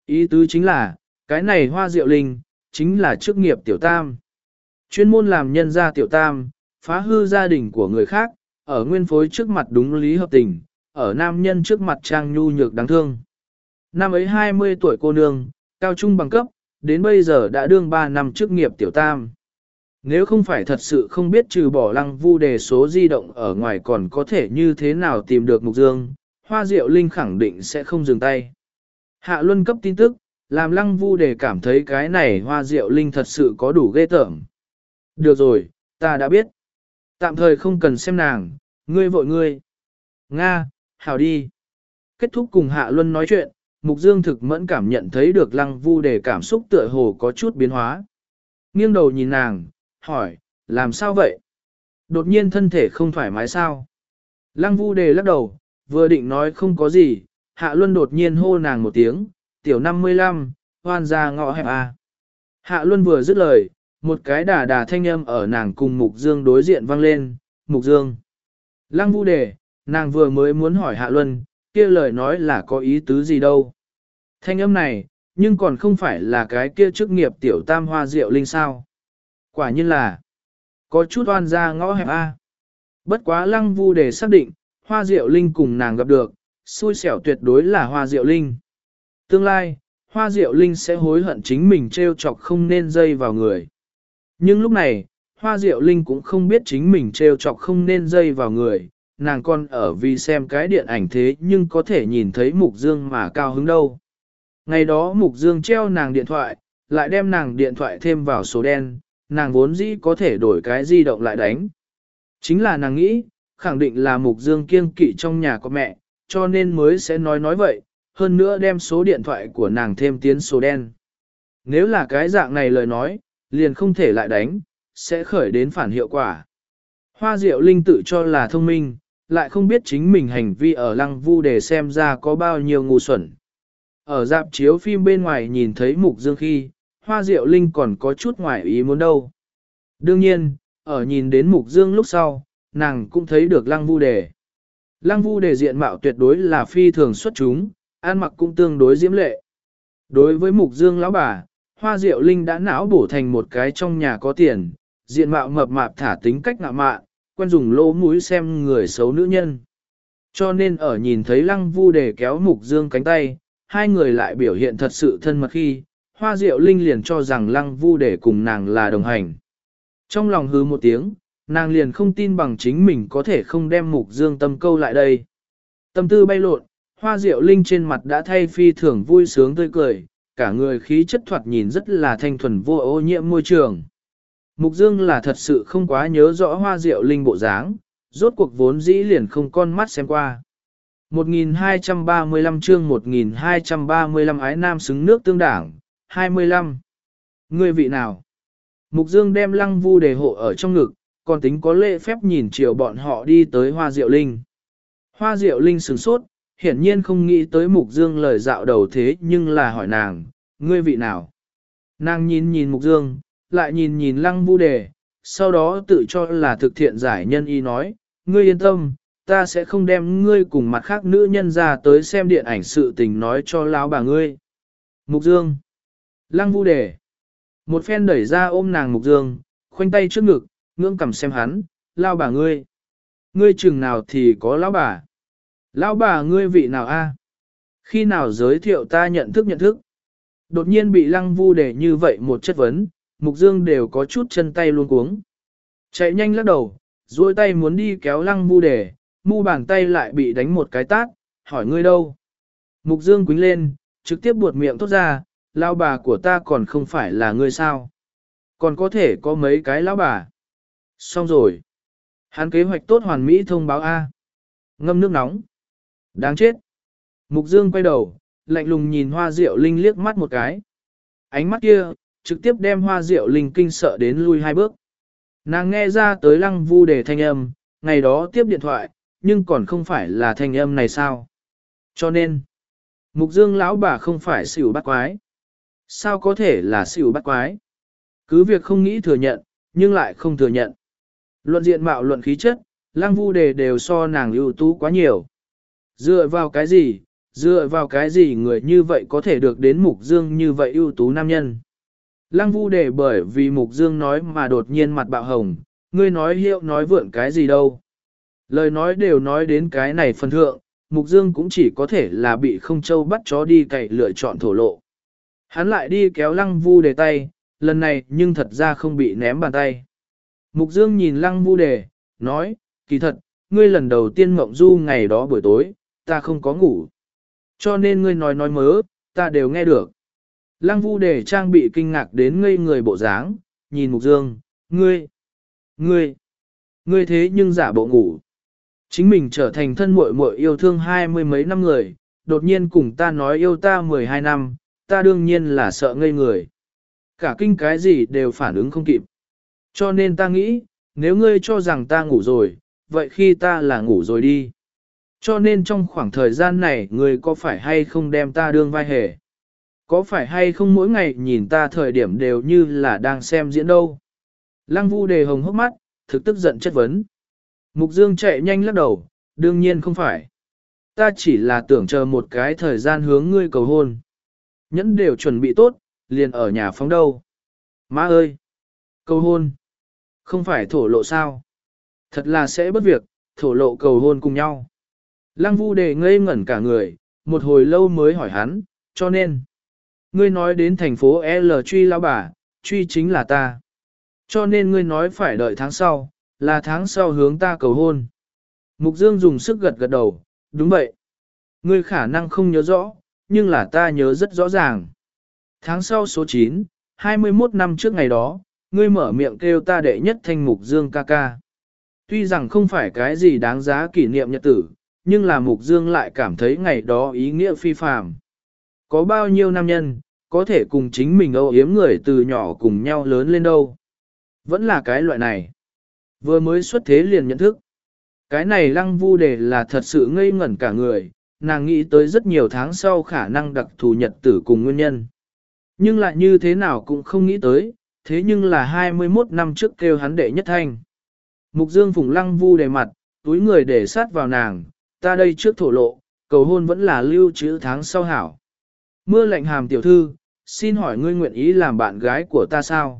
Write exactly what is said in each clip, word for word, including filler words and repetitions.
Ý tứ chính là, cái này Hoa Diệu Linh, chính là chức nghiệp tiểu tam. Chuyên môn làm nhân gia tiểu tam, phá hư gia đình của người khác, ở nguyên phối trước mặt đúng lý hợp tình, ở nam nhân trước mặt trang nhu nhược đáng thương. Năm ấy hai mươi tuổi cô nương, cao trung bằng cấp, đến bây giờ đã đương ba năm chức nghiệp tiểu tam. Nếu không phải thật sự không biết trừ bỏ Lăng Vu Đề số di động ở ngoài còn có thể như thế nào tìm được Mục Dương, Hoa Diệu Linh khẳng định sẽ không dừng tay. Hạ Luân cấp tin tức, làm Lăng Vu Đề cảm thấy cái này Hoa Diệu Linh thật sự có đủ ghê tởm. Được rồi, ta đã biết. Tạm thời không cần xem nàng, ngươi vội ngươi. Nga, hảo đi. Kết thúc cùng Hạ Luân nói chuyện, Mục Dương thực mẫn cảm nhận thấy được Lăng Vu Đề cảm xúc tựa hồ có chút biến hóa. Nghiêng đầu nhìn nàng, hỏi, làm sao vậy? Đột nhiên thân thể không thoải mái sao? Lăng Vu Đề lắc đầu, vừa định nói không có gì, Hạ Luân đột nhiên hô nàng một tiếng, tiểu năm mươi lăm, hoan ra ngõ hẹp à. Hạ Luân vừa dứt lời, một cái đà đà thanh âm ở nàng cùng Mục Dương đối diện vang lên, Mục Dương. Lăng Vu Đề, nàng vừa mới muốn hỏi Hạ Luân, kia lời nói là có ý tứ gì đâu. Thanh âm này, nhưng còn không phải là cái kia chức nghiệp tiểu tam Hoa Diệu Linh sao. Quả nhiên là, có chút oan ra ngõ hẹp a. Bất quá Lăng Vu Đề xác định, Hoa Diệu Linh cùng nàng gặp được, xui xẻo tuyệt đối là Hoa Diệu Linh. Tương lai, Hoa Diệu Linh sẽ hối hận chính mình trêu chọc không nên dây vào người. Nhưng lúc này, Hoa Diệu Linh cũng không biết chính mình trêu chọc không nên dây vào người, nàng còn ở vì xem cái điện ảnh thế nhưng có thể nhìn thấy Mục Dương mà cao hứng đâu. Ngày đó Mục Dương treo nàng điện thoại, lại đem nàng điện thoại thêm vào số đen, nàng vốn dĩ có thể đổi cái di động lại đánh. Chính là nàng nghĩ, khẳng định là Mục Dương kiêng kỵ trong nhà có mẹ, cho nên mới sẽ nói nói vậy, hơn nữa đem số điện thoại của nàng thêm tiến số đen. Nếu là cái dạng này lời nói, liền không thể lại đánh, sẽ khởi đến phản hiệu quả. Hoa Diệu Linh tự cho là thông minh, lại không biết chính mình hành vi ở Lăng Vu Đề xem ra có bao nhiêu ngu xuẩn. Ở dạp chiếu phim bên ngoài nhìn thấy Mục Dương khi, Hoa Diệu Linh còn có chút ngoài ý muốn đâu. Đương nhiên, ở nhìn đến Mục Dương lúc sau, nàng cũng thấy được Lăng Vu Đề. Lăng Vu Đề diện mạo tuyệt đối là phi thường xuất chúng, ăn mặc cũng tương đối diễm lệ. Đối với Mục Dương lão bà, Hoa Diệu Linh đã não bổ thành một cái trong nhà có tiền, diện mạo mập mạp thả tính cách ngạo mạn, quen dùng lỗ mũi xem người xấu nữ nhân. Cho nên ở nhìn thấy Lăng Vu Đề kéo Mục Dương cánh tay, hai người lại biểu hiện thật sự thân mật khi, Hoa Diệu Linh liền cho rằng Lăng Vu Đề cùng nàng là đồng hành. Trong lòng hứ một tiếng, nàng liền không tin bằng chính mình có thể không đem Mục Dương tâm câu lại đây. Tâm tư bay lộn, Hoa Diệu Linh trên mặt đã thay phi thường vui sướng tươi cười, cả người khí chất thoạt nhìn rất là thanh thuần vô ô nhiễm môi trường. Mục Dương là thật sự không quá nhớ rõ Hoa Diệu Linh bộ dáng, rốt cuộc vốn dĩ liền không con mắt xem qua. một nghìn hai trăm ba mươi lăm chương một nghìn hai trăm ba mươi lăm ái nam xứng nước tương đảng, hai mươi lăm. Người vị nào? Mục Dương đem Lăng Vu Đề hộ ở trong ngực, còn tính có lễ phép nhìn chiều bọn họ đi tới Hoa Diệu Linh. Hoa Diệu Linh sửng sốt, hiển nhiên không nghĩ tới Mục Dương lời dạo đầu thế nhưng là hỏi nàng, ngươi vị nào? Nàng nhìn nhìn Mục Dương, lại nhìn nhìn Lăng Vu Đề, sau đó tự cho là thực thiện giải nhân y nói, ngươi yên tâm, ta sẽ không đem ngươi cùng mặt khác nữ nhân ra tới xem điện ảnh sự tình nói cho lão bà ngươi. Mục Dương, Lăng Vu Đề, một phen đẩy ra ôm nàng Mục Dương, khoanh tay trước ngực, ngưỡng cầm xem hắn, lão bà ngươi. Ngươi chừng nào thì có lão bà? Lão bà ngươi vị nào a? Khi nào giới thiệu ta nhận thức nhận thức? Đột nhiên bị Lăng Vu Đề như vậy một chất vấn, Mục Dương đều có chút chân tay luôn cuống. Chạy nhanh lắc đầu, duỗi tay muốn đi kéo Lăng Vu Đề, mu bàn tay lại bị đánh một cái tát, hỏi ngươi đâu? Mục Dương quính lên, trực tiếp buột miệng thốt ra, lão bà của ta còn không phải là ngươi sao? Còn có thể có mấy cái lão bà? Xong rồi. Hắn kế hoạch tốt hoàn mỹ thông báo A. Ngâm nước nóng. Đáng chết. Mục Dương quay đầu, lạnh lùng nhìn Hoa Diệu Linh liếc mắt một cái. Ánh mắt kia, trực tiếp đem Hoa Diệu Linh kinh sợ đến lui hai bước. Nàng nghe ra tới Lăng Vu Đề thanh âm, ngày đó tiếp điện thoại, nhưng còn không phải là thanh âm này sao. Cho nên, Mục Dương lão bà không phải xỉu bắt quái. Sao có thể là xỉu bắt quái? Cứ việc không nghĩ thừa nhận, nhưng lại không thừa nhận. Luận diện mạo luận khí chất, Lăng Vu Đề đều so nàng ưu tú quá nhiều. Dựa vào cái gì, Dựa vào cái gì người như vậy có thể được đến Mục Dương như vậy ưu tú nam nhân? Lăng Vu Đề bởi vì Mục Dương nói mà đột nhiên mặt bạo hồng, ngươi nói hiệu nói vượn cái gì đâu. Lời nói đều nói đến cái này phần thượng, Mục Dương cũng chỉ có thể là bị không châu bắt chó đi cậy lựa chọn thổ lộ. Hắn lại đi kéo Lăng Vu Đề tay, lần này nhưng thật ra không bị ném bàn tay. Mục Dương nhìn Lăng Vu Đề, nói, kỳ thật, ngươi lần đầu tiên mộng du ngày đó buổi tối, ta không có ngủ. Cho nên ngươi nói nói mớ, ta đều nghe được. Lăng Vu Đề trang bị kinh ngạc đến ngây người bộ dáng, nhìn Mục Dương, ngươi, ngươi, ngươi thế nhưng giả bộ ngủ. Chính mình trở thành thân muội muội yêu thương hai mươi mấy năm người, đột nhiên cùng ta nói yêu ta mười hai năm, ta đương nhiên là sợ ngây người. Cả kinh cái gì đều phản ứng không kịp. Cho nên ta nghĩ, nếu ngươi cho rằng ta ngủ rồi, vậy khi ta là ngủ rồi đi. Cho nên trong khoảng thời gian này ngươi có phải hay không đem ta đương vai hề? Có phải hay không mỗi ngày nhìn ta thời điểm đều như là đang xem diễn đâu? Lăng Vu Đề hồng hốc mắt, thực tức giận chất vấn. Mục Dương chạy nhanh lắc đầu, đương nhiên không phải. Ta chỉ là tưởng chờ một cái thời gian hướng ngươi cầu hôn. Nhẫn đều chuẩn bị tốt, liền ở nhà phóng đâu. Má ơi! Cầu hôn! Không phải thổ lộ sao? Thật là sẽ bất việc, thổ lộ cầu hôn cùng nhau. Lăng Vu Đề ngây ngẩn cả người, một hồi lâu mới hỏi hắn, cho nên. Ngươi nói đến thành phố L truy lão bà, truy chính là ta. Cho nên ngươi nói phải đợi tháng sau, là tháng sau hướng ta cầu hôn. Mục Dương dùng sức gật gật đầu, đúng vậy. Ngươi khả năng không nhớ rõ, nhưng là ta nhớ rất rõ ràng. Tháng sau số chín, hai mươi mốt năm trước ngày đó, ngươi mở miệng kêu ta đệ nhất thanh Mục Dương ca ca. Tuy rằng không phải cái gì đáng giá kỷ niệm nhật tử, nhưng là Mục Dương lại cảm thấy ngày đó ý nghĩa phi phàm. Có bao nhiêu nam nhân, có thể cùng chính mình âu yếm người từ nhỏ cùng nhau lớn lên đâu. Vẫn là cái loại này. Vừa mới xuất thế liền nhận thức. Cái này Lăng Vu Đề là thật sự ngây ngẩn cả người, nàng nghĩ tới rất nhiều tháng sau khả năng đặc thù nhật tử cùng nguyên nhân. Nhưng lại như thế nào cũng không nghĩ tới, thế nhưng là hai mươi mốt năm trước kêu hắn đệ nhất thanh. Mục Dương phùng Lăng Vu Đề mặt, túi người để sát vào nàng, ta đây trước thổ lộ, cầu hôn vẫn là lưu trữ tháng sau hảo. Mưa lạnh hàm tiểu thư, xin hỏi ngươi nguyện ý làm bạn gái của ta sao?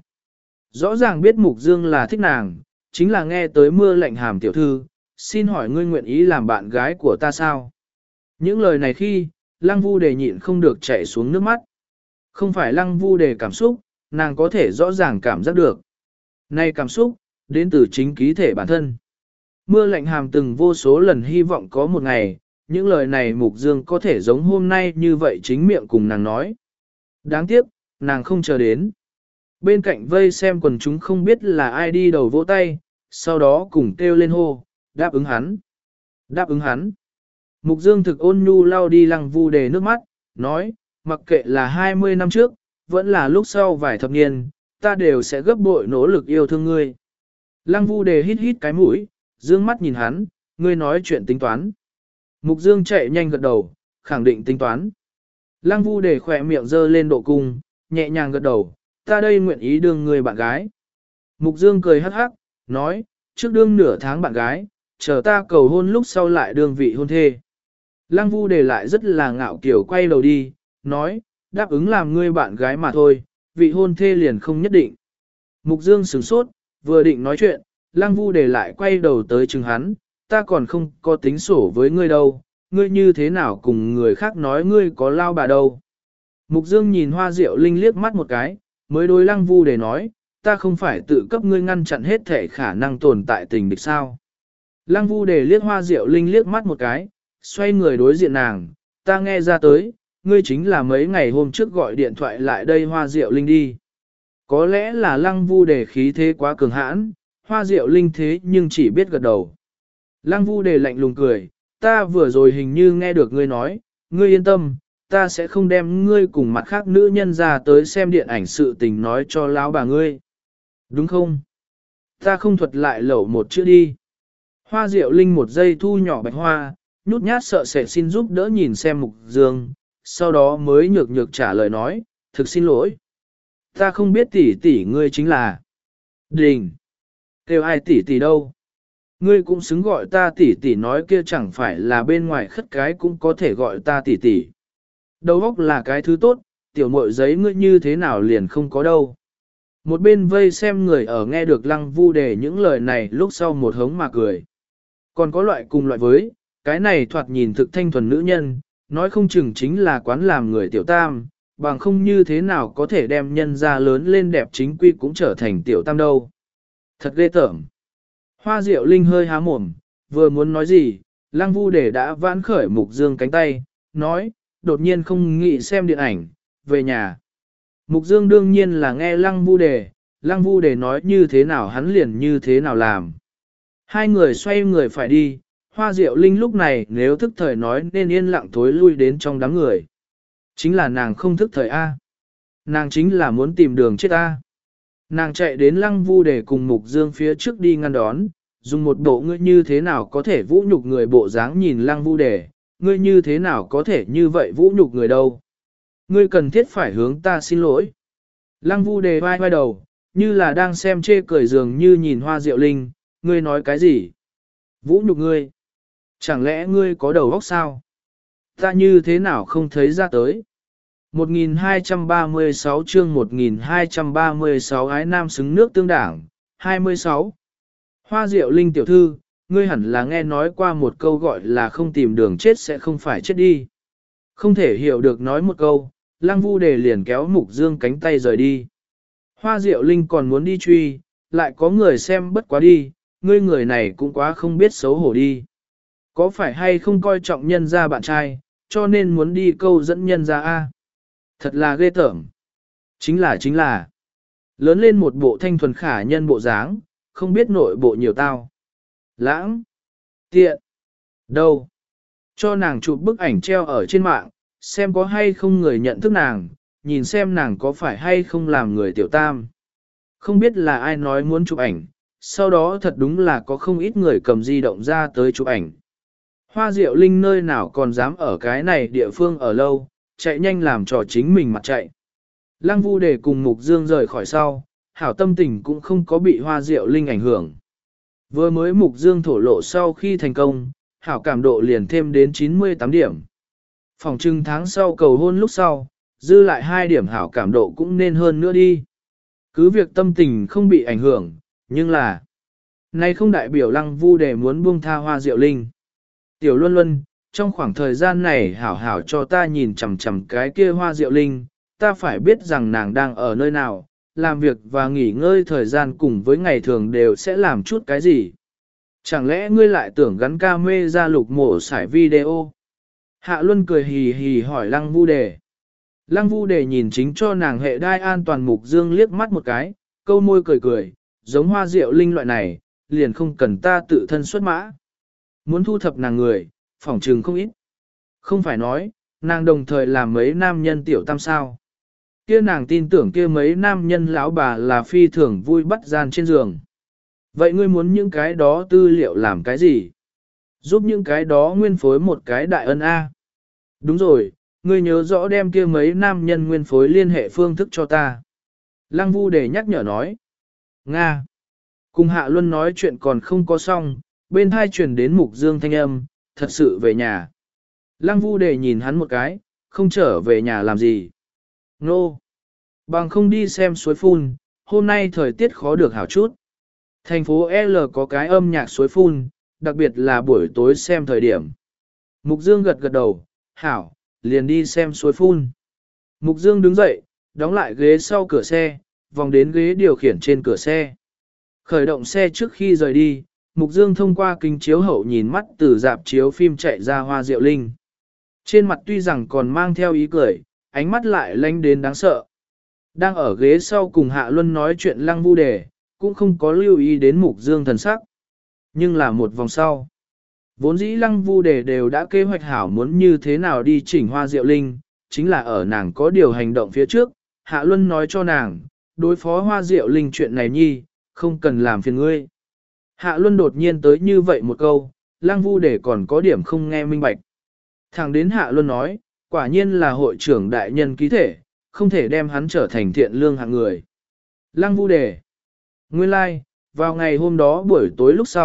Rõ ràng biết Mục Dương là thích nàng, chính là nghe tới mưa lạnh hàm tiểu thư, xin hỏi ngươi nguyện ý làm bạn gái của ta sao? Những lời này khi, Lăng Vu Đề nhịn không được chảy xuống nước mắt. Không phải Lăng Vu Đề cảm xúc, nàng có thể rõ ràng cảm giác được. Này cảm xúc, đến từ chính ký thể bản thân. Mưa lạnh hàm từng vô số lần hy vọng có một ngày, những lời này Mục Dương có thể giống hôm nay như vậy chính miệng cùng nàng nói. Đáng tiếc, nàng không chờ đến. Bên cạnh vây xem quần chúng không biết là ai đi đầu vỗ tay, sau đó cùng kêu lên hô, đáp ứng hắn. Đáp ứng hắn. Mục Dương thực ôn nhu lau đi Lăng Vu Đề nước mắt, nói, mặc kệ là hai mươi năm trước, vẫn là lúc sau vài thập niên, ta đều sẽ gấp bội nỗ lực yêu thương ngươi. Lăng Vu Đề hít hít cái mũi, dương mắt nhìn hắn, ngươi nói chuyện tính toán. Mục Dương chạy nhanh gật đầu, khẳng định tính toán. Lăng Vu Đề khỏe miệng dơ lên độ cung, nhẹ nhàng gật đầu, ta đây nguyện ý đương người bạn gái. Mục Dương cười hắc hắc, nói, trước đương nửa tháng bạn gái, chờ ta cầu hôn lúc sau lại đương vị hôn thê. Lăng Vu Đề lại rất là ngạo kiểu quay đầu đi, nói, đáp ứng làm ngươi bạn gái mà thôi, vị hôn thê liền không nhất định. Mục Dương sửng sốt, vừa định nói chuyện, Lăng Vu Đề lại quay đầu tới chừng hắn, ta còn không có tính sổ với ngươi đâu, ngươi như thế nào cùng người khác nói ngươi có lao bà đâu. Mục Dương nhìn Hoa Diệu Linh liếc mắt một cái, mới đối Lăng Vu Đề nói, ta không phải tự cấp ngươi ngăn chặn hết thể khả năng tồn tại tình địch sao. Lăng Vu Đề liếc Hoa Diệu Linh liếc mắt một cái, xoay người đối diện nàng, ta nghe ra tới, ngươi chính là mấy ngày hôm trước gọi điện thoại lại đây Hoa Diệu Linh đi. Có lẽ là Lăng Vu Đề khí thế quá cường hãn, Hoa Diệu Linh thế nhưng chỉ biết gật đầu. Lăng Vu Đề lạnh lùng cười, ta vừa rồi hình như nghe được ngươi nói, ngươi yên tâm, ta sẽ không đem ngươi cùng mặt khác nữ nhân ra tới xem điện ảnh sự tình nói cho lão bà ngươi. Đúng không? Ta không thuật lại lẩu một chữ đi. Hoa Diệu Linh một giây thu nhỏ bạch hoa, nhút nhát sợ sệt xin giúp đỡ nhìn xem Mục Dương, sau đó mới nhược nhược trả lời nói, thực xin lỗi. Ta không biết tỷ tỷ ngươi chính là Đình. Kêu ai tỷ tỷ đâu? Ngươi cũng xứng gọi ta tỷ tỷ, nói kia chẳng phải là bên ngoài khất cái cũng có thể gọi ta tỷ tỷ. Đầu óc là cái thứ tốt, tiểu muội giấy ngươi như thế nào liền không có đâu. Một bên vây xem người ở nghe được Lăng Vu Đề những lời này lúc sau một hống mà cười. Còn có loại cùng loại với, cái này thoạt nhìn thực thanh thuần nữ nhân, nói không chừng chính là quán làm người tiểu tam, bằng không như thế nào có thể đem nhân ra lớn lên đẹp chính quy cũng trở thành tiểu tam đâu. Thật ghê tởm. Hoa Diệu Linh hơi há mồm, vừa muốn nói gì, Lăng Vu Đề đã vãn khởi Mục Dương cánh tay, nói, đột nhiên không nghĩ xem điện ảnh, về nhà. Mục Dương đương nhiên là nghe Lăng Vu Đề, Lăng Vu Đề nói như thế nào hắn liền như thế nào làm. Hai người xoay người phải đi, Hoa Diệu Linh lúc này nếu thức thời nói nên yên lặng thối lui đến trong đám người. Chính là nàng không thức thời A. Nàng chính là muốn tìm đường chết A. Nàng chạy đến Lăng Vu Đề cùng Mục Dương phía trước đi ngăn đón, dùng một bộ ngươi như thế nào có thể vũ nhục người bộ dáng nhìn Lăng Vu Đề, ngươi như thế nào có thể như vậy vũ nhục người đâu. Ngươi cần thiết phải hướng ta xin lỗi. Lăng Vu Đề vai vai đầu, như là đang xem chê cười dường như nhìn Hoa Diệu Linh, ngươi nói cái gì? Vũ nhục ngươi? Chẳng lẽ ngươi có đầu óc sao? Ta như thế nào không thấy ra tới? một nghìn hai trăm ba mươi sáu chương một nghìn hai trăm ba mươi sáu ái nam xứng nước tương đảng, hai mươi sáu. Hoa Diệu Linh tiểu thư, ngươi hẳn là nghe nói qua một câu gọi là không tìm đường chết sẽ không phải chết đi. Không thể hiểu được nói một câu, Lăng Vu Đề liền kéo Mục Dương cánh tay rời đi. Hoa Diệu Linh còn muốn đi truy, lại có người xem bất quá đi, ngươi người này cũng quá không biết xấu hổ đi. Có phải hay không coi trọng nhân ra bạn trai, cho nên muốn đi câu dẫn nhân ra a? Thật là ghê tởm. Chính là chính là. Lớn lên một bộ thanh thuần khả nhân bộ dáng, không biết nội bộ nhiều tao. Lãng. Tiện. Đâu. Cho nàng chụp bức ảnh treo ở trên mạng, xem có hay không người nhận thức nàng, nhìn xem nàng có phải hay không làm người tiểu tam. Không biết là ai nói muốn chụp ảnh, sau đó thật đúng là có không ít người cầm di động ra tới chụp ảnh. Hoa Diệu Linh nơi nào còn dám ở cái này địa phương ở lâu, chạy nhanh làm trò chính mình mặt chạy. Lăng Vu Đề cùng Mục Dương rời khỏi sau, hảo tâm tình cũng không có bị Hoa Diệu Linh ảnh hưởng. Vừa mới Mục Dương thổ lộ sau khi thành công, hảo cảm độ liền thêm đến chín mươi tám điểm. Phòng trưng tháng sau cầu hôn lúc sau, dư lại hai điểm hảo cảm độ cũng nên hơn nữa đi. Cứ việc tâm tình không bị ảnh hưởng, nhưng là nay không đại biểu Lăng Vu Đề muốn buông tha Hoa Diệu Linh. Tiểu Luân Luân, trong khoảng thời gian này hảo hảo cho ta nhìn chằm chằm cái kia Hoa Diệu Linh, ta phải biết rằng nàng đang ở nơi nào, làm việc và nghỉ ngơi thời gian cùng với ngày thường đều sẽ làm chút cái gì. Chẳng lẽ ngươi lại tưởng gắn ca mê ra lục mổ sải video? Hạ Luân cười hì hì hỏi Lăng Vu Đề. Lăng Vu Đề nhìn chính cho nàng hệ đai an toàn Mục Dương liếc mắt một cái, câu môi cười cười, giống Hoa Diệu Linh loại này, liền không cần ta tự thân xuất mã. Muốn thu thập nàng người, phỏng trừng không ít. Không phải nói, nàng đồng thời làm mấy nam nhân tiểu tam sao. Kia nàng tin tưởng kia mấy nam nhân lão bà là phi thường vui bắt gian trên giường. Vậy ngươi muốn những cái đó tư liệu làm cái gì? Giúp những cái đó nguyên phối một cái đại ân A. Đúng rồi, ngươi nhớ rõ đem kia mấy nam nhân nguyên phối liên hệ phương thức cho ta. Lăng Vu Đề nhắc nhở nói. Nga. Cùng Hạ Luân nói chuyện còn không có xong, bên hai truyền đến Mục Dương thanh âm, thật sự về nhà. Lăng Vu Đề nhìn hắn một cái, không trở về nhà làm gì. Nô. Bằng không đi xem suối phun, hôm nay thời tiết khó được hảo chút. Thành phố L có cái âm nhạc suối phun, đặc biệt là buổi tối xem thời điểm. Mục Dương gật gật đầu, hảo, liền đi xem suối phun. Mục Dương đứng dậy, đóng lại ghế sau cửa xe, vòng đến ghế điều khiển trên cửa xe. Khởi động xe trước khi rời đi, Mục Dương thông qua kính chiếu hậu nhìn mắt từ dạp chiếu phim chạy ra Hoa Diệu Linh. Trên mặt tuy rằng còn mang theo ý cười, ánh mắt lại lanh đến đáng sợ. Đang ở ghế sau cùng Hạ Luân nói chuyện Lăng Vu Đề, cũng không có lưu ý đến Mục Dương thần sắc. Nhưng là một vòng sau, vốn dĩ Lăng Vu Đề đều đã kế hoạch hảo muốn như thế nào đi chỉnh Hoa Diệu Linh, chính là ở nàng có điều hành động phía trước, Hạ Luân nói cho nàng, đối phó Hoa Diệu Linh chuyện này nhi, không cần làm phiền ngươi. Hạ Luân đột nhiên tới như vậy một câu, Lăng Vu Đề còn có điểm không nghe minh bạch. Thẳng đến Hạ Luân nói, quả nhiên là hội trưởng đại nhân ký thể, không thể đem hắn trở thành thiện lương hạng người. Lăng Vu Đề. Nguyên lai, like, vào ngày hôm đó buổi tối lúc sau,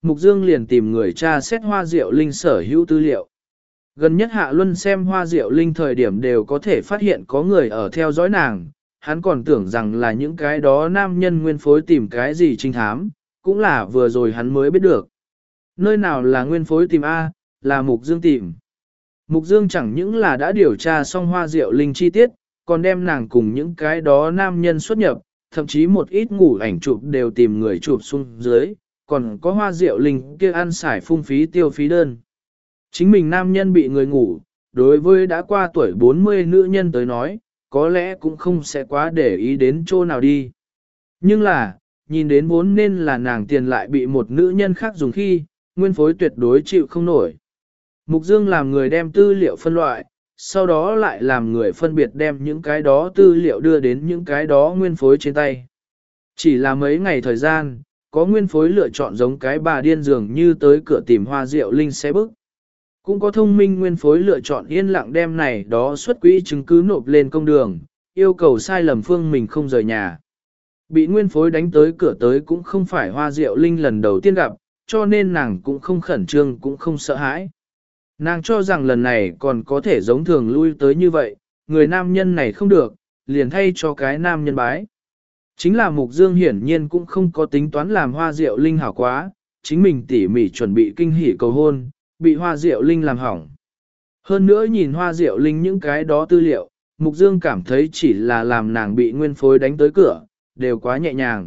Mục Dương liền tìm người tra xét Hoa Diệu Linh sở hữu tư liệu. Gần nhất Hạ Luân xem Hoa Diệu Linh thời điểm đều có thể phát hiện có người ở theo dõi nàng, hắn còn tưởng rằng là những cái đó nam nhân nguyên phối tìm cái gì trinh thám, cũng là vừa rồi hắn mới biết được. Nơi nào là nguyên phối tìm A, là Mục Dương tìm. Mục Dương chẳng những là đã điều tra xong Hoa Diệu Linh chi tiết, còn đem nàng cùng những cái đó nam nhân xuất nhập, thậm chí một ít ngủ ảnh chụp đều tìm người chụp xuống dưới, còn có Hoa Diệu Linh kia ăn xài phung phí tiêu phí đơn. Chính mình nam nhân bị người ngủ, đối với đã qua tuổi bốn mươi nữ nhân tới nói, có lẽ cũng không sẽ quá để ý đến chỗ nào đi. Nhưng là, nhìn đến vốn nên là nàng tiền lại bị một nữ nhân khác dùng khi, nguyên phối tuyệt đối chịu không nổi. Mục Dương làm người đem tư liệu phân loại, sau đó lại làm người phân biệt đem những cái đó tư liệu đưa đến những cái đó nguyên phối trên tay. Chỉ là mấy ngày thời gian, có nguyên phối lựa chọn giống cái bà điên dường như tới cửa tìm Hoa Diệu Linh xé bức. Cũng có thông minh nguyên phối lựa chọn yên lặng đem này đó xuất quỹ chứng cứ nộp lên công đường, yêu cầu sai lầm phương mình không rời nhà. Bị nguyên phối đánh tới cửa tới cũng không phải Hoa Diệu Linh lần đầu tiên gặp, cho nên nàng cũng không khẩn trương cũng không sợ hãi. Nàng cho rằng lần này còn có thể giống thường lui tới như vậy, người nam nhân này không được, liền thay cho cái nam nhân bái. Chính là Mục Dương hiển nhiên cũng không có tính toán làm Hoa Diệu Linh hảo quá, chính mình tỉ mỉ chuẩn bị kinh hỉ cầu hôn, bị Hoa Diệu Linh làm hỏng. Hơn nữa nhìn Hoa Diệu Linh những cái đó tư liệu, Mục Dương cảm thấy chỉ là làm nàng bị nguyên phối đánh tới cửa, đều quá nhẹ nhàng.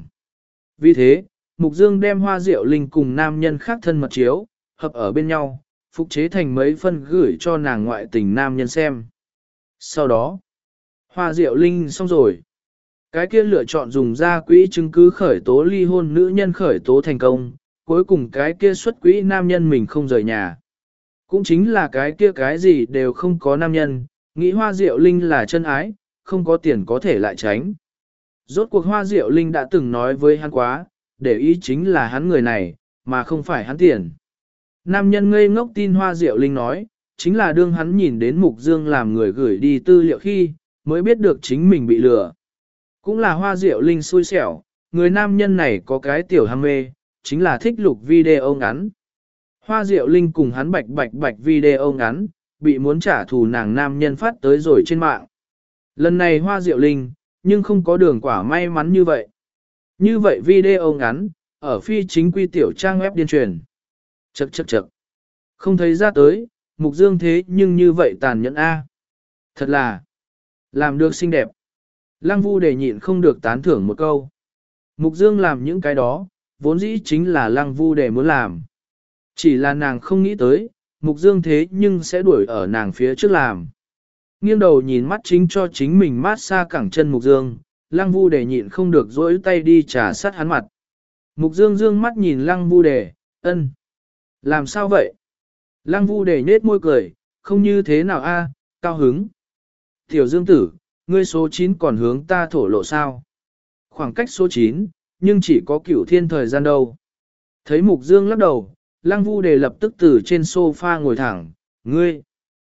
Vì thế, Mục Dương đem Hoa Diệu Linh cùng nam nhân khác thân mật chiếu, hợp ở bên nhau, phục chế thành mấy phân gửi cho nàng ngoại tình nam nhân xem. Sau đó, Hoa Diệu Linh xong rồi. Cái kia lựa chọn dùng ra quỹ chứng cứ khởi tố ly hôn nữ nhân khởi tố thành công, cuối cùng cái kia xuất quỹ nam nhân mình không rời nhà. Cũng chính là cái kia cái gì đều không có nam nhân, nghĩ Hoa Diệu Linh là chân ái, không có tiền có thể lại tránh. Rốt cuộc Hoa Diệu Linh đã từng nói với hắn quá, để ý chính là hắn người này, mà không phải hắn tiền. Nam nhân ngây ngốc tin Hoa Diệu Linh nói, chính là đương hắn nhìn đến Mục Dương làm người gửi đi tư liệu khi, mới biết được chính mình bị lừa. Cũng là Hoa Diệu Linh xui xẻo, người nam nhân này có cái tiểu ham mê, chính là thích lục video ngắn. Hoa Diệu Linh cùng hắn bạch bạch bạch video ngắn, bị muốn trả thù nàng nam nhân phát tới rồi trên mạng. Lần này Hoa Diệu Linh, nhưng không có đường quả may mắn như vậy. Như vậy video ngắn, ở phi chính quy tiểu trang web điên truyền. Chậc chậc chậc. Không thấy ra tới, Mục Dương thế nhưng như vậy tàn nhẫn a. Thật là, làm được xinh đẹp. Lăng Vu Đề nhịn không được tán thưởng một câu. Mục Dương làm những cái đó, vốn dĩ chính là Lăng Vu Đề muốn làm. Chỉ là nàng không nghĩ tới, Mục Dương thế nhưng sẽ đuổi ở nàng phía trước làm. Nghiêng đầu nhìn mắt chính cho chính mình mát xa cẳng chân Mục Dương, Lăng Vu Đề nhịn không được dỗi tay đi trà sát hắn mặt. Mục Dương dương mắt nhìn Lăng Vu Đề, ân. Làm sao vậy? Lăng Vu Đề nết môi cười, không như thế nào a, cao hứng. Tiểu Dương tử, ngươi số chín còn hướng ta thổ lộ sao? Khoảng cách số chín, nhưng chỉ có cửu thiên thời gian đâu. Thấy Mục Dương lắc đầu, Lăng Vu Đề lập tức từ trên sofa ngồi thẳng, ngươi.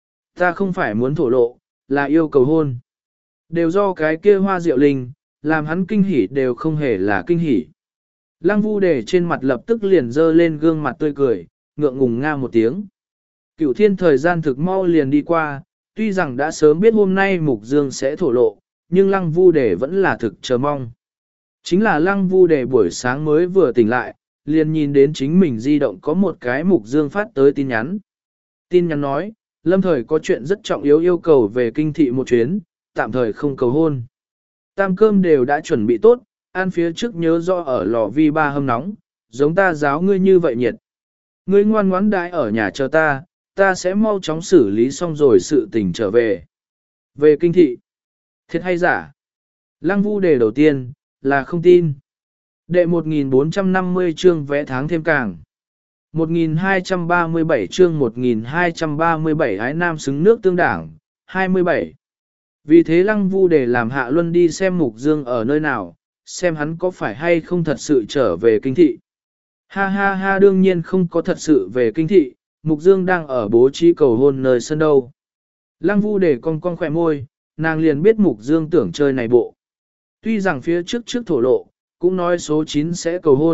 Ta không phải muốn thổ lộ, là yêu cầu hôn. Đều do cái kia Hoa Diệu Linh, làm hắn kinh hỉ đều không hề là kinh hỉ. Lăng Vu Đề trên mặt lập tức liền dơ lên gương mặt tươi cười, ngượng ngùng nga một tiếng. Cửu thiên thời gian thực mau liền đi qua, tuy rằng đã sớm biết hôm nay Mục Dương sẽ thổ lộ, nhưng Lăng Vu Đề vẫn là thực chờ mong. Chính là Lăng Vu Đề buổi sáng mới vừa tỉnh lại, liền nhìn đến chính mình di động có một cái Mục Dương phát tới tin nhắn. Tin nhắn nói, lâm thời có chuyện rất trọng yếu yêu cầu về kinh thị một chuyến, tạm thời không cầu hôn. Tam cơm đều đã chuẩn bị tốt, ăn phía trước nhớ rõ ở lò vi ba hâm nóng, giống ta giáo ngươi như vậy nhiệt. Ngươi ngoan ngoãn đãi ở nhà chờ ta, ta sẽ mau chóng xử lý xong rồi sự tình trở về. Về kinh thị, thiệt hay giả? Lăng Vu Đề đầu tiên, là không tin. Đệ một nghìn bốn trăm năm mươi chương vẽ tháng thêm càng. một nghìn hai trăm ba mươi bảy chương một nghìn hai trăm ba mươi bảy ái nam xứng nước tương đảng, hai mươi bảy. Vì thế Lăng Vu Đề làm Hạ Luân đi xem Mục Dương ở nơi nào, xem hắn có phải hay không thật sự trở về kinh thị. Ha ha ha, đương nhiên không có thật sự về kinh thị, Mục Dương đang ở bố trí cầu hôn nơi sân đâu. Lăng Vu Đề cong cong khỏe môi, nàng liền biết Mục Dương tưởng chơi này bộ. Tuy rằng phía trước trước thổ lộ, cũng nói số chín sẽ cầu hôn,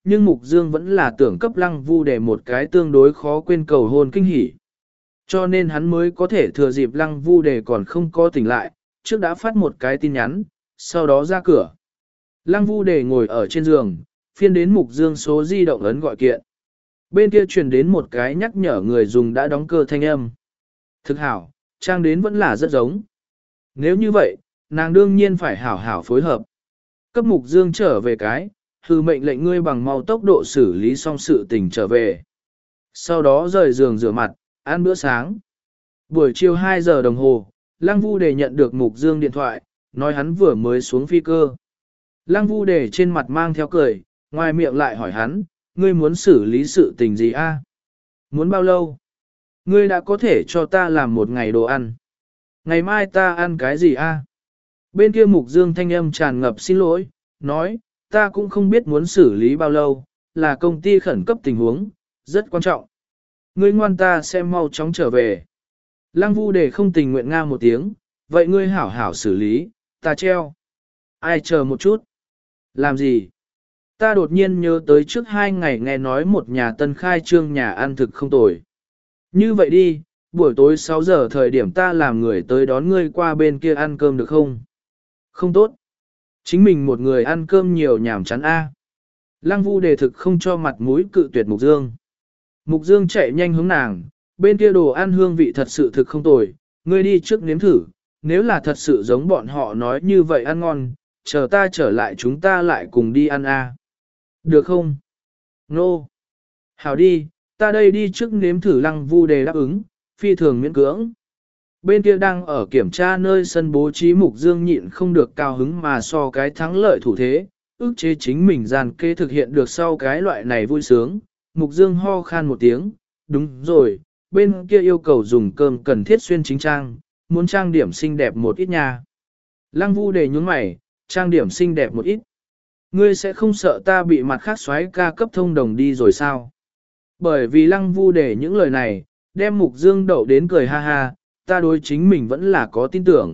nhưng Mục Dương vẫn là tưởng cấp Lăng Vu Đề một cái tương đối khó quên cầu hôn kinh hỉ. Cho nên hắn mới có thể thừa dịp Lăng Vu Đề còn không có tỉnh lại, trước đã phát một cái tin nhắn, sau đó ra cửa. Lăng Vu Đề ngồi ở trên giường, phiên đến Mục Dương số di động ấn gọi kiện. Bên kia truyền đến một cái nhắc nhở người dùng đã đóng cơ thanh âm. Thực hảo, trang đến vẫn là rất giống. Nếu như vậy, nàng đương nhiên phải hảo hảo phối hợp. Cấp Mục Dương trở về cái, hư mệnh lệnh ngươi bằng mau tốc độ xử lý xong sự tình trở về. Sau đó rời giường rửa mặt, ăn bữa sáng. Buổi chiều hai giờ đồng hồ, Lăng Vu Đề nhận được Mục Dương điện thoại, nói hắn vừa mới xuống phi cơ. Lăng Vu Đề trên mặt mang theo cười, ngoài miệng lại hỏi hắn, ngươi muốn xử lý sự tình gì a? Muốn bao lâu? Ngươi đã có thể cho ta làm một ngày đồ ăn. Ngày mai ta ăn cái gì a? Bên kia Mục Dương thanh âm tràn ngập xin lỗi, nói, ta cũng không biết muốn xử lý bao lâu, là công ty khẩn cấp tình huống, rất quan trọng. Ngươi ngoan ta sẽ mau chóng trở về. Lăng Vu Đề không tình nguyện nga một tiếng, vậy ngươi hảo hảo xử lý, ta treo. Ai chờ một chút? Làm gì? Ta đột nhiên nhớ tới trước hai ngày nghe nói một nhà tân khai trương nhà ăn thực không tồi. Như vậy đi, buổi tối sáu giờ thời điểm ta làm người tới đón ngươi qua bên kia ăn cơm được không? Không tốt. Chính mình một người ăn cơm nhiều nhảm chán a. Lăng Vu Đề thực không cho mặt mũi cự tuyệt Mục Dương. Mục Dương chạy nhanh hướng nàng, bên kia đồ ăn hương vị thật sự thực không tồi, ngươi đi trước nếm thử, nếu là thật sự giống bọn họ nói như vậy ăn ngon, chờ ta trở lại chúng ta lại cùng đi ăn a. Được không? Nô. No. Hảo đi, ta đây đi trước nếm thử. Lăng Vu Đề đáp ứng, phi thường miễn cưỡng. Bên kia đang ở kiểm tra nơi sân bố trí Mục Dương nhịn không được cao hứng mà so cái thắng lợi thủ thế, ước chế chính mình gian kê thực hiện được sau cái loại này vui sướng. Mục Dương ho khan một tiếng, đúng rồi, bên kia yêu cầu dùng cơm cần thiết xuyên chính trang, muốn trang điểm xinh đẹp một ít nha. Lăng Vu Đề nhún mày, trang điểm xinh đẹp một ít. Ngươi sẽ không sợ ta bị mặt khác xoáy ca cấp thông đồng đi rồi sao? Bởi vì Lăng Vu Đề những lời này, đem Mục Dương đậu đến cười ha ha, ta đối chính mình vẫn là có tin tưởng.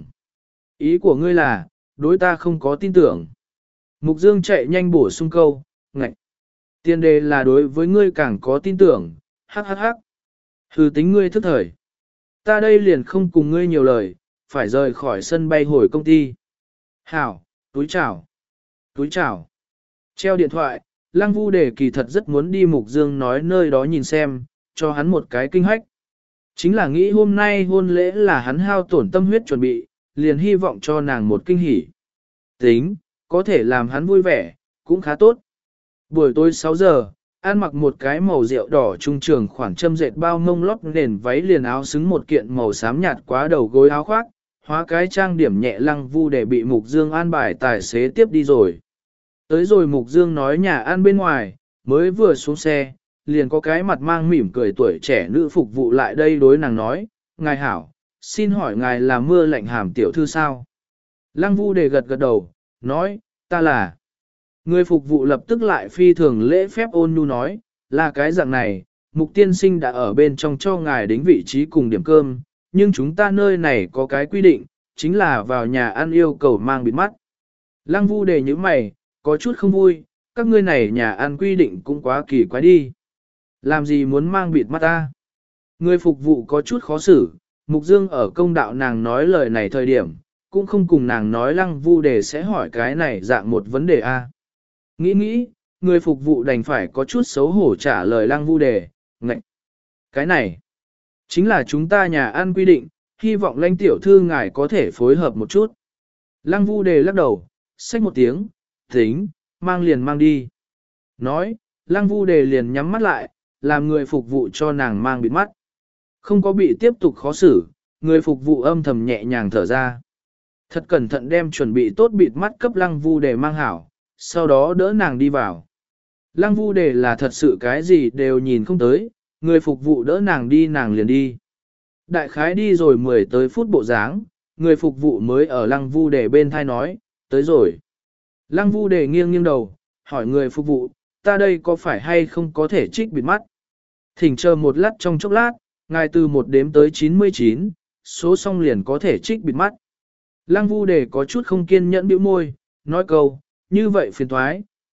Ý của ngươi là, đối ta không có tin tưởng. Mục Dương chạy nhanh bổ sung câu, ngạch. Tiền đề là đối với ngươi càng có tin tưởng, hắc hắc hắc. Hừ tính ngươi thức thời. Ta đây liền không cùng ngươi nhiều lời, phải rời khỏi sân bay hồi công ty. Hảo, túi chào. Túi chào. Treo điện thoại, Lăng Vu Đề kỳ thật rất muốn đi Mục Dương nói nơi đó nhìn xem, cho hắn một cái kinh hách. Chính là nghĩ hôm nay hôn lễ là hắn hao tổn tâm huyết chuẩn bị, liền hy vọng cho nàng một kinh hỉ. Tính, có thể làm hắn vui vẻ, cũng khá tốt. Buổi tối sáu giờ, An mặc một cái màu rượu đỏ trung trường khoảng châm dệt bao mông lót nền váy liền áo xứng một kiện màu xám nhạt quá đầu gối áo khoác, hóa cái trang điểm nhẹ. Lăng Vu để bị Mục Dương an bài tài xế tiếp đi rồi. Tới rồi Mục Dương nói nhà ăn bên ngoài, mới vừa xuống xe, liền có cái mặt mang mỉm cười tuổi trẻ nữ phục vụ lại đây đối nàng nói, ngài hảo, xin hỏi ngài là Mưa Lạnh Hàm tiểu thư sao? Lăng Vu để gật gật đầu, nói, ta là. Người phục vụ lập tức lại phi thường lễ phép ôn nhu nói, là cái dạng này, Mục tiên sinh đã ở bên trong cho ngài đến vị trí cùng điểm cơm, nhưng chúng ta nơi này có cái quy định, chính là vào nhà ăn yêu cầu mang bịt mắt. Lăng Vu đề như mày, có chút không vui, các ngươi này nhà ăn quy định cũng quá kỳ quái đi. Làm gì muốn mang bịt mắt ta? Người phục vụ có chút khó xử, Mục Dương ở công đạo nàng nói lời này thời điểm, cũng không cùng nàng nói Lăng Vu đề sẽ hỏi cái này dạng một vấn đề a. Nghĩ nghĩ, người phục vụ đành phải có chút xấu hổ trả lời Lăng Vu đề, ngạch. Cái này, chính là chúng ta nhà ăn quy định, hy vọng Lãnh tiểu thư ngài có thể phối hợp một chút. Lăng Vu đề lắc đầu, xách một tiếng, tính, mang liền mang đi. Nói, Lăng Vu đề liền nhắm mắt lại, làm người phục vụ cho nàng mang bịt mắt. Không có bị tiếp tục khó xử, người phục vụ âm thầm nhẹ nhàng thở ra. Thật cẩn thận đem chuẩn bị tốt bịt mắt cấp Lăng Vu đề mang hảo, sau đó đỡ nàng đi vào. Lăng Vu đề là thật sự cái gì đều nhìn không tới, người phục vụ đỡ nàng đi nàng liền đi. Đại khái đi rồi mười tới phút bộ dáng, người phục vụ mới ở Lăng Vu đề bên thai nói, tới rồi. Lăng Vu đề nghiêng nghiêng đầu, hỏi người phục vụ, ta đây có phải hay không có thể trích bịt mắt? Thỉnh chờ một lát trong chốc lát, ngài từ một đếm tới chín mươi chín, số xong liền có thể trích bịt mắt. Lăng Vu đề có chút không kiên nhẫn bĩu môi, nói câu, như vậy phiền thoái,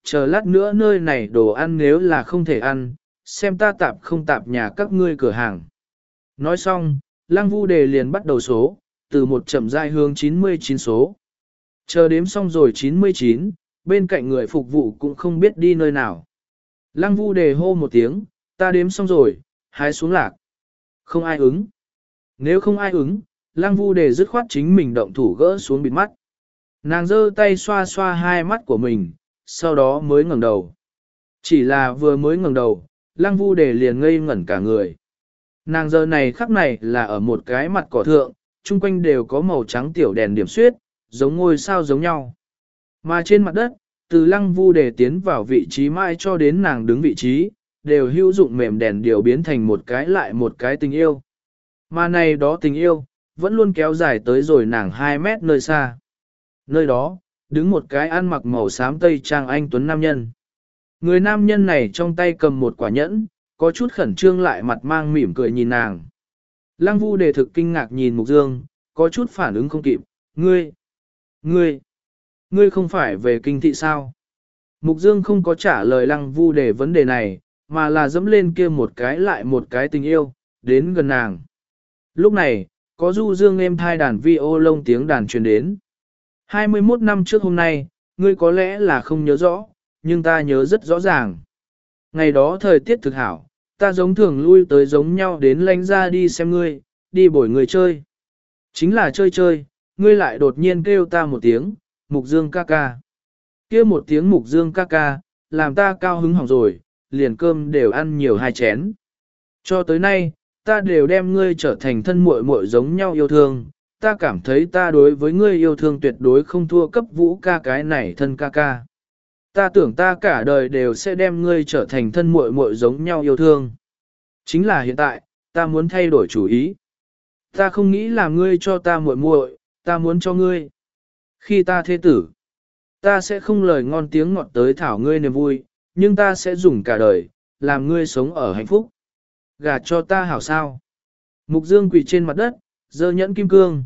chờ lát nữa nơi này đồ ăn nếu là không thể ăn, xem ta tạp không tạp nhà các ngươi cửa hàng. Nói xong, Lăng Vu Đề liền bắt đầu số, từ một chậm rãi hướng chín mươi chín số. Chờ đếm xong rồi chín mươi chín, bên cạnh người phục vụ cũng không biết đi nơi nào. Lăng Vu Đề hô một tiếng, ta đếm xong rồi, hái xuống lạc. Không ai ứng. Nếu không ai ứng, Lăng Vu Đề dứt khoát chính mình động thủ gỡ xuống bịt mắt. Nàng giơ tay xoa xoa hai mắt của mình, sau đó mới ngẩng đầu. Chỉ là vừa mới ngẩng đầu, Lăng Vu Đề liền ngây ngẩn cả người. Nàng giờ này khắc này là ở một cái mặt cỏ thượng, chung quanh đều có màu trắng tiểu đèn điểm xuyết, giống ngôi sao giống nhau. Mà trên mặt đất, từ Lăng Vu Đề tiến vào vị trí mãi cho đến nàng đứng vị trí, đều hữu dụng mềm đèn điều biến thành một cái lại một cái tình yêu. Mà này đó tình yêu, vẫn luôn kéo dài tới rồi nàng hai mét nơi xa. Nơi đó, đứng một cái ăn mặc màu xám tây trang anh tuấn nam nhân. Người nam nhân này trong tay cầm một quả nhẫn, có chút khẩn trương lại mặt mang mỉm cười nhìn nàng. Lăng Vu Đề thực kinh ngạc nhìn Mục Dương, có chút phản ứng không kịp, ngươi, ngươi, ngươi không phải về kinh thị sao? Mục Dương không có trả lời Lăng Vu Đề vấn đề này, mà là dẫm lên kia một cái lại một cái tình yêu, đến gần nàng. Lúc này, có du dương êm thai đàn vi ô lông tiếng đàn truyền đến. hai mươi mốt năm trước hôm nay, ngươi có lẽ là không nhớ rõ, nhưng ta nhớ rất rõ ràng. Ngày đó thời tiết thực hảo, ta giống thường lui tới giống nhau đến lánh ra đi xem ngươi, đi bồi người chơi. Chính là chơi chơi, ngươi lại đột nhiên kêu ta một tiếng, Mục Dương ca ca. Kêu một tiếng Mục Dương ca ca, làm ta cao hứng hỏng rồi, liền cơm đều ăn nhiều hai chén. Cho tới nay, ta đều đem ngươi trở thành thân muội muội giống nhau yêu thương, ta cảm thấy ta đối với ngươi yêu thương tuyệt đối không thua cấp vũ ca cái này thân ca ca. Ta tưởng ta cả đời đều sẽ đem ngươi trở thành thân muội muội giống nhau yêu thương. Chính là hiện tại, ta muốn thay đổi chủ ý. Ta không nghĩ là ngươi cho ta muội muội, ta muốn cho ngươi. Khi ta thế tử, ta sẽ không lời ngon tiếng ngọt tới thảo ngươi niềm vui, nhưng ta sẽ dùng cả đời, làm ngươi sống ở hạnh phúc. Gả cho ta hảo sao. Mục Dương quỳ trên mặt đất, giơ nhẫn kim cương.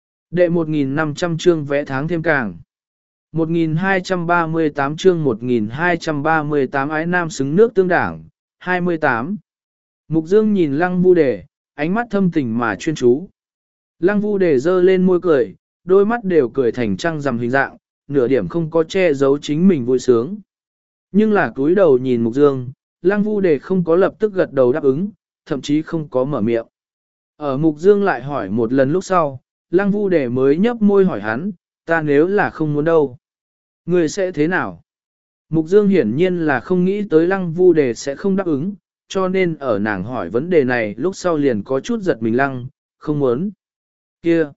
Đệ một nghìn năm trăm chương vẽ tháng thêm càng. một nghìn hai trăm ba mươi tám chương một nghìn hai trăm ba mươi tám ái nam xứng nước tương đảng, hai mươi tám. Mục Dương nhìn Lăng Vu Đề, ánh mắt thâm tình mà chuyên chú. Lăng Vu Đề giơ lên môi cười, đôi mắt đều cười thành trăng rằm hình dạng, nửa điểm không có che giấu chính mình vui sướng. Nhưng là cúi đầu nhìn Mục Dương, Lăng Vu Đề không có lập tức gật đầu đáp ứng, thậm chí không có mở miệng. Ở Mục Dương lại hỏi một lần lúc sau, Lăng Vu Đề mới nhấp môi hỏi hắn, ta nếu là không muốn đâu, ngươi sẽ thế nào? Mục Dương hiển nhiên là không nghĩ tới Lăng Vu Đề sẽ không đáp ứng, cho nên ở nàng hỏi vấn đề này lúc sau liền có chút giật mình Lăng, không muốn. Kia,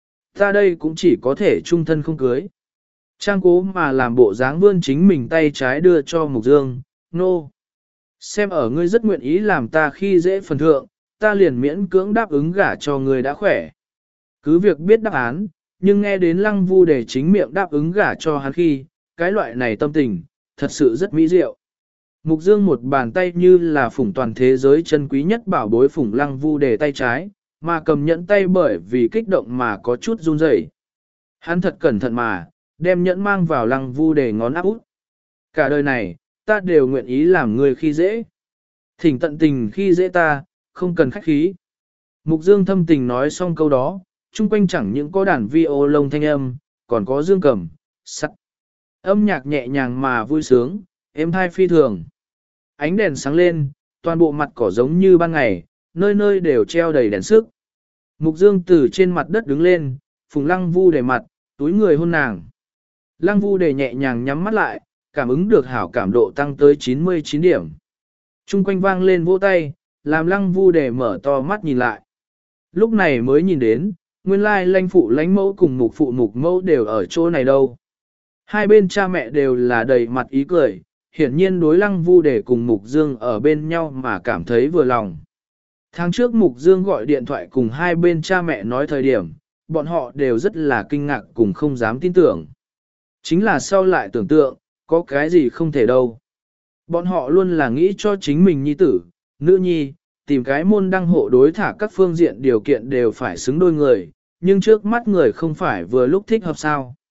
ta đây cũng chỉ có thể chung thân không cưới. Trang cố mà làm bộ dáng vươn chính mình tay trái đưa cho Mục Dương, nô. No. Xem ở ngươi rất nguyện ý làm ta khi dễ phần thượng, ta liền miễn cưỡng đáp ứng gả cho ngươi đã khỏe. Cứ việc biết đáp án, nhưng nghe đến Lăng Vu Đề chính miệng đáp ứng gả cho hắn khi, cái loại này tâm tình, thật sự rất mỹ diệu. Mục Dương một bàn tay như là phủng toàn thế giới chân quý nhất bảo bối phủng Lăng Vu Đề tay trái, mà cầm nhẫn tay bởi vì kích động mà có chút run rẩy. Hắn thật cẩn thận mà, đem nhẫn mang vào Lăng Vu Đề ngón áp út. Cả đời này, ta đều nguyện ý làm người khi dễ. Thỉnh tận tình khi dễ ta, không cần khách khí. Mục Dương thâm tình nói xong câu đó, chung quanh chẳng những có đàn vi ô lông thanh âm, còn có dương cầm, sắt. Âm nhạc nhẹ nhàng mà vui sướng, êm thai phi thường. Ánh đèn sáng lên, toàn bộ mặt cỏ giống như ban ngày, nơi nơi đều treo đầy đèn sức. Mục Dương từ trên mặt đất đứng lên, phùng Lăng Vu Đề mặt, túi người hôn nàng. Lăng Vu Đề nhẹ nhàng nhắm mắt lại, cảm ứng được hảo cảm độ tăng tới chín mươi chín điểm. Trung quanh vang lên vỗ tay, làm Lăng Vu Đề mở to mắt nhìn lại. Lúc này mới nhìn đến, nguyên lai lãnh phụ lãnh mẫu cùng mục phụ mục mẫu đều ở chỗ này đâu. Hai bên cha mẹ đều là đầy mặt ý cười, hiển nhiên đối Lăng Vu Đề cùng Mục Dương ở bên nhau mà cảm thấy vừa lòng. Tháng trước Mục Dương gọi điện thoại cùng hai bên cha mẹ nói thời điểm, bọn họ đều rất là kinh ngạc cùng không dám tin tưởng. Chính là sau lại tưởng tượng, có cái gì không thể đâu. Bọn họ luôn là nghĩ cho chính mình nhi tử, nữ nhi, tìm cái môn đăng hộ đối thả các phương diện điều kiện đều phải xứng đôi người, nhưng trước mắt người không phải vừa lúc thích hợp sao.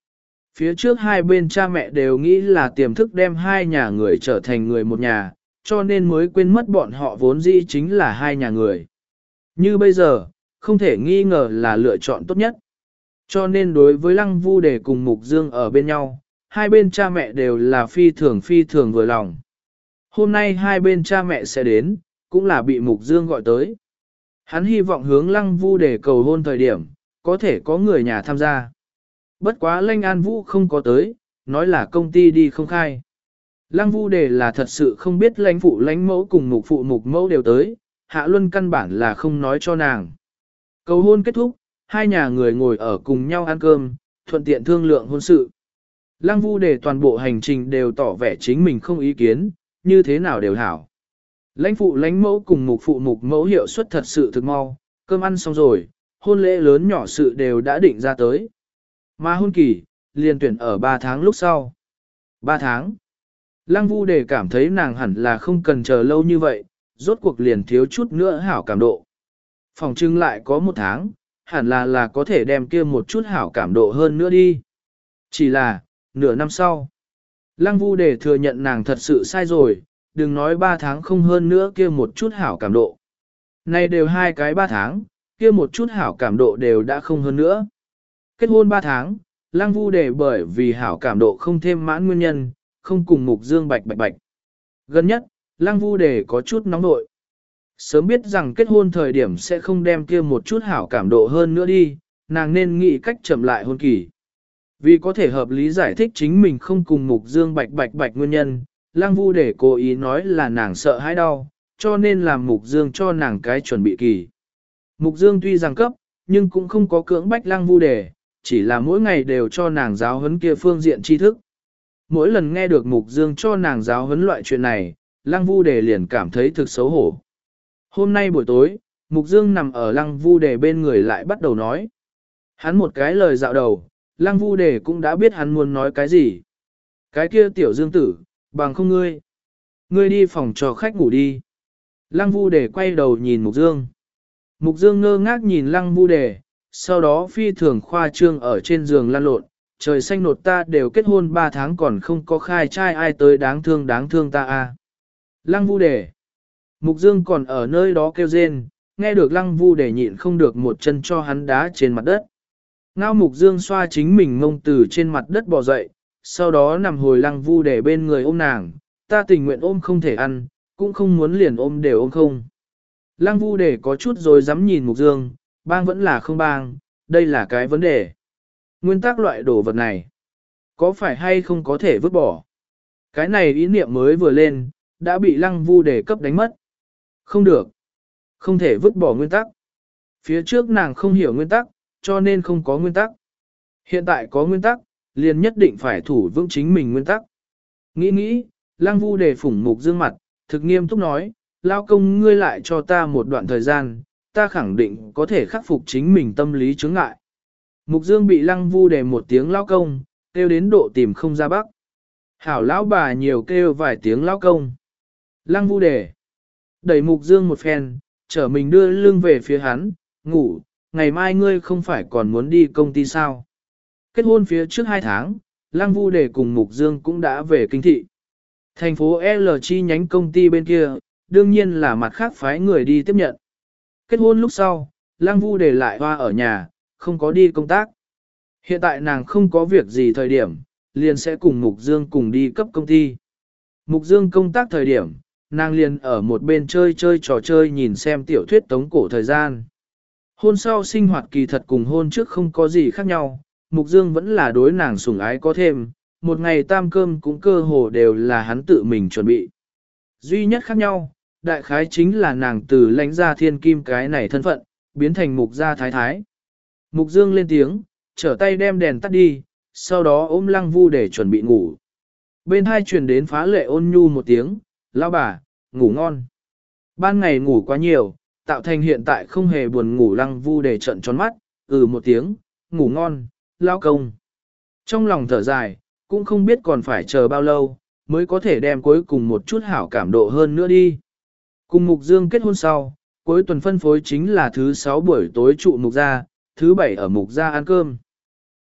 Phía trước hai bên cha mẹ đều nghĩ là tiềm thức đem hai nhà người trở thành người một nhà, cho nên mới quên mất bọn họ vốn dĩ chính là hai nhà người. Như bây giờ, không thể nghi ngờ là lựa chọn tốt nhất. Cho nên đối với Lăng Vu Đề cùng Mục Dương ở bên nhau, hai bên cha mẹ đều là phi thường phi thường vừa lòng. Hôm nay hai bên cha mẹ sẽ đến, cũng là bị Mục Dương gọi tới. Hắn hy vọng hướng Lăng Vu Đề cầu hôn thời điểm, có thể có người nhà tham gia. Bất quá Lanh An Vũ không có tới, nói là công ty đi không khai. Lăng Vu Đề là thật sự không biết lãnh phụ lãnh mẫu cùng mục phụ mục mẫu đều tới, Hạ Luân căn bản là không nói cho nàng. Cầu hôn kết thúc, hai nhà người ngồi ở cùng nhau ăn cơm, thuận tiện thương lượng hôn sự. Lăng Vu Đề toàn bộ hành trình đều tỏ vẻ chính mình không ý kiến, như thế nào đều hảo. Lãnh phụ lãnh mẫu cùng mục phụ mục mẫu hiệu suất thật sự thực mau, cơm ăn xong rồi, hôn lễ lớn nhỏ sự đều đã định ra tới. Mà hôn kỳ, liền tuyển ở ba tháng lúc sau. ba tháng. Lăng Vu Đề cảm thấy nàng hẳn là không cần chờ lâu như vậy, rốt cuộc liền thiếu chút nữa hảo cảm độ. Phòng trưng lại có một tháng, hẳn là là có thể đem kia một chút hảo cảm độ hơn nữa đi. Chỉ là, nửa năm sau. Lăng Vu Đề thừa nhận nàng thật sự sai rồi, đừng nói ba tháng không hơn nữa kia một chút hảo cảm độ. Nay đều hai cái ba tháng, kia một chút hảo cảm độ đều đã không hơn nữa. Kết hôn ba tháng, Lăng Vu Đề bởi vì hảo cảm độ không thêm mãn nguyên nhân, không cùng Mục Dương bạch bạch bạch. Gần nhất, Lăng Vu Đề có chút nóng nội. Sớm biết rằng kết hôn thời điểm sẽ không đem kia một chút hảo cảm độ hơn nữa đi, nàng nên nghĩ cách chậm lại hôn kỳ. Vì có thể hợp lý giải thích chính mình không cùng Mục Dương bạch bạch bạch nguyên nhân, Lăng Vu Đề cố ý nói là nàng sợ hãi đau, cho nên làm Mục Dương cho nàng cái chuẩn bị kỳ. Mục Dương tuy rằng cấp, nhưng cũng không có cưỡng bách Lăng Vu Đề, chỉ là mỗi ngày đều cho nàng giáo huấn kia phương diện tri thức. Mỗi lần nghe được Mục Dương cho nàng giáo huấn loại chuyện này, Lăng Vu Đề liền cảm thấy thực xấu hổ. Hôm nay buổi tối, Mục Dương nằm ở Lăng Vu Đề bên người lại bắt đầu nói. Hắn một cái lời dạo đầu, Lăng Vu Đề cũng đã biết hắn muốn nói cái gì. Cái kia tiểu Dương tử, bằng không ngươi. Ngươi đi phòng cho khách ngủ đi. Lăng Vu Đề quay đầu nhìn Mục Dương. Mục Dương ngơ ngác nhìn Lăng Vu Đề, sau đó phi thường khoa trương ở trên giường lăn lộn. Trời xanh nột ta đều kết hôn ba tháng còn không có khai trai ai tới đáng thương đáng thương ta a. Lăng Vu Đề. Mục Dương còn ở nơi đó kêu rên, nghe được Lăng Vu Đề nhịn không được một chân cho hắn đá trên mặt đất. Ngao Mục Dương xoa chính mình ngông từ trên mặt đất bò dậy, sau đó nằm hồi Lăng Vu Đề bên người ôm nàng, ta tình nguyện ôm không thể ăn, cũng không muốn liền ôm đều ôm không. Lăng Vu Đề có chút rồi dám nhìn Mục Dương, bang vẫn là không bang, đây là cái vấn đề. Nguyên tắc loại đồ vật này, có phải hay không có thể vứt bỏ? Cái này ý niệm mới vừa lên, đã bị Lăng Vu Đề cấp đánh mất. Không được. Không thể vứt bỏ nguyên tắc. Phía trước nàng không hiểu nguyên tắc, cho nên không có nguyên tắc. Hiện tại có nguyên tắc, liền nhất định phải thủ vững chính mình nguyên tắc. Nghĩ nghĩ, Lăng Vu Đề phủng Mục Dương mặt, thực nghiêm túc nói, lao công ngươi lại cho ta một đoạn thời gian, ta khẳng định có thể khắc phục chính mình tâm lý chướng ngại. Mục Dương bị Lăng Vu Đề một tiếng lao công, kêu đến độ tìm không ra bắc. Hảo lão bà nhiều kêu vài tiếng lao công. Lăng Vu Đề đẩy Mục Dương một phen, trở mình đưa lưng về phía hắn, ngủ, ngày mai ngươi không phải còn muốn đi công ty sao. Kết hôn phía trước hai tháng, Lăng Vu Đề cùng Mục Dương cũng đã về kinh thị. Thành phố L chi nhánh công ty bên kia, đương nhiên là mặt khác phái người đi tiếp nhận. Kết hôn lúc sau, Lăng Vu Đề lại hoa ở nhà, không có đi công tác. Hiện tại nàng không có việc gì thời điểm, liền sẽ cùng Mục Dương cùng đi cấp công ty. Mục Dương công tác thời điểm, nàng liền ở một bên chơi chơi trò chơi nhìn xem tiểu thuyết tống cổ thời gian. Hôn sau sinh hoạt kỳ thật cùng hôn trước không có gì khác nhau, Mục Dương vẫn là đối nàng sủng ái có thêm, một ngày tam cơm cũng cơ hồ đều là hắn tự mình chuẩn bị. Duy nhất khác nhau, đại khái chính là nàng từ lãnh gia thiên kim cái này thân phận, biến thành Mục gia thái thái. Mục Dương lên tiếng, trở tay đem đèn tắt đi, sau đó ôm Lăng Vu để chuẩn bị ngủ. Bên hai truyền đến phá lệ ôn nhu một tiếng, lão bà, ngủ ngon. Ban ngày ngủ quá nhiều, tạo thành hiện tại không hề buồn ngủ. Lăng Vu để trận tròn mắt, ừ một tiếng, ngủ ngon, lão công. Trong lòng thở dài, cũng không biết còn phải chờ bao lâu, mới có thể đem cuối cùng một chút hảo cảm độ hơn nữa đi. Cùng Mục Dương kết hôn sau, cuối tuần phân phối chính là thứ sáu buổi tối trụ Mục gia, thứ bảy ở Mục gia ăn cơm.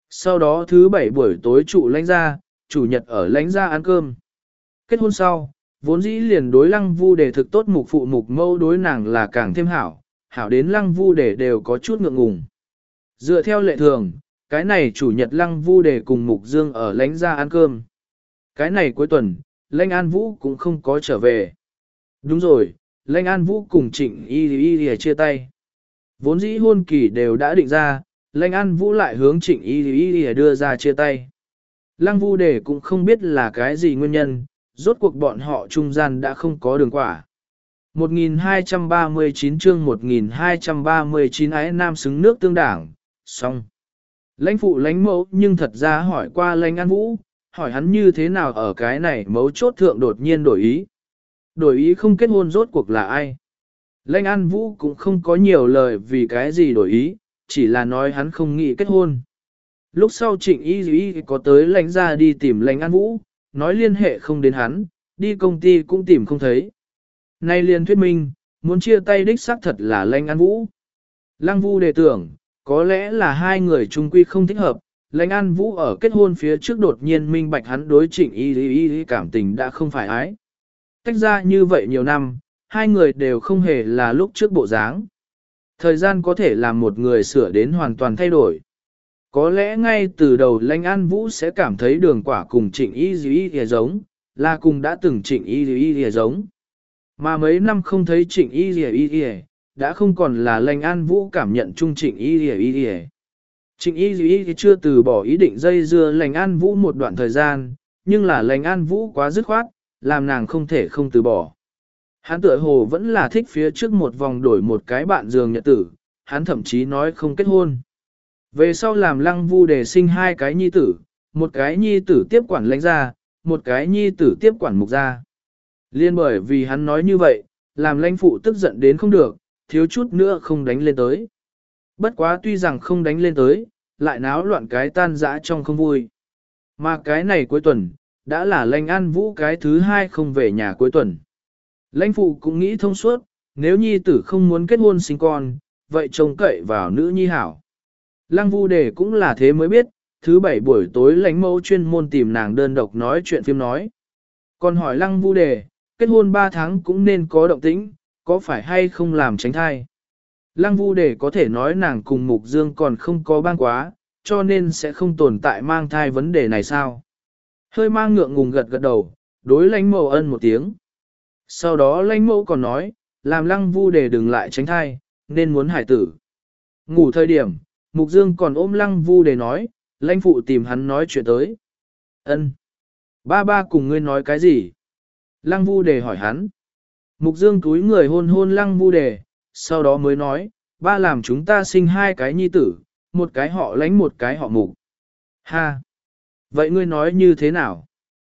Sau đó thứ bảy buổi tối trụ lãnh gia, chủ nhật ở lãnh gia ăn cơm. Kết hôn sau, vốn dĩ liền đối lăng vu đề thực tốt mục phụ mục mâu đối nàng là càng thêm hảo, hảo đến lăng vu đề đều có chút ngượng ngùng. Dựa theo lệ thường, cái này chủ nhật lăng vu đề cùng mục dương ở lãnh gia ăn cơm. Cái này cuối tuần, lãnh an vũ cũng không có trở về. Đúng rồi, lãnh an vũ cùng trịnh y y y chia tay. Vốn dĩ hôn kỳ đều đã định ra, lãnh an vũ lại hướng trịnh y y y đưa ra chia tay. Lăng vu đề cũng không biết là cái gì nguyên nhân, rốt cuộc bọn họ trung gian đã không có đường quả. một nghìn hai trăm ba mươi chín chương một nghìn hai trăm ba mươi chín ái nam xứng nước tương đảng, xong. Lãnh phụ lãnh mẫu nhưng thật ra hỏi qua lãnh an vũ, hỏi hắn như thế nào ở cái này mấu chốt thượng đột nhiên đổi ý. Đổi ý không kết hôn rốt cuộc là ai. Lãnh an vũ cũng không có nhiều lời vì cái gì đổi ý, chỉ là nói hắn không nghĩ kết hôn. Lúc sau trịnh y y có tới lãnh ra đi tìm lãnh an vũ, nói liên hệ không đến hắn, đi công ty cũng tìm không thấy. Nay liền thuyết minh, muốn chia tay đích xác thật là lãnh an vũ. Lăng vu đề tưởng, có lẽ là hai người chung quy không thích hợp, lãnh an vũ ở kết hôn phía trước đột nhiên minh bạch hắn đối trịnh y y y cảm tình đã không phải ái. Tách ra như vậy nhiều năm, hai người đều không hề là lúc trước bộ dáng. Thời gian có thể làm một người sửa đến hoàn toàn thay đổi. Có lẽ ngay từ đầu lãnh an vũ sẽ cảm thấy đường quả cùng trịnh y y y giống, là cùng đã từng trịnh y y y giống. Mà mấy năm không thấy trịnh y y y, đã không còn là lãnh an vũ cảm nhận chung trịnh y y y. Trịnh y y chưa từ bỏ ý định dây dưa lãnh an vũ một đoạn thời gian, nhưng là lãnh an vũ quá dứt khoát, làm nàng không thể không từ bỏ. Hắn tựa hồ vẫn là thích phía trước một vòng đổi một cái bạn giường nhật tử, hắn thậm chí nói không kết hôn. Về sau làm lăng vu đề sinh hai cái nhi tử, một cái nhi tử tiếp quản lãnh gia, một cái nhi tử tiếp quản mục gia. Liên bởi vì hắn nói như vậy, làm lãnh phụ tức giận đến không được, thiếu chút nữa không đánh lên tới. Bất quá tuy rằng không đánh lên tới, lại náo loạn cái tan dã trong không vui. Mà cái này cuối tuần, đã là lãnh an vũ cái thứ hai không về nhà cuối tuần. Lãnh phụ cũng nghĩ thông suốt, nếu nhi tử không muốn kết hôn sinh con, vậy trông cậy vào nữ nhi hảo. Lăng vu đề cũng là thế mới biết, thứ bảy buổi tối lãnh mẫu chuyên môn tìm nàng đơn độc nói chuyện phim nói. Còn hỏi lăng vu đề, kết hôn ba tháng cũng nên có động tĩnh, có phải hay không làm tránh thai. Lăng vu đề có thể nói nàng cùng mục dương còn không có bang quá, cho nên sẽ không tồn tại mang thai vấn đề này sao. Hơi mang ngượng ngùng gật gật đầu, đối lãnh mẫu ân một tiếng. Sau đó lãnh mẫu còn nói, làm lăng vu đề đừng lại tránh thai, nên muốn hải tử. Ngủ thời điểm, mục dương còn ôm lăng vu đề nói, lãnh phụ tìm hắn nói chuyện tới. Ân, ba ba cùng ngươi nói cái gì? Lăng vu đề hỏi hắn. Mục dương túi người hôn hôn lăng vu đề, sau đó mới nói, ba làm chúng ta sinh hai cái nhi tử, một cái họ lãnh một cái họ mục. Ha! Vậy ngươi nói như thế nào?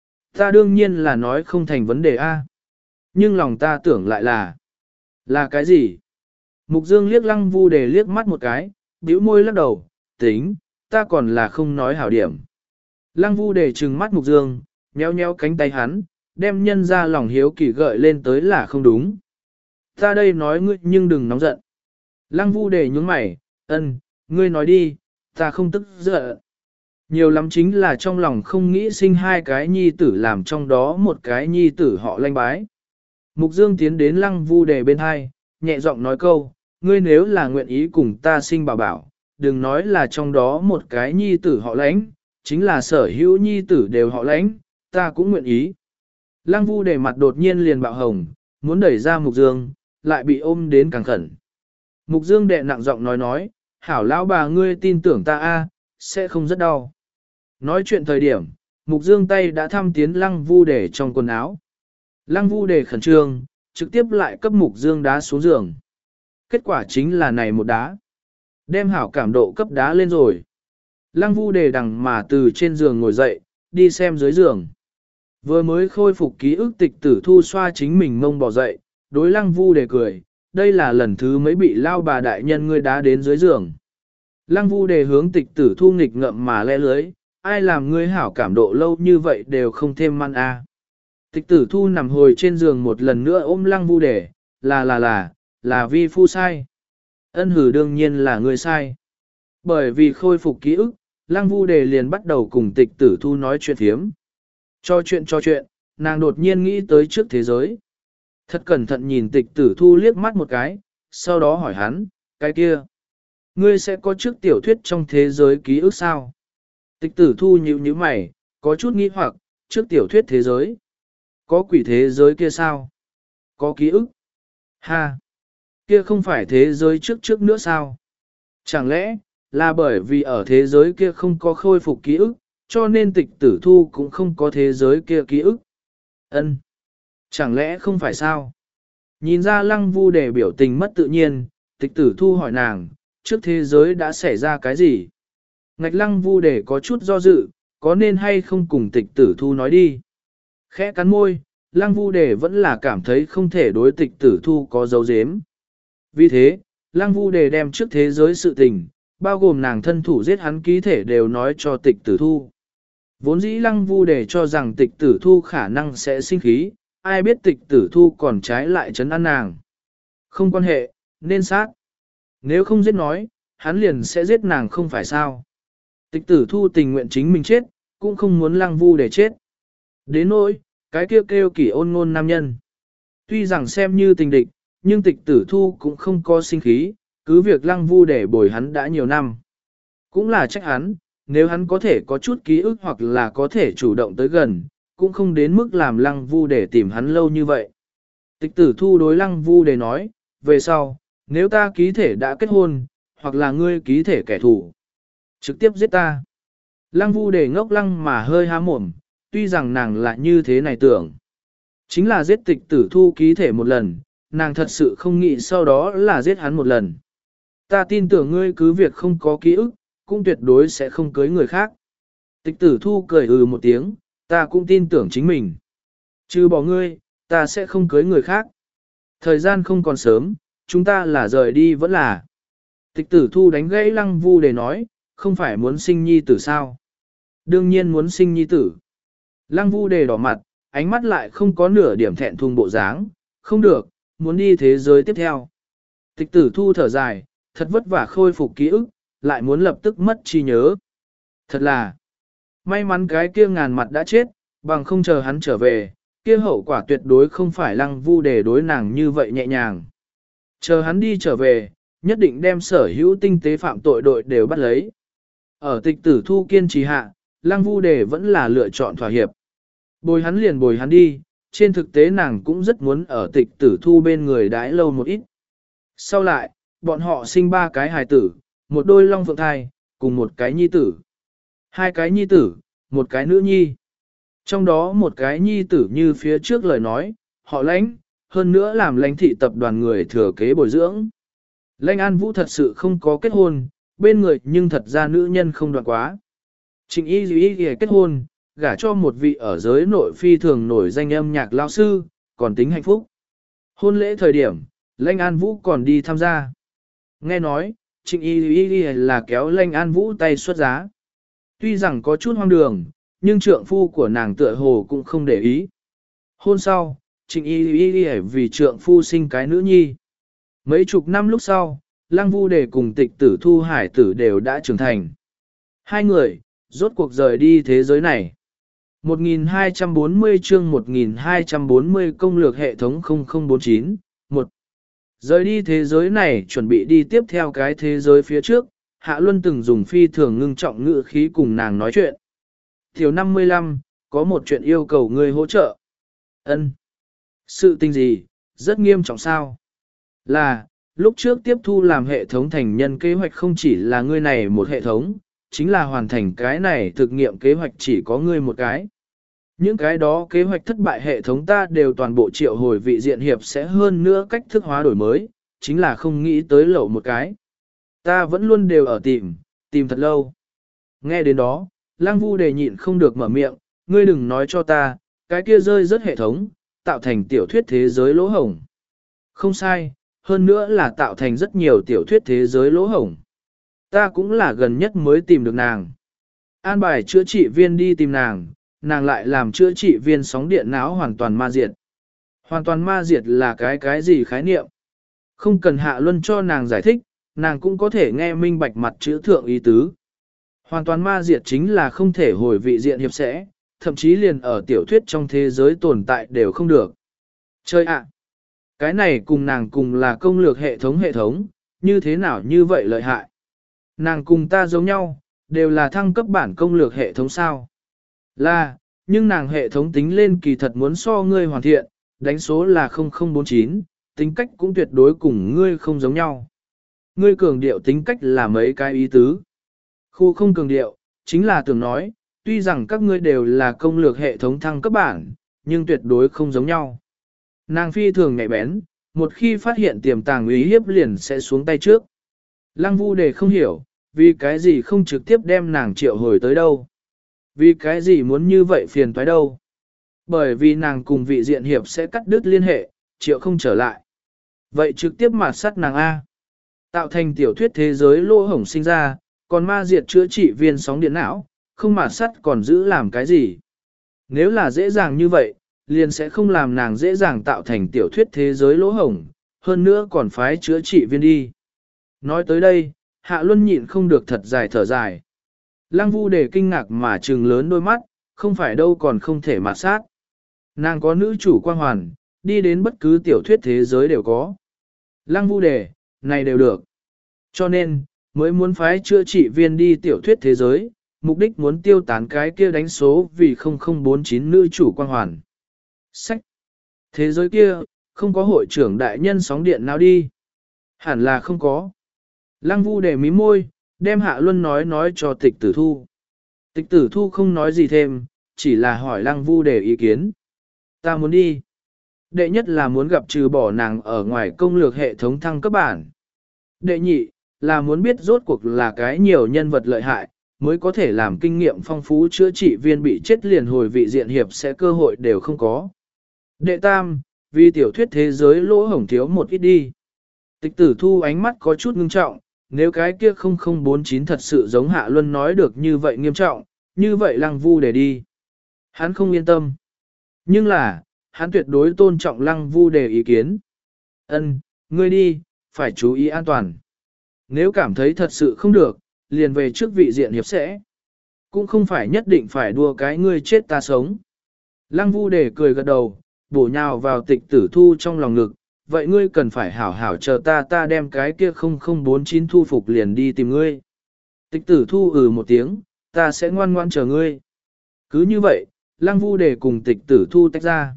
Ta đương nhiên là nói không thành vấn đề A. Nhưng lòng ta tưởng lại là, là cái gì? Mục dương liếc lăng vu đề liếc mắt một cái, bĩu môi lắc đầu, tính, ta còn là không nói hảo điểm. Lăng vu đề trừng mắt mục dương, nheo nheo cánh tay hắn, đem nhân ra lòng hiếu kỳ gợi lên tới là không đúng. Ta đây nói ngươi nhưng đừng nóng giận. Lăng vu đề nhúng mày, ân, ngươi nói đi, ta không tức giận. Nhiều lắm chính là trong lòng không nghĩ sinh hai cái nhi tử làm trong đó một cái nhi tử họ lanh bái. Mục dương tiến đến lăng vu đề bên hai, nhẹ giọng nói câu, ngươi nếu là nguyện ý cùng ta sinh bảo bảo, đừng nói là trong đó một cái nhi tử họ lãnh, chính là sở hữu nhi tử đều họ lãnh, ta cũng nguyện ý. Lăng vu đề mặt đột nhiên liền bạo hồng, muốn đẩy ra mục dương, lại bị ôm đến càng khẩn. Mục dương đệ nặng giọng nói nói, hảo lão bà ngươi tin tưởng ta a, sẽ không rất đau. Nói chuyện thời điểm, mục dương tay đã thăm tiến lăng vu đề trong quần áo. Lăng vu đề khẩn trương, trực tiếp lại cấp mục dương đá xuống giường. Kết quả chính là này một đá. Đem hảo cảm độ cấp đá lên rồi. Lăng vu đề đằng mà từ trên giường ngồi dậy, đi xem dưới giường. Vừa mới khôi phục ký ức tịch tử thu xoa chính mình mông bỏ dậy, đối lăng vu đề cười, đây là lần thứ mấy bị lao bà đại nhân ngươi đá đến dưới giường. Lăng vu đề hướng tịch tử thu nghịch ngậm mà le lưới, ai làm ngươi hảo cảm độ lâu như vậy đều không thêm man a. À. Tịch tử thu nằm hồi trên giường một lần nữa ôm lăng vu đề, là là là, là vi phu sai. Ân hử đương nhiên là ngươi sai. Bởi vì khôi phục ký ức, Lăng Vu Đề liền bắt đầu cùng tịch tử thu nói chuyện thiếm. Cho chuyện cho chuyện, nàng đột nhiên nghĩ tới trước thế giới. Thật cẩn thận nhìn tịch tử thu liếc mắt một cái, sau đó hỏi hắn, cái kia. Ngươi sẽ có trước tiểu thuyết trong thế giới ký ức sao? Tịch tử thu nhíu nhíu mày, có chút nghi hoặc, trước tiểu thuyết thế giới. Có quỷ thế giới kia sao? Có ký ức? Ha! Kia không phải thế giới trước trước nữa sao? Chẳng lẽ, là bởi vì ở thế giới kia không có khôi phục ký ức, cho nên tịch tử thu cũng không có thế giới kia ký ức? Ân, chẳng lẽ không phải sao? Nhìn ra Lăng Vu Đề biểu tình mất tự nhiên, tịch tử thu hỏi nàng, trước thế giới đã xảy ra cái gì? Ngạch Lăng Vu Đề có chút do dự, có nên hay không cùng tịch tử thu nói đi? Khẽ cắn môi, Lăng Vu Đề vẫn là cảm thấy không thể đối tịch tử thu có dấu dếm. Vì thế, Lăng Vu Đề đem trước thế giới sự tình, bao gồm nàng thân thủ giết hắn ký thể đều nói cho tịch tử thu. Vốn dĩ Lăng Vu Đề cho rằng tịch tử thu khả năng sẽ sinh khí, ai biết tịch tử thu còn trái lại trấn an nàng. Không quan hệ, nên sát. Nếu không giết nói, hắn liền sẽ giết nàng không phải sao. Tịch tử thu tình nguyện chính mình chết, cũng không muốn Lăng Vu Đề chết. Đến nỗi, cái kêu kêu kỳ ôn ngôn nam nhân. Tuy rằng xem như tình địch, nhưng tịch tử thu cũng không có sinh khí, cứ việc Lăng Vu Đề bồi hắn đã nhiều năm. Cũng là trách hắn, nếu hắn có thể có chút ký ức hoặc là có thể chủ động tới gần, cũng không đến mức làm Lăng Vu Đề tìm hắn lâu như vậy. Tịch tử thu đối Lăng Vu Đề nói, về sau, nếu ta ký thể đã kết hôn, hoặc là ngươi ký thể kẻ thù, trực tiếp giết ta. Lăng Vu Đề ngốc lăng mà hơi há mồm, tuy rằng nàng lại như thế này tưởng. Chính là giết tịch tử thu ký thể một lần, nàng thật sự không nghĩ sau đó là giết hắn một lần. Ta tin tưởng ngươi cứ việc không có ký ức, cũng tuyệt đối sẽ không cưới người khác. Tịch tử thu cười ừ một tiếng, ta cũng tin tưởng chính mình. Trừ bỏ ngươi, ta sẽ không cưới người khác. Thời gian không còn sớm, chúng ta là rời đi vẫn là. Tịch tử thu đánh gãy Lăng Vu Đề nói, không phải muốn sinh nhi tử sao? Đương nhiên muốn sinh nhi tử. Lăng Vu Đề đỏ mặt, ánh mắt lại không có nửa điểm thẹn thùng bộ dáng, không được, muốn đi thế giới tiếp theo. Tịch tử thu thở dài, thật vất vả khôi phục ký ức, lại muốn lập tức mất trí nhớ. Thật là, may mắn cái kia ngàn mặt đã chết, bằng không chờ hắn trở về, kia hậu quả tuyệt đối không phải Lăng Vu Đề đối nàng như vậy nhẹ nhàng. Chờ hắn đi trở về, nhất định đem sở hữu tinh tế phạm tội đội đều bắt lấy. Ở tịch tử thu kiên trì hạ, Lăng Vu Đề vẫn là lựa chọn thỏa hiệp. Bồi hắn liền bồi hắn đi, trên thực tế nàng cũng rất muốn ở tịch tử thu bên người đãi lâu một ít. Sau lại, bọn họ sinh ba cái hài tử, một đôi long phượng thai, cùng một cái nhi tử. Hai cái nhi tử, một cái nữ nhi. Trong đó một cái nhi tử như phía trước lời nói, họ Lãnh, hơn nữa làm Lãnh thị tập đoàn người thừa kế bồi dưỡng. Lãnh An Vũ thật sự không có kết hôn, bên người nhưng thật ra nữ nhân không đoạn quá. Trịnh Y Duy Y kết hôn, gả cho một vị ở giới nội phi thường nổi danh âm nhạc lao sư, còn tính hạnh phúc. Hôn lễ thời điểm, Lãnh An Vũ còn đi tham gia. Nghe nói, Trịnh Y Duy Y là kéo Lãnh An Vũ tay xuất giá. Tuy rằng có chút hoang đường, nhưng trượng phu của nàng tựa hồ cũng không để ý. Hôn sau, Trịnh Y Duy Y vì trượng phu sinh cái nữ nhi. Mấy chục năm lúc sau, Lăng Vu Đề cùng tịch tử thu hải tử đều đã trưởng thành. Hai người, rốt cuộc rời đi thế giới này. một nghìn hai trăm bốn mươi chương một nghìn hai trăm bốn mươi công lược hệ thống không không bốn chín, một. Rời đi thế giới này chuẩn bị đi tiếp theo cái thế giới phía trước, Hạ Luân từng dùng phi thường ngưng trọng ngữ khí cùng nàng nói chuyện. Thiếu năm mươi lăm, có một chuyện yêu cầu ngươi hỗ trợ. Ân. Sự tình gì, rất nghiêm trọng sao? Là, lúc trước tiếp thu làm hệ thống thành nhân kế hoạch không chỉ là ngươi này một hệ thống, chính là hoàn thành cái này thực nghiệm kế hoạch chỉ có ngươi một cái. Những cái đó kế hoạch thất bại hệ thống ta đều toàn bộ triệu hồi vị diện hiệp sẽ hơn nữa cách thức hóa đổi mới, chính là không nghĩ tới lậu một cái. Ta vẫn luôn đều ở tìm, tìm thật lâu. Nghe đến đó, Lăng Vu Đề nhịn không được mở miệng, ngươi đừng nói cho ta, cái kia rơi rớt hệ thống, tạo thành tiểu thuyết thế giới lỗ hổng. Không sai, hơn nữa là tạo thành rất nhiều tiểu thuyết thế giới lỗ hổng. Ta cũng là gần nhất mới tìm được nàng. An bài chữa trị viên đi tìm nàng, nàng lại làm chữa trị viên sóng điện não hoàn toàn ma diệt. Hoàn toàn ma diệt là cái cái gì khái niệm? Không cần Hạ Luân cho nàng giải thích, nàng cũng có thể nghe minh bạch mặt chữ thượng ý tứ. Hoàn toàn ma diệt chính là không thể hồi vị diện hiệp sẽ, thậm chí liền ở tiểu thuyết trong thế giới tồn tại đều không được. Chơi ạ! Cái này cùng nàng cùng là công lược hệ thống hệ thống, như thế nào như vậy lợi hại? Nàng cùng ta giống nhau, đều là thăng cấp bản công lược hệ thống sao? Là, nhưng nàng hệ thống tính lên kỳ thật muốn so ngươi hoàn thiện, đánh số là không không bốn chín, tính cách cũng tuyệt đối cùng ngươi không giống nhau. Ngươi cường điệu tính cách là mấy cái ý tứ. Khu không cường điệu, chính là tưởng nói, tuy rằng các ngươi đều là công lược hệ thống thăng cấp bản, nhưng tuyệt đối không giống nhau. Nàng phi thường nhạy bén, một khi phát hiện tiềm tàng uy hiếp liền sẽ xuống tay trước. Lăng Vu Đề không hiểu, vì cái gì không trực tiếp đem nàng triệu hồi tới đâu. Vì cái gì muốn như vậy phiền toái đâu. Bởi vì nàng cùng vị diện hiệp sẽ cắt đứt liên hệ, triệu không trở lại. Vậy trực tiếp mà sát nàng A. Tạo thành tiểu thuyết thế giới lỗ hổng sinh ra, còn ma diệt chữa trị viên sóng điện não, không mà sát còn giữ làm cái gì. Nếu là dễ dàng như vậy, liền sẽ không làm nàng dễ dàng tạo thành tiểu thuyết thế giới lỗ hổng, hơn nữa còn phái chữa trị viên đi. Nói tới đây, Hạ Luân nhịn không được thật dài thở dài. Lăng Vu Đề kinh ngạc mà trừng lớn đôi mắt, không phải đâu còn không thể mà sát. Nàng có nữ chủ quan hoàn, đi đến bất cứ tiểu thuyết thế giới đều có. Lăng Vu Đề, này đều được. Cho nên, mới muốn phái chữa trị viên đi tiểu thuyết thế giới, mục đích muốn tiêu tán cái kia đánh số vì không không bốn chín nữ chủ quan hoàn. Sách! Thế giới kia, không có hội trưởng đại nhân sóng điện nào đi. Hẳn là không có. Lăng Vu Đề mí môi, đem Hạ Luân nói nói cho tịch tử thu. Tịch tử thu không nói gì thêm, chỉ là hỏi Lăng Vu Đề ý kiến. Ta muốn đi. Đệ nhất là muốn gặp trừ bỏ nàng ở ngoài công lược hệ thống thăng cấp bản. Đệ nhị, là muốn biết rốt cuộc là cái nhiều nhân vật lợi hại, mới có thể làm kinh nghiệm phong phú chữa trị viên bị chết liền hồi vị diện hiệp sẽ cơ hội đều không có. Đệ tam, vì tiểu thuyết thế giới lỗ hổng thiếu một ít đi. Tịch tử thu ánh mắt có chút ngưng trọng, nếu cái kia không không bốn chín thật sự giống Hạ Luân nói được như vậy nghiêm trọng, như vậy Lăng Vu Đề đi. Hắn không yên tâm. Nhưng là, hắn tuyệt đối tôn trọng Lăng Vu Đề ý kiến. Ân, ngươi đi, phải chú ý an toàn. Nếu cảm thấy thật sự không được, liền về trước vị diện hiệp sẽ. Cũng không phải nhất định phải đua cái ngươi chết ta sống. Lăng Vu Đề cười gật đầu, bổ nhào vào tịch tử thu trong lòng ngực. Vậy ngươi cần phải hảo hảo chờ ta ta đem cái kia không không bốn chín thu phục liền đi tìm ngươi. Tịch tử thu ừ một tiếng, ta sẽ ngoan ngoan chờ ngươi. Cứ như vậy, Lăng Vu Đề cùng tịch tử thu tách ra.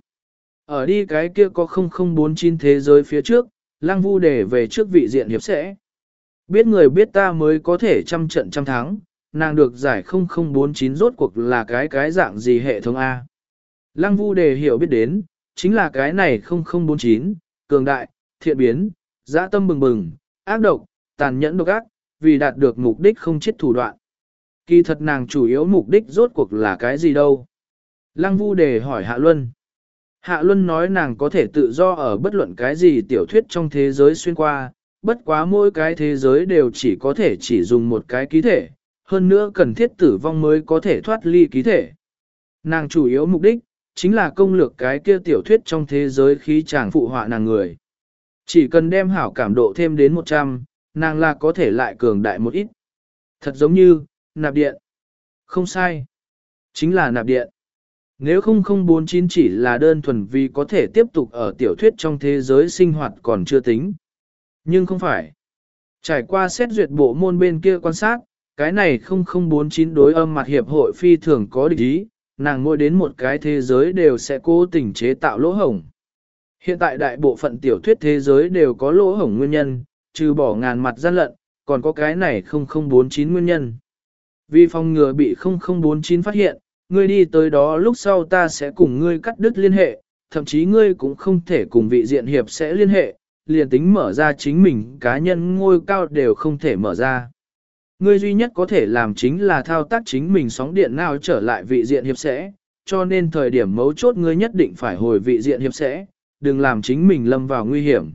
Ở đi cái kia có không không bốn chín thế giới phía trước, Lăng Vu Đề về trước vị diện hiệp sẽ. Biết người biết ta mới có thể trăm trận trăm thắng, nàng được giải không không bốn chín rốt cuộc là cái cái dạng gì hệ thống A. Lăng Vu Đề hiểu biết đến, chính là cái này không không bốn chín, cường đại, thiện biến, dã tâm bừng bừng, ác độc, tàn nhẫn độc ác, vì đạt được mục đích không chết thủ đoạn. Kỳ thật nàng chủ yếu mục đích rốt cuộc là cái gì đâu? Lăng Vu Đề hỏi Hạ Luân. Hạ Luân nói nàng có thể tự do ở bất luận cái gì tiểu thuyết trong thế giới xuyên qua, bất quá mỗi cái thế giới đều chỉ có thể chỉ dùng một cái ký thể, hơn nữa cần thiết tử vong mới có thể thoát ly ký thể. Nàng chủ yếu mục đích, chính là công lược cái kia tiểu thuyết trong thế giới khí chàng phụ họa nàng người. Chỉ cần đem hảo cảm độ thêm đến một trăm, nàng là có thể lại cường đại một ít. Thật giống như, nạp điện. Không sai. Chính là nạp điện. Nếu không không bốn chín chỉ là đơn thuần vì có thể tiếp tục ở tiểu thuyết trong thế giới sinh hoạt còn chưa tính. Nhưng không phải. Trải qua xét duyệt bộ môn bên kia quan sát, cái này không không bốn chín đối âm mặt hiệp hội phi thường có địch ý, nàng ngồi đến một cái thế giới đều sẽ cố tình chế tạo lỗ hổng. Hiện tại đại bộ phận tiểu thuyết thế giới đều có lỗ hổng nguyên nhân, trừ bỏ ngàn mặt gian lận, còn có cái này không không bốn chín nguyên nhân. Vì phòng ngừa bị không không bốn chín phát hiện, ngươi đi tới đó lúc sau ta sẽ cùng ngươi cắt đứt liên hệ, thậm chí ngươi cũng không thể cùng vị diện hiệp sẽ liên hệ, liền tính mở ra chính mình cá nhân ngôi cao đều không thể mở ra. Ngươi duy nhất có thể làm chính là thao tác chính mình sóng điện nào trở lại vị diện hiệp sẽ, cho nên thời điểm mấu chốt ngươi nhất định phải hồi vị diện hiệp sẽ, đừng làm chính mình lâm vào nguy hiểm.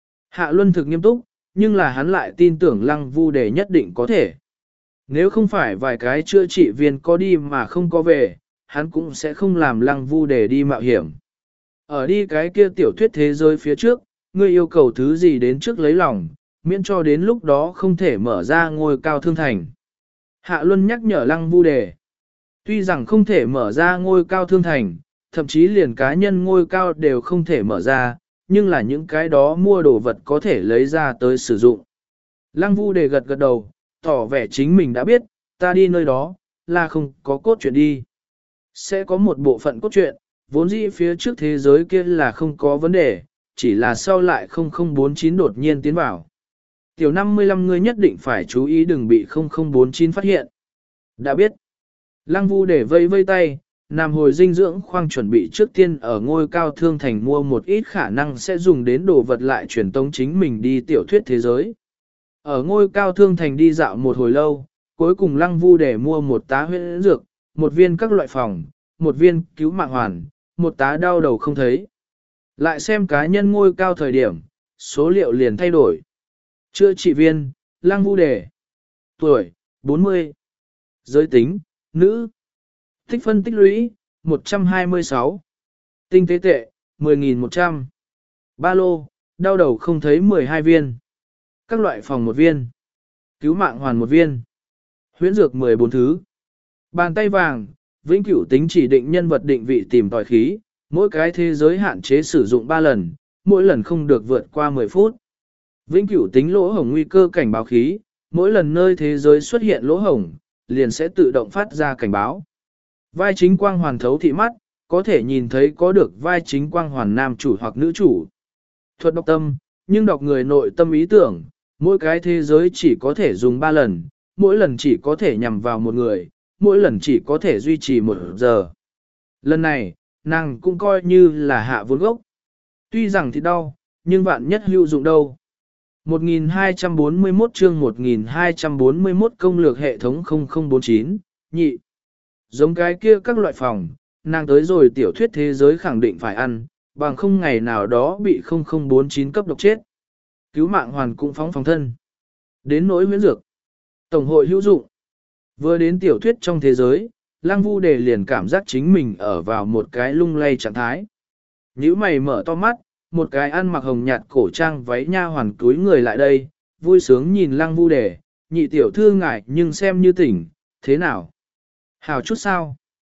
Hạ Luân thực nghiêm túc, nhưng là hắn lại tin tưởng Lăng Vu Đề nhất định có thể. Nếu không phải vài cái chữa trị viên có đi mà không có về, hắn cũng sẽ không làm Lăng Vu Đề đi mạo hiểm. Ở đi cái kia tiểu thuyết thế giới phía trước, ngươi yêu cầu thứ gì đến trước lấy lòng, miễn cho đến lúc đó không thể mở ra ngôi cao thương thành. Hạ Luân nhắc nhở Lăng Vu Đề. Tuy rằng không thể mở ra ngôi cao thương thành, thậm chí liền cá nhân ngôi cao đều không thể mở ra, nhưng là những cái đó mua đồ vật có thể lấy ra tới sử dụng. Lăng Vu Đề gật gật đầu, tỏ vẻ chính mình đã biết, ta đi nơi đó, là không có cốt truyện đi. Sẽ có một bộ phận cốt truyện, vốn dĩ phía trước thế giới kia là không có vấn đề, chỉ là sau lại không không bốn chín đột nhiên tiến vào. Tiểu năm mươi lăm ngươi nhất định phải chú ý đừng bị không không bốn chín phát hiện. Đã biết. Lăng Vu để vây vây tay, Nam hồi dinh dưỡng khoang chuẩn bị trước tiên ở ngôi cao thương thành mua một ít khả năng sẽ dùng đến đồ vật lại truyền tống chính mình đi tiểu thuyết thế giới. Ở ngôi cao thương thành đi dạo một hồi lâu, cuối cùng Lăng Vu để mua một tá huyết dược, một viên các loại phòng, một viên cứu mạng hoàn, một tá đau đầu không thấy. Lại xem cá nhân ngôi cao thời điểm, số liệu liền thay đổi. Chữa trị viên, Lăng Vu đề. Tuổi, bốn mươi. Giới tính, nữ. Tích phân tích lũy, một trăm hai mươi sáu. Tinh tế tệ, mười nghìn một trăm. Ba lô, đau đầu không thấy mười hai viên. Các loại phòng một viên. Cứu mạng hoàn một viên. Huyễn dược mười bốn thứ. Bàn tay vàng, vĩnh cửu tính chỉ định nhân vật định vị tìm tòi khí, mỗi cái thế giới hạn chế sử dụng ba lần, mỗi lần không được vượt qua mười phút. Vĩnh cửu tính lỗ hổng nguy cơ cảnh báo khí, mỗi lần nơi thế giới xuất hiện lỗ hổng, liền sẽ tự động phát ra cảnh báo. Vai chính quang hoàn thấu thị mắt, có thể nhìn thấy có được vai chính quang hoàn nam chủ hoặc nữ chủ. Thuật đọc tâm, nhưng đọc người nội tâm ý tưởng, mỗi cái thế giới chỉ có thể dùng ba lần, mỗi lần chỉ có thể nhằm vào một người, mỗi lần chỉ có thể duy trì một giờ. Lần này, nàng cũng coi như là hạ vốn gốc. Tuy rằng thì đau, nhưng vạn nhất hữu dụng đâu. một nghìn hai trăm bốn mươi mốt chương một nghìn hai trăm bốn mươi mốt công lược hệ thống không không bốn chín, nhị. Giống cái kia các loại phòng, nàng tới rồi tiểu thuyết thế giới khẳng định phải ăn, bằng không ngày nào đó bị không không bốn chín cấp độc chết. Cứu mạng hoàn cũng phóng phòng thân. Đến nỗi huyễn dược. Tổng hội hữu dụng. Vừa đến tiểu thuyết trong thế giới, Lăng Vu Đề liền cảm giác chính mình ở vào một cái lung lay trạng thái. Nhíu mày mở to mắt, một cái ăn mặc hồng nhạt cổ trang váy nha hoàn túi người lại đây, vui sướng nhìn Lăng Vu Đề, nhị tiểu thư ngại nhưng xem như tỉnh, thế nào? Hảo chút sao?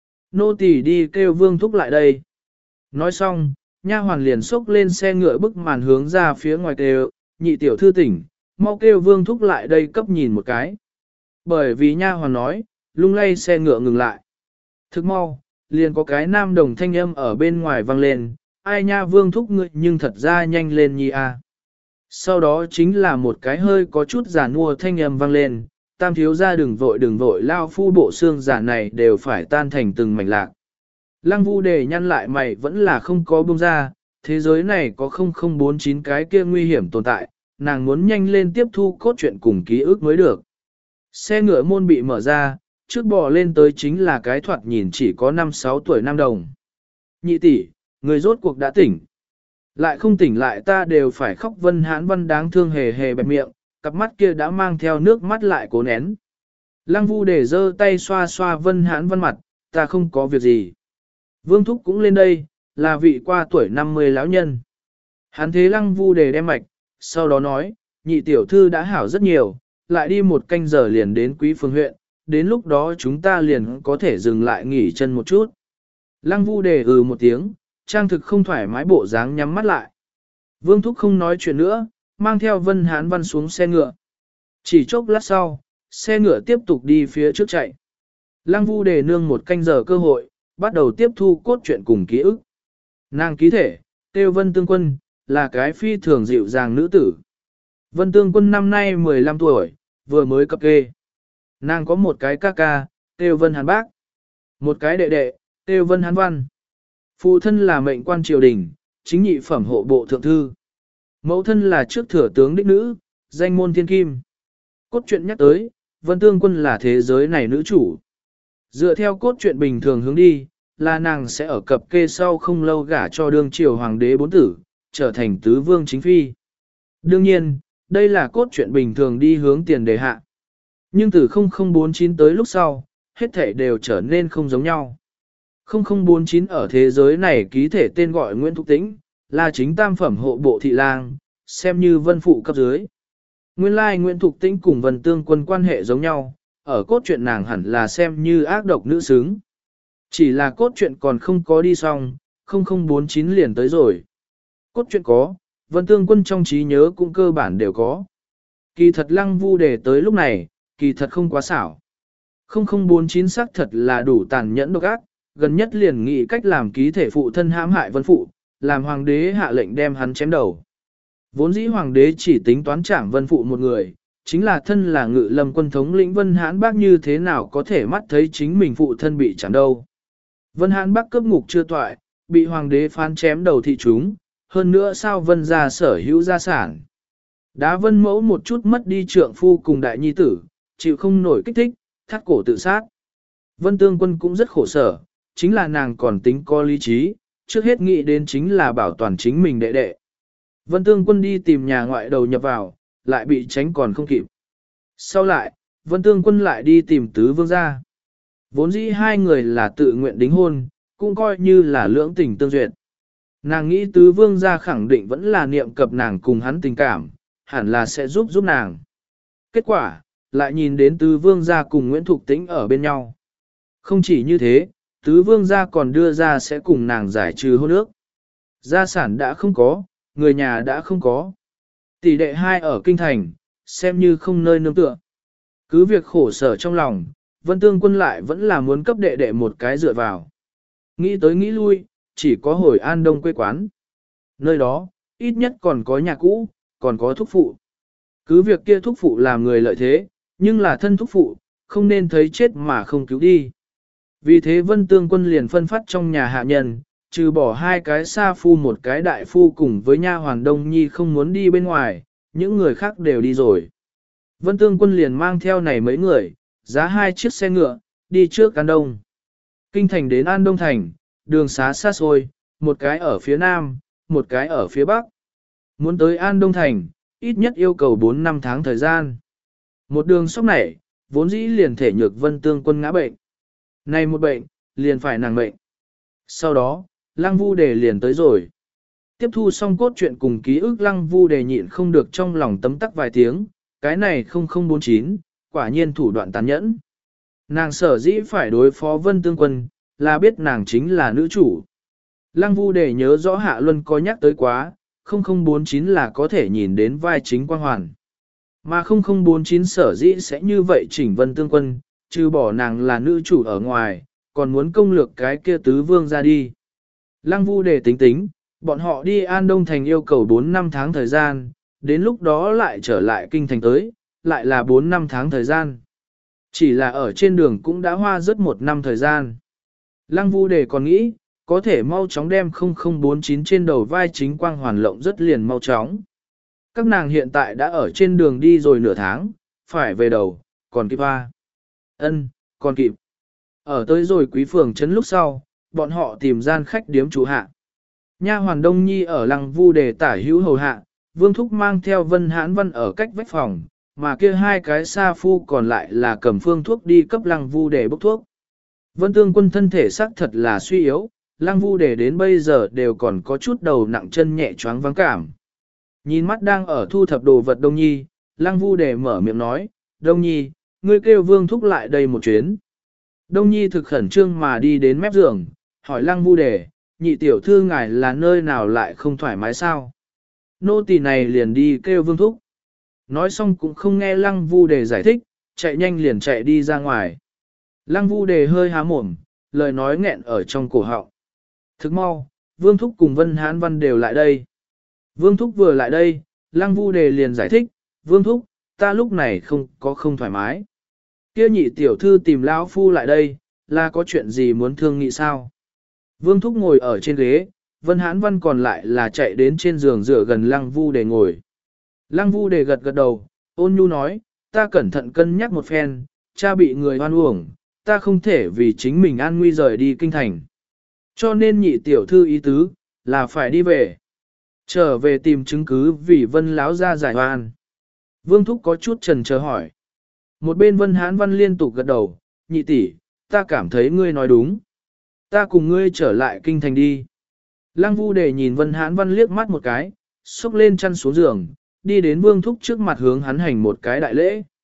Nô tỳ đi kêu Vương Thúc lại đây. Nói xong, nha hoàn liền xốc lên xe ngựa bức màn hướng ra phía ngoài kêu, nhị tiểu thư tỉnh, mau kêu Vương Thúc lại đây cấp nhìn một cái. Bởi vì nha hoàn nói, lung lay xe ngựa ngừng lại. Thức mau, liền có cái nam đồng thanh âm ở bên ngoài vang lên, ai nha Vương Thúc ngươi nhưng thật ra nhanh lên nhi a. Sau đó chính là một cái hơi có chút giả nua thanh âm vang lên, tam thiếu ra đừng vội đừng vội lao phu bộ xương giả này đều phải tan thành từng mảnh lạc. Lăng Vu Đề nhăn lại mày vẫn là không có buông ra, thế giới này có không không bốn chín cái kia nguy hiểm tồn tại, nàng muốn nhanh lên tiếp thu cốt truyện cùng ký ức mới được. Xe ngựa môn bị mở ra, trước bò lên tới chính là cái thoạt nhìn chỉ có năm sáu tuổi nam đồng. Nhị tỷ, người rốt cuộc đã tỉnh. Lại không tỉnh lại ta đều phải khóc. Vân Hãn Văn đáng thương hề hề bẹp miệng, cặp mắt kia đã mang theo nước mắt lại cố nén. Lăng Vu để giơ tay xoa xoa Vân Hãn Văn mặt, ta không có việc gì. Vương Thúc cũng lên đây, là vị qua tuổi năm mươi lão nhân. Hắn thế Lăng Vu để đem mạch, sau đó nói, nhị tiểu thư đã hảo rất nhiều, lại đi một canh giờ liền đến Quý Phương huyện, đến lúc đó chúng ta liền có thể dừng lại nghỉ chân một chút. Lăng Vu đề ừ một tiếng, trang thực không thoải mái bộ dáng nhắm mắt lại. Vương Thúc không nói chuyện nữa, mang theo Vân Hán Văn xuống xe ngựa. Chỉ chốc lát sau, xe ngựa tiếp tục đi phía trước chạy. Lăng Vu đề nương một canh giờ cơ hội, bắt đầu tiếp thu cốt truyện cùng ký ức. Nàng ký thể, Tiêu Vân Tương Quân, là cái phi thường dịu dàng nữ tử. Vân Tương Quân năm nay mười lăm tuổi, vừa mới cập kê. Nàng có một cái ca ca, Tiêu Vân Hán Bác. Một cái đệ đệ, Tiêu Vân Hán Văn. Phụ thân là mệnh quan triều đình, chính nhị phẩm hộ bộ thượng thư. Mẫu thân là trước thừa tướng đích nữ, danh môn thiên kim. Cốt truyện nhắc tới, Vân Tương Quân là thế giới này nữ chủ. Dựa theo cốt truyện bình thường hướng đi, là nàng sẽ ở cập kê sau không lâu gả cho đương triều hoàng đế bốn tử, trở thành tứ vương chính phi. Đương nhiên, đây là cốt truyện bình thường đi hướng tiền đề hạ. Nhưng từ không không bốn chín tới lúc sau, hết thể đều trở nên không giống nhau. không không bốn chín ở thế giới này ký thể tên gọi Nguyễn Thục Tĩnh, là chính tam phẩm hộ bộ thị lang, xem như vân phụ cấp dưới. Nguyên lai Nguyễn Thục Tĩnh cùng Vân Tương Quân quan hệ giống nhau, ở cốt truyện nàng hẳn là xem như ác độc nữ xứng. Chỉ là cốt truyện còn không có đi xong, không không bốn chín liền tới rồi. Cốt truyện có, Vân Tương Quân trong trí nhớ cũng cơ bản đều có. Kỳ thật Lăng Vu Đề tới lúc này, kỳ thật không quá xảo. không không bốn chín xác thật là đủ tàn nhẫn độc ác, gần nhất liền nghĩ cách làm ký thể phụ thân hãm hại Vân Phụ, làm hoàng đế hạ lệnh đem hắn chém đầu. Vốn dĩ hoàng đế chỉ tính toán trảm Vân Phụ một người, chính là thân là Ngự Lâm quân thống lĩnh Vân Hãn Bác như thế nào có thể mắt thấy chính mình phụ thân bị chém đâu. Vân Hãn Bác cướp ngục chưa toại, bị hoàng đế phán chém đầu thị chúng, hơn nữa sao Vân gia sở hữu gia sản. Đá Vân Mẫu một chút mất đi trượng phu cùng đại nhi tử, chịu không nổi kích thích, thắt cổ tự sát. Vân Tương Quân cũng rất khổ sở, chính là nàng còn tính có lý trí, trước hết nghĩ đến chính là bảo toàn chính mình đệ đệ. Vân Tương Quân đi tìm nhà ngoại đầu nhập vào, lại bị tránh còn không kịp. Sau lại, Vân Tương Quân lại đi tìm Tứ Vương gia. Vốn dĩ hai người là tự nguyện đính hôn, cũng coi như là lưỡng tình tương duyệt. Nàng nghĩ Tứ Vương gia khẳng định vẫn là niệm cập nàng cùng hắn tình cảm, hẳn là sẽ giúp giúp nàng. Kết quả, lại nhìn đến Tứ Vương gia cùng Nguyễn Thục Tĩnh ở bên nhau. Không chỉ như thế, Tứ Vương gia còn đưa ra sẽ cùng nàng giải trừ hôn ước. Gia sản đã không có, người nhà đã không có. Tỷ đệ hai ở kinh thành, xem như không nơi nương tựa. Cứ việc khổ sở trong lòng, Vân Tương Quân lại vẫn là muốn cấp đệ đệ một cái dựa vào. Nghĩ tới nghĩ lui, chỉ có hồi An Đông quê quán. Nơi đó, ít nhất còn có nhà cũ, còn có thúc phụ. Cứ việc kia thúc phụ làm người lợi thế, nhưng là thân thúc phụ, không nên thấy chết mà không cứu đi. Vì thế Vân Tương Quân liền phân phát trong nhà hạ nhân, trừ bỏ hai cái sa phu một cái đại phu cùng với nha hoàn Đông Nhi không muốn đi bên ngoài, những người khác đều đi rồi. Vân Tương Quân liền mang theo này mấy người, giá hai chiếc xe ngựa, đi trước An Đông. Kinh thành đến An Đông thành, đường xá xa xôi, một cái ở phía nam, một cái ở phía bắc. Muốn tới An Đông thành, ít nhất yêu cầu bốn năm tháng thời gian. Một đường sóc này, vốn dĩ liền thể nhược Vân Tương Quân ngã bệnh. Này một bệnh, liền phải nàng bệnh. Sau đó, Lăng Vu Đề liền tới rồi. Tiếp thu xong cốt truyện cùng ký ức Lăng Vu Đề nhịn không được trong lòng tấm tắc vài tiếng, cái này không không bốn chín, quả nhiên thủ đoạn tàn nhẫn. Nàng sở dĩ phải đối phó Vân Tương Quân, là biết nàng chính là nữ chủ. Lăng Vu Đề nhớ rõ Hạ Luân có nhắc tới quá, không không bốn chín là có thể nhìn đến vai chính quang hoàn. Mà không không bốn chín sở dĩ sẽ như vậy chỉnh Vân Tương Quân, trừ bỏ nàng là nữ chủ ở ngoài, còn muốn công lược cái kia tứ vương ra đi. Lăng Vu Đề tính tính, bọn họ đi An Đông Thành yêu cầu bốn năm tháng thời gian, đến lúc đó lại trở lại kinh thành tới, lại là bốn năm tháng thời gian. Chỉ là ở trên đường cũng đã hoa rất một năm thời gian. Lăng Vu Đề còn nghĩ, có thể mau chóng đem không không bốn chín trên đầu vai chính quang hoàn lộng rất liền mau chóng. Các nàng hiện tại đã ở trên đường đi rồi nửa tháng, phải về đầu, còn kịp hoa. Ân, còn kịp. Ở tới rồi quý phường trấn lúc sau, bọn họ tìm gian khách điếm chủ hạ. Nha hoàn Đông Nhi ở Lăng Vu Đề tả hữu hầu hạ, Vương Thúc mang theo Vân Hãn Văn ở cách vách phòng, mà kia hai cái sa phu còn lại là cầm phương thuốc đi cấp Lăng Vu Đề bốc thuốc. Vân Tương Quân thân thể xác thật là suy yếu, Lăng Vu Đề đến bây giờ đều còn có chút đầu nặng chân nhẹ choáng vắng cảm. Nhìn mắt đang ở thu thập đồ vật Đông Nhi, Lăng Vu Đề mở miệng nói, Đông Nhi, ngươi kêu Vương Thúc lại đây một chuyến. Đông Nhi thực khẩn trương mà đi đến mép giường, hỏi Lăng Vu Đề, nhị tiểu thư ngài là nơi nào lại không thoải mái sao? Nô tỳ này liền đi kêu Vương Thúc. Nói xong cũng không nghe Lăng Vu Đề giải thích, chạy nhanh liền chạy đi ra ngoài. Lăng Vu Đề hơi há mồm, lời nói nghẹn ở trong cổ họng. Thức mau, Vương Thúc cùng Vân Hãn Văn đều lại đây. Vương Thúc vừa lại đây, Lăng Vu Đề liền giải thích, Vương Thúc, ta lúc này không có không thoải mái. Kia nhị tiểu thư tìm lão phu lại đây, là có chuyện gì muốn thương nghị sao? Vương Thúc ngồi ở trên ghế, Vân Hãn Văn còn lại là chạy đến trên giường dựa gần Lăng Vu Đề ngồi. Lăng Vu Đề gật gật đầu, ôn nhu nói, ta cẩn thận cân nhắc một phen, cha bị người hoan uổng, ta không thể vì chính mình an nguy rời đi kinh thành. Cho nên nhị tiểu thư ý tứ, là phải đi về. Trở về tìm chứng cứ vì Vân Láo ra giải oan. Vương Thúc có chút chần chờ hỏi. Một bên Vân Hãn Văn liên tục gật đầu, nhị tỷ, ta cảm thấy ngươi nói đúng. Ta cùng ngươi trở lại kinh thành đi. Lăng Vu Đề nhìn Vân Hãn Văn liếc mắt một cái, xúc lên chăn xuống giường, đi đến Vương Thúc trước mặt hướng hắn hành một cái đại lễ.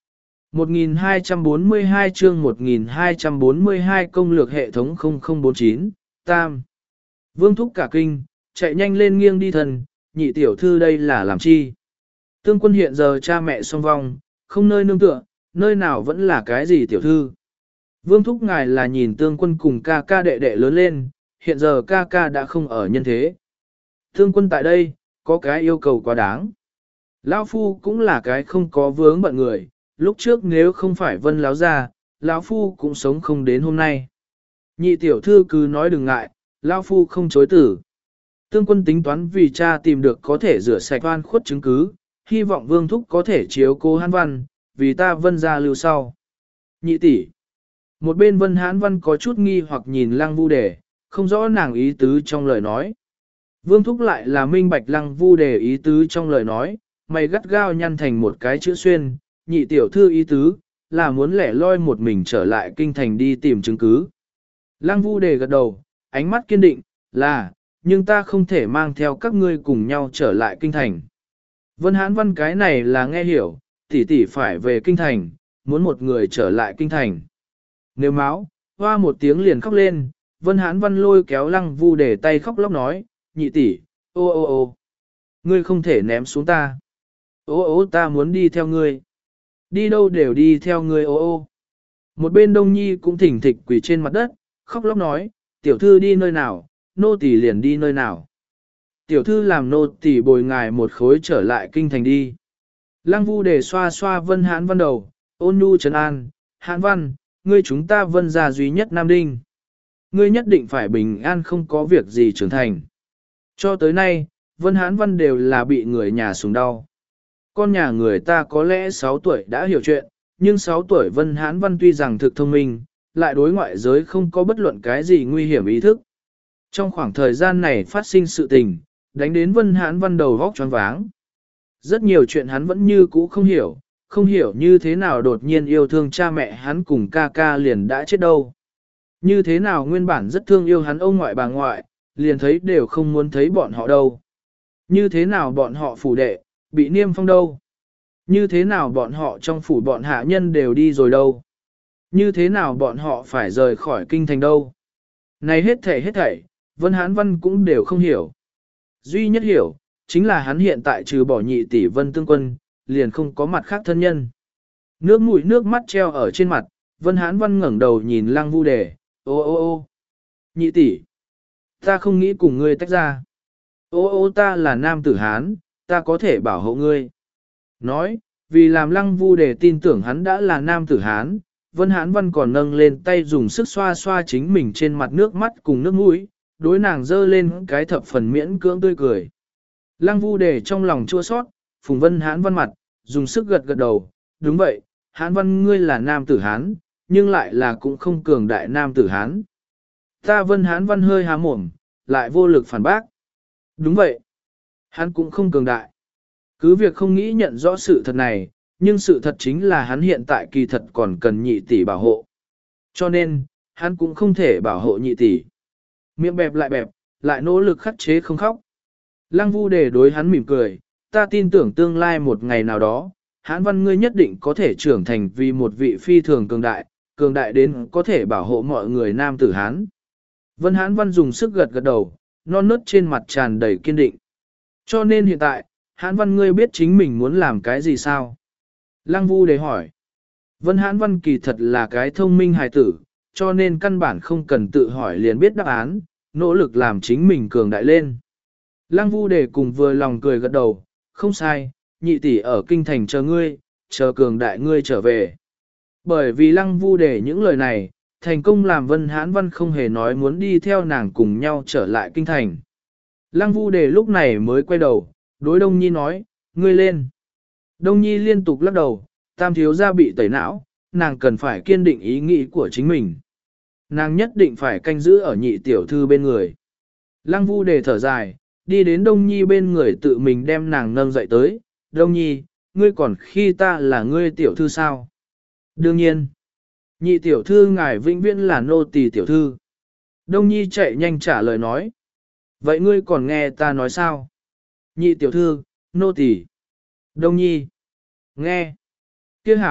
một nghìn hai trăm bốn mươi hai chương một nghìn hai trăm bốn mươi hai công lược hệ thống không không bốn chín, Tam. Vương thúc cả kinh, chạy nhanh lên nghiêng đi thần, nhị tiểu thư đây là làm chi? Tương quân hiện giờ cha mẹ song vong, không nơi nương tựa, nơi nào vẫn là cái gì tiểu thư? Vương thúc ngài là nhìn tương quân cùng ca ca đệ đệ lớn lên, hiện giờ ca ca đã không ở nhân thế. Tương quân tại đây, có cái yêu cầu quá đáng. Lão phu cũng là cái không có vướng bận người, lúc trước nếu không phải vân láo ra, lão phu cũng sống không đến hôm nay. Nhị tiểu thư cứ nói đừng ngại, lão phu không chối tử. Tương quân tính toán vì cha tìm được có thể rửa sạch oan khuất chứng cứ, hy vọng vương thúc có thể chiếu cố hán văn, vì ta vân ra lưu sau. Nhị tỷ. Một bên vân hán văn có chút nghi hoặc nhìn lăng vu đề, không rõ nàng ý tứ trong lời nói. Vương thúc lại là minh bạch lăng vu đề ý tứ trong lời nói, mày gắt gao nhăn thành một cái chữ xuyên, nhị tiểu thư ý tứ, là muốn lẻ loi một mình trở lại kinh thành đi tìm chứng cứ. Lăng vu đề gật đầu, ánh mắt kiên định, là, nhưng ta không thể mang theo các ngươi cùng nhau trở lại kinh thành. Vân hán văn cái này là nghe hiểu, tỷ tỷ phải về kinh thành, muốn một người trở lại kinh thành. Nếu máu, hoa một tiếng liền khóc lên, vân hán văn lôi kéo lăng vu để tay khóc lóc nói, nhị tỷ, ô ô ô, ngươi không thể ném xuống ta. Ô ô ta muốn đi theo ngươi. Đi đâu đều đi theo ngươi ô ô. Một bên đông nhi cũng thỉnh thịch quỳ trên mặt đất, khóc lóc nói, tiểu thư đi nơi nào, nô tỳ liền đi nơi nào. Tiểu thư làm nô tỳ bồi ngài một khối trở lại kinh thành đi. Lăng vu để xoa xoa vân hán văn đầu, ôn nhu trấn an, hán văn, ngươi chúng ta vân gia duy nhất nam đinh. Ngươi nhất định phải bình an không có việc gì trưởng thành. Cho tới nay, vân hán văn đều là bị người nhà sủng đau. Con nhà người ta có lẽ sáu tuổi đã hiểu chuyện, nhưng sáu tuổi vân hán văn tuy rằng thực thông minh, lại đối ngoại giới không có bất luận cái gì nguy hiểm ý thức. Trong khoảng thời gian này phát sinh sự tình, đánh đến vân hán văn đầu vóc choáng váng. Rất nhiều chuyện hắn vẫn như cũ không hiểu, không hiểu như thế nào đột nhiên yêu thương cha mẹ hắn cùng ca ca liền đã chết đâu. Như thế nào nguyên bản rất thương yêu hắn ông ngoại bà ngoại, liền thấy đều không muốn thấy bọn họ đâu. Như thế nào bọn họ phủ đệ, bị niêm phong đâu. Như thế nào bọn họ trong phủ bọn hạ nhân đều đi rồi đâu. Như thế nào bọn họ phải rời khỏi kinh thành đâu. Này hết thảy hết thảy, Vân Hán Văn cũng đều không hiểu. Duy nhất hiểu, chính là hắn hiện tại trừ bỏ nhị tỷ Vân Tương Quân, liền không có mặt khác thân nhân. Nước mũi nước mắt treo ở trên mặt, Vân Hán Văn ngẩng đầu nhìn Lăng Vu Đề, ô ô ô, nhị tỷ, ta không nghĩ cùng ngươi tách ra. Ô ô ta là nam tử Hán, ta có thể bảo hộ ngươi. Nói, vì làm Lăng Vu Đề tin tưởng hắn đã là nam tử Hán, Vân Hán Văn còn nâng lên tay dùng sức xoa xoa chính mình trên mặt nước mắt cùng nước mũi, đối nàng dơ lên cái thập phần miễn cưỡng tươi cười. Lăng Vu Đề trong lòng chua sót, phùng Vân Hán Văn mặt, dùng sức gật gật đầu, đúng vậy, Hán Văn ngươi là nam tử Hán, nhưng lại là cũng không cường đại nam tử Hán. Ta Vân Hán Văn hơi há mồm, lại vô lực phản bác. Đúng vậy, hắn cũng không cường đại. Cứ việc không nghĩ nhận rõ sự thật này, nhưng sự thật chính là hắn hiện tại kỳ thật còn cần nhị tỷ bảo hộ. Cho nên, hắn cũng không thể bảo hộ nhị tỷ. Miệng bẹp lại bẹp, lại nỗ lực khắc chế không khóc. Lăng Vu Đề đối hắn mỉm cười, ta tin tưởng tương lai một ngày nào đó, Hán Văn ngươi nhất định có thể trưởng thành vì một vị phi thường cường đại, cường đại đến có thể bảo hộ mọi người nam tử Hán. Vân Hán Văn dùng sức gật gật đầu, non nớt trên mặt tràn đầy kiên định. Cho nên hiện tại, Hán Văn ngươi biết chính mình muốn làm cái gì sao? Lăng Vu Đề hỏi. Vân Hán Văn kỳ thật là cái thông minh hài tử, cho nên căn bản không cần tự hỏi liền biết đáp án, nỗ lực làm chính mình cường đại lên. Lăng Vu Đề cùng vừa lòng cười gật đầu, không sai, nhị tỷ ở kinh thành chờ ngươi, chờ cường đại ngươi trở về. Bởi vì Lăng Vu Đề những lời này, thành công làm Vân Hán Văn không hề nói muốn đi theo nàng cùng nhau trở lại kinh thành. Lăng Vu Đề lúc này mới quay đầu, đối Đông Nhi nói, ngươi lên. Đông Nhi liên tục lắc đầu, tam thiếu gia bị tẩy não, nàng cần phải kiên định ý nghĩ của chính mình. Nàng nhất định phải canh giữ ở nhị tiểu thư bên người. Lăng Vu Đề thở dài, đi đến Đông Nhi bên người tự mình đem nàng nâng dậy tới. Đông Nhi, ngươi còn khi ta là ngươi tiểu thư sao? Đương nhiên, nhị tiểu thư ngài vĩnh viễn là nô tỳ tiểu thư. Đông Nhi chạy nhanh trả lời nói. Vậy ngươi còn nghe ta nói sao? Nhị tiểu thư, nô tỳ. Đông Nhi. Nghe. Kia hảo,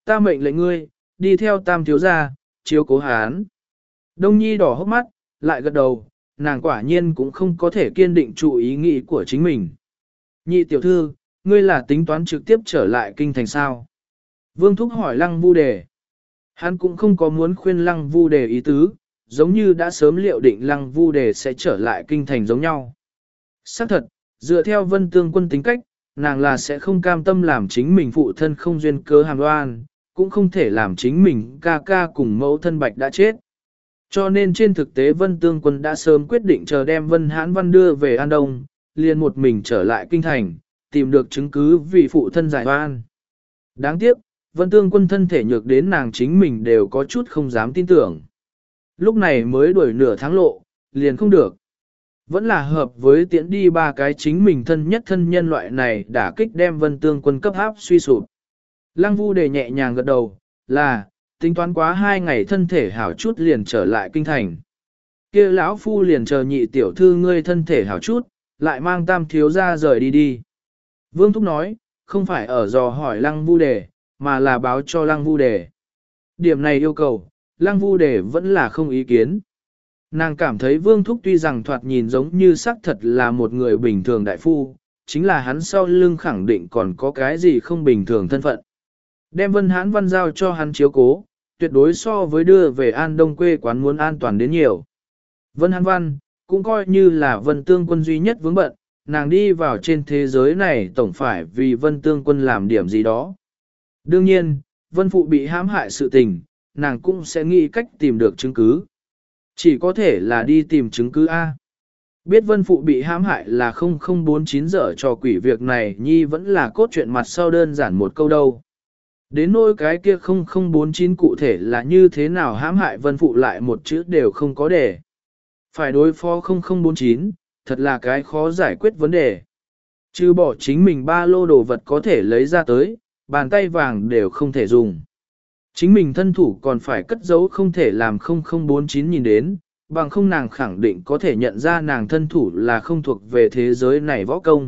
Ta mệnh lệnh ngươi, đi theo tam thiếu gia, chiếu cố hán. Đông Nhi đỏ hốc mắt, lại gật đầu, nàng quả nhiên cũng không có thể kiên định trụ ý nghĩ của chính mình. Nhị tiểu thư, ngươi là tính toán trực tiếp trở lại kinh thành sao? Vương Thúc hỏi Lăng Vu Đề. Hắn cũng không có muốn khuyên Lăng Vu Đề ý tứ, giống như đã sớm liệu định Lăng Vu Đề sẽ trở lại kinh thành giống nhau. Xác thật, dựa theo Vân Tương Quân tính cách, nàng là sẽ không cam tâm làm chính mình phụ thân không duyên cớ hàm đoan, cũng không thể làm chính mình ca ca cùng mẫu thân Bạch đã chết. Cho nên trên thực tế Vân Tương Quân đã sớm quyết định chờ đem Vân Hãn Văn đưa về An Đông, liền một mình trở lại kinh thành, tìm được chứng cứ vì phụ thân giải oan. Đáng tiếc, Vân Tương Quân thân thể nhược đến nàng chính mình đều có chút không dám tin tưởng. Lúc này mới đuổi nửa tháng lộ, liền không được. Vẫn là hợp với tiễn đi ba cái chính mình thân nhất thân nhân loại này đã kích đem Vân Tương Quân cấp áp suy sụp. Lăng Vu Đề nhẹ nhàng gật đầu, là, tính toán quá hai ngày thân thể hảo chút liền trở lại kinh thành. Kia lão phu liền chờ nhị tiểu thư ngươi thân thể hảo chút, lại mang tam thiếu ra rời đi đi. Vương Thúc nói, không phải ở dò hỏi Lăng Vu Đề, mà là báo cho Lăng Vu Đề. Điểm này yêu cầu, Lăng Vu Đề vẫn là không ý kiến. Nàng cảm thấy Vương Thúc tuy rằng thoạt nhìn giống như xác thật là một người bình thường đại phu, chính là hắn sau lưng khẳng định còn có cái gì không bình thường thân phận. Đem Vân Hãn Văn giao cho hắn chiếu cố, tuyệt đối so với đưa về An Đông quê quán muốn an toàn đến nhiều. Vân Hãn Văn, cũng coi như là Vân Tương Quân duy nhất vướng bận, nàng đi vào trên thế giới này tổng phải vì Vân Tương Quân làm điểm gì đó. Đương nhiên, Vân Phụ bị hãm hại sự tình, nàng cũng sẽ nghĩ cách tìm được chứng cứ. Chỉ có thể là đi tìm chứng cứ A. Biết Vân Phụ bị hãm hại là không không bốn chín dở cho quỷ việc này nhi vẫn là cốt truyện mặt sau đơn giản một câu đâu. Đến nỗi cái kia không không bốn chín cụ thể là như thế nào hãm hại Vân Phụ lại một chữ đều không có để. Phải đối phó không không bốn chín, thật là cái khó giải quyết vấn đề. Chứ bỏ chính mình ba lô đồ vật có thể lấy ra tới, bàn tay vàng đều không thể dùng. Chính mình thân thủ còn phải cất giấu không thể làm không không bốn chín nhìn đến, bằng không nàng khẳng định có thể nhận ra nàng thân thủ là không thuộc về thế giới này võ công.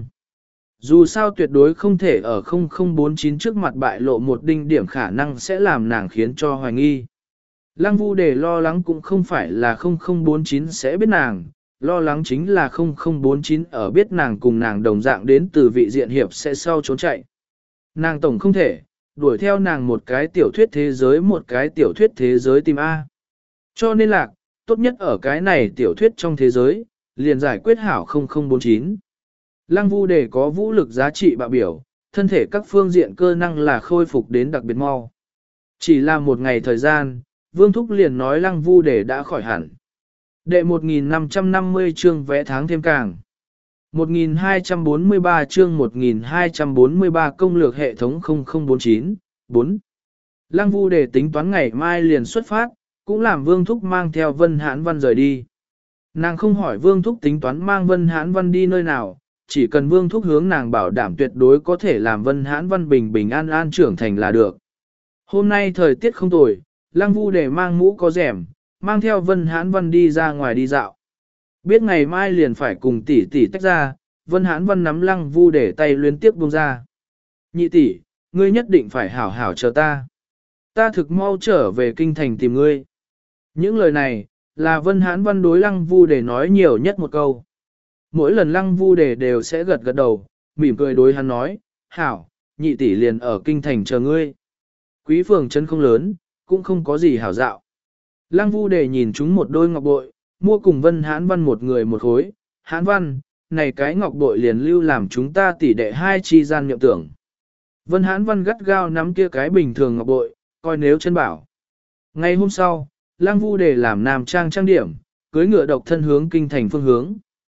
Dù sao tuyệt đối không thể ở không không bốn chín trước mặt bại lộ một đinh điểm khả năng sẽ làm nàng khiến cho hoài nghi. Lăng Vu Đề lo lắng cũng không phải là không không bốn chín sẽ biết nàng, lo lắng chính là không không bốn chín ở biết nàng cùng nàng đồng dạng đến từ vị diện hiệp sẽ sau trốn chạy. Nàng tổng không thể, đuổi theo nàng một cái tiểu thuyết thế giới một cái tiểu thuyết thế giới tìm A. Cho nên là, tốt nhất ở cái này tiểu thuyết trong thế giới, liền giải quyết hảo không không bốn chín. Lăng Vu Đề có vũ lực giá trị bạo biểu, thân thể các phương diện cơ năng là khôi phục đến đặc biệt mau. Chỉ là một ngày thời gian, Vương Thúc liền nói Lăng Vu Đề đã khỏi hẳn. Đệ một nghìn năm trăm năm mươi chương vẽ tháng thêm càng. một nghìn hai trăm bốn mươi ba chương một nghìn hai trăm bốn mươi ba công lược hệ thống không không bốn chín, bốn. Lăng Vu Đề tính toán ngày mai liền xuất phát, cũng làm Vương Thúc mang theo Vân Hãn Văn rời đi. Nàng không hỏi Vương Thúc tính toán mang Vân Hãn Văn đi nơi nào, chỉ cần Vương Thúc hướng nàng bảo đảm tuyệt đối có thể làm Vân Hãn Văn bình bình an an trưởng thành là được. Hôm nay thời tiết không tồi, Lăng Vu Đề mang mũ có rèm, mang theo Vân Hãn Văn đi ra ngoài đi dạo. Biết ngày mai liền phải cùng tỷ tỷ tách ra, Vân Hãn Văn nắm Lăng Vu Đề tay liên tiếp buông ra. Nhị tỷ, ngươi nhất định phải hảo hảo chờ ta. Ta thực mau trở về kinh thành tìm ngươi. Những lời này, là Vân Hãn Văn đối Lăng Vu Đề nói nhiều nhất một câu. Mỗi lần Lăng Vu Đề đều sẽ gật gật đầu, mỉm cười đối hắn nói, hảo, nhị tỷ liền ở kinh thành chờ ngươi. Quý phường chân không lớn, cũng không có gì hảo dạo. Lăng Vu Đề nhìn chúng một đôi ngọc bội, mua cùng Vân Hãn Văn một người một khối. Hãn Văn, này cái ngọc bội liền lưu làm chúng ta tỷ đệ hai chi gian nhậm tưởng. Vân Hãn Văn gắt gao nắm kia cái bình thường ngọc bội, coi nếu chân bảo. Ngày hôm sau, Lăng Vu Đề làm nam trang trang điểm, cưới ngựa độc thân hướng kinh thành phương hướng.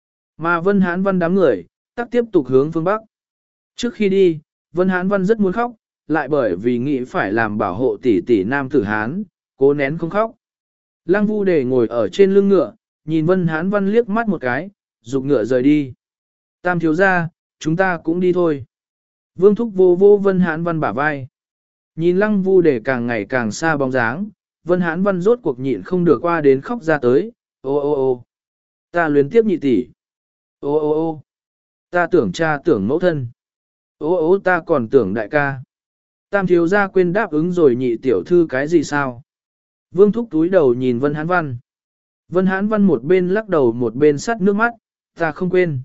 Mà Vân Hãn Văn đám người, tắc tiếp tục hướng phương Bắc. Trước khi đi, Vân Hãn Văn rất muốn khóc, lại bởi vì nghĩ phải làm bảo hộ tỷ tỷ nam tử Hán, cố nén không khóc. Lăng Vu Đề ngồi ở trên lưng ngựa, nhìn Vân Hãn Văn liếc mắt một cái, dục ngựa rời đi. Tam thiếu gia, chúng ta cũng đi thôi. Vương Thúc vô vô Vân Hãn Văn bả vai. Nhìn Lăng Vu Đề càng ngày càng xa bóng dáng, Vân Hãn Văn rốt cuộc nhịn không được qua đến khóc ra tới. Ô ô ô, ta luyến tiếp nhị tỷ. Ô ô ô, ta tưởng cha tưởng mẫu thân. Ô ô ta còn tưởng đại ca. Tam thiếu gia quên đáp ứng rồi nhị tiểu thư cái gì sao? Vương Thúc túi đầu nhìn Vân Hán Văn. Vân Hán Văn một bên lắc đầu một bên sắt nước mắt, ta không quên.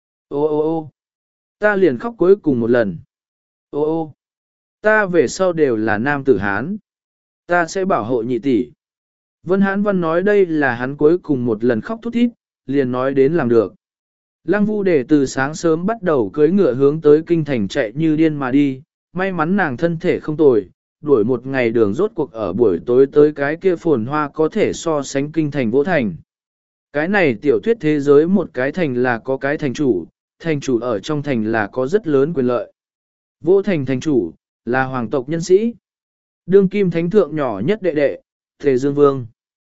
Ô ô ô ta liền khóc cuối cùng một lần. Ô ô ta về sau đều là nam tử Hán. Ta sẽ bảo hộ nhị tỷ. Vân Hán Văn nói đây là hắn cuối cùng một lần khóc thút thít, liền nói đến làm được. Lăng Vu Đề từ sáng sớm bắt đầu cưỡi ngựa hướng tới kinh thành chạy như điên mà đi, may mắn nàng thân thể không tồi, đuổi một ngày đường rốt cuộc ở buổi tối tới cái kia phồn hoa có thể so sánh kinh thành Vỗ Thành. Cái này tiểu thuyết thế giới một cái thành là có cái thành chủ, thành chủ ở trong thành là có rất lớn quyền lợi. Vỗ Thành thành chủ, là hoàng tộc nhân sĩ. Đương kim thánh thượng nhỏ nhất đệ đệ, Tề Dương Vương.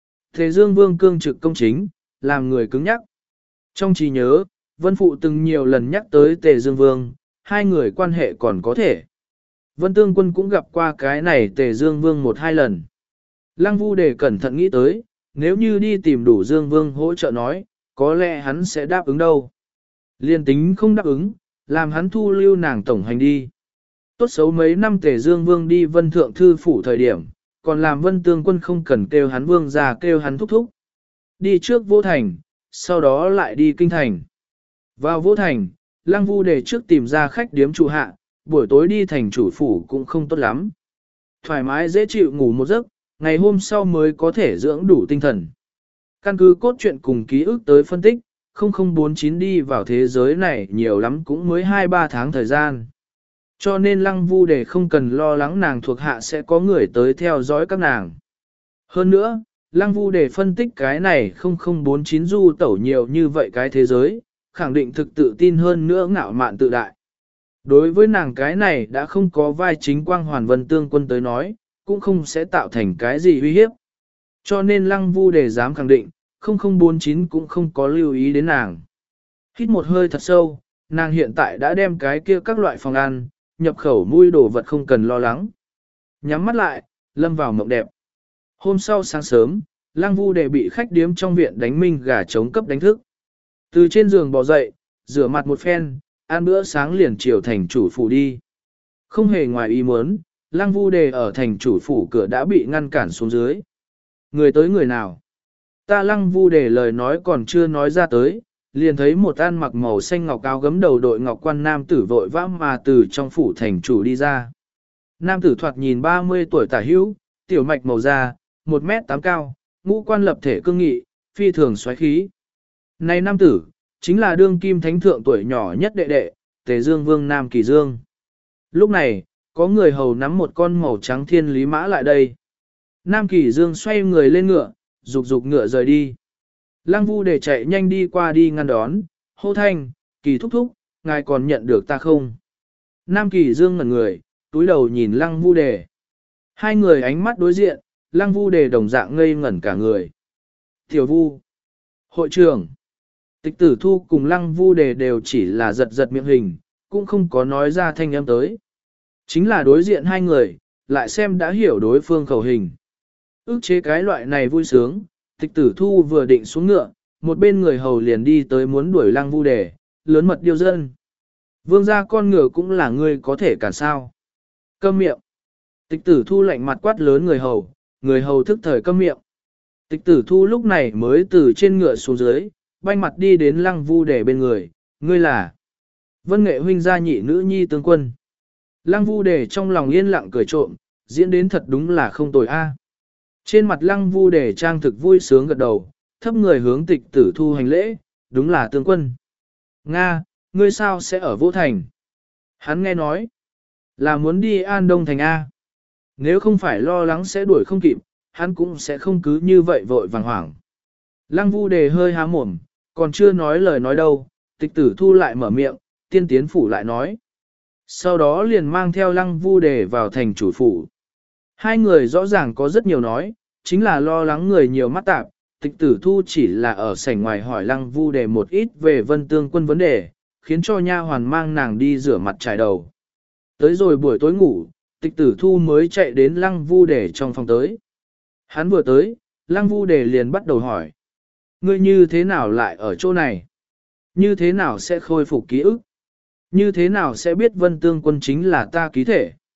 Tề Dương Vương cương trực công chính, làm người cứng nhắc. Trong trí nhớ, Vân Phụ từng nhiều lần nhắc tới Tề Dương Vương, hai người quan hệ còn có thể. Vân Tương Quân cũng gặp qua cái này Tề Dương Vương một hai lần. Lăng Vu Đề cẩn thận nghĩ tới, nếu như đi tìm đủ Dương Vương hỗ trợ nói, có lẽ hắn sẽ đáp ứng đâu. Liên tính không đáp ứng, làm hắn thu lưu nàng tổng hành đi. Tốt xấu mấy năm Tề Dương Vương đi Vân Thượng Thư Phủ thời điểm, còn làm Vân Tương Quân không cần kêu hắn Vương ra kêu hắn thúc thúc. Đi trước Vô Thành, sau đó lại đi Kinh Thành. Vào Vô Thành, Lăng Vu Đề trước tìm ra khách điếm trụ hạ, buổi tối đi thành chủ phủ cũng không tốt lắm. Thoải mái dễ chịu ngủ một giấc, ngày hôm sau mới có thể dưỡng đủ tinh thần. Căn cứ cốt truyện cùng ký ức tới phân tích, không không bốn chín đi vào thế giới này nhiều lắm cũng mới hai ba tháng thời gian. Cho nên Lăng Vu Đề không cần lo lắng nàng thuộc hạ sẽ có người tới theo dõi các nàng. Hơn nữa, Lăng Vu Đề phân tích cái này không không bốn chín du tẩu nhiều như vậy cái thế giới, khẳng định thực tự tin hơn nữa ngạo mạn tự đại. Đối với nàng cái này đã không có vai chính quang hoàn Vân Tương Quân tới nói, cũng không sẽ tạo thành cái gì uy hiếp. Cho nên Lăng Vu Đề dám khẳng định, không không bốn chín cũng không có lưu ý đến nàng. Hít một hơi thật sâu, nàng hiện tại đã đem cái kia các loại phòng ăn, nhập khẩu mùi đồ vật không cần lo lắng. Nhắm mắt lại, lâm vào mộng đẹp. Hôm sau sáng sớm, Lăng Vu Đề bị khách điếm trong viện đánh minh gà trống cấp đánh thức. Từ trên giường bò dậy, rửa mặt một phen, ăn bữa sáng liền chiều thành chủ phủ đi. Không hề ngoài ý muốn, Lăng Vu Đề ở thành chủ phủ cửa đã bị ngăn cản xuống dưới. Người tới người nào? Ta Lăng Vu Đề lời nói còn chưa nói ra tới, liền thấy một ăn mặc màu xanh ngọc áo gấm đầu đội ngọc quan nam tử vội vã mà từ trong phủ thành chủ đi ra. Nam tử thoạt nhìn ba mươi tuổi tả hữu, tiểu mạch màu da, một mét tám cao, ngũ quan lập thể cương nghị, phi thường xoáy khí. Này nam tử, chính là đương kim thánh thượng tuổi nhỏ nhất đệ đệ, Tề Dương Vương Nam Kỳ Dương. Lúc này, có người hầu nắm một con màu trắng thiên lý mã lại đây. Nam Kỳ Dương xoay người lên ngựa, rục rục ngựa rời đi. Lăng Vu Đề chạy nhanh đi qua đi ngăn đón, hô thanh, Kỳ thúc thúc, ngài còn nhận được ta không? Nam Kỳ Dương ngẩn người, túi đầu nhìn Lăng Vu Đề. Hai người ánh mắt đối diện, Lăng Vu Đề đồng dạng ngây ngẩn cả người. Tiểu Vu, hội trưởng, Tịch Tử Thu cùng Lăng Vu Đề đều chỉ là giật giật miệng hình, cũng không có nói ra thanh âm tới. Chính là đối diện hai người, lại xem đã hiểu đối phương khẩu hình. Ước chế cái loại này vui sướng, Tịch Tử Thu vừa định xuống ngựa, một bên người hầu liền đi tới muốn đuổi Lăng Vu Đề, lớn mật điêu dân. Vương gia con ngựa cũng là ngươi có thể cản sao. Câm miệng. Tịch Tử Thu lạnh mặt quát lớn người hầu, người hầu thức thời câm miệng. Tịch Tử Thu lúc này mới từ trên ngựa xuống dưới, banh mặt đi đến Lăng Vu Đề bên người, ngươi là Vân Nghệ huynh gia nhị nữ nhi tướng quân. Lăng Vu Đề trong lòng yên lặng cười trộm, diễn đến thật đúng là không tồi a. Trên mặt Lăng Vu Đề trang thực vui sướng gật đầu, thấp người hướng Tịch Tử Thu hành lễ, đúng là tướng quân. Nga, ngươi sao sẽ ở Vô Thành? Hắn nghe nói, là muốn đi An Đông Thành A. Nếu không phải lo lắng sẽ đuổi không kịp, hắn cũng sẽ không cứ như vậy vội vàng hoảng. Lăng Vu Đề hơi há mồm, còn chưa nói lời nói đâu, Tịch Tử Thu lại mở miệng, tiên tiến phủ lại nói. Sau đó liền mang theo Lăng Vu Đề vào thành chủ phủ. Hai người rõ ràng có rất nhiều nói, chính là lo lắng người nhiều mắt tạp, Tịch Tử Thu chỉ là ở sảnh ngoài hỏi Lăng Vu Đề một ít về Vân Tương Quân vấn đề, khiến cho nha hoàn mang nàng đi rửa mặt trải đầu. Tới rồi buổi tối ngủ, Tịch Tử Thu mới chạy đến Lăng Vu Đề trong phòng tới. Hắn vừa tới, Lăng Vu Đề liền bắt đầu hỏi. Ngươi như thế nào lại ở chỗ này? Như thế nào sẽ khôi phục ký ức? Như thế nào sẽ biết Vân Tương Quân chính là ta ký thể?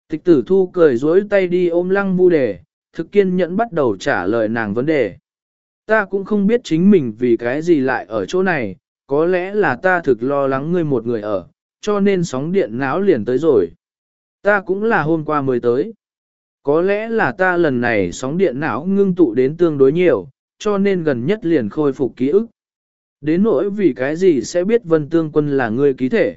Tịch tử thu cười dối tay đi ôm lăng vu đề, thực kiên nhẫn bắt đầu trả lời nàng vấn đề. Ta cũng không biết chính mình vì cái gì lại ở chỗ này, có lẽ là ta thực lo lắng ngươi một người ở, cho nên sóng điện não liền tới rồi. Ta cũng là hôm qua mới tới. Có lẽ là ta lần này sóng điện não ngưng tụ đến tương đối nhiều, cho nên gần nhất liền khôi phục ký ức. Đến nỗi vì cái gì sẽ biết Vân Tương Quân là ngươi ký thể.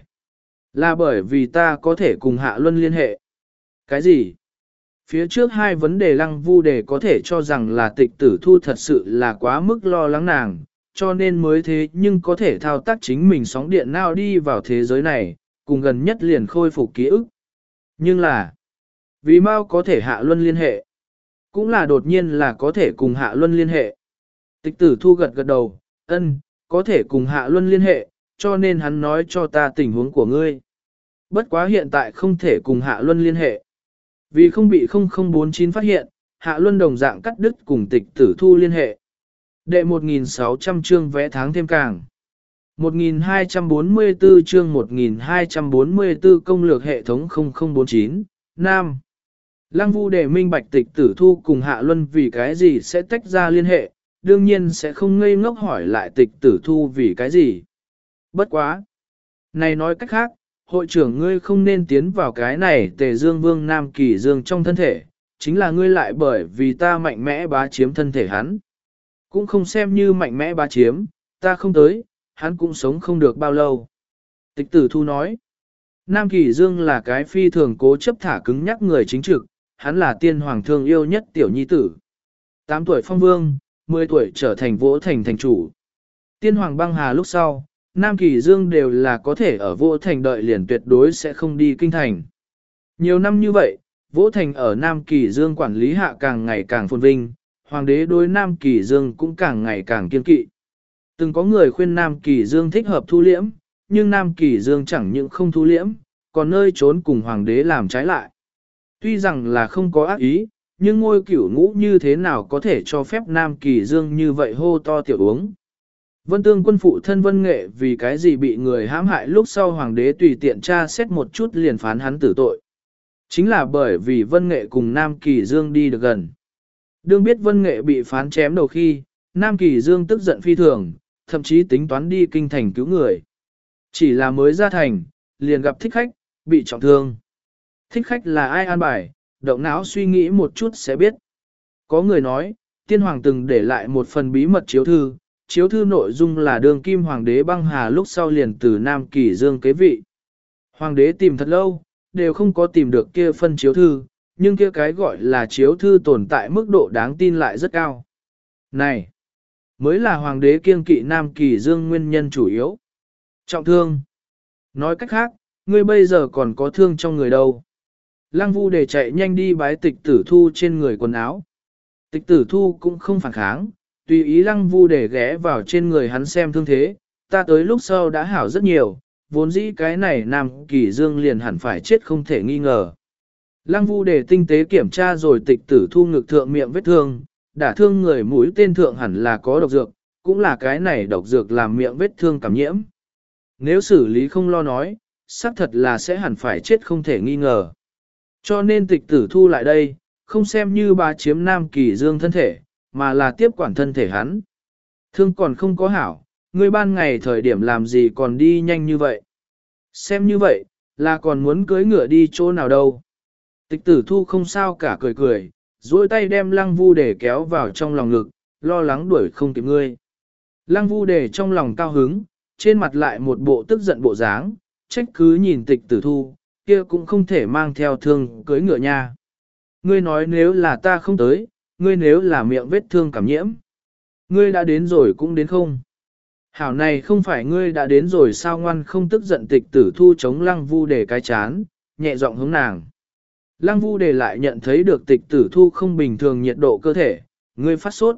Là bởi vì ta có thể cùng Hạ Luân liên hệ. Cái gì? Phía trước hai vấn đề Lăng Vu Đề có thể cho rằng là Tịch Tử Thu thật sự là quá mức lo lắng nàng, cho nên mới thế, nhưng có thể thao tác chính mình sóng điện não đi vào thế giới này, cùng gần nhất liền khôi phục ký ức. Nhưng là, vì mau có thể Hạ Luân liên hệ, cũng là đột nhiên là có thể cùng Hạ Luân liên hệ. Tịch Tử Thu gật gật đầu, ân, có thể cùng Hạ Luân liên hệ, cho nên hắn nói cho ta tình huống của ngươi. Bất quá hiện tại không thể cùng Hạ Luân liên hệ. Vì không bị không không bốn chín phát hiện, Hạ Luân đồng dạng cắt đứt cùng Tịch Tử Thu liên hệ. Đệ một nghìn sáu trăm chương vẽ tháng thêm càng. một nghìn hai trăm bốn mươi tư chương một nghìn hai trăm bốn mươi tư công lược hệ thống không không bốn chín, Nam. Lăng Vu Đề minh bạch Tịch Tử Thu cùng Hạ Luân vì cái gì sẽ tách ra liên hệ, đương nhiên sẽ không ngây ngốc hỏi lại Tịch Tử Thu vì cái gì. Bất quá. Này nói cách khác, hội trưởng ngươi không nên tiến vào cái này Tề Dương Vương Nam Kỳ Dương trong thân thể, chính là ngươi lại bởi vì ta mạnh mẽ bá chiếm thân thể hắn. Cũng không xem như mạnh mẽ bá chiếm, ta không tới, hắn cũng sống không được bao lâu. Tịch Tử Thu nói, Nam Kỳ Dương là cái phi thường cố chấp thả cứng nhắc người chính trực, hắn là tiên hoàng thương yêu nhất tiểu nhi tử. tám tuổi phong vương, mười tuổi trở thành Vỗ Thành thành chủ. Tiên hoàng băng hà lúc sau, Nam Kỳ Dương đều là có thể ở Vỗ Thành đợi liền tuyệt đối sẽ không đi kinh thành. Nhiều năm như vậy, Vỗ Thành ở Nam Kỳ Dương quản lý hạ càng ngày càng phồn vinh, hoàng đế đối Nam Kỳ Dương cũng càng ngày càng kiên kỵ. Từng có người khuyên Nam Kỳ Dương thích hợp thu liễm, nhưng Nam Kỳ Dương chẳng những không thu liễm, còn nơi trốn cùng hoàng đế làm trái lại. Tuy rằng là không có ác ý, nhưng ngôi cửu ngũ như thế nào có thể cho phép Nam Kỳ Dương như vậy hô to tiểu uống. Vân Tương Quân phụ thân Vân Nghệ vì cái gì bị người hãm hại lúc sau hoàng đế tùy tiện tra xét một chút liền phán hắn tử tội. Chính là bởi vì Vân Nghệ cùng Nam Kỳ Dương đi được gần. Đương biết Vân Nghệ bị phán chém đầu khi, Nam Kỳ Dương tức giận phi thường, thậm chí tính toán đi kinh thành cứu người. Chỉ là mới ra thành, liền gặp thích khách, bị trọng thương. Thích khách là ai an bài, động não suy nghĩ một chút sẽ biết. Có người nói, tiên hoàng từng để lại một phần bí mật chiếu thư, chiếu thư nội dung là đường kim hoàng đế băng hà lúc sau liền từ Nam Kỳ Dương kế vị. Hoàng đế tìm thật lâu, đều không có tìm được kia phân chiếu thư, nhưng kia cái gọi là chiếu thư tồn tại mức độ đáng tin lại rất cao. Này, mới là hoàng đế kiêng kỵ Nam Kỳ Dương nguyên nhân chủ yếu. Trọng thương. Nói cách khác, ngươi bây giờ còn có thương trong người đâu. Lăng Vu Đề chạy nhanh đi bái Tịch Tử Thu trên người quần áo. Tịch Tử Thu cũng không phản kháng, tùy ý Lăng Vu Đề ghé vào trên người hắn xem thương thế, ta tới lúc sau đã hảo rất nhiều, vốn dĩ cái này Nam Kỳ Dương liền hẳn phải chết không thể nghi ngờ. Lăng Vu Đề tinh tế kiểm tra rồi Tịch Tử Thu ngực thượng miệng vết thương, đả thương người mũi tên thượng hẳn là có độc dược, cũng là cái này độc dược làm miệng vết thương cảm nhiễm. Nếu xử lý không lo nói, xác thật là sẽ hẳn phải chết không thể nghi ngờ. Cho nên Tịch Tử Thu lại đây, không xem như bà chiếm Nam Kỳ Dương thân thể, mà là tiếp quản thân thể hắn. Thương còn không có hảo, ngươi ban ngày thời điểm làm gì còn đi nhanh như vậy. Xem như vậy, là còn muốn cưới ngựa đi chỗ nào đâu. Tịch Tử Thu không sao cả cười cười, duỗi tay đem Lăng Vu Đề kéo vào trong lòng ngực, lo lắng đuổi không kịp ngươi. Lăng Vu Đề trong lòng cao hứng, trên mặt lại một bộ tức giận bộ dáng, trách cứ nhìn Tịch Tử Thu, kia cũng không thể mang theo thương cưới ngựa nha. Ngươi nói nếu là ta không tới, ngươi nếu là miệng vết thương cảm nhiễm. Ngươi đã đến rồi cũng đến không. Hảo này không phải ngươi đã đến rồi sao ngoan không tức giận Tịch Tử Thu chống Lăng Vu Đề cái chán, nhẹ giọng hướng nàng. Lăng Vu Đề lại nhận thấy được Tịch Tử Thu không bình thường nhiệt độ cơ thể, ngươi phát sốt.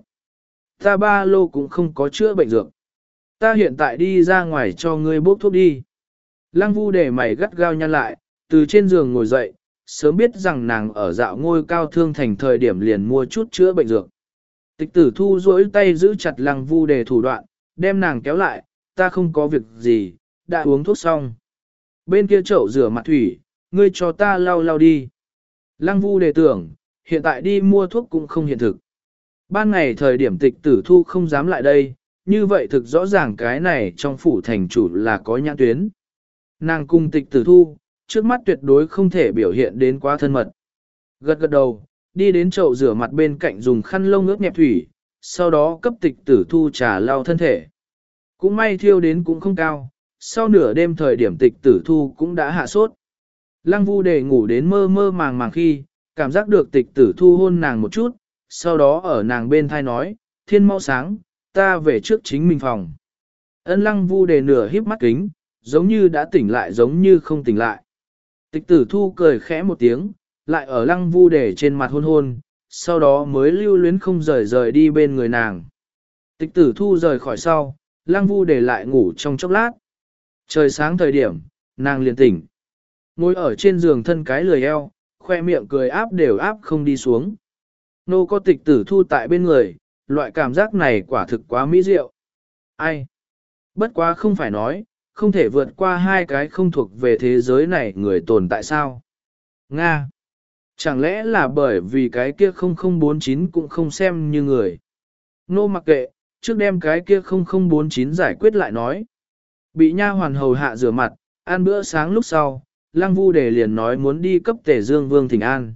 Ta ba lô cũng không có chữa bệnh dược. Ta hiện tại đi ra ngoài cho ngươi bốc thuốc đi. Lăng Vu Đề mày gắt gao nhăn lại, từ trên giường ngồi dậy, sớm biết rằng nàng ở dạo ngôi cao thương thành thời điểm liền mua chút chữa bệnh dược. Tịch Tử Thu duỗi tay giữ chặt Lăng Vu Đề thủ đoạn, đem nàng kéo lại, ta không có việc gì, đã uống thuốc xong. Bên kia chậu rửa mặt thủy, ngươi cho ta lau lau đi. Lăng Vu đề tưởng, hiện tại đi mua thuốc cũng không hiện thực. Ban ngày thời điểm tịch tử thu không dám lại đây, như vậy thực rõ ràng cái này trong phủ thành chủ là có nhãn tuyến. Nàng cung tịch tử thu, trước mắt tuyệt đối không thể biểu hiện đến quá thân mật. Gật gật đầu, đi đến chậu rửa mặt bên cạnh dùng khăn lông ướt nhẹp thủy, sau đó cấp tịch tử thu trà lau thân thể. Cũng may thiêu đến cũng không cao, sau nửa đêm thời điểm tịch tử thu cũng đã hạ sốt. Lăng Vu đề ngủ đến mơ mơ màng màng khi, cảm giác được tịch tử thu hôn nàng một chút, sau đó ở nàng bên thai nói, thiên mau sáng, ta về trước chính mình phòng. Ân Lăng Vu đề nửa híp mắt kính, giống như đã tỉnh lại giống như không tỉnh lại. Tịch tử thu cười khẽ một tiếng, lại ở Lăng Vu đề trên mặt hôn hôn, sau đó mới lưu luyến không rời rời đi bên người nàng. Tịch tử thu rời khỏi sau, Lăng Vu đề lại ngủ trong chốc lát. Trời sáng thời điểm, nàng liền tỉnh. Ngồi ở trên giường thân cái lười eo, khoe miệng cười áp đều áp không đi xuống. Nô có tịch tử thu tại bên người, loại cảm giác này quả thực quá mỹ diệu. Ai? Bất quá không phải nói, không thể vượt qua hai cái không thuộc về thế giới này người tồn tại sao? Nga! Chẳng lẽ là bởi vì cái kia không không bốn chín cũng không xem như người? Nô mặc kệ, trước đem cái kia không không bốn chín giải quyết lại nói. Bị nha hoàn hầu hạ rửa mặt, ăn bữa sáng lúc sau, Lăng Vu đề liền nói muốn đi cấp Tề Dương Vương thỉnh an.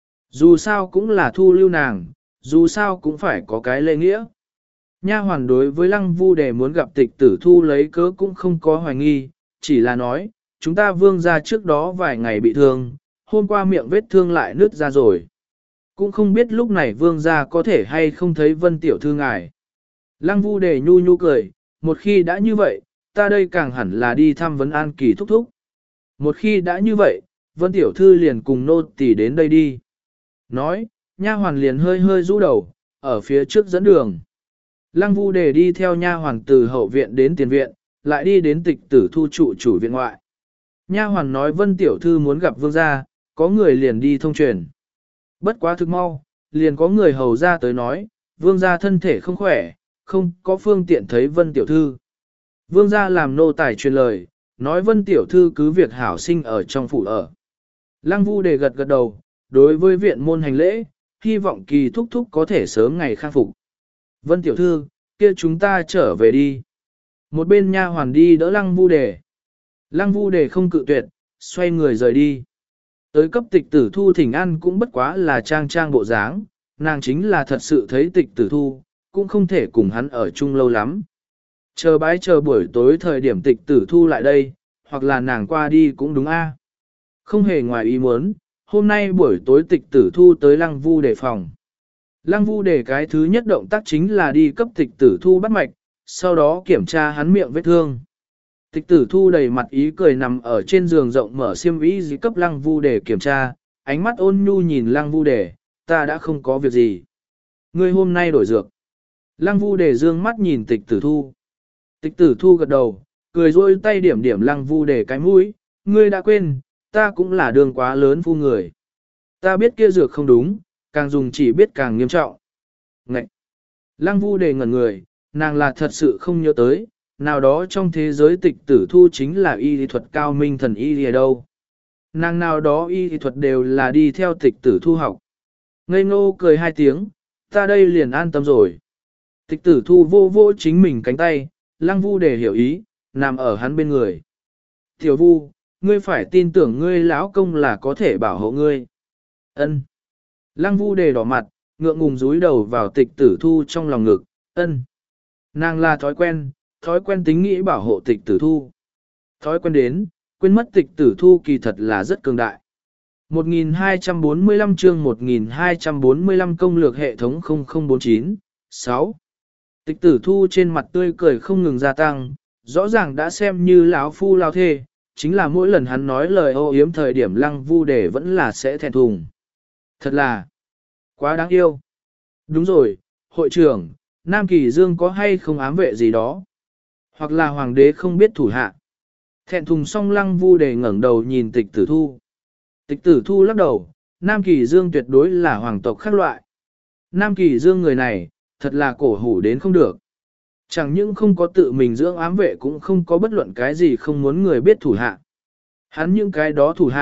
Dù sao cũng là thu lưu nàng, dù sao cũng phải có cái lễ nghĩa. Nha hoàn đối với Lăng Vu đề muốn gặp tịch tử thu lấy cớ cũng không có hoài nghi, chỉ là nói, chúng ta vương ra trước đó vài ngày bị thương, hôm qua miệng vết thương lại nứt ra rồi. Cũng không biết lúc này vương ra có thể hay không thấy Vân tiểu thư ngài. Lăng Vu đề nhu nhu cười, một khi đã như vậy, ta đây càng hẳn là đi thăm vấn an kỳ thúc thúc. Một khi đã như vậy, Vân tiểu thư liền cùng nô tỳ đến đây đi. Nói, nha hoàn liền hơi hơi rũ đầu, ở phía trước dẫn đường. Lăng Vu đề đi theo nha hoàn từ hậu viện đến tiền viện, lại đi đến tịch tử thu trụ chủ viện ngoại. Nha hoàn nói Vân tiểu thư muốn gặp vương gia, có người liền đi thông truyền. Bất quá thực mau, liền có người hầu ra tới nói, vương gia thân thể không khỏe, không có phương tiện thấy Vân tiểu thư. Vương gia làm nô tài truyền lời, nói Vân tiểu thư cứ việc hảo sinh ở trong phủ ở. Lăng Vu đề gật gật đầu, đối với viện môn hành lễ, hy vọng kỳ thúc thúc có thể sớm ngày khang phục. Vân tiểu thư, kia chúng ta trở về đi. Một bên nha hoàn đi đỡ Lăng Vu đề. Lăng Vu đề không cự tuyệt, xoay người rời đi. Tới cấp tịch tử thu thỉnh an cũng bất quá là trang trang bộ dáng, nàng chính là thật sự thấy tịch tử thu, cũng không thể cùng hắn ở chung lâu lắm. Chờ bái chờ buổi tối thời điểm tịch tử thu lại đây, hoặc là nàng qua đi cũng đúng a. Không hề ngoài ý muốn, hôm nay buổi tối tịch tử thu tới Lăng Vu đề phòng. Lăng Vu đề cái thứ nhất động tác chính là đi cấp tịch tử thu bắt mạch, sau đó kiểm tra hắn miệng vết thương. Tịch tử thu đầy mặt ý cười nằm ở trên giường rộng mở xiêm y dì cấp Lăng Vu đề kiểm tra, ánh mắt ôn nhu nhìn Lăng Vu đề, ta đã không có việc gì. Ngươi hôm nay đổi dược. Lăng Vu đề dương mắt nhìn tịch tử thu. Tịch tử thu gật đầu, cười rôi tay điểm điểm Lăng Vu đề cái mũi, ngươi đã quên, ta cũng là đường quá lớn phu người. Ta biết kia dược không đúng, càng dùng chỉ biết càng nghiêm trọng. Ngậy! Lăng Vu đề ngẩn người, nàng là thật sự không nhớ tới, nào đó trong thế giới tịch tử thu chính là y lý thuật cao minh thần y lý đâu. Nàng nào đó y lý thuật đều là đi theo tịch tử thu học. Ngây ngô cười hai tiếng, ta đây liền an tâm rồi. Tịch tử thu vô vô chính mình cánh tay, Lăng Vu đề hiểu ý, nằm ở hắn bên người. Tiểu Vu, ngươi phải tin tưởng ngươi lão công là có thể bảo hộ ngươi. Ân. Lăng Vu đề đỏ mặt, ngượng ngùng dúi đầu vào tịch tử thu trong lòng ngực, ân. Nàng là thói quen, thói quen tính nghĩ bảo hộ tịch tử thu. Thói quen đến, quên mất tịch tử thu kỳ thật là rất cường đại. một nghìn hai trăm bốn mươi lăm chương một nghìn hai trăm bốn mươi lăm công lược hệ thống không không bốn chín, sáu. Tịch tử thu trên mặt tươi cười không ngừng gia tăng, rõ ràng đã xem như lão phu lao thê, chính là mỗi lần hắn nói lời ô yếm thời điểm Lăng Vu đề vẫn là sẽ thẹn thùng. Thật là quá đáng yêu. Đúng rồi, hội trưởng, Nam Kỳ Dương có hay không ám vệ gì đó? Hoặc là hoàng đế không biết thủ hạ? Thẹn thùng song Lăng Vu đề ngẩng đầu nhìn tịch tử thu. Tịch tử thu lắc đầu, Nam Kỳ Dương tuyệt đối là hoàng tộc khác loại. Nam Kỳ Dương người này, thật là cổ hủ đến không được. Chẳng những không có tự mình dưỡng ám vệ cũng không có bất luận cái gì không muốn người biết thủ hạ. Hắn những cái đó thủ hạ,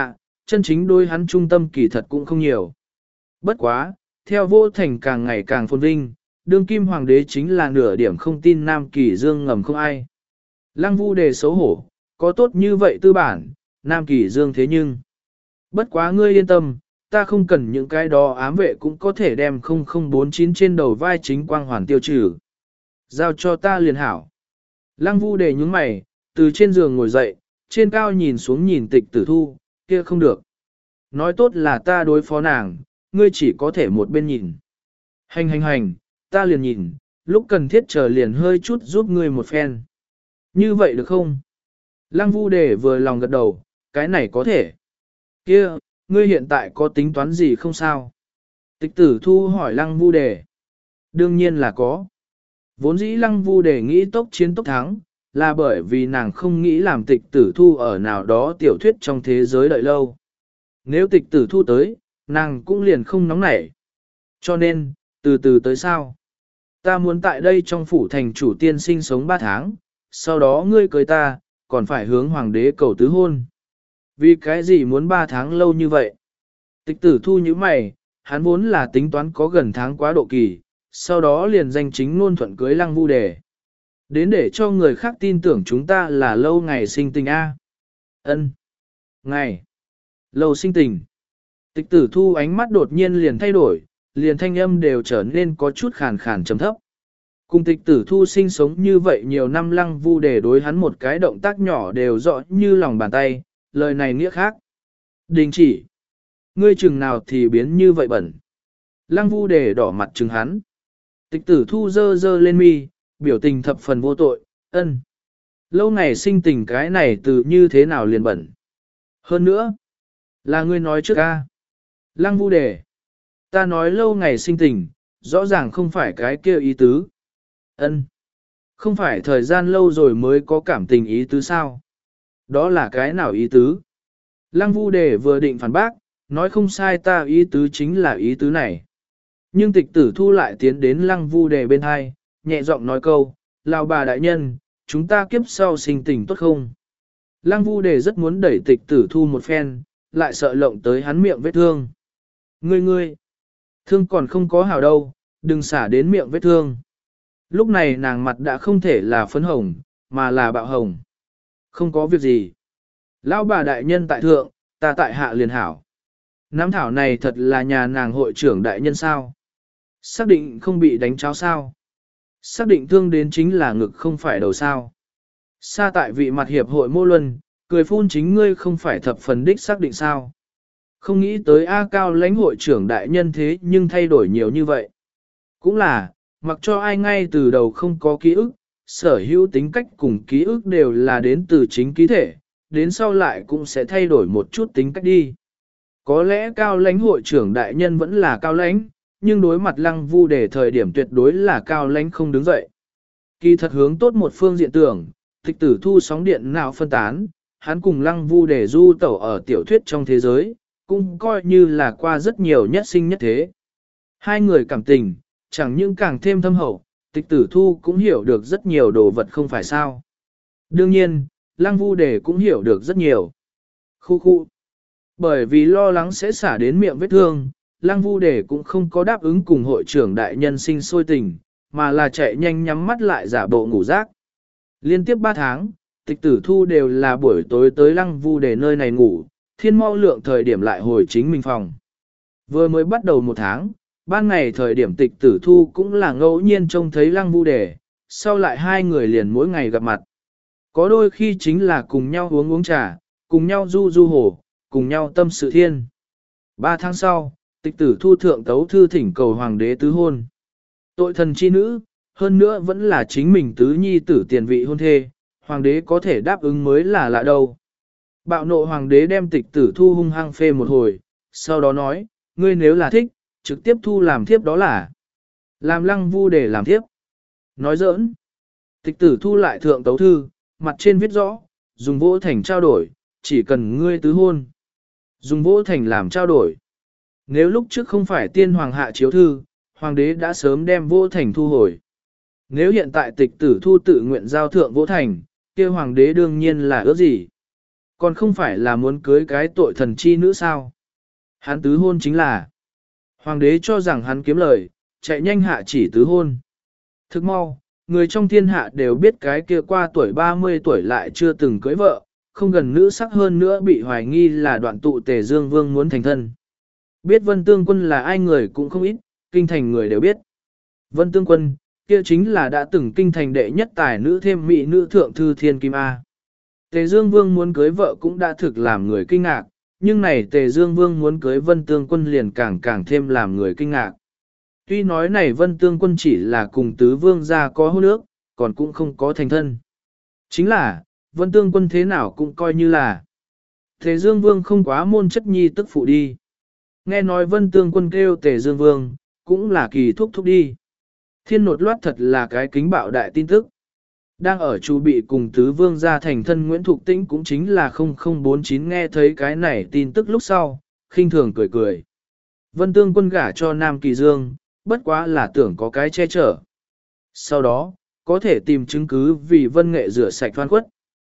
chân chính đôi hắn trung tâm kỳ thật cũng không nhiều. Bất quá, theo vô thành càng ngày càng phồn vinh, đương kim hoàng đế chính là nửa điểm không tin Nam Kỳ Dương ngầm không ai. Lăng Vu Đề xấu hổ, có tốt như vậy tư bản, Nam Kỳ Dương thế nhưng. Bất quá ngươi yên tâm, ta không cần những cái đó ám vệ cũng có thể đem không không bốn chín trên đầu vai chính quang hoàn tiêu trừ. Giao cho ta liền hảo. Lăng Vu Đề nhúng mày, từ trên giường ngồi dậy, trên cao nhìn xuống nhìn Tịch Tử Thu, kia không được. Nói tốt là ta đối phó nàng, ngươi chỉ có thể một bên nhìn. Hành hành hành, ta liền nhìn, lúc cần thiết chờ liền hơi chút giúp ngươi một phen. Như vậy được không? Lăng Vu Đề vừa lòng gật đầu, cái này có thể. Kia, ngươi hiện tại có tính toán gì không sao? Tịch Tử Thu hỏi Lăng Vu Đề. Đương nhiên là có. Vốn dĩ Lăng Vu Đề nghĩ tốc chiến tốc thắng, là bởi vì nàng không nghĩ làm Tịch Tử Thu ở nào đó tiểu thuyết trong thế giới đợi lâu. Nếu Tịch Tử Thu tới, nàng cũng liền không nóng nảy. Cho nên, từ từ tới sao? Ta muốn tại đây trong phủ thành chủ tiên sinh sống ba tháng, sau đó ngươi cưới ta, còn phải hướng hoàng đế cầu tứ hôn. Vì cái gì muốn ba tháng lâu như vậy? Tịch Tử Thu như mày, hắn vốn là tính toán có gần tháng quá độ kỳ, sau đó liền danh chính ngôn thuận cưới Lăng Vu Đề. Đến để cho người khác tin tưởng chúng ta là lâu ngày sinh tình A. Ân. Ngày. Lâu sinh tình. Tịch Tử Thu ánh mắt đột nhiên liền thay đổi, liền thanh âm đều trở nên có chút khàn khàn trầm thấp. Cùng Tịch Tử Thu sinh sống như vậy nhiều năm, Lăng Vu Đề đối hắn một cái động tác nhỏ đều rõ như lòng bàn tay, lời này nghĩa khác. Đình chỉ. Ngươi chừng nào thì biến như vậy bẩn. Lăng Vu Đề đỏ mặt chừng hắn. Tịch Tử Thu dơ dơ lên mi, biểu tình thập phần vô tội, ân. Lâu ngày sinh tình cái này từ như thế nào liền bẩn. Hơn nữa, là ngươi nói trước ca. Lăng Vu Đề. Ta nói lâu ngày sinh tình, rõ ràng không phải cái kia ý tứ. Ân. Không phải thời gian lâu rồi mới có cảm tình ý tứ sao? Đó là cái nào ý tứ? Lăng Vu Đề vừa định phản bác, nói không sai, ta ý tứ chính là ý tứ này. Nhưng Tịch Tử Thu lại tiến đến Lăng Vu Đề bên hai, nhẹ giọng nói câu, lão bà đại nhân, chúng ta kiếp sau sinh tình tốt không? Lăng Vu Đề rất muốn đẩy Tịch Tử Thu một phen, lại sợ lộng tới hắn miệng vết thương. Ngươi ngươi, thương còn không có hảo đâu, đừng xả đến miệng vết thương. Lúc này nàng mặt đã không thể là phấn hồng, mà là bạo hồng. Không có việc gì. Lão bà đại nhân tại thượng, ta tại hạ liền hảo. Nam thảo này thật là nhà nàng hội trưởng đại nhân sao? Xác định không bị đánh cháo sao? Xác định thương đến chính là ngực không phải đầu sao? Xa tại vị mặt hiệp hội mô luân, cười phun chính ngươi không phải thập phần đích xác định sao? Không nghĩ tới A Cao lãnh hội trưởng đại nhân thế nhưng thay đổi nhiều như vậy. Cũng là, mặc cho ai ngay từ đầu không có ký ức, sở hữu tính cách cùng ký ức đều là đến từ chính ký thể, đến sau lại cũng sẽ thay đổi một chút tính cách đi. Có lẽ Cao lãnh hội trưởng đại nhân vẫn là Cao lãnh, nhưng đối mặt Lăng Vu Đề thời điểm tuyệt đối là Cao lãnh không đứng dậy. Kỳ thật hướng tốt một phương diện tưởng, Tịch Tử Thu sóng điện nào phân tán, hắn cùng Lăng Vu Đề du tẩu ở tiểu thuyết trong thế giới, cũng coi như là qua rất nhiều nhất sinh nhất thế. Hai người cảm tình, chẳng những càng thêm thâm hậu, Tịch Tử Thu cũng hiểu được rất nhiều đồ vật không phải sao. Đương nhiên, Lăng Vu Đề cũng hiểu được rất nhiều. Khu khu. Bởi vì lo lắng sẽ xả đến miệng vết thương, Lăng Vu Đề cũng không có đáp ứng cùng hội trưởng đại nhân sinh sôi tình, mà là chạy nhanh nhắm mắt lại giả bộ ngủ giấc. Liên tiếp ba tháng, Tịch Tử Thu đều là buổi tối tới Lăng Vu Đề nơi này ngủ, thiên mau lượng thời điểm lại hồi chính mình phòng. Vừa mới bắt đầu một tháng, ban ngày thời điểm Tịch Tử Thu cũng là ngẫu nhiên trông thấy Lăng Vu Đề, sau lại hai người liền mỗi ngày gặp mặt. Có đôi khi chính là cùng nhau uống uống trà, cùng nhau du du hồ, cùng nhau tâm sự thiên. Ba tháng sau, Tịch Tử Thu thượng tấu thư thỉnh cầu hoàng đế tứ hôn. Tội thần chi nữ, hơn nữa vẫn là chính mình tứ nhi tử tiền vị hôn thê, hoàng đế có thể đáp ứng mới là lạ đâu. Bạo nộ hoàng đế đem Tịch Tử Thu hung hăng phê một hồi, sau đó nói, ngươi nếu là thích, trực tiếp thu làm thiếp đó là làm Lăng Vu Đề làm thiếp. Nói giỡn. Tịch Tử Thu lại thượng tấu thư, mặt trên viết rõ, dùng Vô Thành trao đổi, chỉ cần ngươi tứ hôn. Dùng Vô Thành làm trao đổi. Nếu lúc trước không phải tiên hoàng hạ chiếu thư, hoàng đế đã sớm đem Vô Thành thu hồi. Nếu hiện tại Tịch Tử Thu tự nguyện giao thượng Vô Thành, kia hoàng đế đương nhiên là ước gì. Còn không phải là muốn cưới cái tội thần chi nữ sao? Hắn tứ hôn chính là. Hoàng đế cho rằng hắn kiếm lời, chạy nhanh hạ chỉ tứ hôn. Thức mau, người trong thiên hạ đều biết cái kia qua tuổi ba mươi tuổi lại chưa từng cưới vợ, không gần nữ sắc hơn nữa bị hoài nghi là đoạn tụ Tề Dương Vương muốn thành thân. Biết Vân Tương Quân là ai người cũng không ít, kinh thành người đều biết. Vân Tương Quân, kia chính là đã từng kinh thành đệ nhất tài nữ thêm mỹ nữ thượng thư thiên kim A. Tề Dương Vương muốn cưới vợ cũng đã thực làm người kinh ngạc, nhưng này Tề Dương Vương muốn cưới Vân Tương Quân liền càng càng thêm làm người kinh ngạc. Tuy nói này Vân Tương Quân chỉ là cùng tứ vương gia có hôn ước, còn cũng không có thành thân. Chính là, Vân Tương Quân thế nào cũng coi như là Tề Dương Vương không quá môn chất nhi tức phụ đi. Nghe nói Vân Tương Quân kêu Tề Dương Vương, cũng là kỳ thúc thúc đi. Thiên nột loát thật là cái kính bạo đại tin tức. Đang ở chu bị cùng tứ vương gia thành thân Nguyễn Thục Tĩnh cũng chính là không không bốn chín nghe thấy cái này tin tức lúc sau, khinh thường cười cười. Vân Tương Quân gả cho Nam Kỳ Dương, bất quá là tưởng có cái che chở. Sau đó, có thể tìm chứng cứ vì Vân Nghệ rửa sạch thoan quất.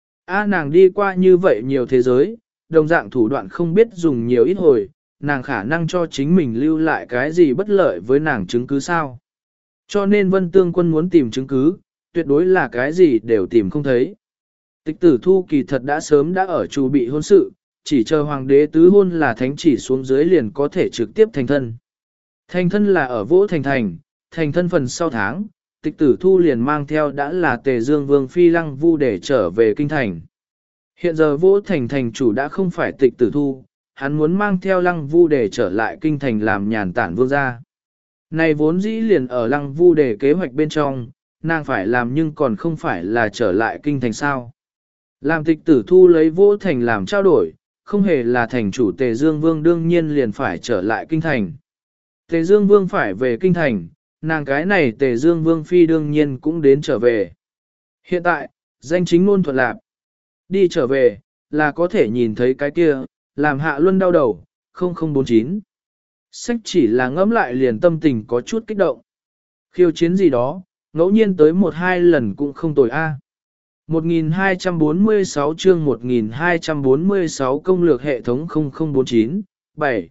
A nàng đi qua như vậy nhiều thế giới, đồng dạng thủ đoạn không biết dùng nhiều ít hồi, nàng khả năng cho chính mình lưu lại cái gì bất lợi với nàng chứng cứ sao. Cho nên Vân Tương Quân muốn tìm chứng cứ, tuyệt đối là cái gì đều tìm không thấy. Tịch tử thu kỳ thật đã sớm đã ở chủ bị hôn sự, chỉ chờ hoàng đế tứ hôn là thánh chỉ xuống dưới liền có thể trực tiếp thành thân. Thành thân là ở Vỗ Thành Thành, thành thân phần sau tháng, tịch tử thu liền mang theo đã là Tề Dương Vương Phi Lăng Vu để trở về kinh thành. Hiện giờ Vỗ Thành Thành chủ đã không phải tịch tử thu, hắn muốn mang theo Lăng Vu để trở lại kinh thành làm nhàn tản vương gia. Này vốn dĩ liền ở Lăng Vu để kế hoạch bên trong, nàng phải làm nhưng còn không phải là trở lại kinh thành sao. Làm tịch tử thu lấy Vỗ Thành làm trao đổi, không hề là thành chủ Tề Dương Vương đương nhiên liền phải trở lại kinh thành. Tề Dương Vương phải về kinh thành, nàng cái này Tề Dương Vương Phi đương nhiên cũng đến trở về. Hiện tại, danh chính ngôn thuận lạc. Đi trở về, là có thể nhìn thấy cái kia, làm Hạ Luân đau đầu, không không bốn chín. Sách chỉ là ngẫm lại liền tâm tình có chút kích động. Khiêu chiến gì đó, ngẫu nhiên tới một hai lần cũng không tồi a. một nghìn hai trăm bốn mươi sáu chương một nghìn hai trăm bốn mươi sáu công lược hệ thống không không bốn chín, bảy.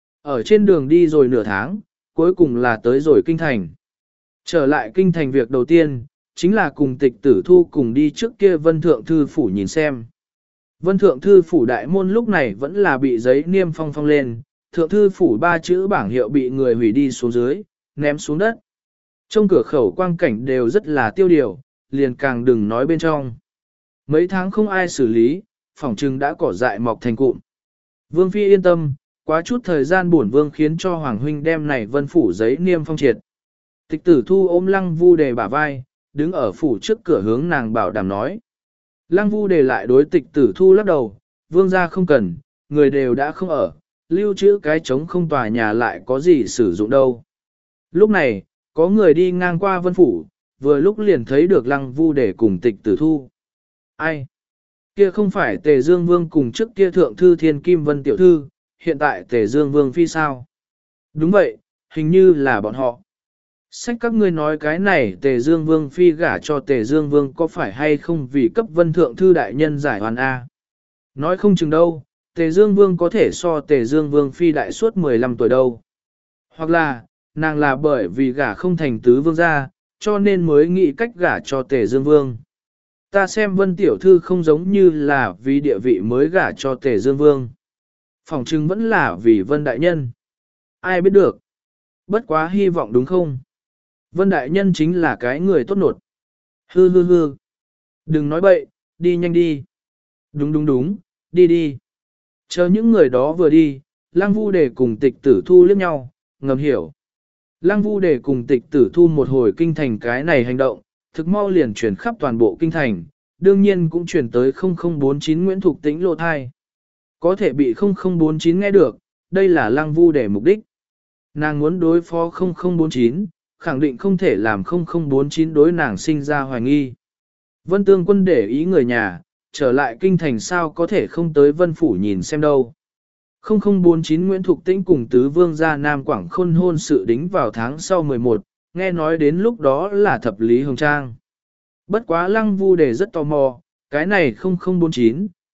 Ở trên đường đi rồi nửa tháng, cuối cùng là tới rồi kinh thành. Trở lại kinh thành việc đầu tiên, chính là cùng tịch tử thu cùng đi trước kia Vân Thượng Thư Phủ nhìn xem. Vân Thượng Thư Phủ đại môn lúc này vẫn là bị giấy niêm phong phong lên, Thượng Thư Phủ ba chữ bảng hiệu bị người hủy đi xuống dưới, ném xuống đất. Trong cửa khẩu quang cảnh đều rất là tiêu điều, liền càng đừng nói bên trong. Mấy tháng không ai xử lý, phỏng trừng đã cỏ dại mọc thành cụm. Vương Phi yên tâm, quá chút thời gian bổn vương khiến cho Hoàng Huynh đem này vân phủ giấy niêm phong triệt. Tịch tử thu ôm Lăng Vu Đề bả vai, đứng ở phủ trước cửa hướng nàng bảo đảm nói. Lăng Vu Đề lại đối tịch tử thu lắc đầu, vương gia không cần, người đều đã không ở, lưu trữ cái trống không tòa nhà lại có gì sử dụng đâu. Lúc này, có người đi ngang qua vân phủ, vừa lúc liền thấy được Lăng Vu Đề cùng tịch tử thu. Ai? Kia không phải Tề Dương Vương cùng trước kia thượng thư Thiên Kim Vân tiểu thư, hiện tại Tề Dương Vương Phi sao? Đúng vậy, hình như là bọn họ. Sách các ngươi nói cái này Tề Dương Vương Phi gả cho Tề Dương Vương có phải hay không vì cấp Vân Thượng Thư Đại Nhân giải hoàn A? Nói không chừng đâu, Tề Dương Vương có thể so Tề Dương Vương Phi đại suốt mười lăm tuổi đâu. Hoặc là, nàng là bởi vì gả không thành tứ vương gia, cho nên mới nghĩ cách gả cho Tề Dương Vương. Ta xem Vân Tiểu Thư không giống như là vì địa vị mới gả cho Tề Dương Vương. Phỏng chừng vẫn là vì Vân Đại Nhân. Ai biết được. Bất quá hy vọng đúng không? Vân Đại Nhân chính là cái người tốt nột. Hư hư hư. Đừng nói bậy, đi nhanh đi. Đúng đúng đúng, đi đi. Chờ những người đó vừa đi, Lăng Vu Đề cùng tịch tử thu liếc nhau, ngầm hiểu. Lăng Vu Đề cùng tịch tử thu một hồi kinh thành cái này hành động, thực mau liền chuyển khắp toàn bộ kinh thành, đương nhiên cũng chuyển tới không không bốn chín Nguyễn Thục Tĩnh lộ thai. Có thể bị không không bốn chín nghe được, đây là Lăng Vu Đề mục đích. Nàng muốn đối phó không không bốn chín, khẳng định không thể làm không không bốn chín đối nàng sinh ra hoài nghi. Vân Tương Quân để ý người nhà, trở lại kinh thành sao có thể không tới Vân Phủ nhìn xem đâu. không không bốn chín Nguyễn Thục Tĩnh cùng tứ vương gia Nam Quảng Khôn hôn sự đính vào tháng sau mười một, nghe nói đến lúc đó là thập lý hồng trang. Bất quá Lăng Vu Đề rất tò mò, cái này không không bốn chín,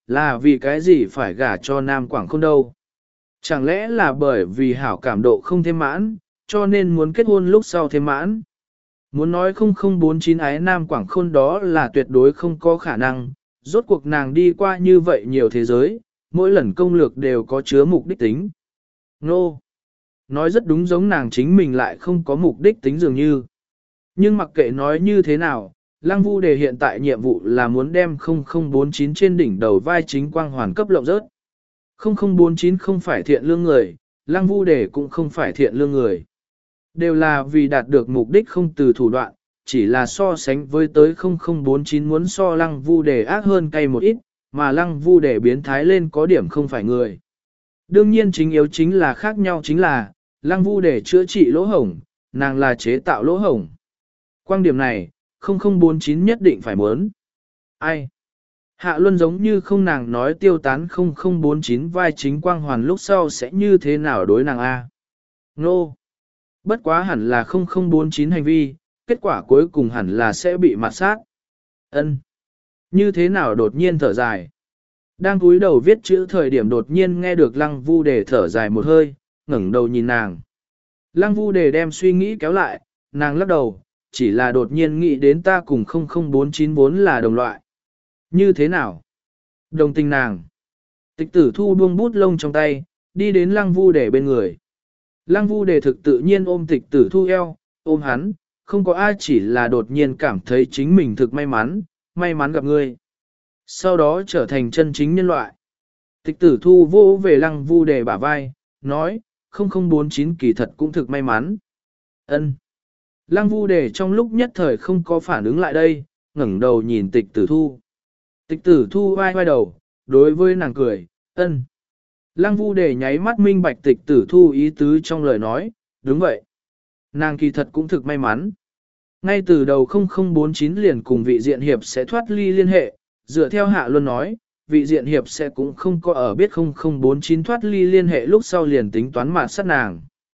là vì cái gì phải gả cho Nam Quảng Khôn đâu. Chẳng lẽ là bởi vì hảo cảm độ không thêm mãn, cho nên muốn kết hôn lúc sau thêm mãn. Muốn nói không không bốn chín ái Nam Quảng Khôn đó là tuyệt đối không có khả năng, rốt cuộc nàng đi qua như vậy nhiều thế giới, mỗi lần công lược đều có chứa mục đích tính. Nô! No. Nói rất đúng giống nàng chính mình lại không có mục đích tính dường như. Nhưng mặc kệ nói như thế nào, Lăng Vu Đề hiện tại nhiệm vụ là muốn đem không không bốn chín trên đỉnh đầu vai chính quang hoàn cấp lộng rớt. không không bốn chín không phải thiện lương người, Lăng Vu Đề cũng không phải thiện lương người. Đều là vì đạt được mục đích không từ thủ đoạn, chỉ là so sánh với tới không không bốn chín muốn so Lăng Vu Đề ác hơn cay một ít, mà Lăng Vu Đề biến thái lên có điểm không phải người. Đương nhiên chính yếu chính là khác nhau chính là, Lăng Vu Đề chữa trị lỗ hổng, nàng là chế tạo lỗ hổng. Quan điểm này, không không bốn chín nhất định phải muốn. Ai? Hạ Luân giống như không nàng nói tiêu tán không không bốn chín vai chính quang hoàn lúc sau sẽ như thế nào đối nàng A. Nô! No. Bất quá hẳn là không không bốn chín hành vi, kết quả cuối cùng hẳn là sẽ bị mạt sát. Ân. Như thế nào đột nhiên thở dài. Đang cúi đầu viết chữ thời điểm đột nhiên nghe được Lăng Vu Đề thở dài một hơi, ngẩng đầu nhìn nàng. Lăng Vu Đề đem suy nghĩ kéo lại, nàng lắc đầu, chỉ là đột nhiên nghĩ đến ta cùng không không bốn chín vốn là đồng loại. Như thế nào? Đồng tình nàng. Tịch Tử Thu buông bút lông trong tay, đi đến Lăng Vu Đề bên người. Lăng Vu Đề thực tự nhiên ôm Tịch Tử Thu eo, ôm hắn, không có ai chỉ là đột nhiên cảm thấy chính mình thực may mắn, may mắn gặp ngươi. Sau đó trở thành chân chính nhân loại. Tịch Tử Thu vô về Lăng Vu Đề bả vai, nói, không không bốn chín kỳ thật cũng thực may mắn. Ân. Lăng Vu Đề trong lúc nhất thời không có phản ứng lại đây, ngẩng đầu nhìn Tịch Tử Thu. Tịch Tử Thu vai vai đầu, đối với nàng cười, ân. Lăng Vu Đề nháy mắt minh bạch Tịch Tử Thu ý tứ trong lời nói, đúng vậy. Nàng kỳ thật cũng thực may mắn. Ngay từ đầu không không bốn chín liền cùng vị diện hiệp sẽ thoát ly liên hệ, dựa theo Hạ Luân nói, vị diện hiệp sẽ cũng không có ở biết không không bốn chín thoát ly liên hệ lúc sau liền tính toán mạt sát nàng.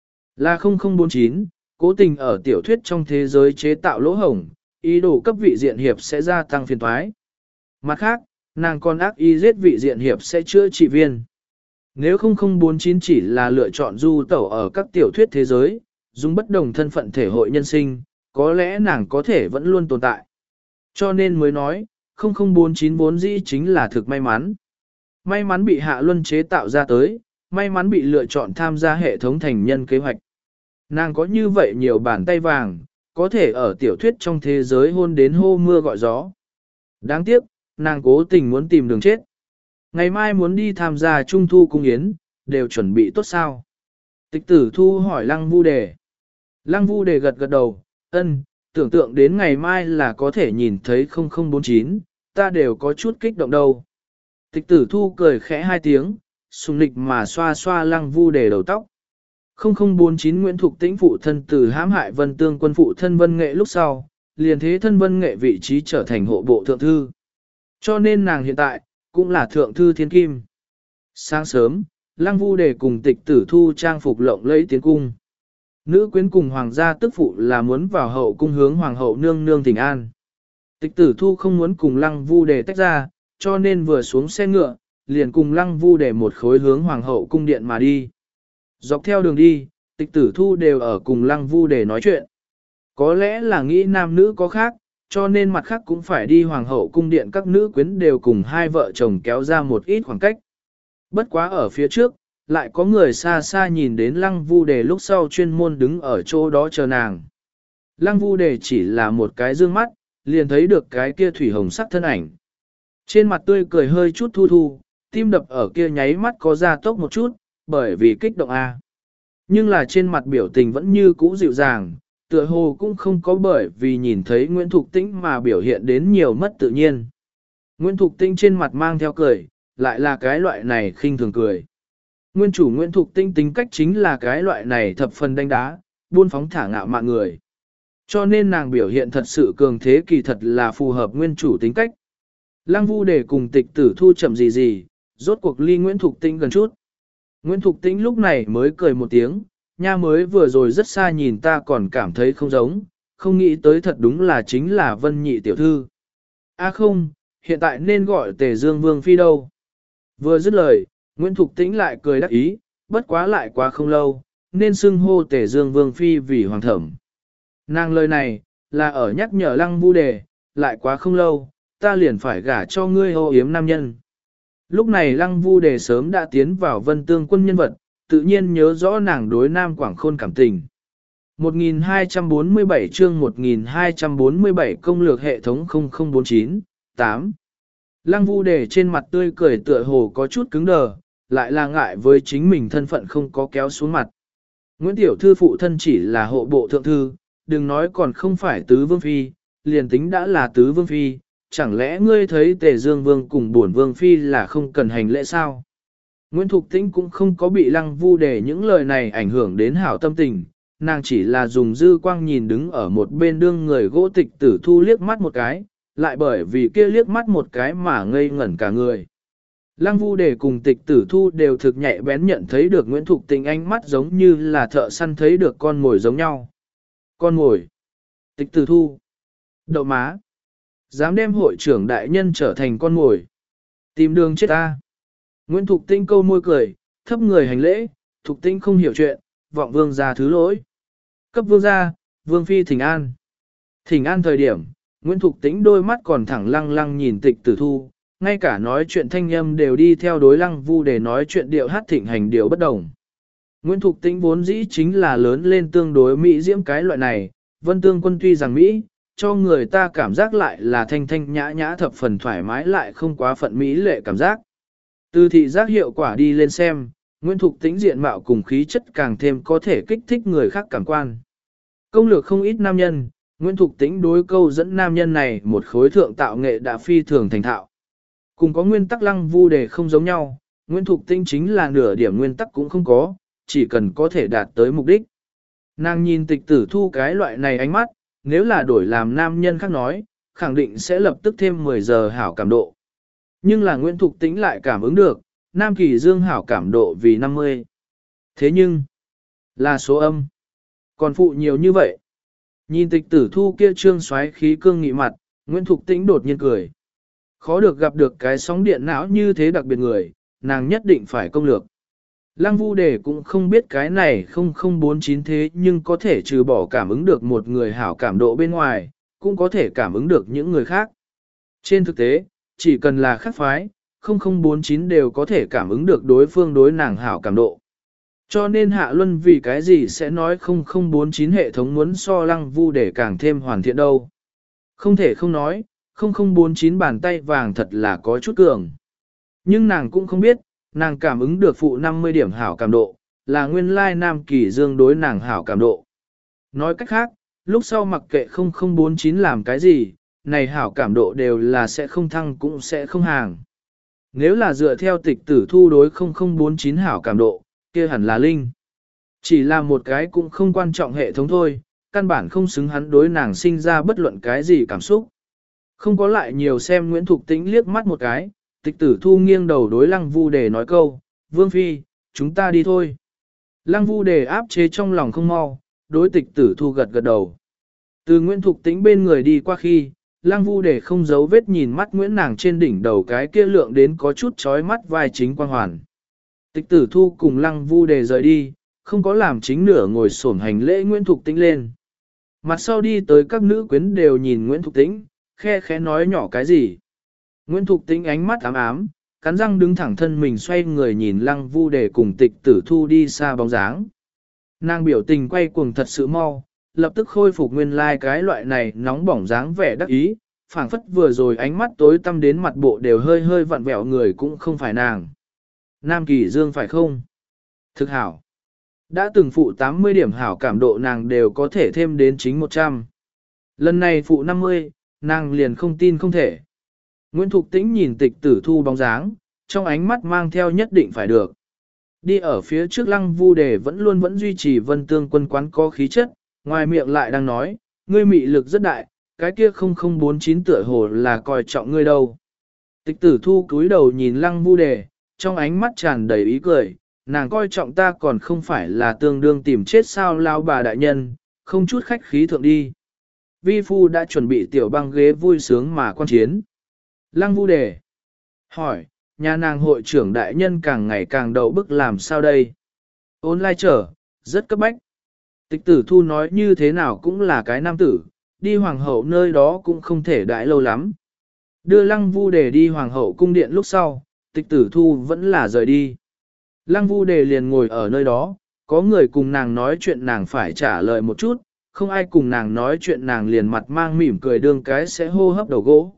Là không không bốn chín, cố tình ở tiểu thuyết trong thế giới chế tạo lỗ hổng, ý đồ cấp vị diện hiệp sẽ gia tăng phiền toái. Mặt khác, nàng còn ác ý giết vị diện hiệp sẽ chữa trị viên. Nếu không không bốn chín chỉ là lựa chọn du tẩu ở các tiểu thuyết thế giới, dùng bất đồng thân phận thể hội nhân sinh, có lẽ nàng có thể vẫn luôn tồn tại. Cho nên mới nói, không không bốn chín vốn dĩ chính là thực may mắn. May mắn bị Hạ Luân chế tạo ra tới, may mắn bị lựa chọn tham gia hệ thống thành nhân kế hoạch. Nàng có như vậy nhiều bàn tay vàng, có thể ở tiểu thuyết trong thế giới hôn đến hô mưa gọi gió. Đáng tiếc, nàng cố tình muốn tìm đường chết. Ngày mai muốn đi tham gia Trung Thu Cung Yến, đều chuẩn bị tốt sao? Tịch Tử Thu hỏi Lăng Vu Đề. Lăng Vu Đề gật gật đầu, ân, tưởng tượng đến ngày mai là có thể nhìn thấy không không bốn chín, ta đều có chút kích động đâu. Tịch Tử Thu cười khẽ hai tiếng, sùng nịch mà xoa xoa Lăng Vu Đề đầu tóc. không không bốn chín Nguyễn Thục Tĩnh phụ thân từ hãm hại Vân Tương quân phụ thân Vân Nghệ lúc sau, liền thế thân Vân Nghệ vị trí trở thành hộ bộ thượng thư. Cho nên nàng hiện tại, cũng là thượng thư thiên kim. Sáng sớm, Lăng Vu Đề cùng Tịch Tử Thu trang phục lộng lẫy tiến cung. Nữ quyến cùng hoàng gia tức phụ là muốn vào hậu cung hướng hoàng hậu nương nương thỉnh an. Tịch Tử Thu không muốn cùng Lăng Vu Đề tách ra, cho nên vừa xuống xe ngựa, liền cùng Lăng Vu Đề một khối hướng hoàng hậu cung điện mà đi. Dọc theo đường đi, Tịch Tử Thu đều ở cùng Lăng Vu Đề nói chuyện. Có lẽ là nghĩ nam nữ có khác, cho nên mặt khác cũng phải đi hoàng hậu cung điện, các nữ quyến đều cùng hai vợ chồng kéo ra một ít khoảng cách. Bất quá ở phía trước, lại có người xa xa nhìn đến Lăng Vu Đề lúc sau chuyên môn đứng ở chỗ đó chờ nàng. Lăng Vu Đề chỉ là một cái dương mắt, liền thấy được cái kia thủy hồng sắc thân ảnh. Trên mặt tươi cười hơi chút thu thu, tim đập ở kia nháy mắt có ra tốc một chút, bởi vì kích động a. Nhưng là trên mặt biểu tình vẫn như cũ dịu dàng, tựa hồ cũng không có bởi vì nhìn thấy Nguyễn Thục Tĩnh mà biểu hiện đến nhiều mất tự nhiên. Nguyễn Thục Tĩnh trên mặt mang theo cười, lại là cái loại này khinh thường cười. Nguyên chủ Nguyễn Thục Tĩnh tính cách chính là cái loại này thập phần đánh đá, buôn phóng thả ngạo mạn người. Cho nên nàng biểu hiện thật sự cường thế kỳ thật là phù hợp nguyên chủ tính cách. Lăng Vu Đề cùng Tịch Tử Thu chậm gì gì, rốt cuộc ly Nguyễn Thục Tĩnh gần chút. Nguyễn Thục Tĩnh lúc này mới cười một tiếng, nha mới vừa rồi rất xa nhìn ta còn cảm thấy không giống, không nghĩ tới thật đúng là chính là Vân Nhị tiểu thư. A không, hiện tại nên gọi Tề Dương Vương Phi đâu. Vừa dứt lời, Nguyễn Thục Tĩnh lại cười đắc ý, bất quá lại quá không lâu, nên xưng hô Tề Dương Vương Phi vì hoàng thẩm. Nàng lời này, là ở nhắc nhở Lăng Vu Đề, lại quá không lâu, ta liền phải gả cho ngươi ô yếm nam nhân. Lúc này Lăng Vu Đề sớm đã tiến vào Vân Tương Quân nhân vật, tự nhiên nhớ rõ nàng đối Nam Quảng Khôn cảm tình. một nghìn hai trăm bốn mươi bảy chương một nghìn hai trăm bốn mươi bảy công lược hệ thống không không bốn chín, tám. Lăng Vu Đề trên mặt tươi cười tựa hồ có chút cứng đờ, lại là ngại với chính mình thân phận không có kéo xuống mặt. Nguyễn Tiểu Thư phụ thân chỉ là hộ bộ thượng thư, đừng nói còn không phải tứ vương phi, liền tính đã là tứ vương phi, chẳng lẽ ngươi thấy Tề Dương Vương cùng bổn vương phi là không cần hành lễ sao? Nguyễn Thục Tĩnh cũng không có bị Lăng Vu Đề những lời này ảnh hưởng đến hảo tâm tình, nàng chỉ là dùng dư quang nhìn đứng ở một bên đương người gỗ Tịch Tử Thu liếc mắt một cái, lại bởi vì kia liếc mắt một cái mà ngây ngẩn cả người. Lăng Vu Đề cùng Tịch Tử Thu đều thực nhạy bén nhận thấy được Nguyễn Thục Tĩnh ánh mắt giống như là thợ săn thấy được con mồi giống nhau. Con mồi. Tịch Tử Thu. Đậu má. Dám đem hội trưởng đại nhân trở thành con mồi. Tìm đường chết ta. Nguyễn Thục Tĩnh câu môi cười, thấp người hành lễ, Thục Tĩnh không hiểu chuyện, vọng vương gia thứ lỗi. Cấp vương gia, vương phi thỉnh an. Thỉnh an thời điểm, Nguyễn Thục Tĩnh đôi mắt còn thẳng lăng lăng nhìn Tịch Tử Thu, ngay cả nói chuyện thanh âm đều đi theo đối Lăng Vu để nói chuyện điệu hát thịnh hành điều bất đồng. Nguyễn Thục Tĩnh vốn dĩ chính là lớn lên tương đối Mỹ diễm cái loại này, Vân Tương Quân tuy rằng Mỹ, cho người ta cảm giác lại là thanh thanh nhã nhã thập phần thoải mái lại không quá phận Mỹ lệ cảm giác. Từ thị giác hiệu quả đi lên xem, Nguyễn Thục Tĩnh diện mạo cùng khí chất càng thêm có thể kích thích người khác cảm quan. Công lược không ít nam nhân, Nguyễn Thục Tĩnh đối câu dẫn nam nhân này một khối thượng tạo nghệ đã phi thường thành thạo. Cùng có nguyên tắc Lăng Vu Đề không giống nhau, Nguyễn Thục Tĩnh chính là nửa điểm nguyên tắc cũng không có, chỉ cần có thể đạt tới mục đích. Nàng nhìn Tịch Tử Thu cái loại này ánh mắt, nếu là đổi làm nam nhân khác nói, khẳng định sẽ lập tức thêm mười giờ hảo cảm độ. Nhưng là Nguyễn Thục Tĩnh lại cảm ứng được, Nam Kỳ Dương hảo cảm độ vì năm mươi. Thế nhưng, là số âm. Còn phụ nhiều như vậy. Nhìn Tịch Tử Thu kia trương xoáy khí cương nghị mặt, Nguyễn Thục Tĩnh đột nhiên cười. Khó được gặp được cái sóng điện não như thế đặc biệt người, nàng nhất định phải công lược. Lăng Vu Đề cũng không biết cái này không không bốn chín thế nhưng có thể trừ bỏ cảm ứng được một người hảo cảm độ bên ngoài, cũng có thể cảm ứng được những người khác. Trên thực tế, chỉ cần là khác phái, không không bốn chín đều có thể cảm ứng được đối phương đối nàng hảo cảm độ. Cho nên Hạ Luân vì cái gì sẽ nói không không bốn chín hệ thống muốn so Lăng Vu Đề càng thêm hoàn thiện đâu. Không thể không nói, không không bốn chín bàn tay vàng thật là có chút cường. Nhưng nàng cũng không biết, nàng cảm ứng được phụ năm mươi điểm hảo cảm độ, là nguyên lai Nam Kỳ Dương đối nàng hảo cảm độ. Nói cách khác, lúc sau mặc kệ không không bốn chín làm cái gì, này hảo cảm độ đều là sẽ không thăng cũng sẽ không hàng. Nếu là dựa theo Tịch Tử Thu đối không không bốn chín hảo cảm độ, kia hẳn là linh. Chỉ là một cái cũng không quan trọng hệ thống thôi, căn bản không xứng hắn đối nàng sinh ra bất luận cái gì cảm xúc. Không có lại nhiều xem Nguyễn Thục Tĩnh liếc mắt một cái, Tịch Tử Thu nghiêng đầu đối Lăng Vu Đề nói câu, Vương Phi, chúng ta đi thôi. Lăng Vu Đề áp chế trong lòng không mau, đối Tịch Tử Thu gật gật đầu. Từ Nguyễn Thục Tĩnh bên người đi qua khi, Lăng Vu Đề không giấu vết nhìn mắt Nguyễn nàng trên đỉnh đầu cái kia lượng đến có chút chói mắt vai chính quang hoàn. Tịch Tử Thu cùng Lăng Vu Đề rời đi, không có làm chính nửa ngồi xổm hành lễ Nguyễn Thục Tĩnh lên. Mặt sau đi tới các nữ quyến đều nhìn Nguyễn Thục Tĩnh, khe khẽ nói nhỏ cái gì. Nguyễn Thục Tĩnh ánh mắt ám ám, cắn răng đứng thẳng thân mình xoay người nhìn Lăng Vu Đề cùng Tịch Tử Thu đi xa bóng dáng. Nàng biểu tình quay cuồng thật sự mau, lập tức khôi phục nguyên lai like cái loại này nóng bỏng dáng vẻ đắc ý, phảng phất vừa rồi ánh mắt tối tăm đến mặt bộ đều hơi hơi vặn vẹo người cũng không phải nàng. Nam Kỳ Dương phải không? Thực hảo. Đã từng phụ tám mươi điểm hảo cảm độ nàng đều có thể thêm đến chính một trăm. Lần này phụ năm mươi, nàng liền không tin không thể. Nguyễn Thục Tĩnh nhìn Tịch Tử Thu bóng dáng, trong ánh mắt mang theo nhất định phải được. Đi ở phía trước Lăng Vu Đề vẫn luôn vẫn duy trì Vân Tương Quân quán có khí chất, ngoài miệng lại đang nói, ngươi mị lực rất đại, cái kia không không bốn chín tựa hồ là coi trọng ngươi đâu. Tịch Tử Thu cúi đầu nhìn Lăng Vu Đề, trong ánh mắt tràn đầy ý cười, nàng coi trọng ta còn không phải là tương đương tìm chết sao lao bà đại nhân, không chút khách khí thượng đi. Vi phu đã chuẩn bị tiểu băng ghế vui sướng mà quan chiến. Lăng Vu Đề hỏi, nhà nàng hội trưởng đại nhân càng ngày càng đậu bức làm sao đây. Ôn lai trở, rất cấp bách. Tịch tử thu nói như thế nào cũng là cái nam tử, đi hoàng hậu nơi đó cũng không thể đãi lâu lắm. Đưa lăng vu đề đi hoàng hậu cung điện lúc sau, tịch tử thu vẫn là rời đi. Lăng vu đề liền ngồi ở nơi đó, có người cùng nàng nói chuyện nàng phải trả lời một chút, không ai cùng nàng nói chuyện nàng liền mặt mang mỉm cười đương cái sẽ hô hấp đầu gỗ.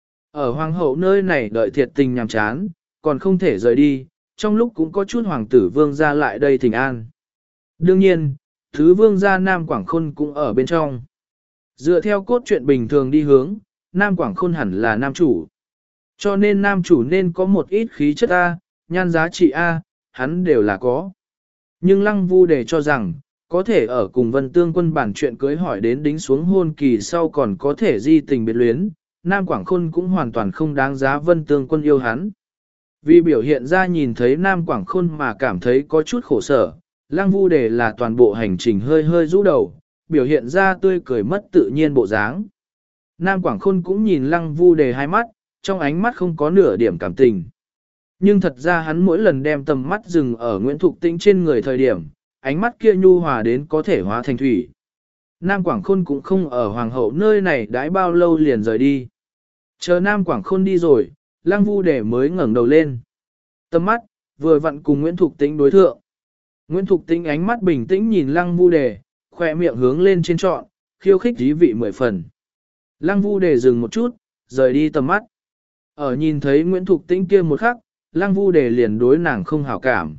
Ở hoàng hậu nơi này đợi thiệt tình nhàm chán, còn không thể rời đi, trong lúc cũng có chút hoàng tử vương gia lại đây thỉnh an. Đương nhiên, thứ vương gia Nam Quảng Khôn cũng ở bên trong. Dựa theo cốt truyện bình thường đi hướng, Nam Quảng Khôn hẳn là nam chủ. Cho nên nam chủ nên có một ít khí chất A, nhan giá trị A, hắn đều là có. Nhưng Lăng Vu Đề cho rằng, có thể ở cùng Vân Tương Quân bản chuyện cưới hỏi đến đính xuống hôn kỳ sau còn có thể di tình biệt luyến, Nam Quảng Khôn cũng hoàn toàn không đáng giá Vân Tương Quân yêu hắn. Vì biểu hiện ra nhìn thấy Nam Quảng Khôn mà cảm thấy có chút khổ sở, Lăng Vu Đề là toàn bộ hành trình hơi hơi rũ đầu, biểu hiện ra tươi cười mất tự nhiên bộ dáng. Nam Quảng Khôn cũng nhìn Lăng Vu Đề hai mắt, trong ánh mắt không có nửa điểm cảm tình. Nhưng thật ra hắn mỗi lần đem tầm mắt dừng ở Nguyễn Thục Tĩnh trên người thời điểm, ánh mắt kia nhu hòa đến có thể hóa thành thủy. Nam Quảng Khôn cũng không ở hoàng hậu nơi này đãi bao lâu liền rời đi. Chờ Nam Quảng Khôn đi rồi, Lăng Vu Đề mới ngẩng đầu lên. Tầm mắt, vừa vặn cùng Nguyễn Thục Tĩnh đối thượng. Nguyễn Thục Tĩnh ánh mắt bình tĩnh nhìn Lăng Vu Đề, khỏe miệng hướng lên trên trọn, khiêu khích dí vị mười phần. Lăng Vu Đề dừng một chút, rời đi tầm mắt. Ở nhìn thấy Nguyễn Thục Tĩnh kia một khắc, Lăng Vu Đề liền đối nàng không hảo cảm.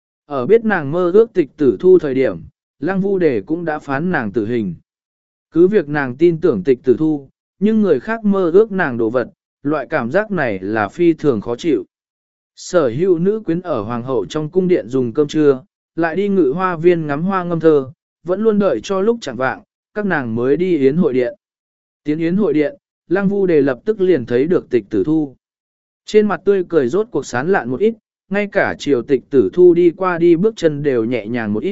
Ở biết nàng mơ ước tịch tử thu thời điểm, Lăng Vu Đề cũng đã phán nàng tử hình. Cứ việc nàng tin tưởng tịch tử thu, nhưng người khác mơ ước nàng đồ vật, loại cảm giác này là phi thường khó chịu. Sở hữu nữ quyến ở hoàng hậu trong cung điện dùng cơm trưa, lại đi ngự hoa viên ngắm hoa ngâm thơ, vẫn luôn đợi cho lúc chẳng vạng, các nàng mới đi yến hội điện. Tiến yến hội điện, Lăng Vu Đề lập tức liền thấy được tịch tử thu. Trên mặt tươi cười rốt cuộc sán lạn một ít, ngay cả triều tịch tử thu đi qua đi bước chân đều nhẹ nhàng một ít.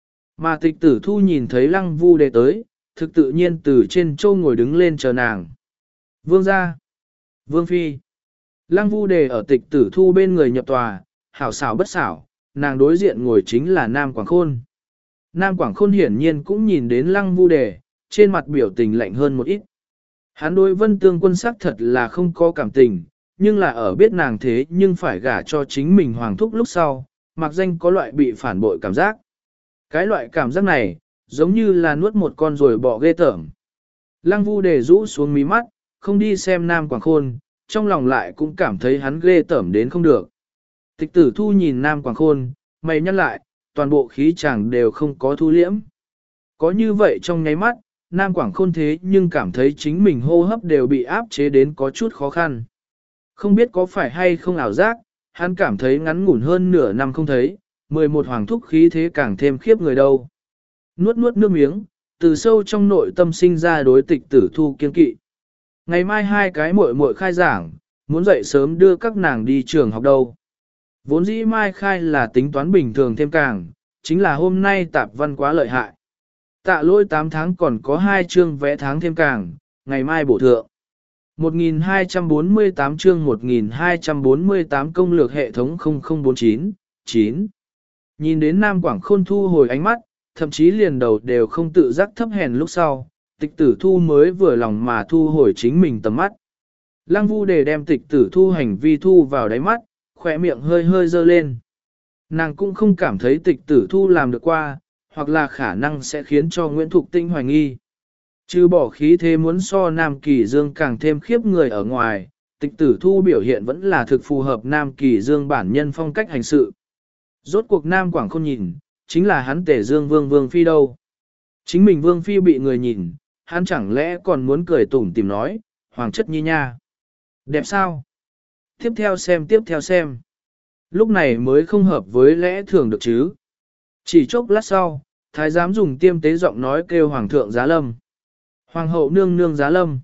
Mà tịch tử thu nhìn thấy Lăng Vu Đề tới, thực tự nhiên từ trên châu ngồi đứng lên chờ nàng. Vương gia, Vương phi. Lăng Vu Đề ở tịch tử thu bên người nhập tòa, hảo xảo bất xảo, nàng đối diện ngồi chính là Nam Quảng Khôn. Nam Quảng Khôn hiển nhiên cũng nhìn đến Lăng Vu Đề, trên mặt biểu tình lạnh hơn một ít. Hắn đối Vân Tương Quân sắc thật là không có cảm tình, nhưng là ở biết nàng thế nhưng phải gả cho chính mình hoàng thúc lúc sau, mặc danh có loại bị phản bội cảm giác. Cái loại cảm giác này, giống như là nuốt một con rồi bỏ ghê tởm. Lăng Vu Đề rũ xuống mí mắt, không đi xem Nam Quảng Khôn, trong lòng lại cũng cảm thấy hắn ghê tởm đến không được. Tịch tử thu nhìn Nam Quảng Khôn, mày nhăn lại, toàn bộ khí chàng đều không có thu liễm. Có như vậy trong nháy mắt, Nam Quảng Khôn thế nhưng cảm thấy chính mình hô hấp đều bị áp chế đến có chút khó khăn. Không biết có phải hay không ảo giác, hắn cảm thấy ngắn ngủn hơn nửa năm không thấy, mười một hoàng thúc khí thế càng thêm khiếp người đâu. Nuốt nuốt nước miếng, từ sâu trong nội tâm sinh ra đối tịch tử thu kiên kỵ. Ngày mai hai cái muội muội khai giảng, muốn dậy sớm đưa các nàng đi trường học đâu. Vốn dĩ mai khai là tính toán bình thường thêm càng, chính là hôm nay tạp văn quá lợi hại. Tạ lỗi tám tháng còn có hai chương vẽ tháng thêm càng, ngày mai bổ thượng. một nghìn hai trăm bốn mươi tám chương một nghìn hai trăm bốn mươi tám công lược hệ thống không không bốn chín, chín. Nhìn đến Nam Quảng Khôn thu hồi ánh mắt, thậm chí liền đầu đều không tự giác thấp hèn lúc sau, tịch tử thu mới vừa lòng mà thu hồi chính mình tầm mắt. Lăng Vu Đề đem tịch tử thu hành vi thu vào đáy mắt, khỏe miệng hơi hơi dơ lên. Nàng cũng không cảm thấy tịch tử thu làm được qua, hoặc là khả năng sẽ khiến cho Nguyễn Thục Tĩnh hoài nghi. Trừ bỏ khí thế muốn so Nam Kỳ Dương càng thêm khiếp người ở ngoài, tịch tử thu biểu hiện vẫn là thực phù hợp Nam Kỳ Dương bản nhân phong cách hành sự. Rốt cuộc Nam Quảng Khôn nhìn, chính là hắn Tề Dương Vương Vương Phi đâu. Chính mình Vương Phi bị người nhìn, hắn chẳng lẽ còn muốn cười tủm tìm nói, hoàng chất nhi nha. Đẹp sao? Tiếp theo xem tiếp theo xem. Lúc này mới không hợp với lẽ thường được chứ. Chỉ chốc lát sau, thái giám dùng tiêm tế giọng nói kêu hoàng thượng giá lâm. Hoàng hậu nương nương giá lâm.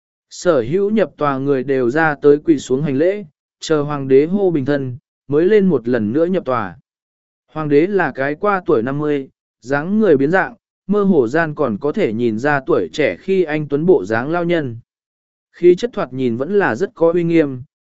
Sở hữu nhập tòa người đều ra tới quỳ xuống hành lễ, chờ hoàng đế hô bình thân, mới lên một lần nữa nhập tòa. Hoàng đế là cái qua tuổi năm mươi, dáng người biến dạng, mơ hồ gian còn có thể nhìn ra tuổi trẻ khi anh tuấn bộ dáng lao nhân. Khí chất thoạt nhìn vẫn là rất có uy nghiêm,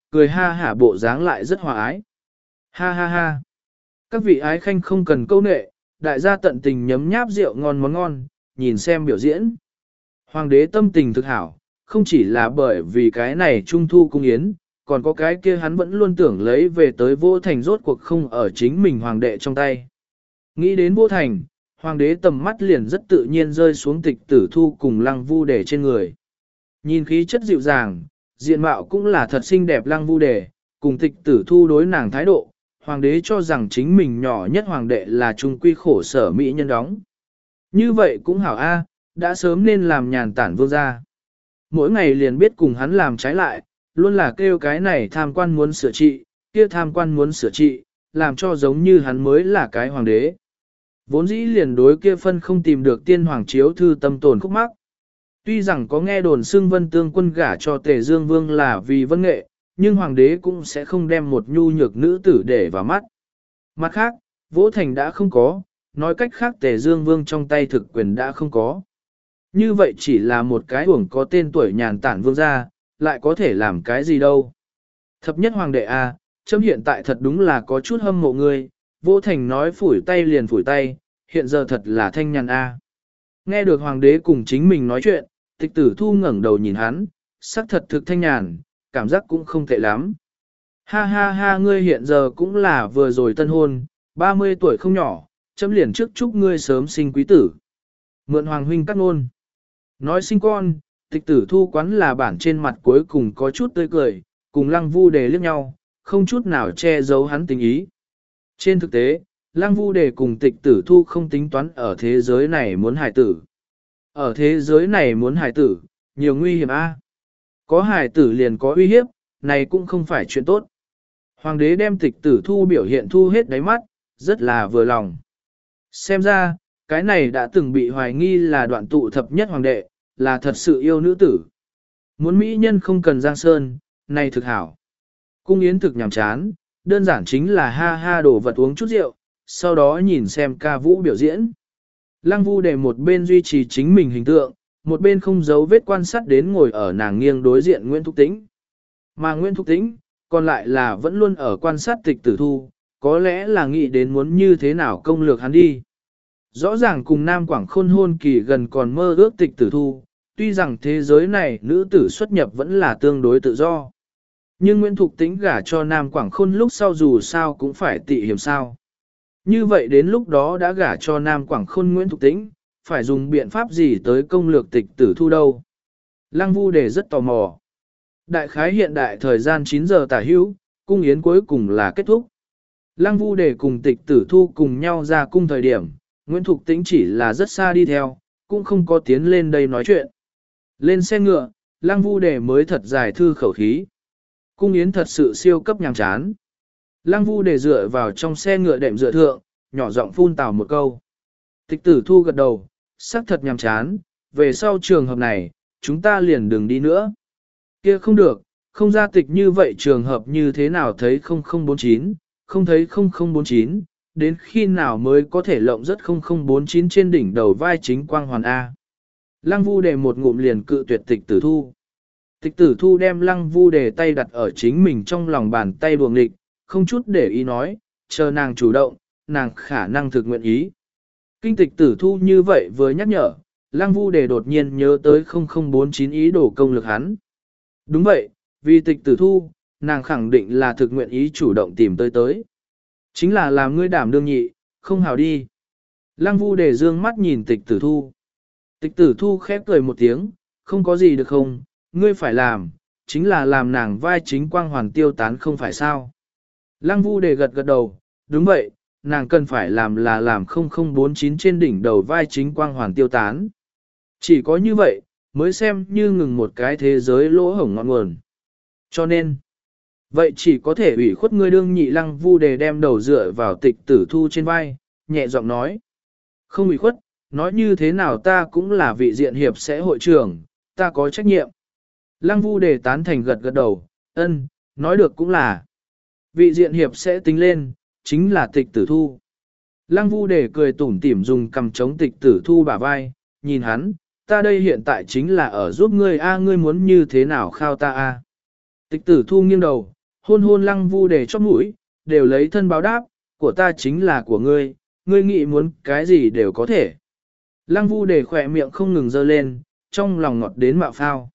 cười ha hả bộ dáng lại rất hòa ái. Ha ha ha. Các vị ái khanh không cần câu nệ, đại gia tận tình nhấm nháp rượu ngon món ngon, nhìn xem biểu diễn. Hoàng đế tâm tình thực hảo, không chỉ là bởi vì cái này trung thu cung yến, còn có cái kia hắn vẫn luôn tưởng lấy về tới vô thành rốt cuộc không ở chính mình hoàng đệ trong tay. Nghĩ đến vô thành, hoàng đế tầm mắt liền rất tự nhiên rơi xuống tịch tử thu cùng lăng vu đề trên người. Nhìn khí chất dịu dàng, diện mạo cũng là thật xinh đẹp lăng vu đề, cùng tịch tử thu đối nàng thái độ, hoàng đế cho rằng chính mình nhỏ nhất hoàng đệ là trung quy khổ sở mỹ nhân đóng. Như vậy cũng hảo a, đã sớm nên làm nhàn tản vương gia. Mỗi ngày liền biết cùng hắn làm trái lại, luôn là kêu cái này tham quan muốn sửa trị, kia tham quan muốn sửa trị, làm cho giống như hắn mới là cái hoàng đế. Vốn dĩ liền đối kia phân không tìm được tiên hoàng chiếu thư tâm tồn khúc mắc. Tuy rằng có nghe đồn xưng vân tương quân gả cho tề dương vương là vì vân nghệ, nhưng hoàng đế cũng sẽ không đem một nhu nhược nữ tử để vào mắt. Mặt khác, Vỗ Thành đã không có, nói cách khác tề dương vương trong tay thực quyền đã không có. Như vậy chỉ là một cái uổng có tên tuổi nhàn tản vương gia, lại có thể làm cái gì đâu. Thập nhất hoàng đệ a, à, chấm hiện tại thật đúng là có chút hâm mộ ngươi, Vô Thành nói phủi tay liền phủi tay, hiện giờ thật là thanh nhàn a. À. Nghe được hoàng đế cùng chính mình nói chuyện, tịch tử thu ngẩng đầu nhìn hắn, sắc thật thực thanh nhàn, cảm giác cũng không tệ lắm. Ha ha ha, ngươi hiện giờ cũng là vừa rồi tân hôn, ba mươi tuổi không nhỏ, chấm liền trước chúc ngươi sớm sinh quý tử. Mượn hoàng huynh cắt ngôn. Nói sinh con, tịch tử thu quán là bản trên mặt cuối cùng có chút tươi cười, cùng lăng vu đề liếc nhau, không chút nào che giấu hắn tình ý. Trên thực tế, lăng vu đề cùng tịch tử thu không tính toán ở thế giới này muốn hài tử. Ở thế giới này muốn hài tử, nhiều nguy hiểm a. Có hài tử liền có uy hiếp, này cũng không phải chuyện tốt. Hoàng đế đem tịch tử thu biểu hiện thu hết đáy mắt, rất là vừa lòng. Xem ra, cái này đã từng bị hoài nghi là đoạn tụ thập nhất hoàng đệ, là thật sự yêu nữ tử. Muốn mỹ nhân không cần giang sơn, này thực hảo. Cung yến thực nhàm chán, đơn giản chính là ha ha đổ vật uống chút rượu, sau đó nhìn xem ca vũ biểu diễn. Lăng vu để một bên duy trì chính mình hình tượng, một bên không giấu vết quan sát đến ngồi ở nàng nghiêng đối diện Nguyễn Thục Tĩnh. Mà Nguyễn Thục Tĩnh, còn lại là vẫn luôn ở quan sát tịch tử thu, có lẽ là nghĩ đến muốn như thế nào công lược hắn đi. Rõ ràng cùng Nam Quảng Khôn hôn kỳ gần còn mơ ước tịch tử thu, tuy rằng thế giới này nữ tử xuất nhập vẫn là tương đối tự do. Nhưng Nguyễn Thục Tĩnh gả cho Nam Quảng Khôn lúc sau dù sao cũng phải tị hiểm sao. Như vậy đến lúc đó đã gả cho Nam Quảng Khôn Nguyễn Thục Tĩnh, phải dùng biện pháp gì tới công lược tịch tử thu đâu. Lăng Vu Đề rất tò mò. Đại khái hiện đại thời gian chín giờ tả hữu, cung yến cuối cùng là kết thúc. Lăng Vu Đề cùng tịch tử thu cùng nhau ra cung thời điểm, Nguyễn Thục Tĩnh chỉ là rất xa đi theo, cũng không có tiến lên đây nói chuyện. Lên xe ngựa, Lăng Vu Đề mới thật dài thư khẩu khí. Cung yến thật sự siêu cấp nhàm chán. Lăng Vu Đề dựa vào trong xe ngựa đệm dựa thượng, nhỏ giọng phun tào một câu. Tịch tử thu gật đầu, sắc thật nhàm chán, về sau trường hợp này, chúng ta liền đừng đi nữa. Kia không được, không ra tịch như vậy trường hợp như thế nào thấy không không bốn chín, không thấy không không bốn chín, đến khi nào mới có thể lộng rất không không bốn chín trên đỉnh đầu vai chính quang hoàn A. Lăng Vu Đề một ngụm liền cự tuyệt tịch tử thu. Tịch tử thu đem Lăng Vu Đề tay đặt ở chính mình trong lòng bàn tay buồng nghịch, không chút để ý nói, chờ nàng chủ động, nàng khả năng thực nguyện ý. Kinh tịch tử thu như vậy vừa nhắc nhở, Lăng Vu Đề đột nhiên nhớ tới không không bốn chín ý đồ công lực hắn. Đúng vậy, vì tịch tử thu, nàng khẳng định là thực nguyện ý chủ động tìm tới tới. Chính là làm ngươi đảm đương nhị, không hào đi. Lăng Vu Đề dương mắt nhìn tịch tử thu. Tịch tử thu khép cười một tiếng, không có gì được không, ngươi phải làm, chính là làm nàng vai chính quang hoàn tiêu tán không phải sao. Lăng Vu Đề gật gật đầu, đúng vậy, nàng cần phải làm là làm không không bốn chín trên đỉnh đầu vai chính quang hoàn tiêu tán. Chỉ có như vậy, mới xem như ngừng một cái thế giới lỗ hổng ngọn nguồn. Cho nên, vậy chỉ có thể ủy khuất ngươi đương nhị. Lăng Vu Đề đem đầu dựa vào tịch tử thu trên vai, nhẹ giọng nói. Không ủy khuất, nói như thế nào ta cũng là vị diện hiệp sẽ hội trưởng, ta có trách nhiệm. Lăng Vu Đề tán thành gật gật đầu, ân, nói được cũng là. Vị diện hiệp sẽ tính lên, chính là tịch tử thu. Lăng Vu Đề cười tủm tỉm dùng cầm chống tịch tử thu bả vai, nhìn hắn, ta đây hiện tại chính là ở giúp ngươi a, ngươi muốn như thế nào khao ta a. Tịch tử thu nghiêng đầu, hôn hôn Lăng Vu Đề chóp mũi, đều lấy thân báo đáp, của ta chính là của ngươi, ngươi nghĩ muốn cái gì đều có thể. Lăng Vu Đề khỏe miệng không ngừng dơ lên, trong lòng ngọt đến mạo phao.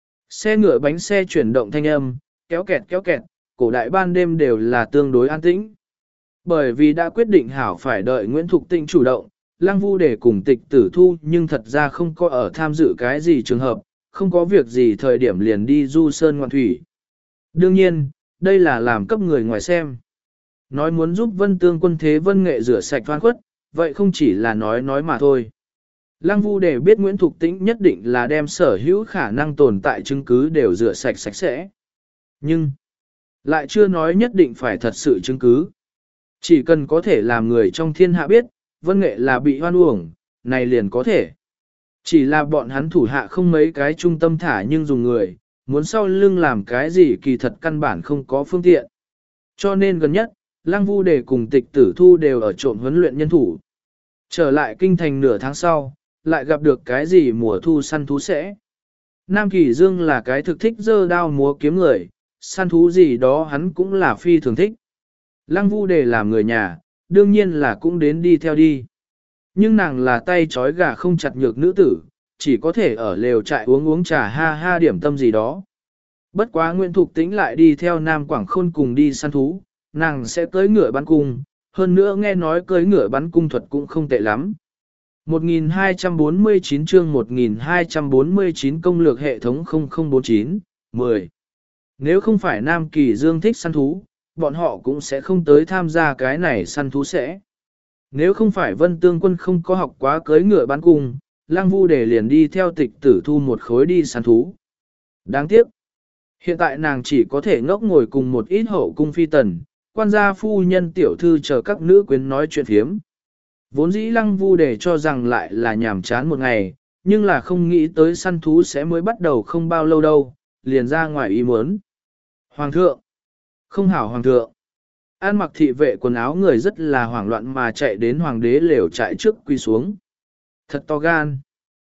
Xe ngựa bánh xe chuyển động thanh âm, kéo kẹt kéo kẹt, cổ đại ban đêm đều là tương đối an tĩnh. Bởi vì đã quyết định hảo phải đợi Nguyễn Thục Tinh chủ động, Lăng Vu Đề cùng Tịch Tử Thu nhưng thật ra không có ở tham dự cái gì trường hợp, không có việc gì thời điểm liền đi du sơn ngoạn thủy. Đương nhiên, đây là làm cấp người ngoài xem. Nói muốn giúp Vân Tương Quân thế Vân Nghệ rửa sạch oan khuất, vậy không chỉ là nói nói mà thôi. Lăng Vu Đề biết Nguyễn Thục Tĩnh nhất định là đem sở hữu khả năng tồn tại chứng cứ đều rửa sạch sạch sẽ. Nhưng, lại chưa nói nhất định phải thật sự chứng cứ. Chỉ cần có thể làm người trong thiên hạ biết, Vân Nghệ là bị hoan uổng, này liền có thể. Chỉ là bọn hắn thủ hạ không mấy cái trung tâm thả nhưng dùng người, muốn sau lưng làm cái gì kỳ thật căn bản không có phương tiện. Cho nên gần nhất, Lăng Vu Đề cùng Tịch Tử Thu đều ở trộm huấn luyện nhân thủ. Trở lại kinh thành nửa tháng sau, lại gặp được cái gì mùa thu săn thú sẽ. Nam Kỳ Dương là cái thực thích giơ đao múa kiếm người, săn thú gì đó hắn cũng là phi thường thích. Lăng Vu Đề làm người nhà, đương nhiên là cũng đến đi theo đi. Nhưng nàng là tay trói gà không chặt nhược nữ tử, chỉ có thể ở lều trại uống uống trà ha ha điểm tâm gì đó. Bất quá Nguyễn Thục Tĩnh lại đi theo Nam Quảng Khôn cùng đi săn thú, nàng sẽ cưỡi ngựa bắn cung, hơn nữa nghe nói cưỡi ngựa bắn cung thuật cũng không tệ lắm. một nghìn hai trăm bốn mươi chín chương một nghìn hai trăm bốn mươi chín công lược hệ thống không không bốn chín, mười. Nếu không phải Nam Kỳ Dương thích săn thú, bọn họ cũng sẽ không tới tham gia cái này săn thú sẽ. Nếu không phải Vân Tương Quân không có học quá cưỡi ngựa bắn cung, Lăng Vu Đề liền đi theo Tịch Tử Thu một khối đi săn thú. Đáng tiếc, hiện tại nàng chỉ có thể ngốc ngồi cùng một ít hậu cung phi tần, quan gia phu nhân tiểu thư chờ các nữ quyến nói chuyện phiếm. Vốn dĩ Lăng Vu Đề cho rằng lại là nhàm chán một ngày, nhưng là không nghĩ tới săn thú sẽ mới bắt đầu không bao lâu đâu, liền ra ngoài ý muốn. Hoàng thượng! Không hảo hoàng thượng! An mặc thị vệ quần áo người rất là hoảng loạn mà chạy đến hoàng đế lều trại trước quỳ xuống. Thật to gan!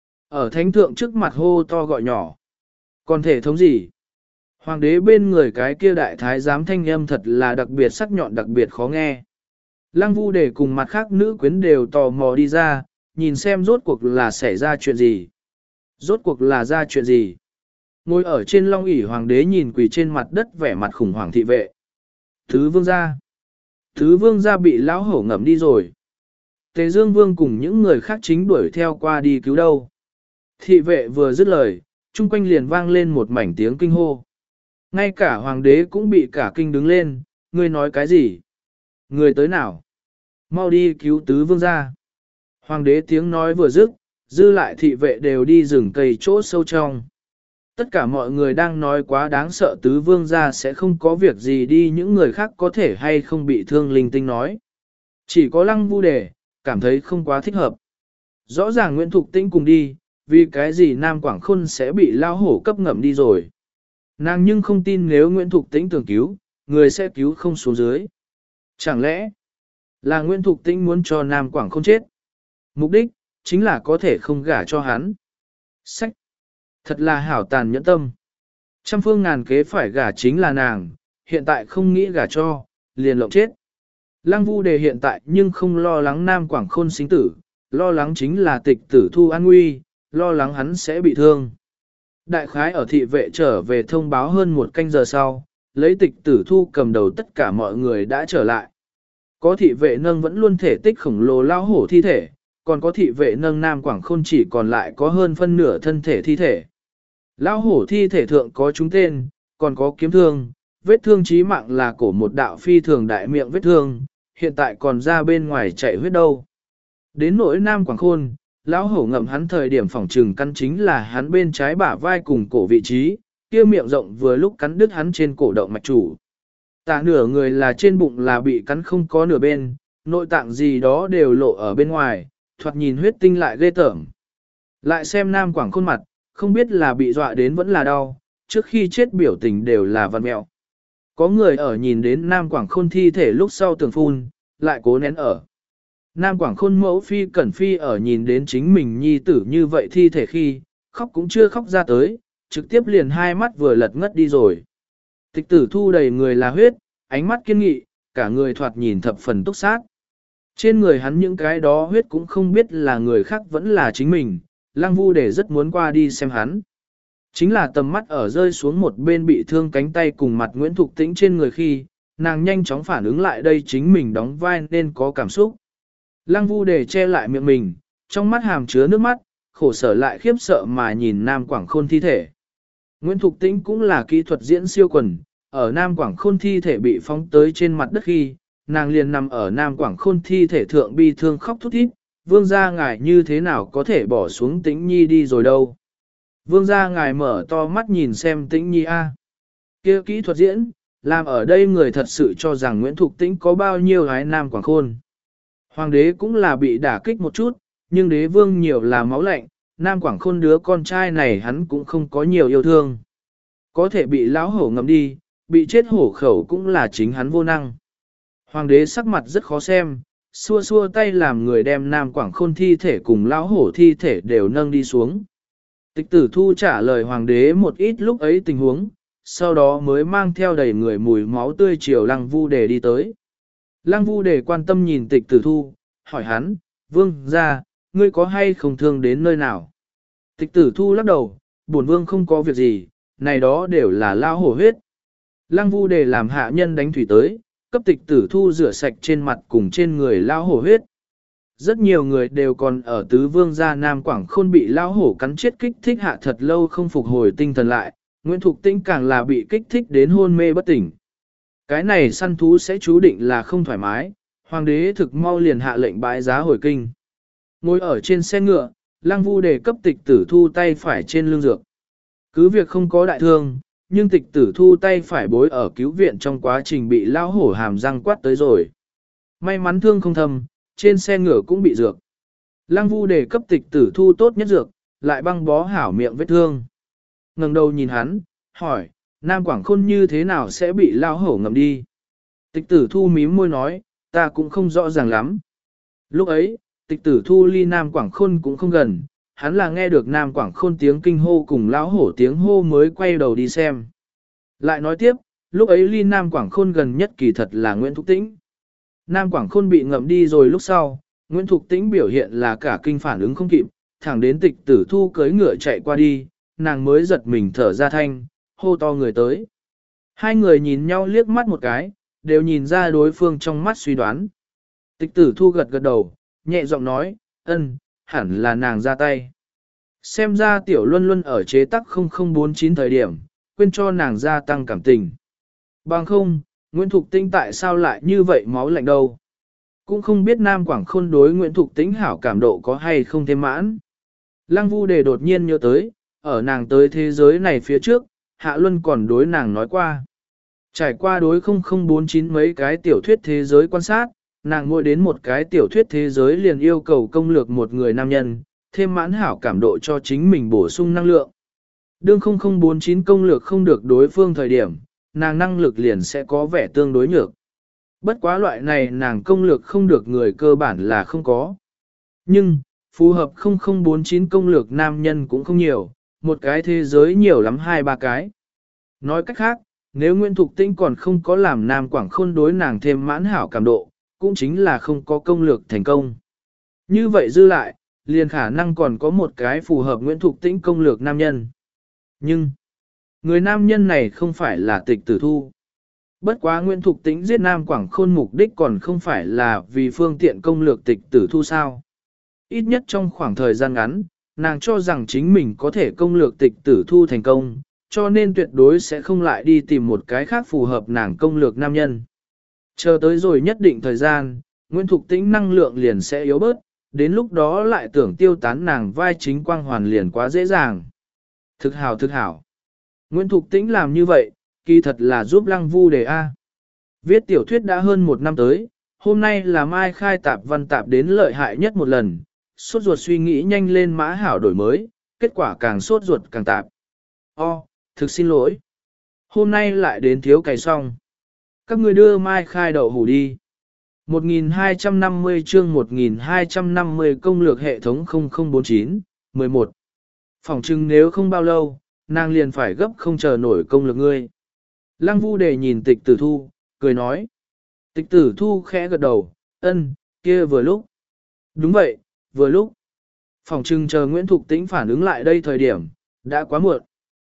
Ở thánh thượng trước mặt hô to gọi nhỏ. Còn thể thống gì? Hoàng đế bên người cái kia đại thái giám thanh âm thật là đặc biệt sắc nhọn đặc biệt khó nghe. Lăng Vu Đề cùng mặt khác nữ quyến đều tò mò đi ra, nhìn xem rốt cuộc là xảy ra chuyện gì. Rốt cuộc là ra chuyện gì. Ngồi ở trên long ỷ hoàng đế nhìn quỳ trên mặt đất vẻ mặt khủng hoảng thị vệ. Thứ vương gia. Thứ vương gia bị lão hổ ngậm đi rồi. Tề Dương Vương cùng những người khác chính đuổi theo qua đi cứu đâu. Thị vệ vừa dứt lời, chung quanh liền vang lên một mảnh tiếng kinh hô. Ngay cả hoàng đế cũng bị cả kinh đứng lên, ngươi nói cái gì? Người tới nào? Mau đi cứu tứ vương gia. Hoàng đế tiếng nói vừa dứt, dư lại thị vệ đều đi rừng cây chỗ sâu trong. Tất cả mọi người đang nói quá đáng sợ tứ vương gia sẽ không có việc gì đi, những người khác có thể hay không bị thương linh tinh nói. Chỉ có Lăng Vu Đề, cảm thấy không quá thích hợp. Rõ ràng Nguyễn Thục Tĩnh cùng đi, vì cái gì Nam Quảng Khôn sẽ bị lao hổ cấp ngậm đi rồi. Nàng nhưng không tin nếu Nguyễn Thục Tĩnh tưởng cứu, người sẽ cứu không xuống dưới. Chẳng lẽ là Nguyễn Thục Tĩnh muốn cho Nam Quảng Khôn chết? Mục đích chính là có thể không gả cho hắn. Sách! Thật là hảo tàn nhẫn tâm. Trăm phương ngàn kế phải gả chính là nàng, hiện tại không nghĩ gả cho, liền lộng chết. Lăng Vu Đề hiện tại nhưng không lo lắng Nam Quảng Khôn sinh tử, lo lắng chính là Tịch Tử Thu an nguy, lo lắng hắn sẽ bị thương. Đại khái ở thị vệ trở về thông báo hơn một canh giờ sau, lấy Tịch Tử Thu cầm đầu tất cả mọi người đã trở lại. Có thị vệ nâng vẫn luôn thể tích khổng lồ lao hổ thi thể, còn có thị vệ nâng Nam Quảng Khôn chỉ còn lại có hơn phân nửa thân thể thi thể. Lao hổ thi thể thượng có trúng tên, còn có kiếm thương, vết thương chí mạng là cổ một đạo phi thường đại miệng vết thương, hiện tại còn ra bên ngoài chạy huyết đâu. Đến nỗi Nam Quảng Khôn, lão hổ ngậm hắn thời điểm phỏng trừng căn chính là hắn bên trái bả vai cùng cổ vị trí, kia miệng rộng vừa lúc cắn đứt hắn trên cổ động mạch chủ. Tạ nửa người là trên bụng là bị cắn không có nửa bên, nội tạng gì đó đều lộ ở bên ngoài, thoạt nhìn huyết tinh lại ghê tởm. Lại xem Nam Quảng Khôn mặt, không biết là bị dọa đến vẫn là đau, trước khi chết biểu tình đều là văn mẹo. Có người ở nhìn đến Nam Quảng Khôn thi thể lúc sau tường phun, lại cố nén ở. Nam Quảng Khôn mẫu phi cẩn phi ở nhìn đến chính mình nhi tử như vậy thi thể khi, khóc cũng chưa khóc ra tới, trực tiếp liền hai mắt vừa lật ngất đi rồi. Tịch tử thu đầy người là huyết, ánh mắt kiên nghị, cả người thoạt nhìn thập phần túc sát. Trên người hắn những cái đó huyết cũng không biết là người khác vẫn là chính mình, Lăng Vu Đề rất muốn qua đi xem hắn. Chính là tầm mắt ở rơi xuống một bên bị thương cánh tay cùng mặt Nguyễn Thục Tĩnh trên người khi, nàng nhanh chóng phản ứng lại đây chính mình đóng vai nên có cảm xúc. Lăng Vu Đề che lại miệng mình, trong mắt hàm chứa nước mắt, khổ sở lại khiếp sợ mà nhìn Nam Quảng Khôn thi thể. Nguyễn Thục Tĩnh cũng là kỹ thuật diễn siêu quần, ở Nam Quảng Khôn thi thể bị phóng tới trên mặt đất khi, nàng liền nằm ở Nam Quảng Khôn thi thể thượng bi thương khóc thút thít, vương gia ngài như thế nào có thể bỏ xuống Tĩnh Nhi đi rồi đâu. Vương gia ngài mở to mắt nhìn xem Tĩnh Nhi a. Kia kỹ thuật diễn, làm ở đây người thật sự cho rằng Nguyễn Thục Tĩnh có bao nhiêu gái Nam Quảng Khôn. Hoàng đế cũng là bị đả kích một chút, nhưng đế vương nhiều là máu lạnh, Nam Quảng Khôn đứa con trai này hắn cũng không có nhiều yêu thương. Có thể bị lão hổ ngầm đi, bị chết hổ khẩu cũng là chính hắn vô năng. Hoàng đế sắc mặt rất khó xem, xua xua tay làm người đem Nam Quảng Khôn thi thể cùng lão hổ thi thể đều nâng đi xuống. Tịch tử thu trả lời hoàng đế một ít lúc ấy tình huống, sau đó mới mang theo đầy người mùi máu tươi chiều Lăng Vu Đề đi tới. Lăng Vu Đề quan tâm nhìn tịch tử thu, hỏi hắn, vương gia, ngươi có hay không thương đến nơi nào? Tịch tử thu lắc đầu, bổn vương không có việc gì, này đó đều là lao hổ huyết. Lăng Vu Đề làm hạ nhân đánh thủy tới, cấp tịch tử thu rửa sạch trên mặt cùng trên người lao hổ huyết. Rất nhiều người đều còn ở tứ vương gia Nam Quảng Khôn bị lao hổ cắn chết kích thích hạ thật lâu không phục hồi tinh thần lại, Nguyễn Thục Tĩnh càng là bị kích thích đến hôn mê bất tỉnh. Cái này săn thú sẽ chú định là không thoải mái, hoàng đế thực mau liền hạ lệnh bãi giá hồi kinh. Ngồi ở trên xe ngựa, Lăng Vu Đề cấp tịch tử thu tay phải trên lưng dược. Cứ việc không có đại thương, nhưng tịch tử thu tay phải bối ở cứu viện trong quá trình bị lao hổ hàm răng quát tới rồi. May mắn thương không thầm, trên xe ngựa cũng bị dược. Lăng Vu Đề cấp tịch tử thu tốt nhất dược, lại băng bó hảo miệng vết thương. Ngẩng đầu nhìn hắn, hỏi, Nam Quảng Khôn như thế nào sẽ bị lao hổ ngầm đi? Tịch tử thu mím môi nói, ta cũng không rõ ràng lắm. Lúc ấy, tịch tử thu ly Nam Quảng Khôn cũng không gần, hắn là nghe được Nam Quảng Khôn tiếng kinh hô cùng lão hổ tiếng hô mới quay đầu đi xem. Lại nói tiếp, lúc ấy ly Nam Quảng Khôn gần nhất kỳ thật là Nguyễn Thục Tĩnh. Nam Quảng Khôn bị ngậm đi rồi lúc sau, Nguyễn Thục Tĩnh biểu hiện là cả kinh phản ứng không kịp, thẳng đến tịch tử thu cưỡi ngựa chạy qua đi, nàng mới giật mình thở ra thanh, hô to người tới. Hai người nhìn nhau liếc mắt một cái, đều nhìn ra đối phương trong mắt suy đoán. Tịch tử thu gật gật đầu, nhẹ giọng nói, ân, hẳn là nàng ra tay. Xem ra tiểu luân luân ở chế tắc không không bốn chín thời điểm, quên cho nàng gia tăng cảm tình. Bằng không, Nguyễn Thục Tĩnh tại sao lại như vậy máu lạnh đâu. Cũng không biết Nam Quảng Khôn đối Nguyễn Thục Tĩnh hảo cảm độ có hay không thêm mãn. Lăng Vu Đề đột nhiên nhớ tới, ở nàng tới thế giới này phía trước, Hạ Luân còn đối nàng nói qua. Trải qua đối không không bốn chín mấy cái tiểu thuyết thế giới quan sát, nàng mỗi đến một cái tiểu thuyết thế giới liền yêu cầu công lược một người nam nhân, thêm mãn hảo cảm độ cho chính mình bổ sung năng lượng. Đương không không bốn chín công lược không được đối phương thời điểm, nàng năng lực liền sẽ có vẻ tương đối nhược. Bất quá loại này nàng công lược không được người cơ bản là không có. Nhưng, phù hợp không không bốn chín công lược nam nhân cũng không nhiều, một cái thế giới nhiều lắm hai ba cái. Nói cách khác, nếu Nguyễn Thục Tĩnh còn không có làm Nam Quảng Khôn đối nàng thêm mãn hảo cảm độ, cũng chính là không có công lược thành công. Như vậy dư lại, liền khả năng còn có một cái phù hợp Nguyễn Thục Tĩnh công lược nam nhân. Nhưng, người nam nhân này không phải là tịch tử thu. Bất quá Nguyễn Thục Tĩnh giết Nam Quảng Khôn mục đích còn không phải là vì phương tiện công lược tịch tử thu sao. Ít nhất trong khoảng thời gian ngắn, nàng cho rằng chính mình có thể công lược tịch tử thu thành công, cho nên tuyệt đối sẽ không lại đi tìm một cái khác phù hợp nàng công lược nam nhân. Chờ tới rồi nhất định thời gian, Nguyễn Thục Tĩnh năng lượng liền sẽ yếu bớt, đến lúc đó lại tưởng tiêu tán nàng vai chính quang hoàn liền quá dễ dàng. Thực hảo thực hảo. Nguyễn Thục Tĩnh làm như vậy, kỳ thật là giúp Lăng Vu Đề A. Viết tiểu thuyết đã hơn một năm tới, hôm nay là mai khai tạp văn tạp đến lợi hại nhất một lần, sốt ruột suy nghĩ nhanh lên mã hảo đổi mới, kết quả càng sốt ruột càng tạp. O, thực xin lỗi. Hôm nay lại đến thiếu cày xong. Các người đưa mai khai đậu hủ đi. một nghìn hai trăm năm mươi chương một nghìn hai trăm năm mươi công lược hệ thống không không bốn chín, mười một. Phòng trưng nếu không bao lâu, nàng liền phải gấp không chờ nổi công lược ngươi. Lăng Vu Đề nhìn Tịch Tử Thu, cười nói. Tịch Tử Thu khẽ gật đầu, ân, kia vừa lúc. Đúng vậy, vừa lúc. Phòng trưng chờ Nguyễn Thục Tĩnh phản ứng lại đây thời điểm, đã quá muộn.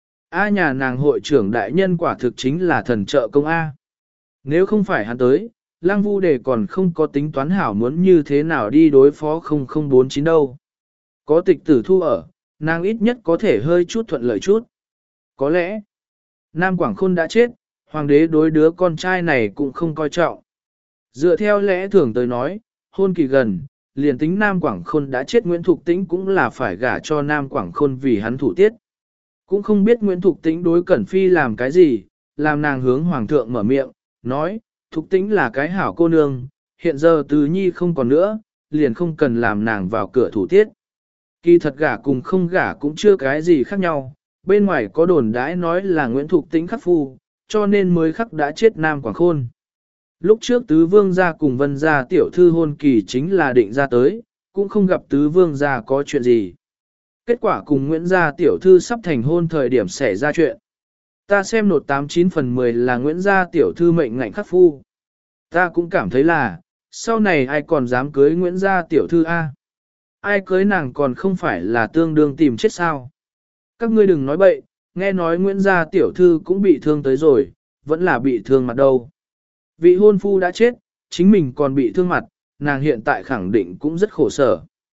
A nhà nàng hội trưởng đại nhân quả thực chính là thần trợ công A. Nếu không phải hắn tới, Lăng Vu Đề còn không có tính toán hảo muốn như thế nào đi đối phó không không bốn chín đâu. Có Tịch Tử Thu ở, nàng ít nhất có thể hơi chút thuận lợi chút. Có lẽ, Nam Quảng Khôn đã chết, hoàng đế đối đứa con trai này cũng không coi trọng. Dựa theo lẽ thường tới nói, hôn kỳ gần, liền tính Nam Quảng Khôn đã chết Nguyễn Thục Tĩnh cũng là phải gả cho Nam Quảng Khôn vì hắn thủ tiết. Cũng không biết Nguyễn Thục Tĩnh đối Cẩn Phi làm cái gì, làm nàng hướng Hoàng thượng mở miệng, nói, Thục Tĩnh là cái hảo cô nương, hiện giờ Tứ Nhi không còn nữa, liền không cần làm nàng vào cửa thủ tiết. Kỳ thật gả cùng không gả cũng chưa cái gì khác nhau, bên ngoài có đồn đãi nói là Nguyễn Thục Tĩnh khắc phu, cho nên mới khắc đã chết Nam Quảng Khôn. Lúc trước Tứ Vương gia cùng Vân gia tiểu thư hôn kỳ chính là định ra tới, cũng không gặp Tứ Vương gia có chuyện gì. Kết quả cùng Nguyễn gia tiểu thư sắp thành hôn thời điểm xảy ra chuyện. Ta xem nột tám chín phần mười là Nguyễn gia tiểu thư mệnh ngạnh khắc phu. Ta cũng cảm thấy là, sau này ai còn dám cưới Nguyễn gia tiểu thư A. Ai cưới nàng còn không phải là tương đương tìm chết sao. Các ngươi đừng nói bậy, nghe nói Nguyễn gia tiểu thư cũng bị thương tới rồi, vẫn là bị thương mặt đâu. Vị hôn phu đã chết, chính mình còn bị thương mặt, nàng hiện tại khẳng định cũng rất khổ sở.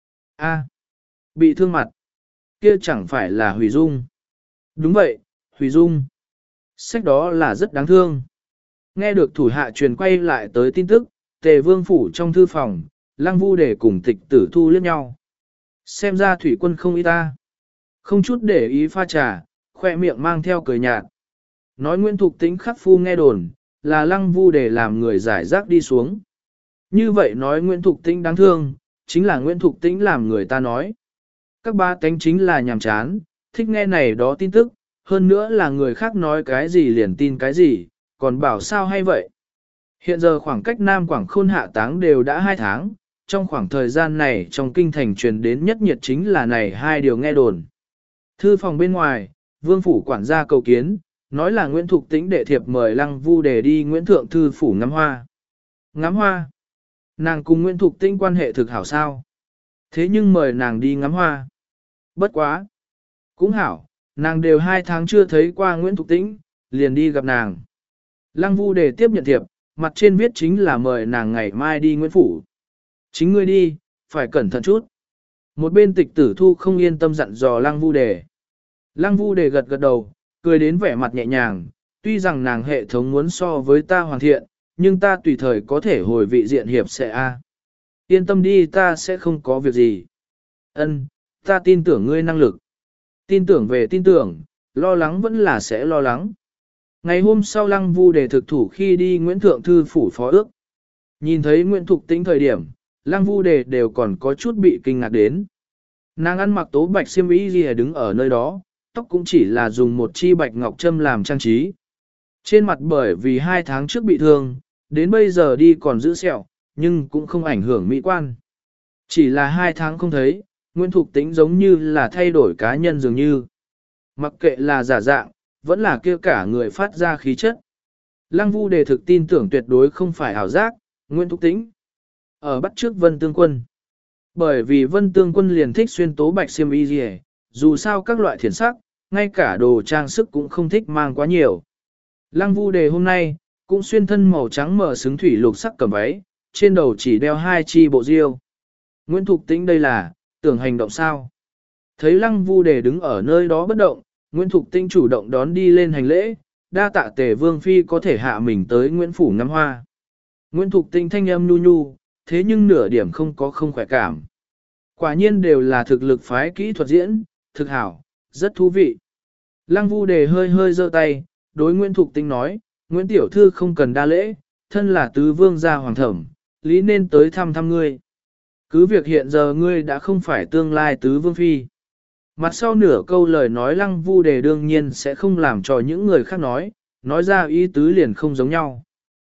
A, bị thương mặt, kia chẳng phải là Hủy Dung. Đúng vậy, Hủy Dung. Sách đó là rất đáng thương. Nghe được thủ hạ truyền quay lại tới tin tức, Tề Vương phủ trong thư phòng, Lăng Vu Đề cùng Tịch Tử Thu liếc nhau. Xem ra thủy quân không ý ta. Không chút để ý pha trà, khoe miệng mang theo cười nhạt. Nói Nguyễn Thục Tĩnh khắc phu nghe đồn, là Lăng Vu Đề làm người giải rác đi xuống. Như vậy nói Nguyễn Thục Tĩnh đáng thương, chính là Nguyễn Thục Tĩnh làm người ta nói. Các ba tánh chính là nhàm chán, thích nghe này đó tin tức, hơn nữa là người khác nói cái gì liền tin cái gì, còn bảo sao hay vậy. Hiện giờ khoảng cách Nam Quảng Khôn hạ táng đều đã hai tháng, trong khoảng thời gian này trong kinh thành truyền đến nhất nhiệt chính là này hai điều nghe đồn. Thư phòng bên ngoài, Vương phủ quản gia cầu kiến, nói là Nguyễn Thục Tĩnh đệ thiệp mời Lăng Vu Đề đi Nguyễn Thượng Thư phủ ngắm hoa. Ngắm hoa? Nàng cùng Nguyễn Thục Tĩnh quan hệ thực hảo sao? Thế nhưng mời nàng đi ngắm hoa. Bất quá. Cũng hảo, nàng đều hai tháng chưa thấy qua Nguyễn Thục Tĩnh, liền đi gặp nàng. Lăng Vu Đề tiếp nhận thiệp, mặt trên viết chính là mời nàng ngày mai đi Nguyễn Phủ. Chính ngươi đi, phải cẩn thận chút. Một bên Tịch Tử Thu không yên tâm dặn dò Lăng Vu Đề. Lăng Vu Đề gật gật đầu, cười đến vẻ mặt nhẹ nhàng, tuy rằng nàng hệ thống muốn so với ta hoàn thiện, nhưng ta tùy thời có thể hồi vị diện hiệp sẽ a. Yên tâm đi, ta sẽ không có việc gì. Ân, ta tin tưởng ngươi năng lực. Tin tưởng về tin tưởng, lo lắng vẫn là sẽ lo lắng. Ngày hôm sau Lăng Vu Đề thực thủ khi đi Nguyễn Thượng Thư phủ phó ước. Nhìn thấy Nguyễn Thục Tĩnh thời điểm, Lăng Vu Đề đều còn có chút bị kinh ngạc đến. Nàng ăn mặc tố bạch xiêm y gì đứng ở nơi đó, tóc cũng chỉ là dùng một chi bạch ngọc châm làm trang trí. Trên mặt bởi vì hai tháng trước bị thương, đến bây giờ đi còn giữ sẹo, nhưng cũng không ảnh hưởng mỹ quan. Chỉ là hai tháng không thấy, Nguyễn Thục Tĩnh giống như là thay đổi cá nhân dường như. Mặc kệ là giả dạng, vẫn là kia cả người phát ra khí chất. Lăng Vu Đề thực tin tưởng tuyệt đối không phải ảo giác, Nguyễn Thục Tĩnh. Ở bắt trước Vân Tương Quân. Bởi vì Vân Tương Quân liền thích xuyên tố bạch xiêm y gì, dù sao các loại thiền sắc, ngay cả đồ trang sức cũng không thích mang quá nhiều. Lăng Vu Đề hôm nay, cũng xuyên thân màu trắng mở xứng thủy lục sắc cầm váy, trên đầu chỉ đeo hai chi bộ diêu. Nguyễn Thục Tĩnh đây là, tưởng hành động sao? Thấy Lăng Vu Đề đứng ở nơi đó bất động, Nguyễn Thục Tĩnh chủ động đón đi lên hành lễ, đa tạ Tề Vương Phi có thể hạ mình tới Nguyễn Phủ ngắm hoa. Nguyễn Thục Tĩnh thanh âm nhu nhu, thế nhưng nửa điểm không có không khỏe cảm. Quả nhiên đều là thực lực phái kỹ thuật diễn, thực hảo, rất thú vị. Lăng Vu Đề hơi hơi giơ tay, đối Nguyễn Thục Tĩnh nói, Nguyễn Tiểu Thư không cần đa lễ, thân là tứ vương gia hoàng thẩm, lý nên tới thăm thăm ngươi. Cứ việc hiện giờ ngươi đã không phải tương lai tứ vương phi. Mặt sau nửa câu lời nói Lăng Vu Đề đương nhiên sẽ không làm cho những người khác nói, nói ra ý tứ liền không giống nhau.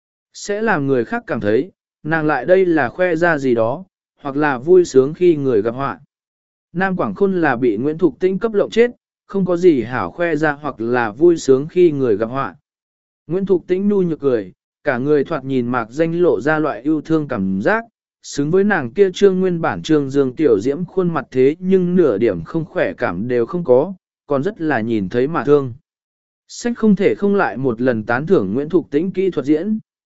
Sẽ làm người khác cảm thấy, nàng lại đây là khoe ra gì đó, hoặc là vui sướng khi người gặp họa. Nam Quảng Khôn là bị Nguyễn Thục Tĩnh cấp lộng chết, không có gì hảo khoe ra hoặc là vui sướng khi người gặp họa. Nguyễn Thục Tĩnh nhu nhược cười, cả người thoạt nhìn mạc danh lộ ra loại yêu thương cảm giác, xứng với nàng kia trương nguyên bản trương dương tiểu diễm khuôn mặt thế nhưng nửa điểm không khỏe cảm đều không có, còn rất là nhìn thấy mà thương. Sách không thể không lại một lần tán thưởng Nguyễn Thục Tĩnh kỹ thuật diễn.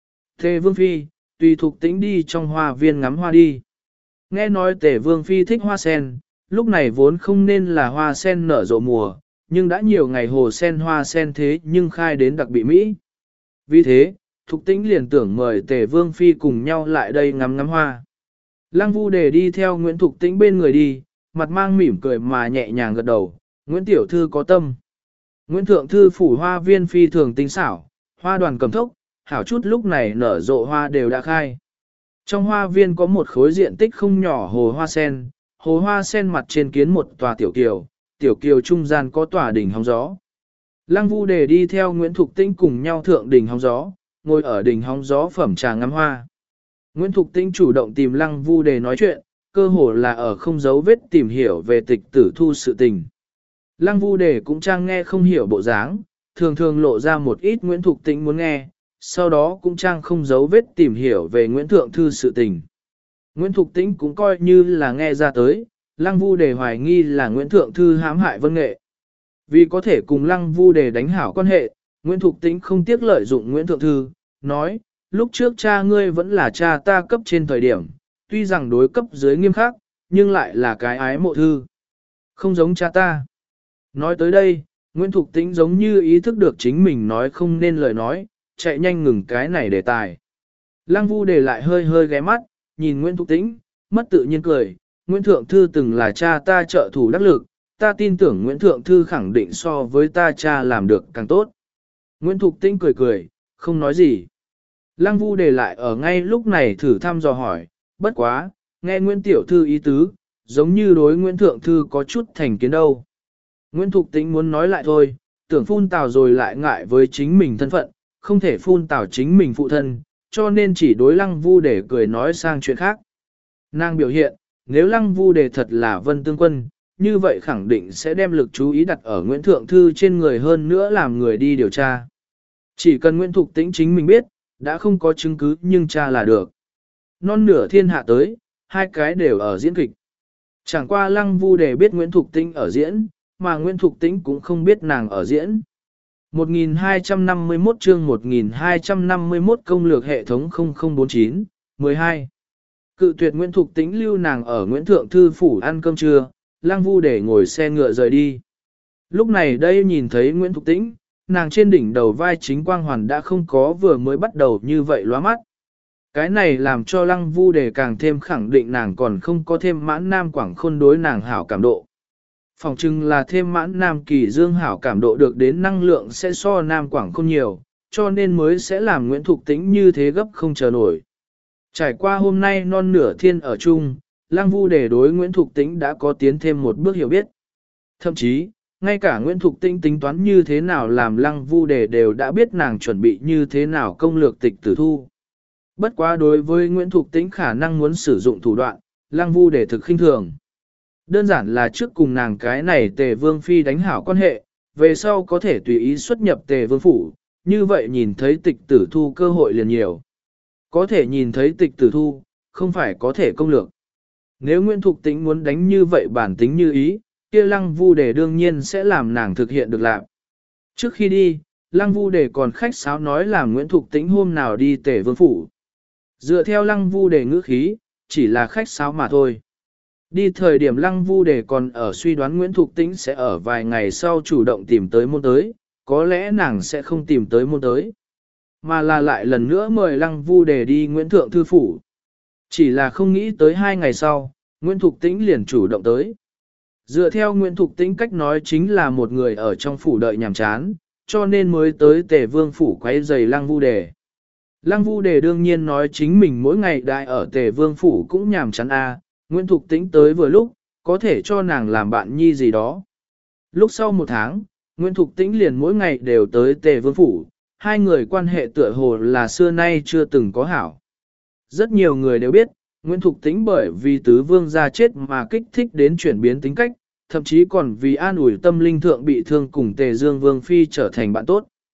Tề Vương Phi, tùy Thục Tĩnh đi trong hoa viên ngắm hoa đi. Nghe nói Tề Vương Phi thích hoa sen, lúc này vốn không nên là hoa sen nở rộ mùa, nhưng đã nhiều ngày hồ sen hoa sen thế nhưng khai đến đặc bị Mỹ. Vì thế, Thục Tĩnh liền tưởng mời Tề Vương Phi cùng nhau lại đây ngắm ngắm hoa. Lăng Vu Đề đi theo Nguyễn Thục Tĩnh bên người đi, mặt mang mỉm cười mà nhẹ nhàng gật đầu, Nguyễn Tiểu Thư có tâm. Nguyễn Thượng Thư phủ hoa viên phi thường tinh xảo, hoa đoàn cầm thốc, hảo chút lúc này nở rộ hoa đều đã khai. Trong hoa viên có một khối diện tích không nhỏ hồ hoa sen, hồ hoa sen mặt trên kiến một tòa tiểu kiều, tiểu kiều trung gian có tòa đỉnh hóng gió. Lăng Vu Đề đi theo Nguyễn Thục Tĩnh cùng nhau thượng đỉnh hóng gió, ngồi ở đỉnh hóng gió phẩm trà ngắm hoa. Nguyễn Thục Tĩnh chủ động tìm Lăng Vu Đề nói chuyện, cơ hồ là ở không giấu vết tìm hiểu về tịch tử thu sự tình. Lăng Vu Đề cũng trang nghe không hiểu bộ dáng, thường thường lộ ra một ít Nguyễn Thục Tĩnh muốn nghe, sau đó cũng trang không giấu vết tìm hiểu về Nguyễn Thượng Thư sự tình. Nguyễn Thục Tĩnh cũng coi như là nghe ra tới, Lăng Vu Đề hoài nghi là Nguyễn Thượng Thư hãm hại Vân Nghệ. Vì có thể cùng Lăng Vu Đề đánh hảo quan hệ, Nguyễn Thục Tĩnh không tiếc lợi dụng Nguyễn Thượng Thư, nói, lúc trước cha ngươi vẫn là cha ta cấp trên thời điểm, tuy rằng đối cấp dưới nghiêm khắc, nhưng lại là cái ái mộ thư. Không giống cha ta. Nói tới đây, Nguyễn Thục Tĩnh giống như ý thức được chính mình nói không nên lời nói, chạy nhanh ngừng cái này đề tài. Lăng Vu Đề lại hơi hơi ghé mắt, nhìn Nguyễn Thục Tĩnh, mất tự nhiên cười, Nguyễn Thượng Thư từng là cha ta trợ thủ đắc lực, ta tin tưởng Nguyễn Thượng Thư khẳng định so với ta cha làm được càng tốt. Nguyễn Thục Tĩnh cười cười, không nói gì. Lăng Vu Đề lại ở ngay lúc này thử thăm dò hỏi, bất quá, nghe Nguyễn Tiểu Thư ý tứ, giống như đối Nguyễn Thượng Thư có chút thành kiến đâu. Nguyễn Thục Tĩnh muốn nói lại thôi, tưởng phun tào rồi lại ngại với chính mình thân phận, không thể phun tào chính mình phụ thân, cho nên chỉ đối Lăng Vu Đề cười nói sang chuyện khác. Nàng biểu hiện, nếu Lăng Vu Đề thật là Vân Tương Quân, như vậy khẳng định sẽ đem lực chú ý đặt ở Nguyễn Thượng Thư trên người hơn nữa làm người đi điều tra. Chỉ cần Nguyễn Thục Tĩnh chính mình biết, đã không có chứng cứ nhưng tra là được. Non nửa thiên hạ tới, hai cái đều ở diễn kịch. Chẳng qua Lăng Vu Đề biết Nguyễn Thục Tĩnh ở diễn, mà Nguyễn Thục Tĩnh cũng không biết nàng ở diễn. một nghìn hai trăm năm mươi mốt chương một nghìn hai trăm năm mươi mốt công lược hệ thống không không bốn chín, mười hai. Cự tuyệt Nguyễn Thục Tĩnh lưu nàng ở Nguyễn Thượng Thư phủ ăn cơm trưa, Lăng Vu Đề ngồi xe ngựa rời đi. Lúc này đây nhìn thấy Nguyễn Thục Tĩnh, nàng trên đỉnh đầu vai chính quang hoàn đã không có vừa mới bắt đầu như vậy lóa mắt. Cái này làm cho Lăng Vu Đề càng thêm khẳng định nàng còn không có thêm mãn nam quảng khôn đối nàng hảo cảm độ. Phòng trưng là thêm mãn nam kỳ dương hảo cảm độ được đến năng lượng sẽ so nam quảng khôn nhiều, cho nên mới sẽ làm Nguyễn Thục Tĩnh như thế gấp không chờ nổi. Trải qua hôm nay non nửa thiên ở chung, Lăng Vu Đề đối Nguyễn Thục Tĩnh đã có tiến thêm một bước hiểu biết. Thậm chí, ngay cả Nguyễn Thục Tĩnh tính toán như thế nào làm Lăng Vu Đề đều đã biết nàng chuẩn bị như thế nào công lược tịch tử thu. Bất quá đối với Nguyễn Thục Tĩnh khả năng muốn sử dụng thủ đoạn, Lăng Vu Đề thực khinh thường. Đơn giản là trước cùng nàng cái này Tề Vương Phi đánh hảo quan hệ, về sau có thể tùy ý xuất nhập Tề Vương Phủ, như vậy nhìn thấy tịch tử thu cơ hội liền nhiều. Có thể nhìn thấy tịch tử thu, không phải có thể công lược. Nếu Nguyễn Thục Tĩnh muốn đánh như vậy bản tính như ý, kia Lăng Vu Đề đương nhiên sẽ làm nàng thực hiện được làm. Trước khi đi, Lăng Vu Đề còn khách sáo nói làm Nguyễn Thục Tĩnh hôm nào đi Tề Vương Phủ. Dựa theo Lăng Vu Đề ngữ khí, chỉ là khách sáo mà thôi. Đi thời điểm Lăng Vu Đề còn ở suy đoán Nguyễn Thục Tĩnh sẽ ở vài ngày sau chủ động tìm tới môn tới, có lẽ nàng sẽ không tìm tới môn tới, mà là lại lần nữa mời Lăng Vu Đề đi Nguyễn Thượng Thư Phủ. Chỉ là không nghĩ tới hai ngày sau, Nguyễn Thục Tĩnh liền chủ động tới. Dựa theo Nguyễn Thục Tĩnh cách nói chính là một người ở trong phủ đợi nhàm chán, cho nên mới tới Tề Vương Phủ quấy rầy Lăng Vu Đề. Lăng Vu Đề đương nhiên nói chính mình mỗi ngày đại ở Tề Vương Phủ cũng nhàm chán a. Nguyễn Thục Tĩnh tới vừa lúc, có thể cho nàng làm bạn nhi gì đó. Lúc sau một tháng, Nguyễn Thục Tĩnh liền mỗi ngày đều tới Tề Vương Phủ, hai người quan hệ tựa hồ là xưa nay chưa từng có hảo. Rất nhiều người đều biết, Nguyễn Thục Tĩnh bởi vì tứ vương gia chết mà kích thích đến chuyển biến tính cách, thậm chí còn vì an ủi tâm linh thượng bị thương cùng Tề Dương Vương Phi trở thành bạn tốt.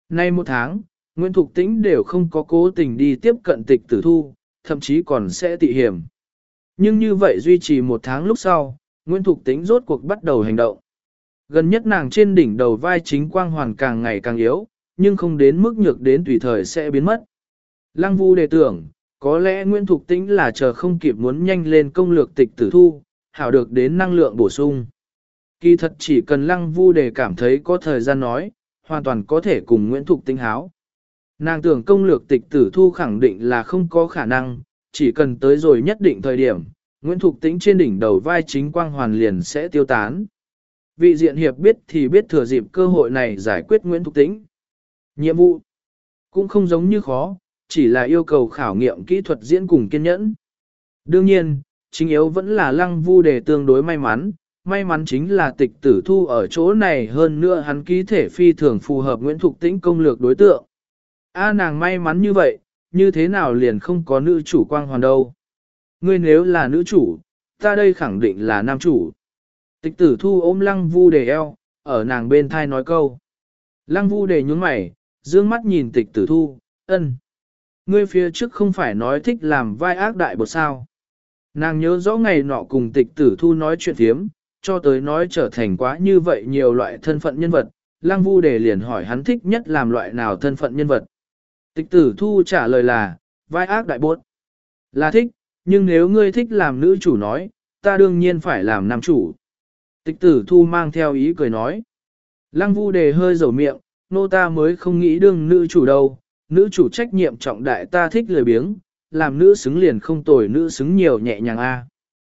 Nay một tháng, Nguyễn Thục Tĩnh đều không có cố tình đi tiếp cận tịch tử thu, thậm chí còn sẽ tị hiểm. Nhưng như vậy duy trì một tháng lúc sau, Nguyễn Thục Tĩnh rốt cuộc bắt đầu hành động. Gần nhất nàng trên đỉnh đầu vai chính quang hoàn càng ngày càng yếu, nhưng không đến mức nhược đến tùy thời sẽ biến mất. Lăng Vu đề tưởng, có lẽ Nguyễn Thục Tĩnh là chờ không kịp muốn nhanh lên công lược tịch tử thu, hảo được đến năng lượng bổ sung. Kỳ thật chỉ cần Lăng Vu đề cảm thấy có thời gian nói, hoàn toàn có thể cùng Nguyễn Thục Tĩnh háo. Nàng tưởng công lược tịch tử thu khẳng định là không có khả năng, chỉ cần tới rồi nhất định thời điểm, Nguyễn Thục Tĩnh trên đỉnh đầu vai chính quang hoàn liền sẽ tiêu tán. Vị diện hiệp biết thì biết thừa dịp cơ hội này giải quyết Nguyễn Thục Tĩnh. Nhiệm vụ cũng không giống như khó, chỉ là yêu cầu khảo nghiệm kỹ thuật diễn cùng kiên nhẫn. Đương nhiên, chính yếu vẫn là Lăng Vu đề tương đối may mắn, may mắn chính là tịch tử thu ở chỗ này hơn nữa hắn ký thể phi thường phù hợp Nguyễn Thục Tĩnh công lược đối tượng. A nàng may mắn như vậy, như thế nào liền không có nữ chủ quang hoàn đâu. Ngươi nếu là nữ chủ, ta đây khẳng định là nam chủ. Tịch tử thu ôm Lăng Vu đề eo, ở nàng bên thai nói câu. Lăng Vu đề nhún mày, dương mắt nhìn tịch tử thu, ân. Ngươi phía trước không phải nói thích làm vai ác đại bột sao. Nàng nhớ rõ ngày nọ cùng tịch tử thu nói chuyện thiếm, cho tới nói trở thành quá như vậy nhiều loại thân phận nhân vật. Lăng Vu đề liền hỏi hắn thích nhất làm loại nào thân phận nhân vật. Tịch tử thu trả lời là, vai ác đại bột. Là thích, nhưng nếu ngươi thích làm nữ chủ nói, ta đương nhiên phải làm nam chủ. Tịch tử thu mang theo ý cười nói. Lăng Vu đề hơi dầu miệng, nô ta mới không nghĩ đương nữ chủ đâu, nữ chủ trách nhiệm trọng đại ta thích lười biếng, làm nữ xứng liền không tồi nữ xứng nhiều nhẹ nhàng a.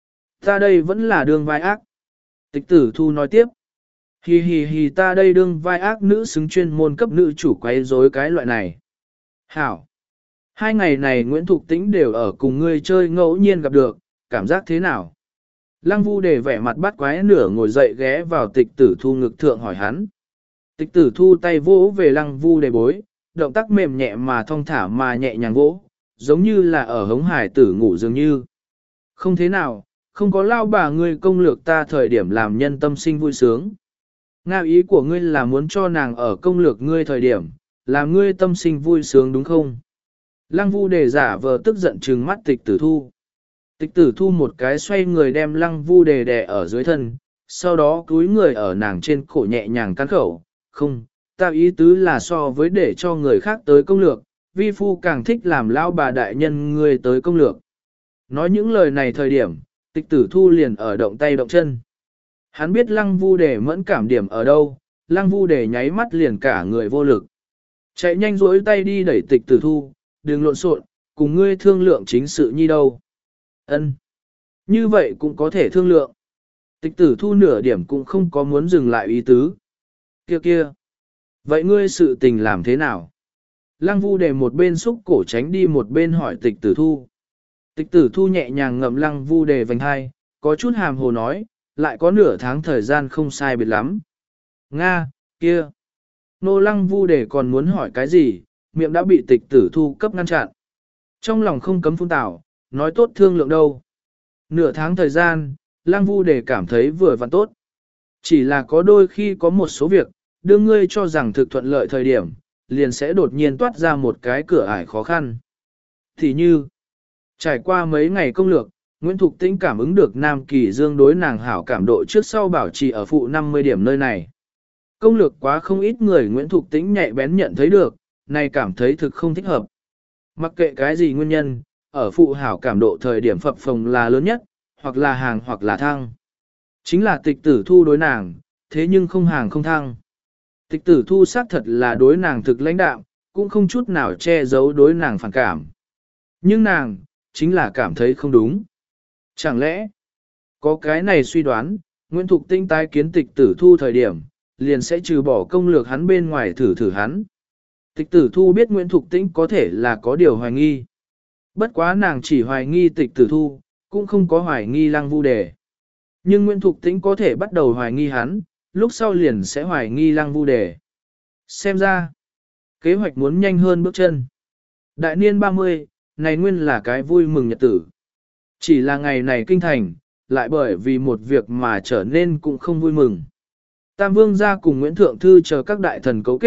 Ta đây vẫn là đương vai ác. Tịch tử thu nói tiếp. Hi hi hi ta đây đương vai ác nữ xứng chuyên môn cấp nữ chủ quấy rối cái loại này. Hảo. Hai ngày này Nguyễn Thục Tĩnh đều ở cùng ngươi chơi ngẫu nhiên gặp được, cảm giác thế nào? Lăng Vu đề vẻ mặt bắt quái nửa ngồi dậy ghé vào tịch tử thu ngực thượng hỏi hắn. Tịch tử thu tay vỗ về Lăng Vu đề bối, động tác mềm nhẹ mà thong thả mà nhẹ nhàng vỗ, giống như là ở hống hải tử ngủ dường như. Không thế nào, không có lao bà ngươi công lược ta thời điểm làm nhân tâm sinh vui sướng. Nga ý của ngươi là muốn cho nàng ở công lược ngươi thời điểm, làm ngươi tâm sinh vui sướng đúng không? Lăng Vu đề giả vờ tức giận trừng mắt tịch tử thu. Tịch tử thu một cái xoay người đem Lăng Vu đề đè ở dưới thân, sau đó cúi người ở nàng trên cổ nhẹ nhàng cắn khẩu. Không, ta ý tứ là so với để cho người khác tới công lược, vi phu càng thích làm lão bà đại nhân ngươi tới công lược. Nói những lời này thời điểm, tịch tử thu liền ở động tay động chân. Hắn biết Lăng Vu đề mẫn cảm điểm ở đâu, Lăng Vu đề nháy mắt liền cả người vô lực. Chạy nhanh rỗi tay đi đẩy tịch tử thu, đừng lộn xộn, cùng ngươi thương lượng chính sự nhi đâu. Ân, như vậy cũng có thể thương lượng. Tịch tử thu nửa điểm cũng không có muốn dừng lại ý tứ. Kia kia. Vậy ngươi sự tình làm thế nào? Lăng Vu đề một bên xúc cổ tránh đi một bên hỏi tịch tử thu. Tịch tử thu nhẹ nhàng ngậm Lăng Vu đề vành hai, có chút hàm hồ nói, lại có nửa tháng thời gian không sai biệt lắm. Nga, kia. Nô Lăng Vu đề còn muốn hỏi cái gì, miệng đã bị tịch tử thu cấp ngăn chặn. Trong lòng không cấm phun tảo, nói tốt thương lượng đâu. Nửa tháng thời gian, Lăng Vu đề cảm thấy vừa vặn tốt. Chỉ là có đôi khi có một số việc, đưa ngươi cho rằng thực thuận lợi thời điểm, liền sẽ đột nhiên toát ra một cái cửa ải khó khăn. Thì như, trải qua mấy ngày công lược, Nguyễn Thục Tĩnh cảm ứng được Nam Kỳ Dương đối nàng hảo cảm độ trước sau bảo trì ở phụ năm mươi điểm nơi này. Công lược quá không ít người Nguyễn Thục Tĩnh nhạy bén nhận thấy được, này cảm thấy thực không thích hợp. Mặc kệ cái gì nguyên nhân, ở phụ hảo cảm độ thời điểm phập phồng là lớn nhất, hoặc là hàng hoặc là thăng. Chính là tịch tử thu đối nàng, thế nhưng không hàng không thăng. Tịch tử thu xác thật là đối nàng thực lãnh đạm, cũng không chút nào che giấu đối nàng phản cảm. Nhưng nàng, chính là cảm thấy không đúng. Chẳng lẽ, có cái này suy đoán, Nguyễn Thục Tĩnh tái kiến tịch tử thu thời điểm, liền sẽ trừ bỏ công lược hắn bên ngoài thử thử hắn. Tịch tử thu biết Nguyễn Thục Tĩnh có thể là có điều hoài nghi. Bất quá nàng chỉ hoài nghi tịch tử thu, cũng không có hoài nghi Lăng Vu đề. Nhưng Nguyễn Thục Tĩnh có thể bắt đầu hoài nghi hắn, lúc sau liền sẽ hoài nghi Lăng Vu đề. Xem ra, kế hoạch muốn nhanh hơn bước chân. Đại niên ba mươi, này nguyên là cái vui mừng nhật tử. Chỉ là ngày này kinh thành, lại bởi vì một việc mà trở nên cũng không vui mừng. Tam Vương gia cùng Nguyễn Thượng Thư chờ các đại thần cấu kết,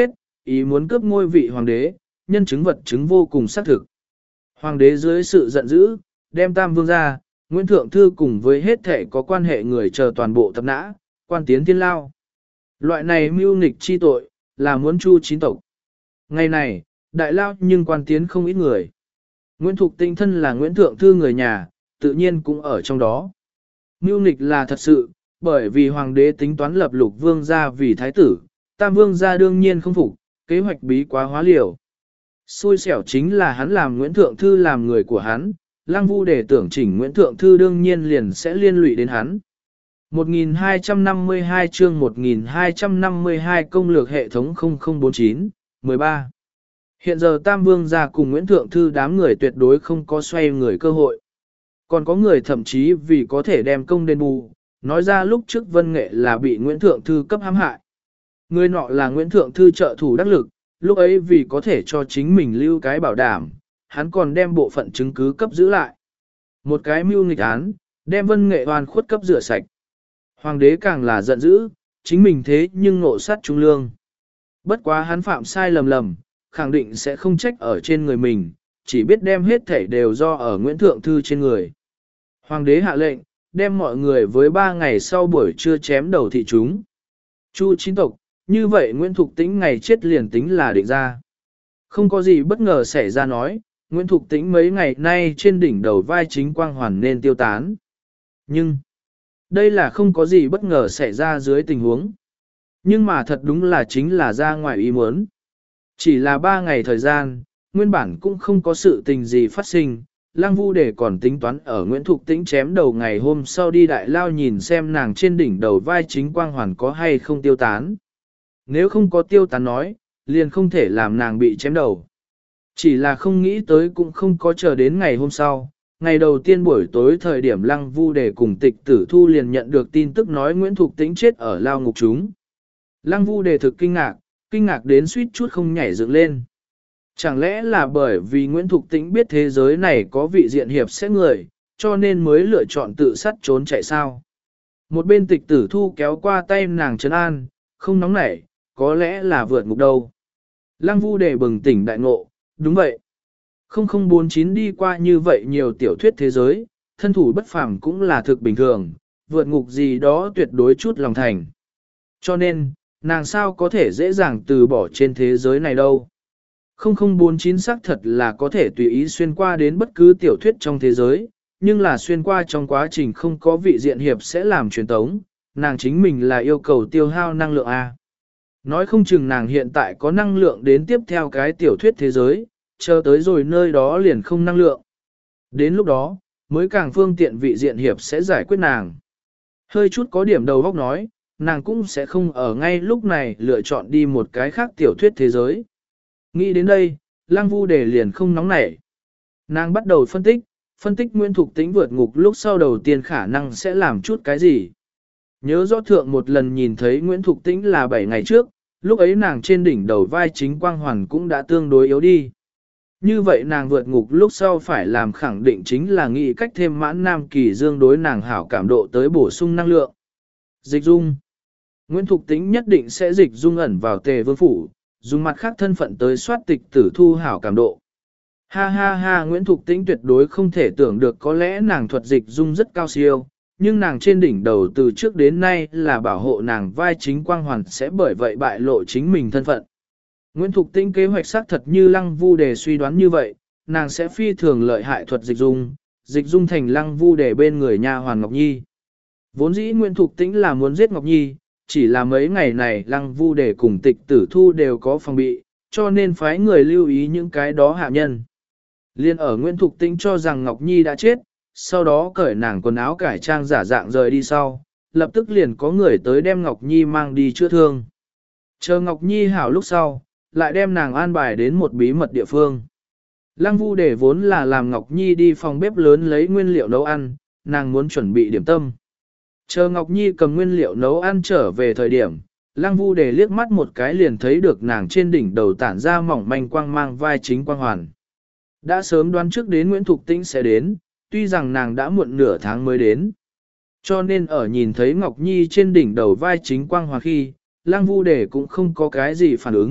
ý muốn cướp ngôi vị hoàng đế, nhân chứng vật chứng vô cùng xác thực. Hoàng đế dưới sự giận dữ, đem Tam Vương ra, Nguyễn Thượng Thư cùng với hết thể có quan hệ người chờ toàn bộ tập nã, quan tiến thiên lao. Loại này mưu nghịch chi tội, là muốn chu chín tộc. Ngày này, đại lao nhưng quan tiến không ít người. Nguyễn Thục Tĩnh thân là Nguyễn Thượng Thư người nhà, tự nhiên cũng ở trong đó. Mưu nghịch là thật sự, bởi vì hoàng đế tính toán lập Lục Vương gia vì thái tử, Tam Vương gia đương nhiên không phục, kế hoạch bí quá hóa liều. Xui xẻo chính là hắn làm Nguyễn Thượng Thư làm người của hắn, Lăng Vu để tưởng chỉnh Nguyễn Thượng Thư đương nhiên liền sẽ liên lụy đến hắn. một nghìn hai trăm năm mươi hai chương một nghìn hai trăm năm mươi hai công lược hệ thống không không bốn chín, mười ba. Hiện giờ Tam Vương gia cùng Nguyễn Thượng Thư đám người tuyệt đối không có xoay người cơ hội. Còn có người thậm chí vì có thể đem công đền bù, nói ra lúc trước Vân Nghệ là bị Nguyễn Thượng Thư cấp hãm hại. Người nọ là Nguyễn Thượng Thư trợ thủ đắc lực, lúc ấy vì có thể cho chính mình lưu cái bảo đảm, hắn còn đem bộ phận chứng cứ cấp giữ lại. Một cái mưu nghịch án, đem Vân Nghệ hoàn khuất cấp rửa sạch. Hoàng đế càng là giận dữ, chính mình thế nhưng ngộ sát trung lương. Bất quá hắn phạm sai lầm lầm, khẳng định sẽ không trách ở trên người mình, chỉ biết đem hết thảy đều do ở Nguyễn Thượng Thư trên người. Hoàng đế hạ lệnh, đem mọi người với ba ngày sau buổi trưa chém đầu thị chúng. Chu chín tộc, như vậy Nguyễn Thục Tĩnh ngày chết liền tính là định ra. Không có gì bất ngờ xảy ra nói, Nguyễn Thục Tĩnh mấy ngày nay trên đỉnh đầu vai chính quang hoàn nên tiêu tán. Nhưng, đây là không có gì bất ngờ xảy ra dưới tình huống. Nhưng mà thật đúng là chính là ra ngoài ý muốn. Chỉ là ba ngày thời gian, nguyên bản cũng không có sự tình gì phát sinh, Lăng Vu để còn tính toán ở Nguyễn Thục Tĩnh chém đầu ngày hôm sau đi đại lao nhìn xem nàng trên đỉnh đầu vai chính quang hoàn có hay không tiêu tán. Nếu không có tiêu tán nói, liền không thể làm nàng bị chém đầu. Chỉ là không nghĩ tới cũng không có chờ đến ngày hôm sau. Ngày đầu tiên buổi tối thời điểm Lăng Vu để cùng Tịch Tử Thu liền nhận được tin tức nói Nguyễn Thục Tĩnh chết ở lao ngục chúng. Lăng Vu để thực kinh ngạc, kinh ngạc đến suýt chút không nhảy dựng lên. Chẳng lẽ là bởi vì Nguyễn Thục Tĩnh biết thế giới này có vị diện hiệp sẽ người, cho nên mới lựa chọn tự sát trốn chạy sao? Một bên Tịch Tử Thu kéo qua tay nàng trấn an, không nóng nảy, có lẽ là vượt ngục đâu. Lăng Vu để bừng tỉnh đại ngộ, đúng vậy. không không bốn chín đi qua như vậy nhiều tiểu thuyết thế giới, thân thủ bất phàm cũng là thực bình thường, vượt ngục gì đó tuyệt đối chút lòng thành. Cho nên, nàng sao có thể dễ dàng từ bỏ trên thế giới này đâu. không không bốn chín xác thật là có thể tùy ý xuyên qua đến bất cứ tiểu thuyết trong thế giới, nhưng là xuyên qua trong quá trình không có vị diện hiệp sẽ làm truyền tống, nàng chính mình là yêu cầu tiêu hao năng lượng A. Nói không chừng nàng hiện tại có năng lượng đến tiếp theo cái tiểu thuyết thế giới, chờ tới rồi nơi đó liền không năng lượng. Đến lúc đó, mới càng phương tiện vị diện hiệp sẽ giải quyết nàng. Hơi chút có điểm đầu óc nói, nàng cũng sẽ không ở ngay lúc này lựa chọn đi một cái khác tiểu thuyết thế giới. Nghĩ đến đây, Lăng Vu Đề liền không nóng nảy. Nàng bắt đầu phân tích, phân tích Nguyễn Thục Tĩnh vượt ngục lúc sau đầu tiên khả năng sẽ làm chút cái gì. Nhớ rõ thượng một lần nhìn thấy Nguyễn Thục Tĩnh là bảy ngày trước, lúc ấy nàng trên đỉnh đầu vai chính quang hoàn cũng đã tương đối yếu đi. Như vậy nàng vượt ngục lúc sau phải làm khẳng định chính là nghĩ cách thêm mãn nam kỳ dương đối nàng hảo cảm độ tới bổ sung năng lượng. Dịch dung. Nguyễn Thục Tĩnh nhất định sẽ dịch dung ẩn vào Tề Vương Phủ, dùng mặt khác thân phận tới soát Tịch Tử Thu hảo cảm độ. Ha ha ha, Nguyễn Thục Tĩnh tuyệt đối không thể tưởng được có lẽ nàng thuật dịch dung rất cao siêu, nhưng nàng trên đỉnh đầu từ trước đến nay là bảo hộ nàng vai chính quang hoàn sẽ bởi vậy bại lộ chính mình thân phận. Nguyễn Thục Tĩnh kế hoạch xác thật như Lăng Vu Đề suy đoán như vậy, nàng sẽ phi thường lợi hại thuật dịch dung, dịch dung thành Lăng Vu Đề bên người nha hoàn Ngọc Nhi. Vốn dĩ Nguyễn Thục Tĩnh là muốn giết Ngọc Nhi, chỉ là mấy ngày này Lăng Vu Đề cùng Tịch Tử Thu đều có phòng bị, cho nên phái người lưu ý những cái đó hạ nhân. Liên ở Nguyễn Thục Tĩnh cho rằng Ngọc Nhi đã chết, sau đó cởi nàng quần áo cải trang giả dạng rời đi sau, lập tức liền có người tới đem Ngọc Nhi mang đi chữa thương. Chờ Ngọc Nhi hảo lúc sau, lại đem nàng an bài đến một bí mật địa phương. Lăng Vu Đề vốn là làm Ngọc Nhi đi phòng bếp lớn lấy nguyên liệu nấu ăn, nàng muốn chuẩn bị điểm tâm. Chờ Ngọc Nhi cầm nguyên liệu nấu ăn trở về thời điểm, Lăng Vu Đề liếc mắt một cái liền thấy được nàng trên đỉnh đầu tản ra mỏng manh quang mang vai chính quang hoàn. Đã sớm đoán trước đến Nguyễn Thục Tĩnh sẽ đến, tuy rằng nàng đã muộn nửa tháng mới đến. Cho nên ở nhìn thấy Ngọc Nhi trên đỉnh đầu vai chính quang hoàn khi, Lăng Vu Đề cũng không có cái gì phản ứng,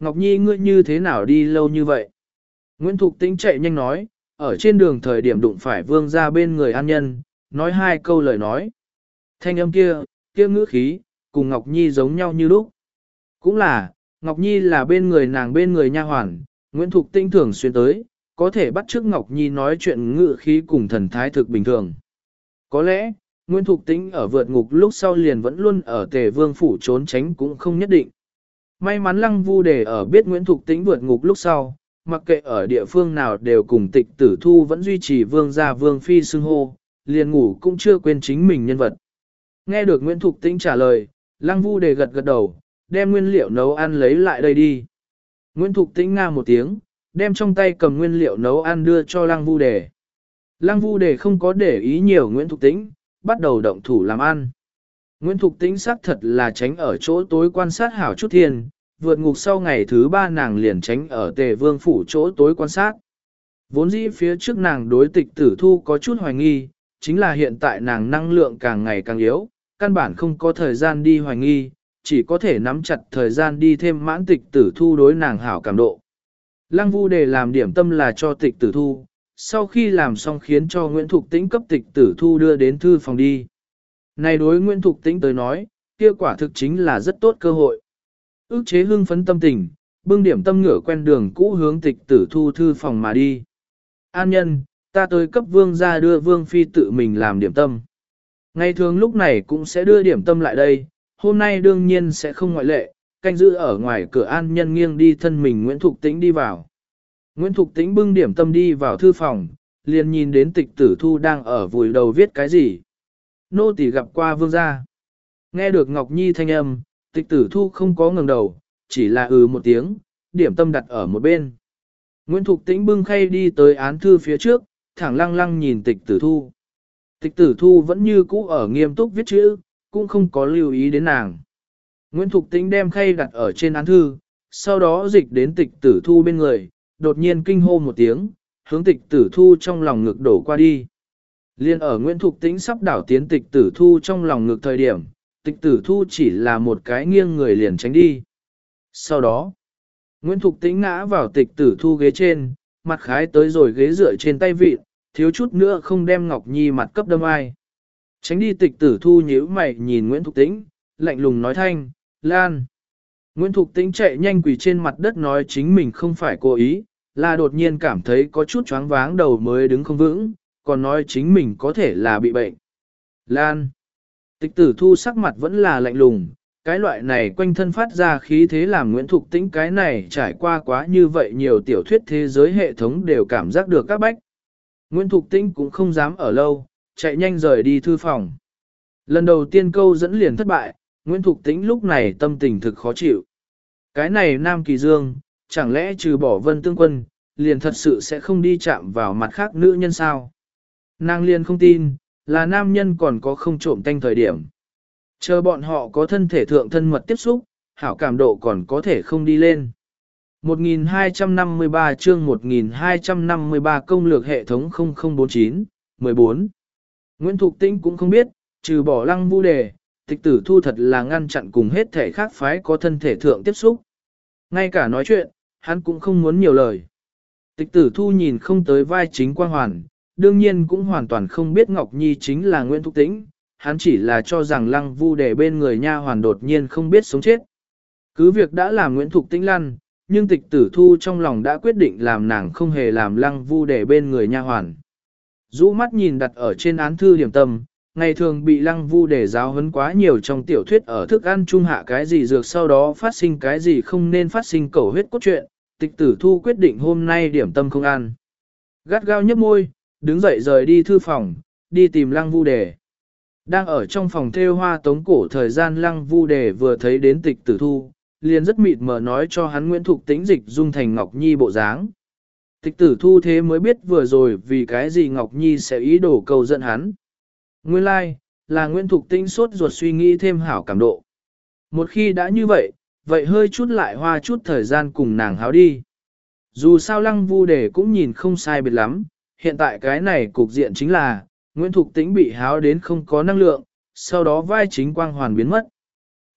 Ngọc Nhi ngươi như thế nào đi lâu như vậy? Nguyễn Thục Tĩnh chạy nhanh nói, ở trên đường thời điểm đụng phải vương ra bên người an nhân, nói hai câu lời nói. Thanh âm kia, kia ngữ khí, cùng Ngọc Nhi giống nhau như lúc. Cũng là, Ngọc Nhi là bên người nàng bên người nha hoàn, Nguyễn Thục Tĩnh thường xuyên tới, có thể bắt chước Ngọc Nhi nói chuyện ngữ khí cùng thần thái thực bình thường. Có lẽ, Nguyễn Thục Tĩnh ở vượt ngục lúc sau liền vẫn luôn ở Tề Vương phủ trốn tránh cũng không nhất định. May mắn Lăng Vu Đề ở biết Nguyễn Thục Tĩnh vượt ngục lúc sau, mặc kệ ở địa phương nào đều cùng Tịch Tử Thu vẫn duy trì vương gia vương phi xưng hô, liền ngủ cũng chưa quên chính mình nhân vật. Nghe được Nguyễn Thục Tĩnh trả lời, Lăng Vu Đề gật gật đầu, đem nguyên liệu nấu ăn lấy lại đây đi. Nguyễn Thục Tĩnh nga một tiếng, đem trong tay cầm nguyên liệu nấu ăn đưa cho Lăng Vu Đề. Lăng Vu Đề không có để ý nhiều Nguyễn Thục Tĩnh, bắt đầu động thủ làm ăn. Nguyễn Thục Tĩnh xác thật là tránh ở chỗ tối quan sát hảo chút thiên, vượt ngục sau ngày thứ ba nàng liền tránh ở Tề Vương phủ chỗ tối quan sát. Vốn dĩ phía trước nàng đối Tịch Tử Thu có chút hoài nghi, chính là hiện tại nàng năng lượng càng ngày càng yếu, căn bản không có thời gian đi hoài nghi, chỉ có thể nắm chặt thời gian đi thêm mãn Tịch Tử Thu đối nàng hảo cảm độ. Lăng Vu Đề làm điểm tâm là cho Tịch Tử Thu, sau khi làm xong khiến cho Nguyễn Thục Tĩnh cấp Tịch Tử Thu đưa đến thư phòng đi. Này đối Nguyễn Thục Tĩnh tới nói, kia quả thực chính là rất tốt cơ hội. Ước chế hưng phấn tâm tình, bưng điểm tâm ngửa quen đường cũ hướng Tịch Tử Thu thư phòng mà đi. An nhân, ta tới cấp vương ra đưa vương phi tự mình làm điểm tâm. Ngày thường lúc này cũng sẽ đưa điểm tâm lại đây, hôm nay đương nhiên sẽ không ngoại lệ, canh giữ ở ngoài cửa an nhân nghiêng đi thân mình Nguyễn Thục Tĩnh đi vào. Nguyễn Thục Tĩnh bưng điểm tâm đi vào thư phòng, liền nhìn đến Tịch Tử Thu đang ở vùi đầu viết cái gì. Nô tỳ gặp qua vương gia. Nghe được Ngọc Nhi thanh âm, Tịch Tử Thu không có ngẩng đầu, chỉ là ừ một tiếng, điểm tâm đặt ở một bên. Nguyễn Thục Tĩnh bưng khay đi tới án thư phía trước, thẳng lăng lăng nhìn Tịch Tử Thu. Tịch Tử Thu vẫn như cũ ở nghiêm túc viết chữ, cũng không có lưu ý đến nàng. Nguyễn Thục Tĩnh đem khay đặt ở trên án thư, sau đó dịch đến Tịch Tử Thu bên người, đột nhiên kinh hô một tiếng, hướng Tịch Tử Thu trong lòng ngực đổ qua đi. Liên ở Nguyễn Thục Tĩnh sắp đảo tiến Tịch Tử Thu trong lòng ngực thời điểm, Tịch Tử Thu chỉ là một cái nghiêng người liền tránh đi. Sau đó, Nguyễn Thục Tĩnh ngã vào Tịch Tử Thu ghế trên, mặt khái tới rồi ghế dựa trên tay vịt, thiếu chút nữa không đem Ngọc Nhi mặt cấp đâm ai. Tránh đi Tịch Tử Thu nhíu mày nhìn Nguyễn Thục Tĩnh, lạnh lùng nói thanh, Lan. Nguyễn Thục Tĩnh chạy nhanh quỳ trên mặt đất nói chính mình không phải cố ý, là đột nhiên cảm thấy có chút choáng váng đầu mới đứng không vững, còn nói chính mình có thể là bị bệnh. Lan. Tịch Tử Thu sắc mặt vẫn là lạnh lùng, cái loại này quanh thân phát ra khí thế làm Nguyễn Thục Tĩnh cái này trải qua quá như vậy nhiều tiểu thuyết thế giới hệ thống đều cảm giác được các bách. Nguyễn Thục Tĩnh cũng không dám ở lâu, chạy nhanh rời đi thư phòng. Lần đầu tiên câu dẫn liền thất bại, Nguyễn Thục Tĩnh lúc này tâm tình thực khó chịu. Cái này Nam Kỳ Dương, chẳng lẽ trừ bỏ Vân Tương Quân, liền thật sự sẽ không đi chạm vào mặt khác nữ nhân sao? Nàng liền không tin, là nam nhân còn có không trộm tanh thời điểm. Chờ bọn họ có thân thể thượng thân mật tiếp xúc, hảo cảm độ còn có thể không đi lên. một nghìn hai trăm năm mươi ba chương một nghìn hai trăm năm mươi ba công lược hệ thống không không bốn chín, mười bốn. Nguyễn Thục Tĩnh cũng không biết, trừ bỏ Lăng Vu Đề, Tịch Tử Thu thật là ngăn chặn cùng hết thể khác phái có thân thể thượng tiếp xúc. Ngay cả nói chuyện, hắn cũng không muốn nhiều lời. Tịch Tử Thu nhìn không tới vai chính Quang Hoàn, đương nhiên cũng hoàn toàn không biết Ngọc Nhi chính là Nguyễn Thục Tĩnh, hắn chỉ là cho rằng Lăng Vu Đề bên người nha hoàn đột nhiên không biết sống chết. Cứ việc đã làm Nguyễn Thục Tĩnh lăn, nhưng Tịch Tử Thu trong lòng đã quyết định làm nàng không hề làm Lăng Vu Đề bên người nha hoàn. Rũ mắt nhìn đặt ở trên án thư điểm tâm, ngày thường bị Lăng Vu Đề giáo huấn quá nhiều trong tiểu thuyết ở thức ăn trung hạ cái gì dược sau đó phát sinh cái gì không nên phát sinh cầu huyết cốt truyện, Tịch Tử Thu quyết định hôm nay điểm tâm không ăn. Gắt gao nhấp môi, đứng dậy rời đi thư phòng, đi tìm Lăng Vu Đề. Đang ở trong phòng thêu hoa tống cổ thời gian Lăng Vu Đề vừa thấy đến Tịch Tử Thu, liền rất mịt mờ nói cho hắn Nguyễn Thục Tĩnh dịch dung thành Ngọc Nhi bộ dáng. Tịch Tử Thu thế mới biết vừa rồi vì cái gì Ngọc Nhi sẽ ý đồ cầu dẫn hắn. Nguyên lai, like, là Nguyễn Thục Tĩnh sốt ruột suy nghĩ thêm hảo cảm độ. Một khi đã như vậy, vậy hơi chút lại hoa chút thời gian cùng nàng háo đi. Dù sao Lăng Vu Đề cũng nhìn không sai biệt lắm, hiện tại cái này cục diện chính là, Nguyễn Thục Tĩnh bị háo đến không có năng lượng, sau đó vai chính Quang Hoàn biến mất.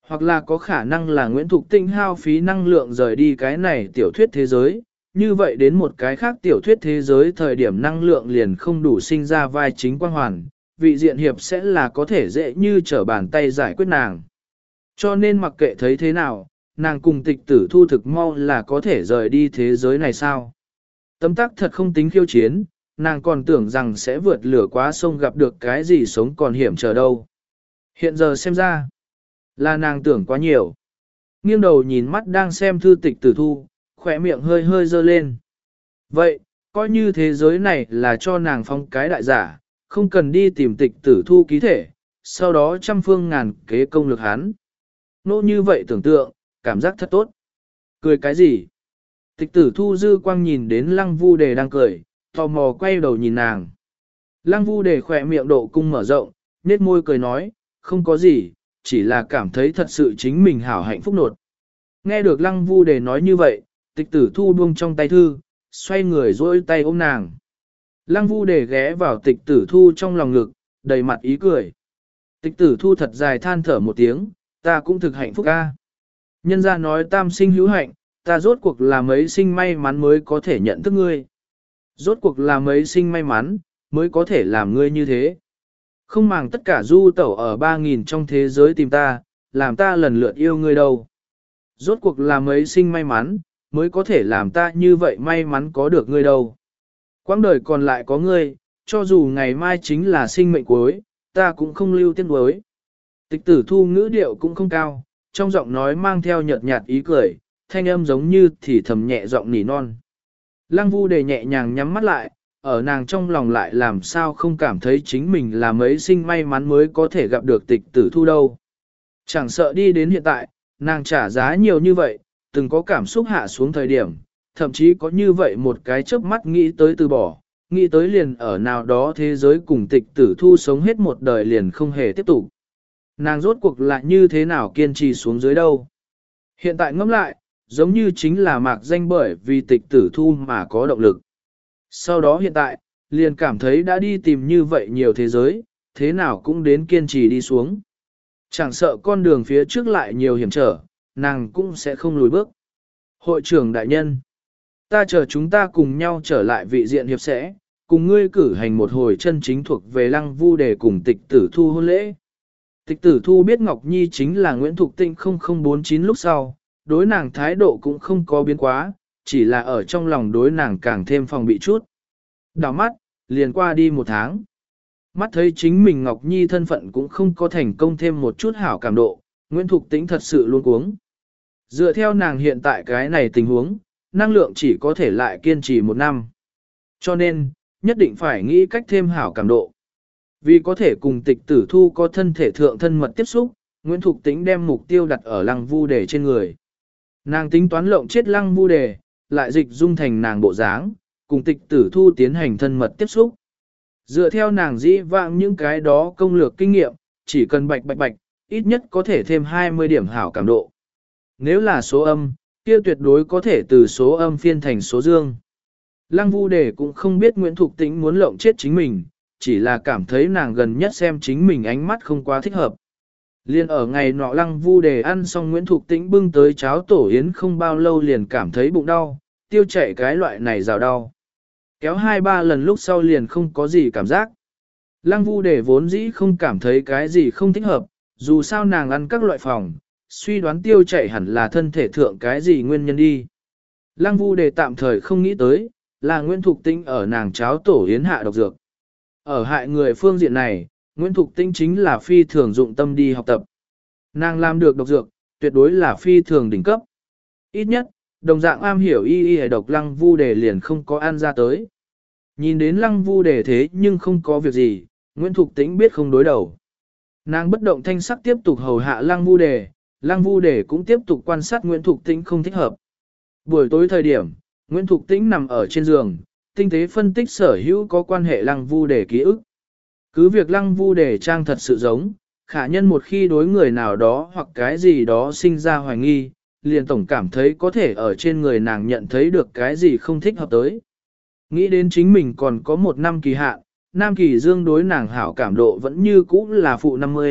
Hoặc là có khả năng là Nguyễn Thục Tinh hao phí năng lượng rời đi cái này tiểu thuyết thế giới, như vậy đến một cái khác tiểu thuyết thế giới thời điểm năng lượng liền không đủ sinh ra vai chính quang hoàn, vị diện hiệp sẽ là có thể dễ như trở bàn tay giải quyết nàng. Cho nên mặc kệ thấy thế nào, nàng cùng tịch tử thu thực mau là có thể rời đi thế giới này sao. Tấm tắc thật không tính khiêu chiến, nàng còn tưởng rằng sẽ vượt lửa quá sông gặp được cái gì sống còn hiểm trở đâu. Hiện giờ xem ra, là nàng tưởng quá nhiều. Nghiêng đầu nhìn mắt đang xem thư tịch tử thu, khỏe miệng hơi hơi dơ lên. Vậy, coi như thế giới này là cho nàng phong cái đại giả, không cần đi tìm tịch tử thu ký thể, sau đó trăm phương ngàn kế công lực hắn. Nỗ như vậy tưởng tượng, cảm giác thật tốt. Cười cái gì? Tịch tử thu dư quang nhìn đến lăng vu đề đang cười, tò mò quay đầu nhìn nàng. Lăng vu đề khỏe miệng độ cung mở rộng, nết môi cười nói, không có gì, chỉ là cảm thấy thật sự chính mình hảo hạnh phúc nột. Nghe được lăng vu đề nói như vậy, tịch tử thu buông trong tay thư, xoay người dỗi tay ôm nàng. Lăng vu đề ghé vào tịch tử thu trong lòng ngực, đầy mặt ý cười. Tịch tử thu thật dài than thở một tiếng, ta cũng thực hạnh phúc ca. Nhân gia nói tam sinh hữu hạnh, ta rốt cuộc là mấy sinh may mắn mới có thể nhận thức ngươi. Rốt cuộc là mấy sinh may mắn, mới có thể làm ngươi như thế. Không màng tất cả du tẩu ở ba nghìn trong thế giới tìm ta, làm ta lần lượt yêu ngươi đâu. Rốt cuộc là mấy sinh may mắn, mới có thể làm ta như vậy may mắn có được ngươi đâu. Quãng đời còn lại có ngươi, cho dù ngày mai chính là sinh mệnh cuối, ta cũng không lưu tiếc nuối. Tịch tử thu ngữ điệu cũng không cao, trong giọng nói mang theo nhợt nhạt ý cười, thanh âm giống như thì thầm nhẹ giọng nỉ non. Lăng vu đề nhẹ nhàng nhắm mắt lại, ở nàng trong lòng lại làm sao không cảm thấy chính mình là mấy sinh may mắn mới có thể gặp được tịch tử thu đâu. Chẳng sợ đi đến hiện tại, nàng trả giá nhiều như vậy, từng có cảm xúc hạ xuống thời điểm, thậm chí có như vậy một cái chớp mắt nghĩ tới từ bỏ, nghĩ tới liền ở nào đó thế giới cùng tịch tử thu sống hết một đời liền không hề tiếp tục. Nàng rốt cuộc lại như thế nào kiên trì xuống dưới đâu. Hiện tại ngẫm lại, giống như chính là mạc danh bởi vì tịch tử thu mà có động lực. Sau đó hiện tại, liền cảm thấy đã đi tìm như vậy nhiều thế giới, thế nào cũng đến kiên trì đi xuống. Chẳng sợ con đường phía trước lại nhiều hiểm trở, nàng cũng sẽ không lùi bước. Hội trưởng đại nhân, ta chờ chúng ta cùng nhau trở lại vị diện hiệp sẽ, cùng ngươi cử hành một hồi chân chính thuộc về lăng vu để cùng tịch tử thu hôn lễ. Tịch tử thu biết Ngọc Nhi chính là Nguyễn Thục Tinh không không bốn chín lúc sau, đối nàng thái độ cũng không có biến quá, chỉ là ở trong lòng đối nàng càng thêm phòng bị chút. Đào mắt, liền qua đi một tháng. Mắt thấy chính mình Ngọc Nhi thân phận cũng không có thành công thêm một chút hảo cảm độ, Nguyễn Thục Tĩnh thật sự luôn cuống. Dựa theo nàng hiện tại cái này tình huống, năng lượng chỉ có thể lại kiên trì một năm. Cho nên, nhất định phải nghĩ cách thêm hảo cảm độ. Vì có thể cùng tịch tử thu có thân thể thượng thân mật tiếp xúc, Nguyễn Thục Tĩnh đem mục tiêu đặt ở lăng vu đề trên người. Nàng tính toán lộng chết lăng vu đề, lại dịch dung thành nàng bộ dáng, cùng tịch tử thu tiến hành thân mật tiếp xúc. Dựa theo nàng dĩ vãng những cái đó công lược kinh nghiệm, chỉ cần bạch bạch bạch, ít nhất có thể thêm hai mươi điểm hảo cảm độ. Nếu là số âm, kia tuyệt đối có thể từ số âm phiên thành số dương. Lăng vu đề cũng không biết Nguyễn Thục Tĩnh muốn lộng chết chính mình, chỉ là cảm thấy nàng gần nhất xem chính mình ánh mắt không quá thích hợp. Liên ở ngày nọ lăng vu đề ăn xong Nguyễn Thục Tĩnh bưng tới cháo tổ yến không bao lâu liền cảm thấy bụng đau, tiêu chảy cái loại này rào đau. Kéo hai ba lần lúc sau liền không có gì cảm giác. Lăng vu đề vốn dĩ không cảm thấy cái gì không thích hợp, dù sao nàng ăn các loại phòng, suy đoán tiêu chảy hẳn là thân thể thượng cái gì nguyên nhân đi. Lăng vu đề tạm thời không nghĩ tới, là Nguyễn Thục Tĩnh ở nàng cháo tổ yến hạ độc dược. Ở hại người phương diện này, Nguyễn Thục Tĩnh chính là phi thường dụng tâm đi học tập. Nàng làm được độc dược, tuyệt đối là phi thường đỉnh cấp. Ít nhất, đồng dạng am hiểu y y độc lăng vu đề liền không có ăn ra tới. Nhìn đến lăng vu đề thế nhưng không có việc gì, Nguyễn Thục Tĩnh biết không đối đầu. Nàng bất động thanh sắc tiếp tục hầu hạ lăng vu đề, lăng vu đề cũng tiếp tục quan sát Nguyễn Thục Tĩnh không thích hợp. Buổi tối thời điểm, Nguyễn Thục Tĩnh nằm ở trên giường, tinh tế phân tích sở hữu có quan hệ lăng vu đề ký ức. Cứ việc lăng vu đề trang thật sự giống, khả nhân một khi đối người nào đó hoặc cái gì đó sinh ra hoài nghi, liền tổng cảm thấy có thể ở trên người nàng nhận thấy được cái gì không thích hợp tới. Nghĩ đến chính mình còn có một năm kỳ hạn, Nam Kỳ Dương đối nàng hảo cảm độ vẫn như cũ là phụ năm mươi,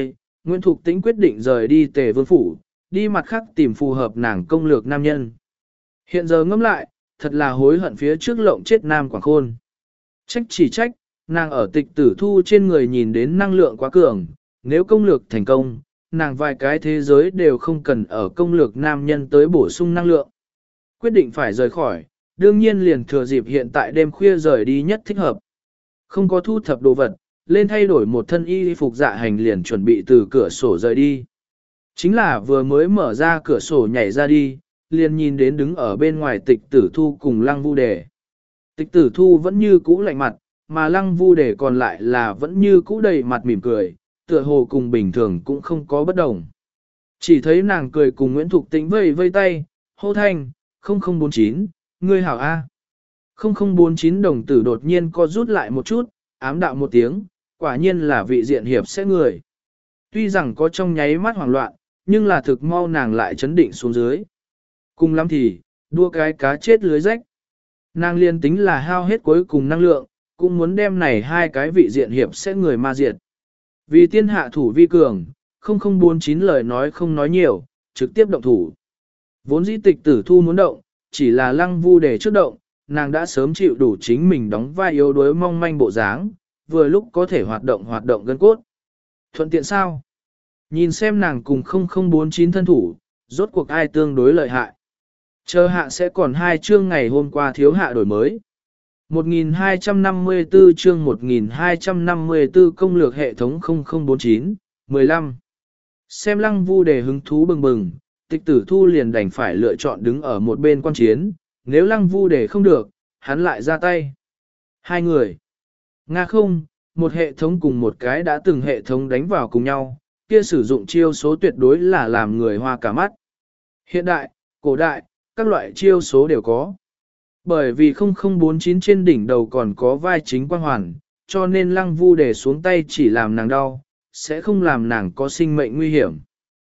Nguyễn Thục Tĩnh quyết định rời đi Tề Vương Phủ, đi mặt khác tìm phù hợp nàng công lược nam nhân. Hiện giờ ngẫm lại, thật là hối hận phía trước lộng chết Nam Quảng Khôn. Trách chỉ trách, nàng ở tịch tử thu trên người nhìn đến năng lượng quá cường, nếu công lược thành công, nàng vài cái thế giới đều không cần ở công lược nam nhân tới bổ sung năng lượng. Quyết định phải rời khỏi, đương nhiên liền thừa dịp hiện tại đêm khuya rời đi nhất thích hợp. Không có thu thập đồ vật, lên thay đổi một thân y phục dạ hành liền chuẩn bị từ cửa sổ rời đi. Chính là vừa mới mở ra cửa sổ nhảy ra đi, liền nhìn đến đứng ở bên ngoài tịch tử thu cùng lăng vu đề. Tịch tử thu vẫn như cũ lạnh mặt, mà lăng vu đề còn lại là vẫn như cũ đầy mặt mỉm cười, tựa hồ cùng bình thường cũng không có bất đồng. Chỉ thấy nàng cười cùng Nguyễn Thục Tĩnh vây vây tay, hô thanh, không không bốn chín, ngươi hảo A. không không bốn chín đồng tử đột nhiên co rút lại một chút, ám đạo một tiếng, quả nhiên là vị diện hiệp sẽ người. Tuy rằng có trong nháy mắt hoảng loạn, nhưng là thực mau nàng lại chấn định xuống dưới. Cùng lắm thì, đua cái cá chết lưới rách. Nàng liên tính là hao hết cuối cùng năng lượng, cũng muốn đem này hai cái vị diện hiệp sẽ người ma diệt. Vì tiên hạ thủ vi cường, không không bốn chín lời nói không nói nhiều, trực tiếp động thủ. Vốn dĩ tịch tử thu muốn động, chỉ là lăng vu để trước động, nàng đã sớm chịu đủ chính mình đóng vai yếu đuối mong manh bộ dáng, vừa lúc có thể hoạt động hoạt động gân cốt. Thuận tiện sao? Nhìn xem nàng cùng không không bốn chín thân thủ, rốt cuộc ai tương đối lợi hại. Chờ hạ sẽ còn hai chương ngày hôm qua thiếu hạ đổi mới. một nghìn hai trăm năm mươi tư chương một nghìn hai trăm năm mươi tư công lược hệ thống không không bốn chín, mười lăm. Xem lăng vu đề hứng thú bừng bừng, tịch tử thu liền đành phải lựa chọn đứng ở một bên quan chiến, nếu lăng vu đề không được, hắn lại ra tay. Hai người. Nga không, một hệ thống cùng một cái đã từng hệ thống đánh vào cùng nhau, kia sử dụng chiêu số tuyệt đối là làm người hoa cả mắt. Hiện đại, cổ đại, các loại chiêu số đều có. Bởi vì không không bốn chín trên đỉnh đầu còn có vai chính quang hoàn, cho nên lăng vu để xuống tay chỉ làm nàng đau, sẽ không làm nàng có sinh mệnh nguy hiểm.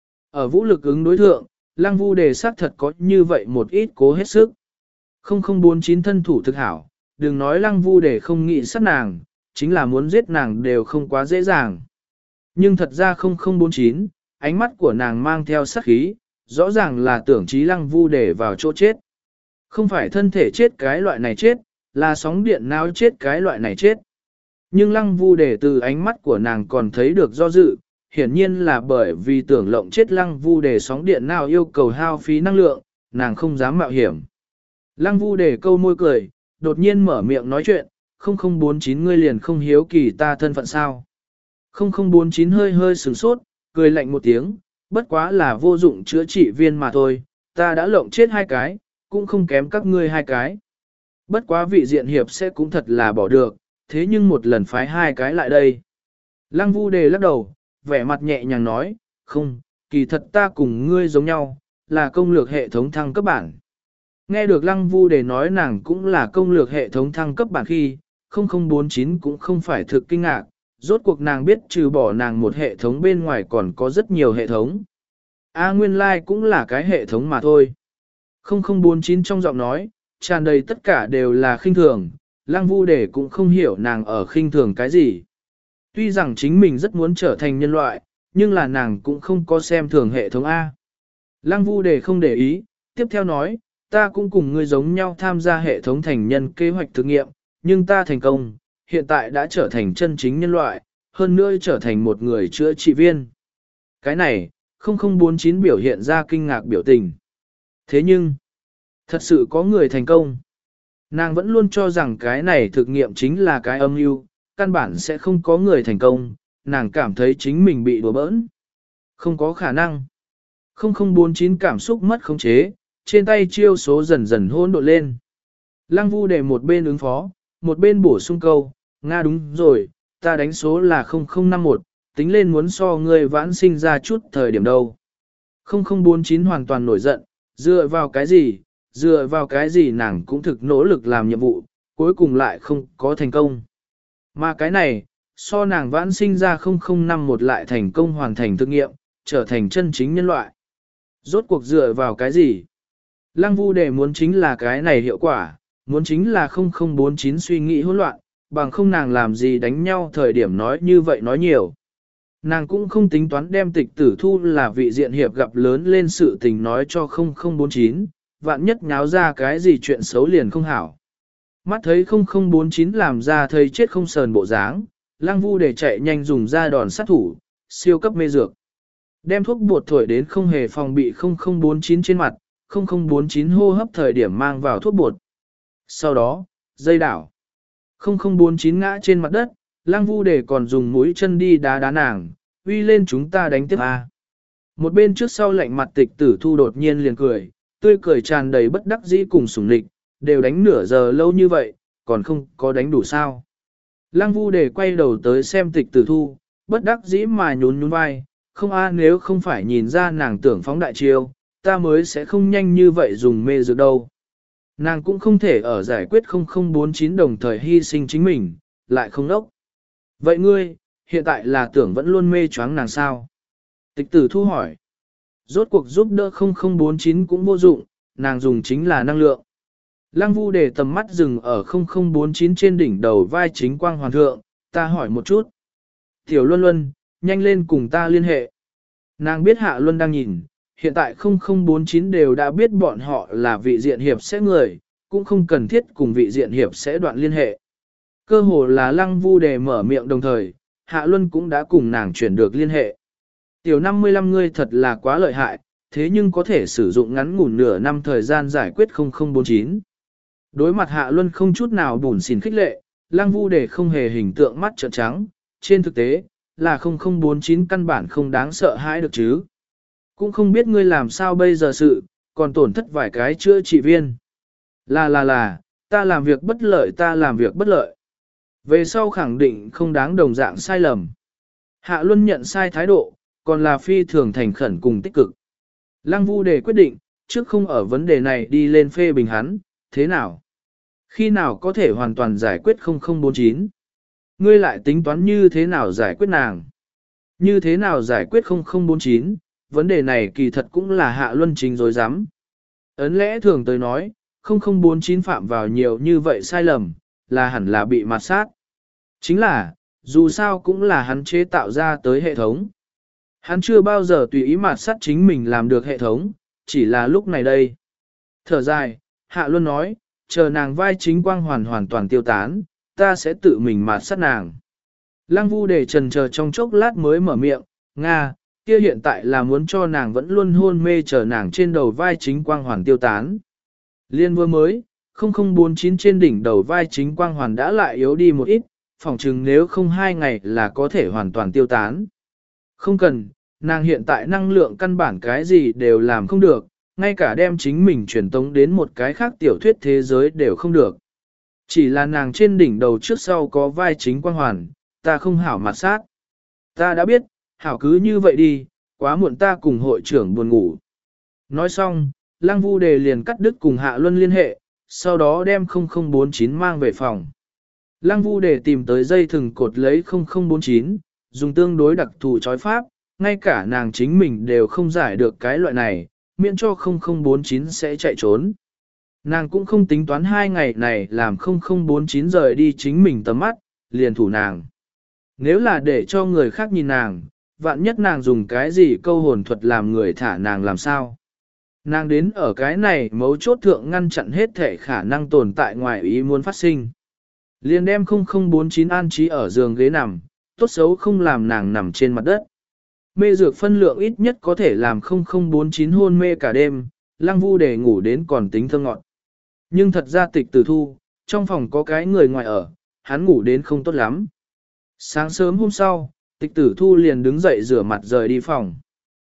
Ở vũ lực ứng đối thượng, lăng vu đề xác thật có như vậy một ít cố hết sức. không không bốn chín thân thủ thực hảo, đừng nói lăng vu đề không nghĩ sát nàng, chính là muốn giết nàng đều không quá dễ dàng. Nhưng thật ra không không bốn chín, ánh mắt của nàng mang theo sát khí, rõ ràng là tưởng trí lăng vu đề vào chỗ chết. Không phải thân thể chết cái loại này chết, là sóng điện não chết cái loại này chết. Nhưng lăng vu đề từ ánh mắt của nàng còn thấy được do dự, hiển nhiên là bởi vì tưởng lộng chết lăng vu đề sóng điện não yêu cầu hao phí năng lượng, nàng không dám mạo hiểm. Lăng vu đề câu môi cười, đột nhiên mở miệng nói chuyện, không không bốn chín ngươi liền không hiếu kỳ ta thân phận sao. không không bốn chín hơi hơi sửng sốt, cười lạnh một tiếng, bất quá là vô dụng chữa trị viên mà thôi, ta đã lộng chết hai cái, cũng không kém các ngươi hai cái. Bất quá vị diện hiệp sẽ cũng thật là bỏ được, thế nhưng một lần phái hai cái lại đây. Lăng vu đề lắc đầu, vẻ mặt nhẹ nhàng nói, không, kỳ thật ta cùng ngươi giống nhau, là công lược hệ thống thăng cấp bản. Nghe được lăng vu đề nói nàng cũng là công lược hệ thống thăng cấp bản khi, không không bốn chín cũng không phải thực kinh ngạc, rốt cuộc nàng biết trừ bỏ nàng một hệ thống bên ngoài còn có rất nhiều hệ thống. A nguyên lai like cũng là cái hệ thống mà thôi. không không bốn chín trong giọng nói, tràn đầy tất cả đều là khinh thường, lăng vu đề cũng không hiểu nàng ở khinh thường cái gì. Tuy rằng chính mình rất muốn trở thành nhân loại, nhưng là nàng cũng không có xem thường hệ thống A. Lăng vu đề không để ý, tiếp theo nói, ta cũng cùng ngươi giống nhau tham gia hệ thống thành nhân kế hoạch thử nghiệm, nhưng ta thành công, hiện tại đã trở thành chân chính nhân loại, hơn nữa trở thành một người chữa trị viên. Cái này, không không bốn chín biểu hiện ra kinh ngạc biểu tình. Thế nhưng, thật sự có người thành công. Nàng vẫn luôn cho rằng cái này thực nghiệm chính là cái âm mưu, căn bản sẽ không có người thành công, nàng cảm thấy chính mình bị đùa bỡn. Không có khả năng. không không bốn chín cảm xúc mất khống chế, trên tay chiêu số dần dần hỗn độn lên. Lăng vu để một bên ứng phó, một bên bổ sung câu, Nga đúng rồi, ta đánh số là không không năm một, tính lên muốn so ngươi vãn sinh ra chút thời điểm đâu. không không bốn chín hoàn toàn nổi giận, dựa vào cái gì, dựa vào cái gì nàng cũng thực nỗ lực làm nhiệm vụ, cuối cùng lại không có thành công. Mà cái này, so nàng vãn sinh ra không không năm một lại thành công hoàn thành thực nghiệm, trở thành chân chính nhân loại. Rốt cuộc dựa vào cái gì? Lăng vu đề muốn chính là cái này hiệu quả, muốn chính là không không bốn chín suy nghĩ hỗn loạn, bằng không nàng làm gì đánh nhau thời điểm nói như vậy nói nhiều. Nàng cũng không tính toán đem tịch tử thu là vị diện hiệp gặp lớn lên sự tình nói cho không không bốn chín, vạn nhất nháo ra cái gì chuyện xấu liền không hảo. Mắt thấy không không bốn chín làm ra thấy chết không sờn bộ dáng, Lăng Vu để chạy nhanh dùng ra đòn sát thủ, siêu cấp mê dược. Đem thuốc bột thổi đến không hề phòng bị không không bốn chín trên mặt, không không bốn chín hô hấp thời điểm mang vào thuốc bột. Sau đó, dây đảo. không không bốn chín ngã trên mặt đất, Lăng Vu để còn dùng mũi chân đi đá đá nàng, uy lên chúng ta đánh tiếp a. Một bên trước sau lạnh mặt tịch tử thu đột nhiên liền cười, tươi cười tràn đầy bất đắc dĩ cùng sủng nịch, đều đánh nửa giờ lâu như vậy, còn không có đánh đủ sao. Lăng Vu để quay đầu tới xem tịch tử thu, bất đắc dĩ mà nhún nhún vai, không a nếu không phải nhìn ra nàng tưởng phóng đại chiêu, ta mới sẽ không nhanh như vậy dùng mê dược đâu. Nàng cũng không thể ở giải quyết không không bốn chín đồng thời hy sinh chính mình, lại không đốc. Vậy ngươi, hiện tại là tưởng vẫn luôn mê choáng nàng sao? Tịch tử thu hỏi. Rốt cuộc giúp đỡ không không bốn chín cũng vô dụng, nàng dùng chính là năng lượng. Lăng Vu để tầm mắt dừng ở không không bốn chín trên đỉnh đầu vai chính quang hoàn thượng, ta hỏi một chút. Tiểu Luân Luân, nhanh lên cùng ta liên hệ. Nàng biết Hạ Luân đang nhìn, hiện tại không không bốn chín đều đã biết bọn họ là vị diện hiệp sẽ người, cũng không cần thiết cùng vị diện hiệp sẽ đoạn liên hệ. Cơ hồ là Lăng Vu để mở miệng đồng thời, Hạ Luân cũng đã cùng nàng chuyển được liên hệ. Tiểu năm mươi lăm ngươi thật là quá lợi hại, thế nhưng có thể sử dụng ngắn ngủn nửa năm thời gian giải quyết không không bốn chín. Đối mặt Hạ Luân không chút nào bùn xỉn khích lệ, Lăng Vu để không hề hình tượng mắt trợn trắng, trên thực tế, là không không bốn chín căn bản không đáng sợ hãi được chứ. Cũng không biết ngươi làm sao bây giờ sự, còn tổn thất vài cái chữa trị viên. Là là là, ta làm việc bất lợi ta làm việc bất lợi. Về sau khẳng định không đáng đồng dạng sai lầm. Hạ Luân nhận sai thái độ, còn là phi thường thành khẩn cùng tích cực. Lăng Vu để quyết định, trước không ở vấn đề này đi lên phê bình hắn, thế nào? Khi nào có thể hoàn toàn giải quyết không không bốn chín? Ngươi lại tính toán như thế nào giải quyết nàng? Như thế nào giải quyết không không bốn chín? Vấn đề này kỳ thật cũng là Hạ Luân chính dối rắm. Ấn lẽ thường tới nói, không không bốn chín phạm vào nhiều như vậy sai lầm, là hẳn là bị mạt sát. Chính là, dù sao cũng là hắn chế tạo ra tới hệ thống. Hắn chưa bao giờ tùy ý mạt sát chính mình làm được hệ thống, chỉ là lúc này đây. Thở dài, Hạ Luân nói, chờ nàng vai chính quang hoàn hoàn toàn tiêu tán, ta sẽ tự mình mạt sát nàng. Lăng Vu để trần chờ trong chốc lát mới mở miệng, Nga, kia hiện tại là muốn cho nàng vẫn luôn hôn mê chờ nàng trên đầu vai chính quang hoàn tiêu tán. Liên vừa mới, không không bốn chín trên đỉnh đầu vai chính quang hoàn đã lại yếu đi một ít, phỏng chừng nếu không hai ngày là có thể hoàn toàn tiêu tán. Không cần, nàng hiện tại năng lượng căn bản cái gì đều làm không được, ngay cả đem chính mình truyền tống đến một cái khác tiểu thuyết thế giới đều không được. Chỉ là nàng trên đỉnh đầu trước sau có vai chính quang hoàn, ta không hảo mặt sát. Ta đã biết, hảo cứ như vậy đi, quá muộn ta cùng hội trưởng buồn ngủ. Nói xong, Lăng Vu đề liền cắt đứt cùng Hạ Luân liên hệ, sau đó đem không không bốn chín mang về phòng. Lăng Vu đề tìm tới dây thừng cột lấy không không bốn chín, dùng tương đối đặc thù chói pháp, ngay cả nàng chính mình đều không giải được cái loại này, miễn cho không không bốn chín sẽ chạy trốn. Nàng cũng không tính toán hai ngày này làm không không bốn chín rời đi chính mình tầm mắt, liền thủ nàng. Nếu là để cho người khác nhìn nàng, vạn nhất nàng dùng cái gì câu hồn thuật làm người thả nàng làm sao. Nàng đến ở cái này mấu chốt thượng ngăn chặn hết thể khả năng tồn tại ngoài ý muốn phát sinh. Liền đem không không bốn chín an trí ở giường ghế nằm, tốt xấu không làm nàng nằm trên mặt đất. Mê dược phân lượng ít nhất có thể làm không không bốn chín hôn mê cả đêm, Lăng Vu để ngủ đến còn tính thơ ngọt. Nhưng thật ra tịch tử thu, trong phòng có cái người ngoài ở, hắn ngủ đến không tốt lắm. Sáng sớm hôm sau, tịch tử thu liền đứng dậy rửa mặt rời đi phòng.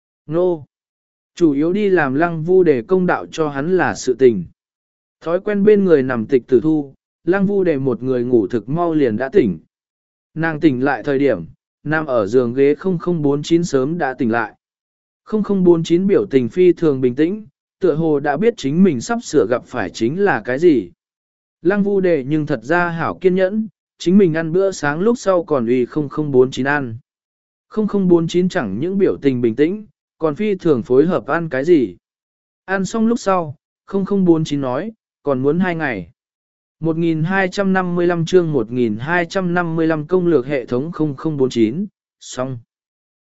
Nô! Chủ yếu đi làm Lăng Vu để công đạo cho hắn là sự tình. Thói quen bên người nằm tịch tử thu, Lăng Vu để một người ngủ thực mau liền đã tỉnh. Nàng tỉnh lại thời điểm, nằm ở giường ghế không không bốn chín sớm đã tỉnh lại. không không bốn chín biểu tình phi thường bình tĩnh, tựa hồ đã biết chính mình sắp sửa gặp phải chính là cái gì. Lăng Vu đề nhưng thật ra hảo kiên nhẫn, chính mình ăn bữa sáng lúc sau còn uy không không bốn chín ăn. không không bốn chín chẳng những biểu tình bình tĩnh, còn phi thường phối hợp ăn cái gì. Ăn xong lúc sau, không không bốn chín nói, còn muốn hai ngày. một nghìn hai trăm năm mươi lăm chương một nghìn hai trăm năm mươi lăm công lược hệ thống không không bốn chín, xong.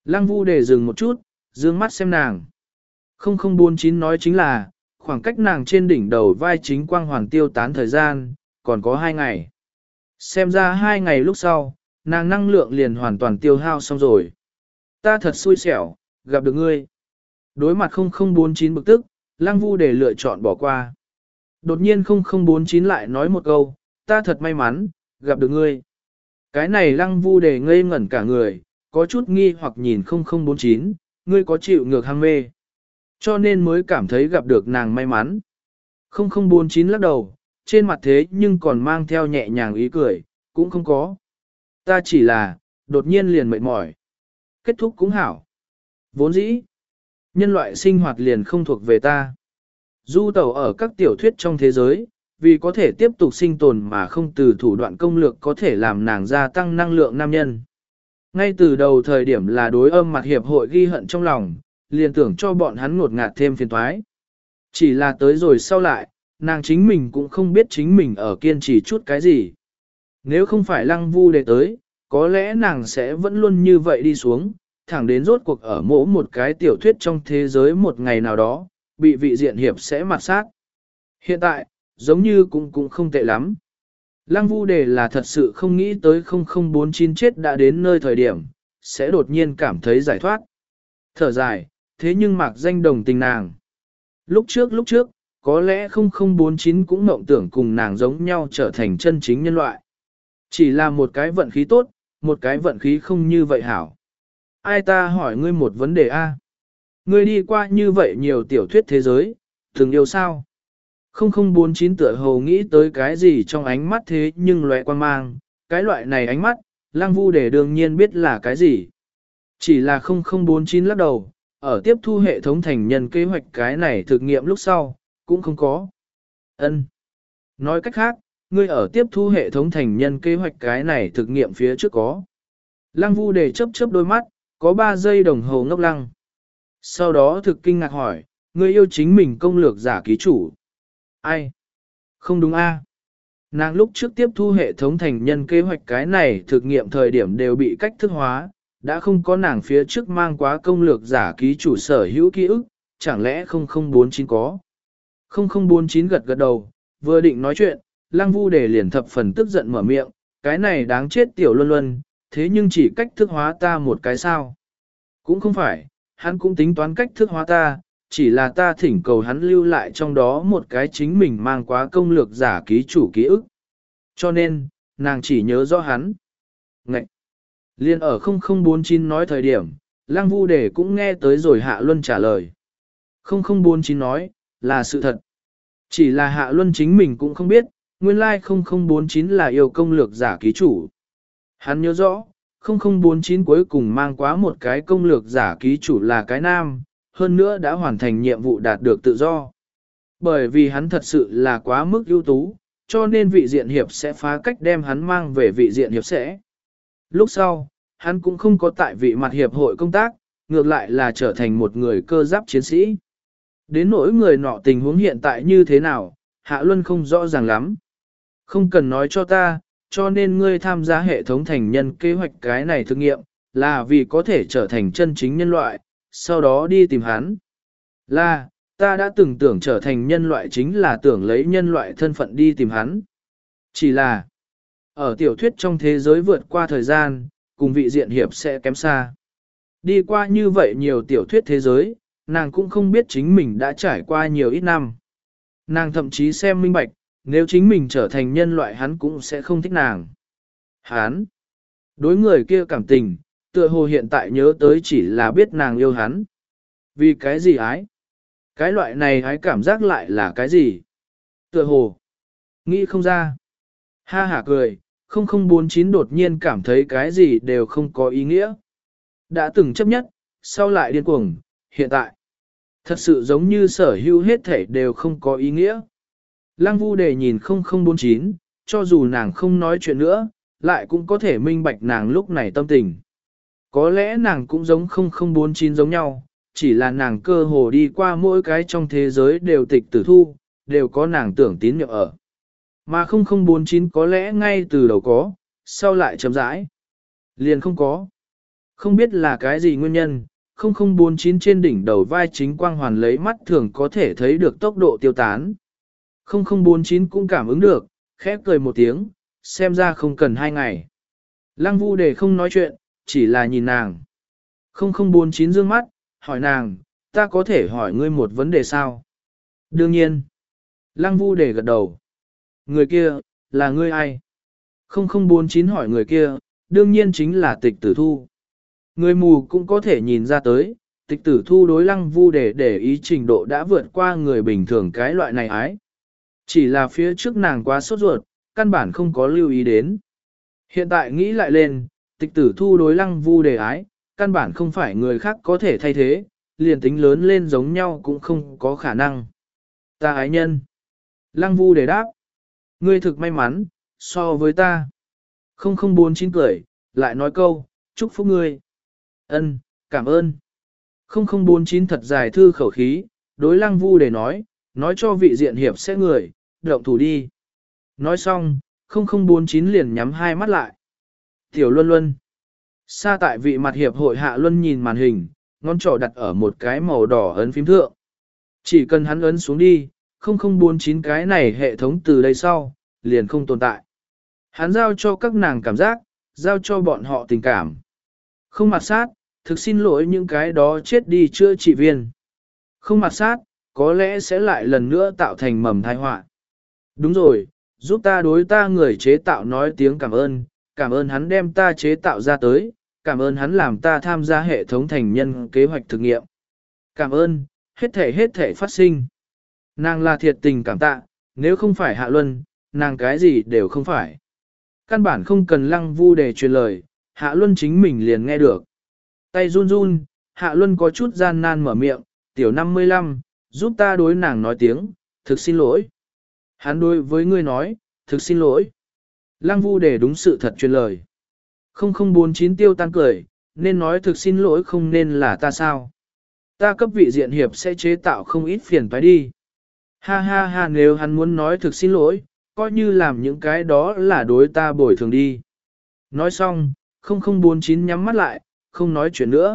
Lăng Vu Đề dừng một chút, dương mắt xem nàng. không không bốn chín nói chính là, khoảng cách nàng trên đỉnh đầu vai chính quang hoàn tiêu tán thời gian, còn có hai ngày. Xem ra hai ngày lúc sau, nàng năng lượng liền hoàn toàn tiêu hao xong rồi. Ta thật xui xẻo, gặp được ngươi. Đối mặt không không bốn chín bực tức, Lăng Vu Đề lựa chọn bỏ qua. Đột nhiên không không bốn chín lại nói một câu, ta thật may mắn, gặp được ngươi. Cái này Lăng Vu Đề ngây ngẩn cả người, có chút nghi hoặc nhìn không không bốn chín, ngươi có chịu ngược ham mê. Cho nên mới cảm thấy gặp được nàng may mắn. không không bốn chín lắc đầu, trên mặt thế nhưng còn mang theo nhẹ nhàng ý cười, cũng không có. Ta chỉ là, đột nhiên liền mệt mỏi. Kết thúc cũng hảo. Vốn dĩ, nhân loại sinh hoạt liền không thuộc về ta. Du tẩu ở các tiểu thuyết trong thế giới, vì có thể tiếp tục sinh tồn mà không từ thủ đoạn công lược có thể làm nàng gia tăng năng lượng nam nhân. Ngay từ đầu thời điểm là đối âm mặt hiệp hội ghi hận trong lòng, liền tưởng cho bọn hắn ngột ngạt thêm phiền toái. Chỉ là tới rồi sau lại, nàng chính mình cũng không biết chính mình ở kiên trì chút cái gì. Nếu không phải Lăng Vu Đề tới, có lẽ nàng sẽ vẫn luôn như vậy đi xuống, thẳng đến rốt cuộc ở mỗi một cái tiểu thuyết trong thế giới một ngày nào đó, bị vị diện hiệp sẽ mặt sát. Hiện tại, giống như cũng cũng không tệ lắm. Lăng Vu Đề là thật sự không nghĩ tới không không bốn chín chết đã đến nơi thời điểm, sẽ đột nhiên cảm thấy giải thoát. Thở dài, thế nhưng mạc danh đồng tình nàng. Lúc trước lúc trước, có lẽ không không bốn chín cũng mộng tưởng cùng nàng giống nhau trở thành chân chính nhân loại. Chỉ là một cái vận khí tốt, một cái vận khí không như vậy hảo. Ai ta hỏi ngươi một vấn đề a? Ngươi đi qua như vậy nhiều tiểu thuyết thế giới, từng yêu sao? không không bốn chín tựa hồ nghĩ tới cái gì trong ánh mắt thế nhưng lóe quan mang, cái loại này ánh mắt, Lăng Vu Đề đương nhiên biết là cái gì. Chỉ là không không bốn chín lắc đầu, ở tiếp thu hệ thống thành nhân kế hoạch cái này thực nghiệm lúc sau, cũng không có. Ân. Nói cách khác, ngươi ở tiếp thu hệ thống thành nhân kế hoạch cái này thực nghiệm phía trước có. Lăng Vu Đề chớp chớp đôi mắt, có ba giây đồng hồ ngốc lăng. Sau đó thực kinh ngạc hỏi, ngươi yêu chính mình công lược giả ký chủ. Ai? Không đúng a? Nàng lúc trước tiếp thu hệ thống thành nhân kế hoạch cái này thực nghiệm thời điểm đều bị cách thức hóa, đã không có nàng phía trước mang quá công lược giả ký chủ sở hữu ký ức, chẳng lẽ không không bốn chín có. không không bốn chín gật gật đầu, vừa định nói chuyện, Lăng Vu Đề liền thập phần tức giận mở miệng, cái này đáng chết tiểu luân luân, thế nhưng chỉ cách thức hóa ta một cái sao. Cũng không phải, hắn cũng tính toán cách thức hóa ta, chỉ là ta thỉnh cầu hắn lưu lại trong đó một cái chính mình mang quá công lược giả ký chủ ký ức. Cho nên, nàng chỉ nhớ rõ hắn. Ngậy! Liên ở không không bốn chín nói thời điểm, Lăng Vu Đề cũng nghe tới rồi Hạ Luân trả lời. không không bốn chín nói, là sự thật. Chỉ là Hạ Luân chính mình cũng không biết, nguyên lai like không không bốn chín là yêu công lược giả ký chủ. Hắn nhớ rõ, không không bốn chín cuối cùng mang quá một cái công lược giả ký chủ là cái nam, hơn nữa đã hoàn thành nhiệm vụ đạt được tự do. Bởi vì hắn thật sự là quá mức ưu tú, cho nên vị diện hiệp sẽ phá cách đem hắn mang về vị diện hiệp sẽ. Lúc sau, hắn cũng không có tại vị mặt hiệp hội công tác, ngược lại là trở thành một người cơ giáp chiến sĩ. Đến nỗi người nọ tình huống hiện tại như thế nào, Hạ Luân không rõ ràng lắm. Không cần nói cho ta, cho nên ngươi tham gia hệ thống thành nhân kế hoạch cái này thực nghiệm, là vì có thể trở thành chân chính nhân loại, sau đó đi tìm hắn. Là, ta đã từng tưởng trở thành nhân loại chính là tưởng lấy nhân loại thân phận đi tìm hắn. Chỉ là, ở tiểu thuyết trong thế giới vượt qua thời gian, cùng vị diện hiệp sẽ kém xa. Đi qua như vậy nhiều tiểu thuyết thế giới, nàng cũng không biết chính mình đã trải qua nhiều ít năm. Nàng thậm chí xem minh bạch, nếu chính mình trở thành nhân loại hắn cũng sẽ không thích nàng. Hắn, đối người kia cảm tình, tựa hồ hiện tại nhớ tới chỉ là biết nàng yêu hắn. Vì cái gì ái? Cái loại này ái cảm giác lại là cái gì? Tựa hồ, nghĩ không ra. Ha hả cười, không không bốn chín đột nhiên cảm thấy cái gì đều không có ý nghĩa. Đã từng chấp nhất, sau lại điên cuồng, hiện tại. Thật sự giống như sở hữu hết thể đều không có ý nghĩa. Lăng Vu Đề nhìn không không bốn chín, cho dù nàng không nói chuyện nữa, lại cũng có thể minh bạch nàng lúc này tâm tình. Có lẽ nàng cũng giống không không bốn chín giống nhau, chỉ là nàng cơ hồ đi qua mỗi cái trong thế giới đều tịch tử thu, đều có nàng tưởng tín nhiệm ở. Mà không không bốn chín có lẽ ngay từ đầu có, sau lại chấm rãi. Liền không có. Không biết là cái gì nguyên nhân, không không bốn chín trên đỉnh đầu vai chính quang hoàn lấy mắt thường có thể thấy được tốc độ tiêu tán. không không bốn chín cũng cảm ứng được, khép cười một tiếng, xem ra không cần hai ngày. Lăng Vu Đề không nói chuyện, chỉ là nhìn nàng. không không bốn chín dương mắt, hỏi nàng, ta có thể hỏi ngươi một vấn đề sao? Đương nhiên. Lăng Vu Đề gật đầu. Người kia, là ngươi ai? không không bốn chín hỏi người kia, đương nhiên chính là Tịch Tử Thu. Người mù cũng có thể nhìn ra tới, Tịch Tử Thu đối Lăng Vu Đề để ý trình độ đã vượt qua người bình thường cái loại này ái. Chỉ là phía trước nàng quá sốt ruột, căn bản không có lưu ý đến. Hiện tại nghĩ lại lên, Tịch Tử Thu đối Lăng Vu Đề ái, căn bản không phải người khác có thể thay thế, liền tính lớn lên giống nhau cũng không có khả năng. Ta ái nhân. Lăng Vu Đề đáp. Ngươi thực may mắn, so với ta. không không bốn chín cười, lại nói câu, chúc phúc ngươi. Ân, cảm ơn. không không bốn chín thật dài thư khẩu khí, đối Lăng Vu Đề nói, nói cho vị diện hiệp sẽ người, động thủ đi. Nói xong, không không bốn chín liền nhắm hai mắt lại. Tiểu Luân Luân. Xa tại vị mặt hiệp hội Hạ Luân nhìn màn hình, ngón trỏ đặt ở một cái màu đỏ ấn phím thượng. Chỉ cần hắn ấn xuống đi, không không bốn chín cái này hệ thống từ đây sau, liền không tồn tại. Hắn giao cho các nàng cảm giác, giao cho bọn họ tình cảm. Không mặt sát, thực xin lỗi những cái đó chết đi chữa trị viên. Không mặt sát, có lẽ sẽ lại lần nữa tạo thành mầm tai họa. Đúng rồi, giúp ta đối ta người chế tạo nói tiếng cảm ơn, cảm ơn hắn đem ta chế tạo ra tới, cảm ơn hắn làm ta tham gia hệ thống thành nhân kế hoạch thực nghiệm. Cảm ơn, hết thể hết thể phát sinh. Nàng là thiệt tình cảm tạ, nếu không phải Hạ Luân, nàng cái gì đều không phải. Căn bản không cần Lăng Vu Đề truyền lời, Hạ Luân chính mình liền nghe được. Tay run run, Hạ Luân có chút gian nan mở miệng, tiểu năm mươi lăm, giúp ta đối nàng nói tiếng, thực xin lỗi. Hắn đối với ngươi nói, thực xin lỗi. Lăng Vu Đề đúng sự thật truyền lời. không không bốn chín tiêu tan cười, nên nói thực xin lỗi không nên là ta sao. Ta cấp vị diện hiệp sẽ chế tạo không ít phiền toái đi. Ha ha ha, nếu hắn muốn nói thực xin lỗi, coi như làm những cái đó là đối ta bồi thường đi. Nói xong, không không bốn chín nhắm mắt lại, không nói chuyện nữa.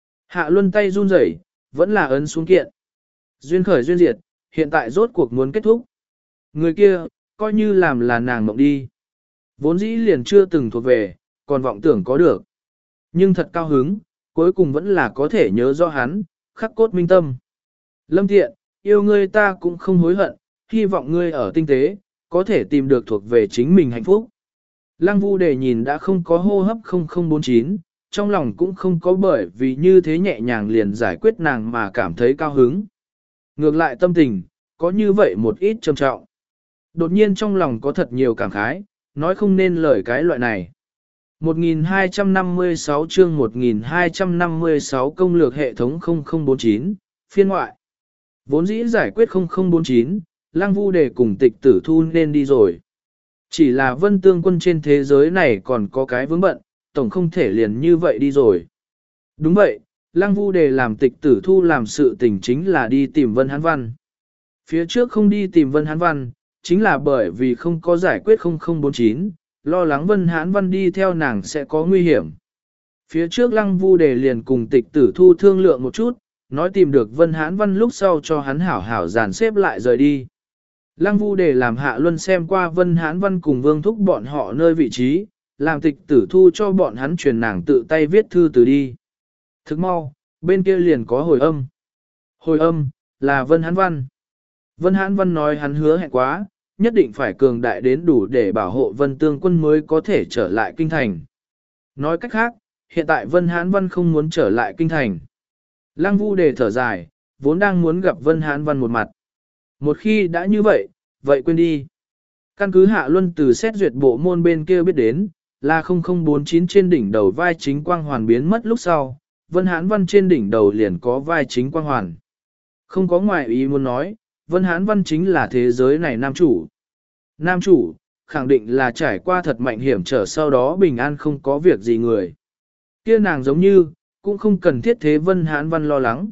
Hạ Luân tay run rẩy, vẫn là ấn xuống kiện. Duyên khởi duyên diệt, hiện tại rốt cuộc muốn kết thúc. Người kia, coi như làm là nàng mộng đi. Vốn dĩ liền chưa từng thuộc về, còn vọng tưởng có được. Nhưng thật cao hứng, cuối cùng vẫn là có thể nhớ rõ hắn, khắc cốt minh tâm. Lâm Thiện, yêu ngươi ta cũng không hối hận, hy vọng ngươi ở tinh tế, có thể tìm được thuộc về chính mình hạnh phúc. Lăng Vu Đề nhìn đã không có hô hấp không không bốn chín, trong lòng cũng không có bởi vì như thế nhẹ nhàng liền giải quyết nàng mà cảm thấy cao hứng. Ngược lại tâm tình, có như vậy một ít trầm trọng. Đột nhiên trong lòng có thật nhiều cảm khái, nói không nên lời cái loại này. một nghìn hai trăm năm mươi sáu chương một nghìn hai trăm năm mươi sáu công lược hệ thống không không bốn chín, phiên ngoại. Vốn dĩ giải quyết không không bốn chín, Lăng Vu Đề cùng Tịch Tử Thu nên đi rồi. Chỉ là Vân Tương Quân trên thế giới này còn có cái vướng bận, tổng không thể liền như vậy đi rồi. Đúng vậy, Lăng Vu Đề làm Tịch Tử Thu làm sự tình chính là đi tìm Vân Hán Văn. Phía trước không đi tìm Vân Hán Văn, chính là bởi vì không có giải quyết không không bốn chín, lo lắng Vân Hán Văn đi theo nàng sẽ có nguy hiểm. Phía trước Lăng Vu Đề liền cùng Tịch Tử Thu thương lượng một chút, nói tìm được Vân Hán Văn lúc sau cho hắn hảo hảo dàn xếp lại rời đi. Lăng Vu Đề làm Hạ Luân xem qua Vân Hán Văn cùng Vương Thúc bọn họ nơi vị trí, làm Tịch Tử Thu cho bọn hắn truyền nàng tự tay viết thư từ đi. Thức mau, bên kia liền có hồi âm. Hồi âm, là Vân Hán Văn. Vân Hán Văn nói hắn hứa hẹn quá, nhất định phải cường đại đến đủ để bảo hộ Vân Tương Quân mới có thể trở lại kinh thành. Nói cách khác, hiện tại Vân Hán Văn không muốn trở lại kinh thành. Lăng Vu Đề thở dài, vốn đang muốn gặp Vân Hán Văn một mặt. Một khi đã như vậy, vậy quên đi. Căn cứ Hạ Luân từ xét duyệt bộ môn bên kia biết đến, là không không bốn chín trên đỉnh đầu vai chính quang hoàn biến mất lúc sau, Vân Hán Văn trên đỉnh đầu liền có vai chính quang hoàn. Không có ngoại ý muốn nói, Vân Hán Văn chính là thế giới này nam chủ. Nam chủ, khẳng định là trải qua thật mạnh hiểm trở sau đó bình an không có việc gì người. Kia nàng giống như, cũng không cần thiết thế Vân Hán Văn lo lắng.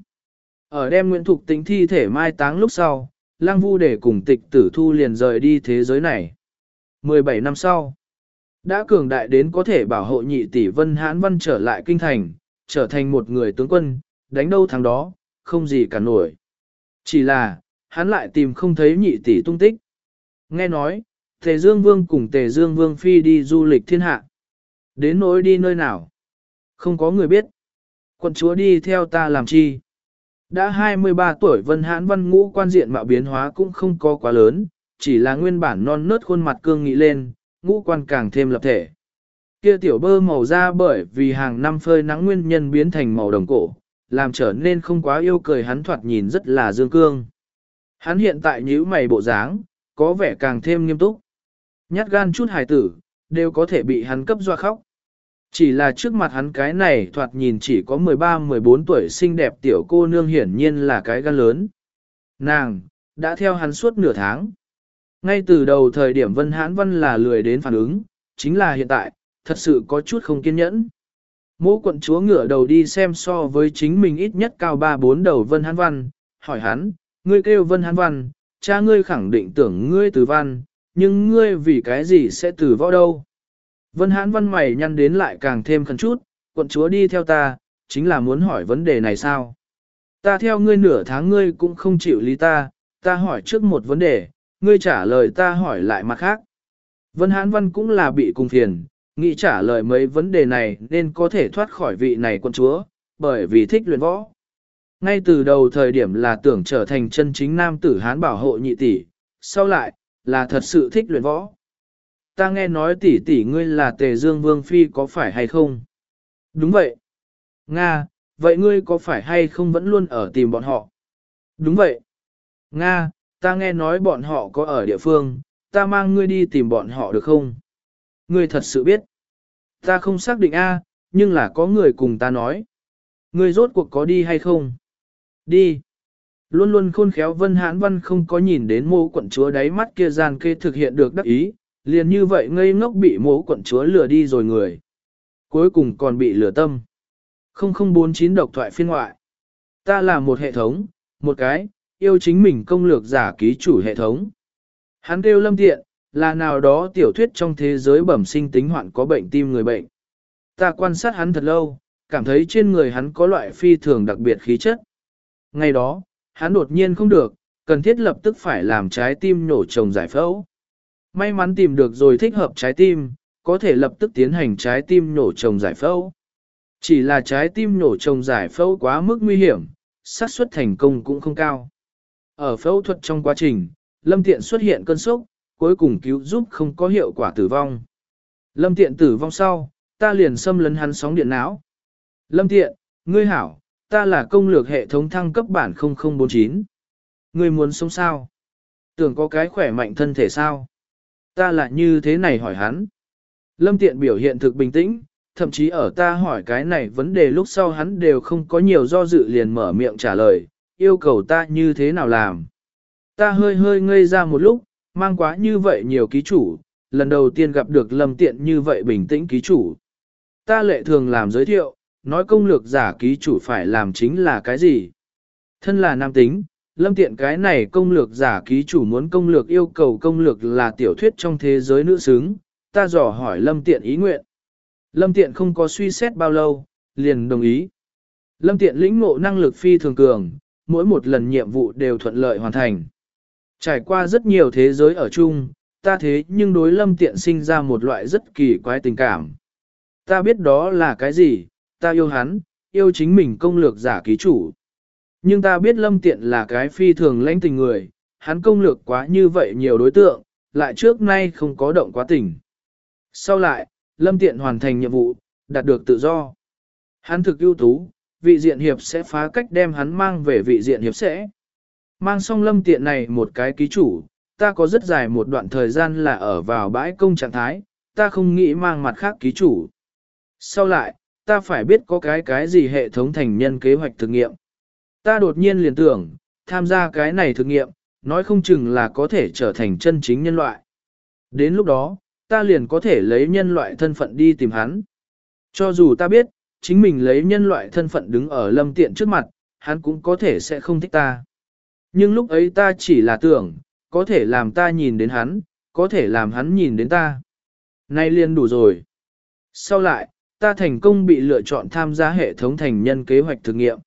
Ở đem Nguyễn Thục Tĩnh thi thể mai táng lúc sau, Lăng Vu Đề cùng Tịch Tử Thu liền rời đi thế giới này. mười bảy năm sau, Đã cường đại đến có thể bảo hộ nhị tỷ Vân Hãn Văn trở lại kinh thành, trở thành một người tướng quân, đánh đâu thắng đó, không gì cả nổi. Chỉ là, hắn lại tìm không thấy nhị tỷ tung tích. Nghe nói, Tề Dương Vương cùng Tề Dương Vương Phi đi du lịch thiên hạ. Đến nỗi đi nơi nào? Không có người biết. Quận chúa đi theo ta làm chi? Đã hai mươi ba tuổi Vân Hãn Văn ngũ quan diện mạo biến hóa cũng không có quá lớn, chỉ là nguyên bản non nớt khuôn mặt cương nghị lên, ngũ quan càng thêm lập thể. Kia tiểu bơ màu da bởi vì hàng năm phơi nắng nguyên nhân biến thành màu đồng cổ, làm trở nên không quá yêu cười, hắn thoạt nhìn rất là dương cương. Hắn hiện tại nhíu mày bộ dáng, có vẻ càng thêm nghiêm túc. Nhát gan chút hài tử, đều có thể bị hắn cấp doa khóc. Chỉ là trước mặt hắn cái này thoạt nhìn chỉ có mười ba mười bốn tuổi xinh đẹp tiểu cô nương hiển nhiên là cái gan lớn. Nàng, đã theo hắn suốt nửa tháng. Ngay từ đầu thời điểm Vân Hãn Văn là lười đến phản ứng, chính là hiện tại, thật sự có chút không kiên nhẫn. Mỗ quận chúa ngửa đầu đi xem so với chính mình ít nhất cao ba bốn đầu Vân Hãn Văn, hỏi hắn, ngươi kêu Vân Hãn Văn, cha ngươi khẳng định tưởng ngươi từ văn, nhưng ngươi vì cái gì sẽ từ võ đâu. Vân Hãn Văn mày nhăn đến lại càng thêm khẩn chút, quận chúa đi theo ta, chính là muốn hỏi vấn đề này sao? Ta theo ngươi nửa tháng ngươi cũng không chịu lý ta, ta hỏi trước một vấn đề, ngươi trả lời ta hỏi lại mặt khác. Vân Hãn Văn cũng là bị cùng phiền, nghĩ trả lời mấy vấn đề này nên có thể thoát khỏi vị này quận chúa, bởi vì thích luyện võ. Ngay từ đầu thời điểm là tưởng trở thành chân chính nam tử Hán bảo hộ nhị tỷ, sau lại, là thật sự thích luyện võ. Ta nghe nói tỷ tỷ ngươi là Tề Dương Vương Phi có phải hay không? Đúng vậy. Nga, vậy ngươi có phải hay không vẫn luôn ở tìm bọn họ? Đúng vậy. Nga, ta nghe nói bọn họ có ở địa phương, ta mang ngươi đi tìm bọn họ được không? Ngươi thật sự biết. Ta không xác định a, nhưng là có người cùng ta nói. Ngươi rốt cuộc có đi hay không? Đi. Luôn luôn khôn khéo Vân Hãn Văn không có nhìn đến Mộ quận chúa đáy mắt kia gian kê thực hiện được đắc ý, liền như vậy ngây ngốc bị Mộ quận chúa lừa đi rồi người. Cuối cùng còn bị lừa tâm. không không bốn chín độc thoại phiên ngoại. Ta là một hệ thống, một cái, yêu chính mình công lược giả ký chủ hệ thống. Hắn kêu Lâm Tiện, là nào đó tiểu thuyết trong thế giới bẩm sinh tính hoạn có bệnh tim người bệnh. Ta quan sát hắn thật lâu, cảm thấy trên người hắn có loại phi thường đặc biệt khí chất. Ngày đó, hắn đột nhiên không được, cần thiết lập tức phải làm trái tim nổ trồng giải phẫu. May mắn tìm được rồi thích hợp trái tim, có thể lập tức tiến hành trái tim nổ trồng giải phẫu. Chỉ là trái tim nổ trồng giải phẫu quá mức nguy hiểm, xác suất thành công cũng không cao. Ở phẫu thuật trong quá trình, Lâm Tiện xuất hiện cơn sốc, cuối cùng cứu giúp không có hiệu quả tử vong. Lâm Tiện tử vong sau, ta liền xâm lấn hắn sóng điện não. Lâm Tiện, ngươi hảo, ta là công lược hệ thống thăng cấp bản không không bốn chín. Ngươi muốn sống sao? Tưởng có cái khỏe mạnh thân thể sao? Ta là như thế này hỏi hắn. Lâm Tiện biểu hiện thực bình tĩnh, thậm chí ở ta hỏi cái này vấn đề lúc sau hắn đều không có nhiều do dự liền mở miệng trả lời, yêu cầu ta như thế nào làm. Ta hơi hơi ngây ra một lúc, mang quá như vậy nhiều ký chủ, lần đầu tiên gặp được Lâm Tiện như vậy bình tĩnh ký chủ. Ta lệ thường làm giới thiệu, nói công lược giả ký chủ phải làm chính là cái gì. Thân là nam tính, Lâm Tiện cái này công lược giả ký chủ muốn công lược yêu cầu công lược là tiểu thuyết trong thế giới nữ xứng, ta dò hỏi Lâm Tiện ý nguyện. Lâm Tiện không có suy xét bao lâu, liền đồng ý. Lâm Tiện lĩnh ngộ năng lực phi thường cường, mỗi một lần nhiệm vụ đều thuận lợi hoàn thành. Trải qua rất nhiều thế giới ở chung, ta thế nhưng đối Lâm Tiện sinh ra một loại rất kỳ quái tình cảm. Ta biết đó là cái gì, ta yêu hắn, yêu chính mình công lược giả ký chủ. Nhưng ta biết Lâm Tiện là cái phi thường lãnh tình người, hắn công lược quá như vậy nhiều đối tượng, lại trước nay không có động quá tình. Sau lại, Lâm Tiện hoàn thành nhiệm vụ, đạt được tự do. Hắn thực ưu tú, vị diện hiệp sẽ phá cách đem hắn mang về vị diện hiệp sẽ. Mang xong Lâm Tiện này một cái ký chủ, ta có rất dài một đoạn thời gian là ở vào bãi công trạng thái, ta không nghĩ mang mặt khác ký chủ. Sau lại, ta phải biết có cái cái gì hệ thống thành nhân kế hoạch thực nghiệm. Ta đột nhiên liền tưởng, tham gia cái này thực nghiệm, nói không chừng là có thể trở thành chân chính nhân loại. Đến lúc đó, ta liền có thể lấy nhân loại thân phận đi tìm hắn. Cho dù ta biết, chính mình lấy nhân loại thân phận đứng ở Lâm Tiện trước mặt, hắn cũng có thể sẽ không thích ta. Nhưng lúc ấy ta chỉ là tưởng, có thể làm ta nhìn đến hắn, có thể làm hắn nhìn đến ta. Nay liền đủ rồi. Sau lại, ta thành công bị lựa chọn tham gia hệ thống thành nhân kế hoạch thực nghiệm.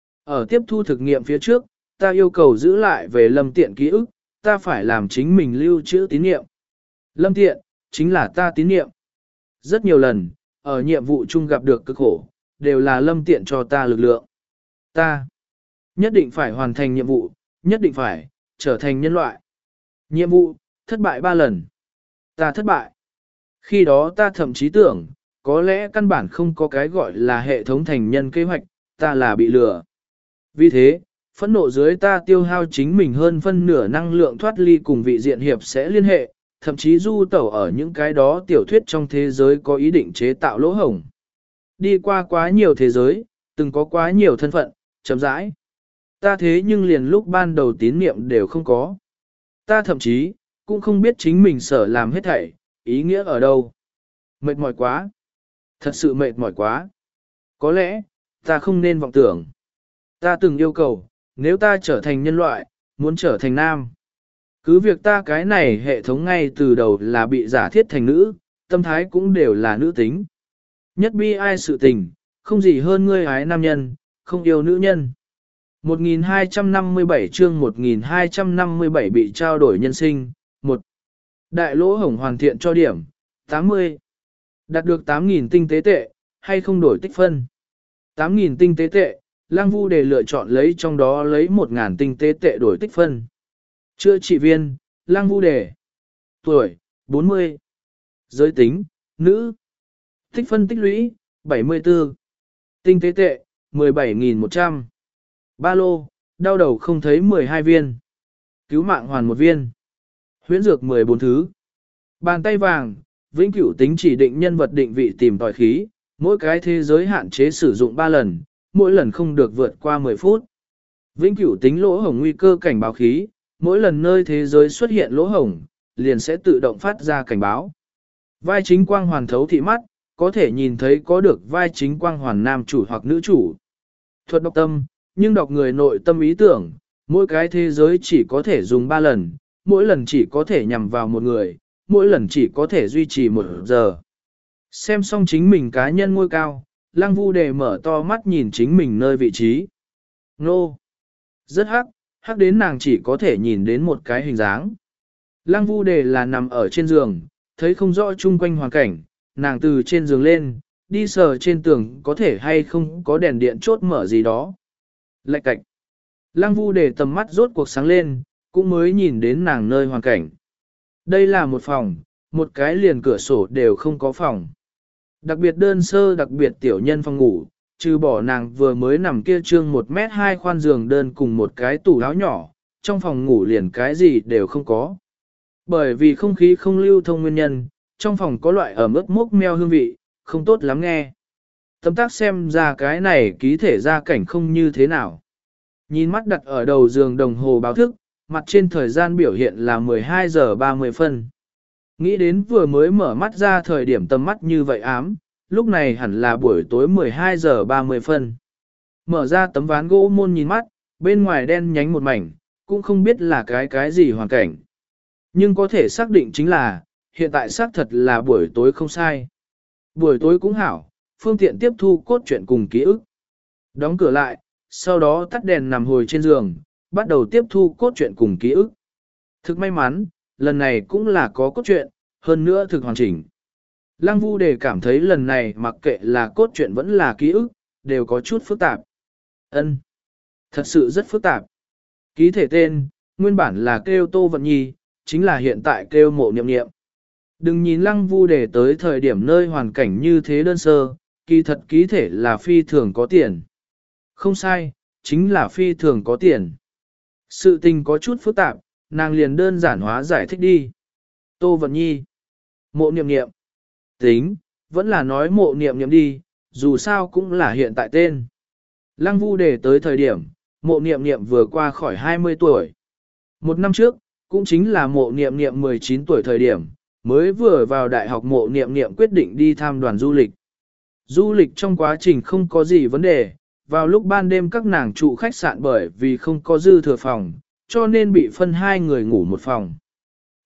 Ở tiếp thu thực nghiệm phía trước, ta yêu cầu giữ lại về lâm tiện ký ức, ta phải làm chính mình lưu trữ tín niệm. Lâm tiện, chính là ta tín niệm. Rất nhiều lần, ở nhiệm vụ chung gặp được cực khổ, đều là lâm tiện cho ta lực lượng. Ta nhất định phải hoàn thành nhiệm vụ, nhất định phải trở thành nhân loại. Nhiệm vụ, thất bại ba lần. Ta thất bại. Khi đó ta thậm chí tưởng, có lẽ căn bản không có cái gọi là hệ thống thành nhân kế hoạch, ta là bị lừa. Vì thế, phẫn nộ dưới ta tiêu hao chính mình hơn phân nửa năng lượng thoát ly cùng vị diện hiệp sẽ liên hệ, thậm chí du tẩu ở những cái đó tiểu thuyết trong thế giới có ý định chế tạo lỗ hổng. Đi qua quá nhiều thế giới, từng có quá nhiều thân phận, chậm rãi. Ta thế nhưng liền lúc ban đầu tín niệm đều không có. Ta thậm chí, cũng không biết chính mình sở làm hết thảy, ý nghĩa ở đâu. Mệt mỏi quá. Thật sự mệt mỏi quá. Có lẽ, ta không nên vọng tưởng. Ta từng yêu cầu, nếu ta trở thành nhân loại, muốn trở thành nam. Cứ việc ta cái này hệ thống ngay từ đầu là bị giả thiết thành nữ, tâm thái cũng đều là nữ tính. Nhất bi ai sự tình, không gì hơn ngươi ái nam nhân, không yêu nữ nhân. một nghìn hai trăm năm mươi bảy chương một nghìn hai trăm năm mươi bảy bị trao đổi nhân sinh, một Đại lỗ hổng hoàn thiện cho điểm, tám mươi. Đạt được tám nghìn tinh tế tệ, hay không đổi tích phân. tám nghìn tinh tế tệ, Lăng Vu Đề lựa chọn lấy trong đó lấy một nghìn tinh tế tệ đổi tích phân. Chữa trị viên, Lăng Vu Đề. Tuổi, bốn mươi. Giới tính, nữ. Tích phân tích lũy, bảy mươi tư. Tinh tế tệ, mười bảy nghìn một trăm. Ba lô, đau đầu không thấy mười hai viên. Cứu mạng hoàn một viên. Huyễn dược mười bốn thứ. Bàn tay vàng, vĩnh cửu tính chỉ định nhân vật định vị tìm tòi khí, mỗi cái thế giới hạn chế sử dụng ba lần, mỗi lần không được vượt qua mười phút. Vĩnh cửu tính lỗ hổng nguy cơ cảnh báo khí, mỗi lần nơi thế giới xuất hiện lỗ hổng, liền sẽ tự động phát ra cảnh báo. Vai chính quang hoàn thấu thị mắt, có thể nhìn thấy có được vai chính quang hoàn nam chủ hoặc nữ chủ. Thuật đọc tâm, nhưng đọc người nội tâm ý tưởng, mỗi cái thế giới chỉ có thể dùng ba lần, mỗi lần chỉ có thể nhằm vào một người, mỗi lần chỉ có thể duy trì một giờ. Xem xong chính mình cá nhân ngôi cao, Lăng Vu Đề mở to mắt nhìn chính mình nơi vị trí. Nô! Rất hắc, hắc đến nàng chỉ có thể nhìn đến một cái hình dáng. Lăng Vu Đề là nằm ở trên giường, thấy không rõ chung quanh hoàn cảnh, nàng từ trên giường lên, đi sờ trên tường có thể hay không có đèn điện chốt mở gì đó. Lạch cạch. Lăng Vu Đề tầm mắt rốt cuộc sáng lên, cũng mới nhìn đến nàng nơi hoàn cảnh. Đây là một phòng, một cái liền cửa sổ đều không có phòng. Đặc biệt đơn sơ đặc biệt tiểu nhân phòng ngủ, trừ bỏ nàng vừa mới nằm kia trương một mét hai khoan giường đơn cùng một cái tủ áo nhỏ, trong phòng ngủ liền cái gì đều không có. Bởi vì không khí không lưu thông nguyên nhân, trong phòng có loại ẩm ướt mốc meo hương vị, không tốt lắm nghe. Tấm tác xem ra cái này ký thể ra cảnh không như thế nào. Nhìn mắt đặt ở đầu giường đồng hồ báo thức, mặt trên thời gian biểu hiện là mười hai giờ ba mươi phân. Nghĩ đến vừa mới mở mắt ra thời điểm tầm mắt như vậy ám, lúc này hẳn là buổi tối mười hai giờ ba mươi phân. Mở ra tấm ván gỗ môn nhìn mắt, bên ngoài đen nhánh một mảnh, cũng không biết là cái cái gì hoàn cảnh. Nhưng có thể xác định chính là, hiện tại xác thật là buổi tối không sai. Buổi tối cũng hảo, phương tiện tiếp thu cốt truyện cùng ký ức. Đóng cửa lại, sau đó tắt đèn nằm hồi trên giường, bắt đầu tiếp thu cốt truyện cùng ký ức. Thực may mắn, lần này cũng là có cốt truyện, hơn nữa thực hoàn chỉnh. Lăng Vu Đề cảm thấy lần này mặc kệ là cốt truyện vẫn là ký ức, đều có chút phức tạp. Ân, thật sự rất phức tạp. Ký thể tên, nguyên bản là kêu Tô Vận Nhi, chính là hiện tại kêu Mộ Niệm Niệm. Đừng nhìn Lăng Vu Đề tới thời điểm nơi hoàn cảnh như thế đơn sơ, kỳ thật ký thể là phi thường có tiền. Không sai, chính là phi thường có tiền. Sự tình có chút phức tạp, nàng liền đơn giản hóa giải thích đi. Tô Vận Nhi, Mộ Niệm Niệm, tính, vẫn là nói Mộ Niệm Niệm đi, dù sao cũng là hiện tại tên. Lăng Vu Đề tới thời điểm, Mộ Niệm Niệm vừa qua khỏi hai mươi tuổi. Một năm trước, cũng chính là Mộ Niệm Niệm mười chín tuổi thời điểm, mới vừa vào đại học Mộ Niệm Niệm quyết định đi tham đoàn du lịch. Du lịch trong quá trình không có gì vấn đề, vào lúc ban đêm các nàng trụ khách sạn bởi vì không có dư thừa phòng, cho nên bị phân hai người ngủ một phòng.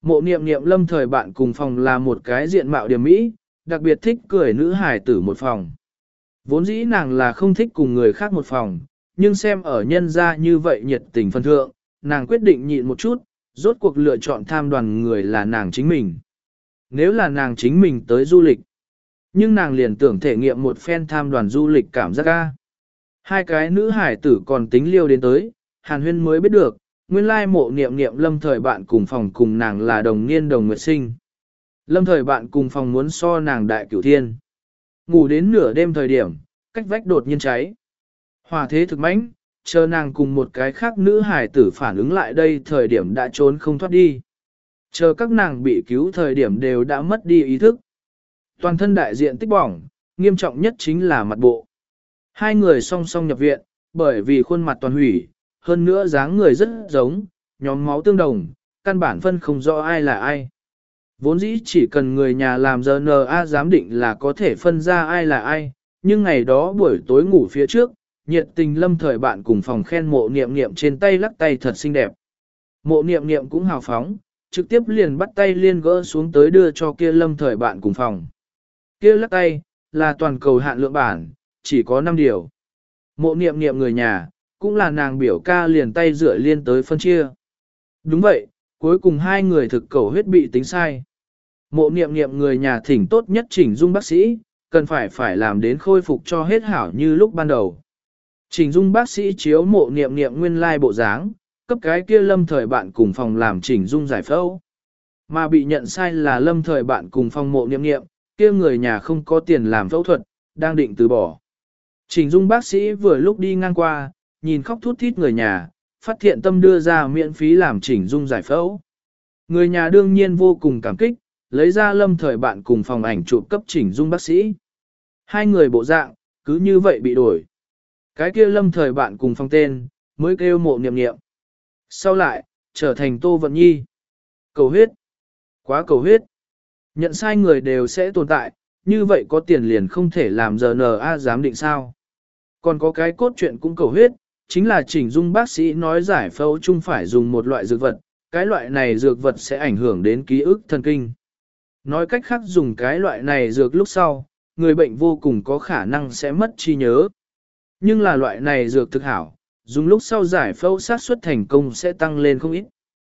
Mộ niệm niệm lâm thời bạn cùng phòng là một cái diện mạo điểm mỹ, đặc biệt thích cười nữ hài tử một phòng. Vốn dĩ nàng là không thích cùng người khác một phòng, nhưng xem ở nhân gia như vậy nhiệt tình phân thượng, nàng quyết định nhịn một chút, rốt cuộc lựa chọn tham đoàn người là nàng chính mình. Nếu là nàng chính mình tới du lịch, nhưng nàng liền tưởng thể nghiệm một phen tham đoàn du lịch cảm giác ca. Hai cái nữ hải tử còn tính liêu đến tới, Hàn Huyên mới biết được, nguyên lai mộ niệm niệm lâm thời bạn cùng phòng cùng nàng là đồng niên đồng nguyệt sinh. Lâm thời bạn cùng phòng muốn so nàng đại cửu thiên. Ngủ đến nửa đêm thời điểm, cách vách đột nhiên cháy. Hòa thế thực mãnh, chờ nàng cùng một cái khác nữ hải tử phản ứng lại đây thời điểm đã trốn không thoát đi. Chờ các nàng bị cứu thời điểm đều đã mất đi ý thức. Toàn thân đại diện tích bỏng, nghiêm trọng nhất chính là mặt bộ. Hai người song song nhập viện, bởi vì khuôn mặt toàn hủy, hơn nữa dáng người rất giống, nhóm máu tương đồng, căn bản phân không rõ ai là ai. Vốn dĩ chỉ cần người nhà làm rờ en a giám định là có thể phân ra ai là ai, nhưng ngày đó buổi tối ngủ phía trước, nhiệt tình lâm thời bạn cùng phòng khen mộ niệm niệm trên tay lắc tay thật xinh đẹp. Mộ niệm niệm cũng hào phóng, trực tiếp liền bắt tay liên gỡ xuống tới đưa cho kia lâm thời bạn cùng phòng. Kia lắc tay, là toàn cầu hạn lượng bản, chỉ có năm điều. Mộ niệm niệm người nhà, cũng là nàng biểu ca liền tay rửa liên tới phân chia. Đúng vậy, cuối cùng hai người thực cầu huyết bị tính sai. Mộ niệm niệm người nhà thỉnh tốt nhất chỉnh dung bác sĩ, cần phải phải làm đến khôi phục cho hết hảo như lúc ban đầu. Chỉnh dung bác sĩ chiếu mộ niệm niệm nguyên lai bộ dáng, cấp cái kia lâm thời bạn cùng phòng làm chỉnh dung giải phẫu. Mà bị nhận sai là lâm thời bạn cùng phòng mộ niệm niệm, kia người nhà không có tiền làm phẫu thuật, đang định từ bỏ. Chỉnh dung bác sĩ vừa lúc đi ngang qua, nhìn khóc thút thít người nhà, phát hiện tâm đưa ra miễn phí làm chỉnh dung giải phẫu. Người nhà đương nhiên vô cùng cảm kích, lấy ra lâm thời bạn cùng phòng ảnh chụp cấp chỉnh dung bác sĩ. Hai người bộ dạng, cứ như vậy bị đổi. Cái kia lâm thời bạn cùng phòng tên, mới kêu mộ niệm niệm. Sau lại, trở thành Tô Vận Nhi. Cầu huyết. Quá cầu huyết. Nhận sai người đều sẽ tồn tại, như vậy có tiền liền không thể làm rờ en a giám định sao. Còn có cái cốt truyện cũng cầu huyết, chính là chỉnh dung bác sĩ nói giải phẫu chung phải dùng một loại dược vật, cái loại này dược vật sẽ ảnh hưởng đến ký ức thần kinh. Nói cách khác dùng cái loại này dược lúc sau, người bệnh vô cùng có khả năng sẽ mất trí nhớ. Nhưng là loại này dược thực hảo, dùng lúc sau giải phẫu sát suất thành công sẽ tăng lên không ít.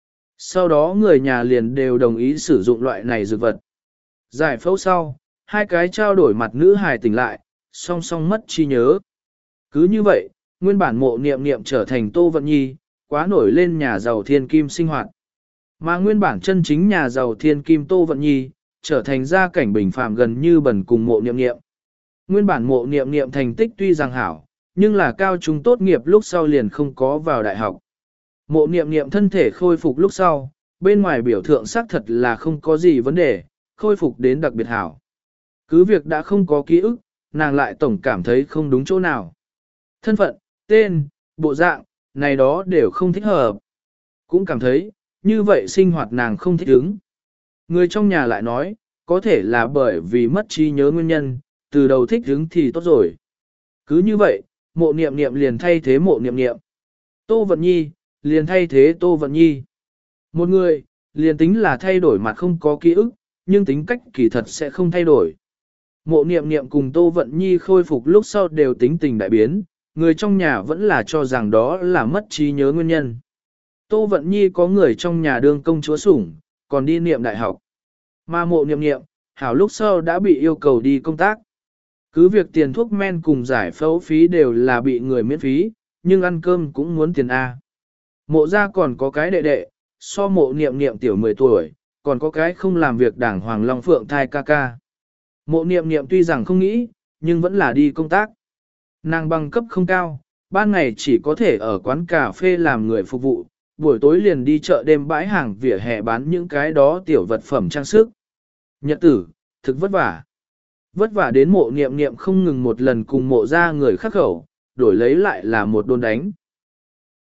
Sau đó người nhà liền đều đồng ý sử dụng loại này dược vật. Giải phẫu sau, hai cái trao đổi mặt nữ hài tỉnh lại, song song mất trí nhớ. Cứ như vậy, nguyên bản mộ niệm niệm trở thành Tô Vận Nhi, quá nổi lên nhà giàu thiên kim sinh hoạt. Mà nguyên bản chân chính nhà giàu thiên kim Tô Vận Nhi, trở thành gia cảnh bình phàm gần như bần cùng mộ niệm niệm. Nguyên bản mộ niệm niệm thành tích tuy rằng hảo, nhưng là cao trung tốt nghiệp lúc sau liền không có vào đại học. Mộ niệm niệm thân thể khôi phục lúc sau, bên ngoài biểu thượng xác thật là không có gì vấn đề, khôi phục đến đặc biệt hảo. Cứ việc đã không có ký ức, nàng lại tổng cảm thấy không đúng chỗ nào. Thân phận, tên, bộ dạng, này đó đều không thích hợp. Cũng cảm thấy, như vậy sinh hoạt nàng không thích ứng. Người trong nhà lại nói, có thể là bởi vì mất trí nhớ nguyên nhân, từ đầu thích ứng thì tốt rồi. Cứ như vậy, mộ niệm niệm liền thay thế mộ niệm niệm. Tô Vận Nhi, liền thay thế Tô Vận Nhi. Một người, liền tính là thay đổi mặt không có ký ức, nhưng tính cách kỳ thật sẽ không thay đổi. Mộ niệm niệm cùng Tô Vận Nhi khôi phục lúc sau đều tính tình đại biến, người trong nhà vẫn là cho rằng đó là mất trí nhớ nguyên nhân. Tô Vận Nhi có người trong nhà đương công chúa sủng, còn đi niệm đại học. Mà mộ niệm niệm, hảo lúc sau đã bị yêu cầu đi công tác. Cứ việc tiền thuốc men cùng giải phẫu phí đều là bị người miễn phí, nhưng ăn cơm cũng muốn tiền A. Mộ ra còn có cái đệ đệ, so mộ niệm niệm tiểu mười tuổi, còn có cái không làm việc đảng Hoàng Long Phượng thai ca ca. Mộ niệm niệm tuy rằng không nghĩ, nhưng vẫn là đi công tác. Nàng bằng cấp không cao, ban ngày chỉ có thể ở quán cà phê làm người phục vụ, buổi tối liền đi chợ đêm bãi hàng vỉa hè bán những cái đó tiểu vật phẩm trang sức. Nhật tử, thực vất vả. Vất vả đến mộ niệm niệm không ngừng một lần cùng mộ ra người khắc khẩu, đổi lấy lại là một đôn đánh.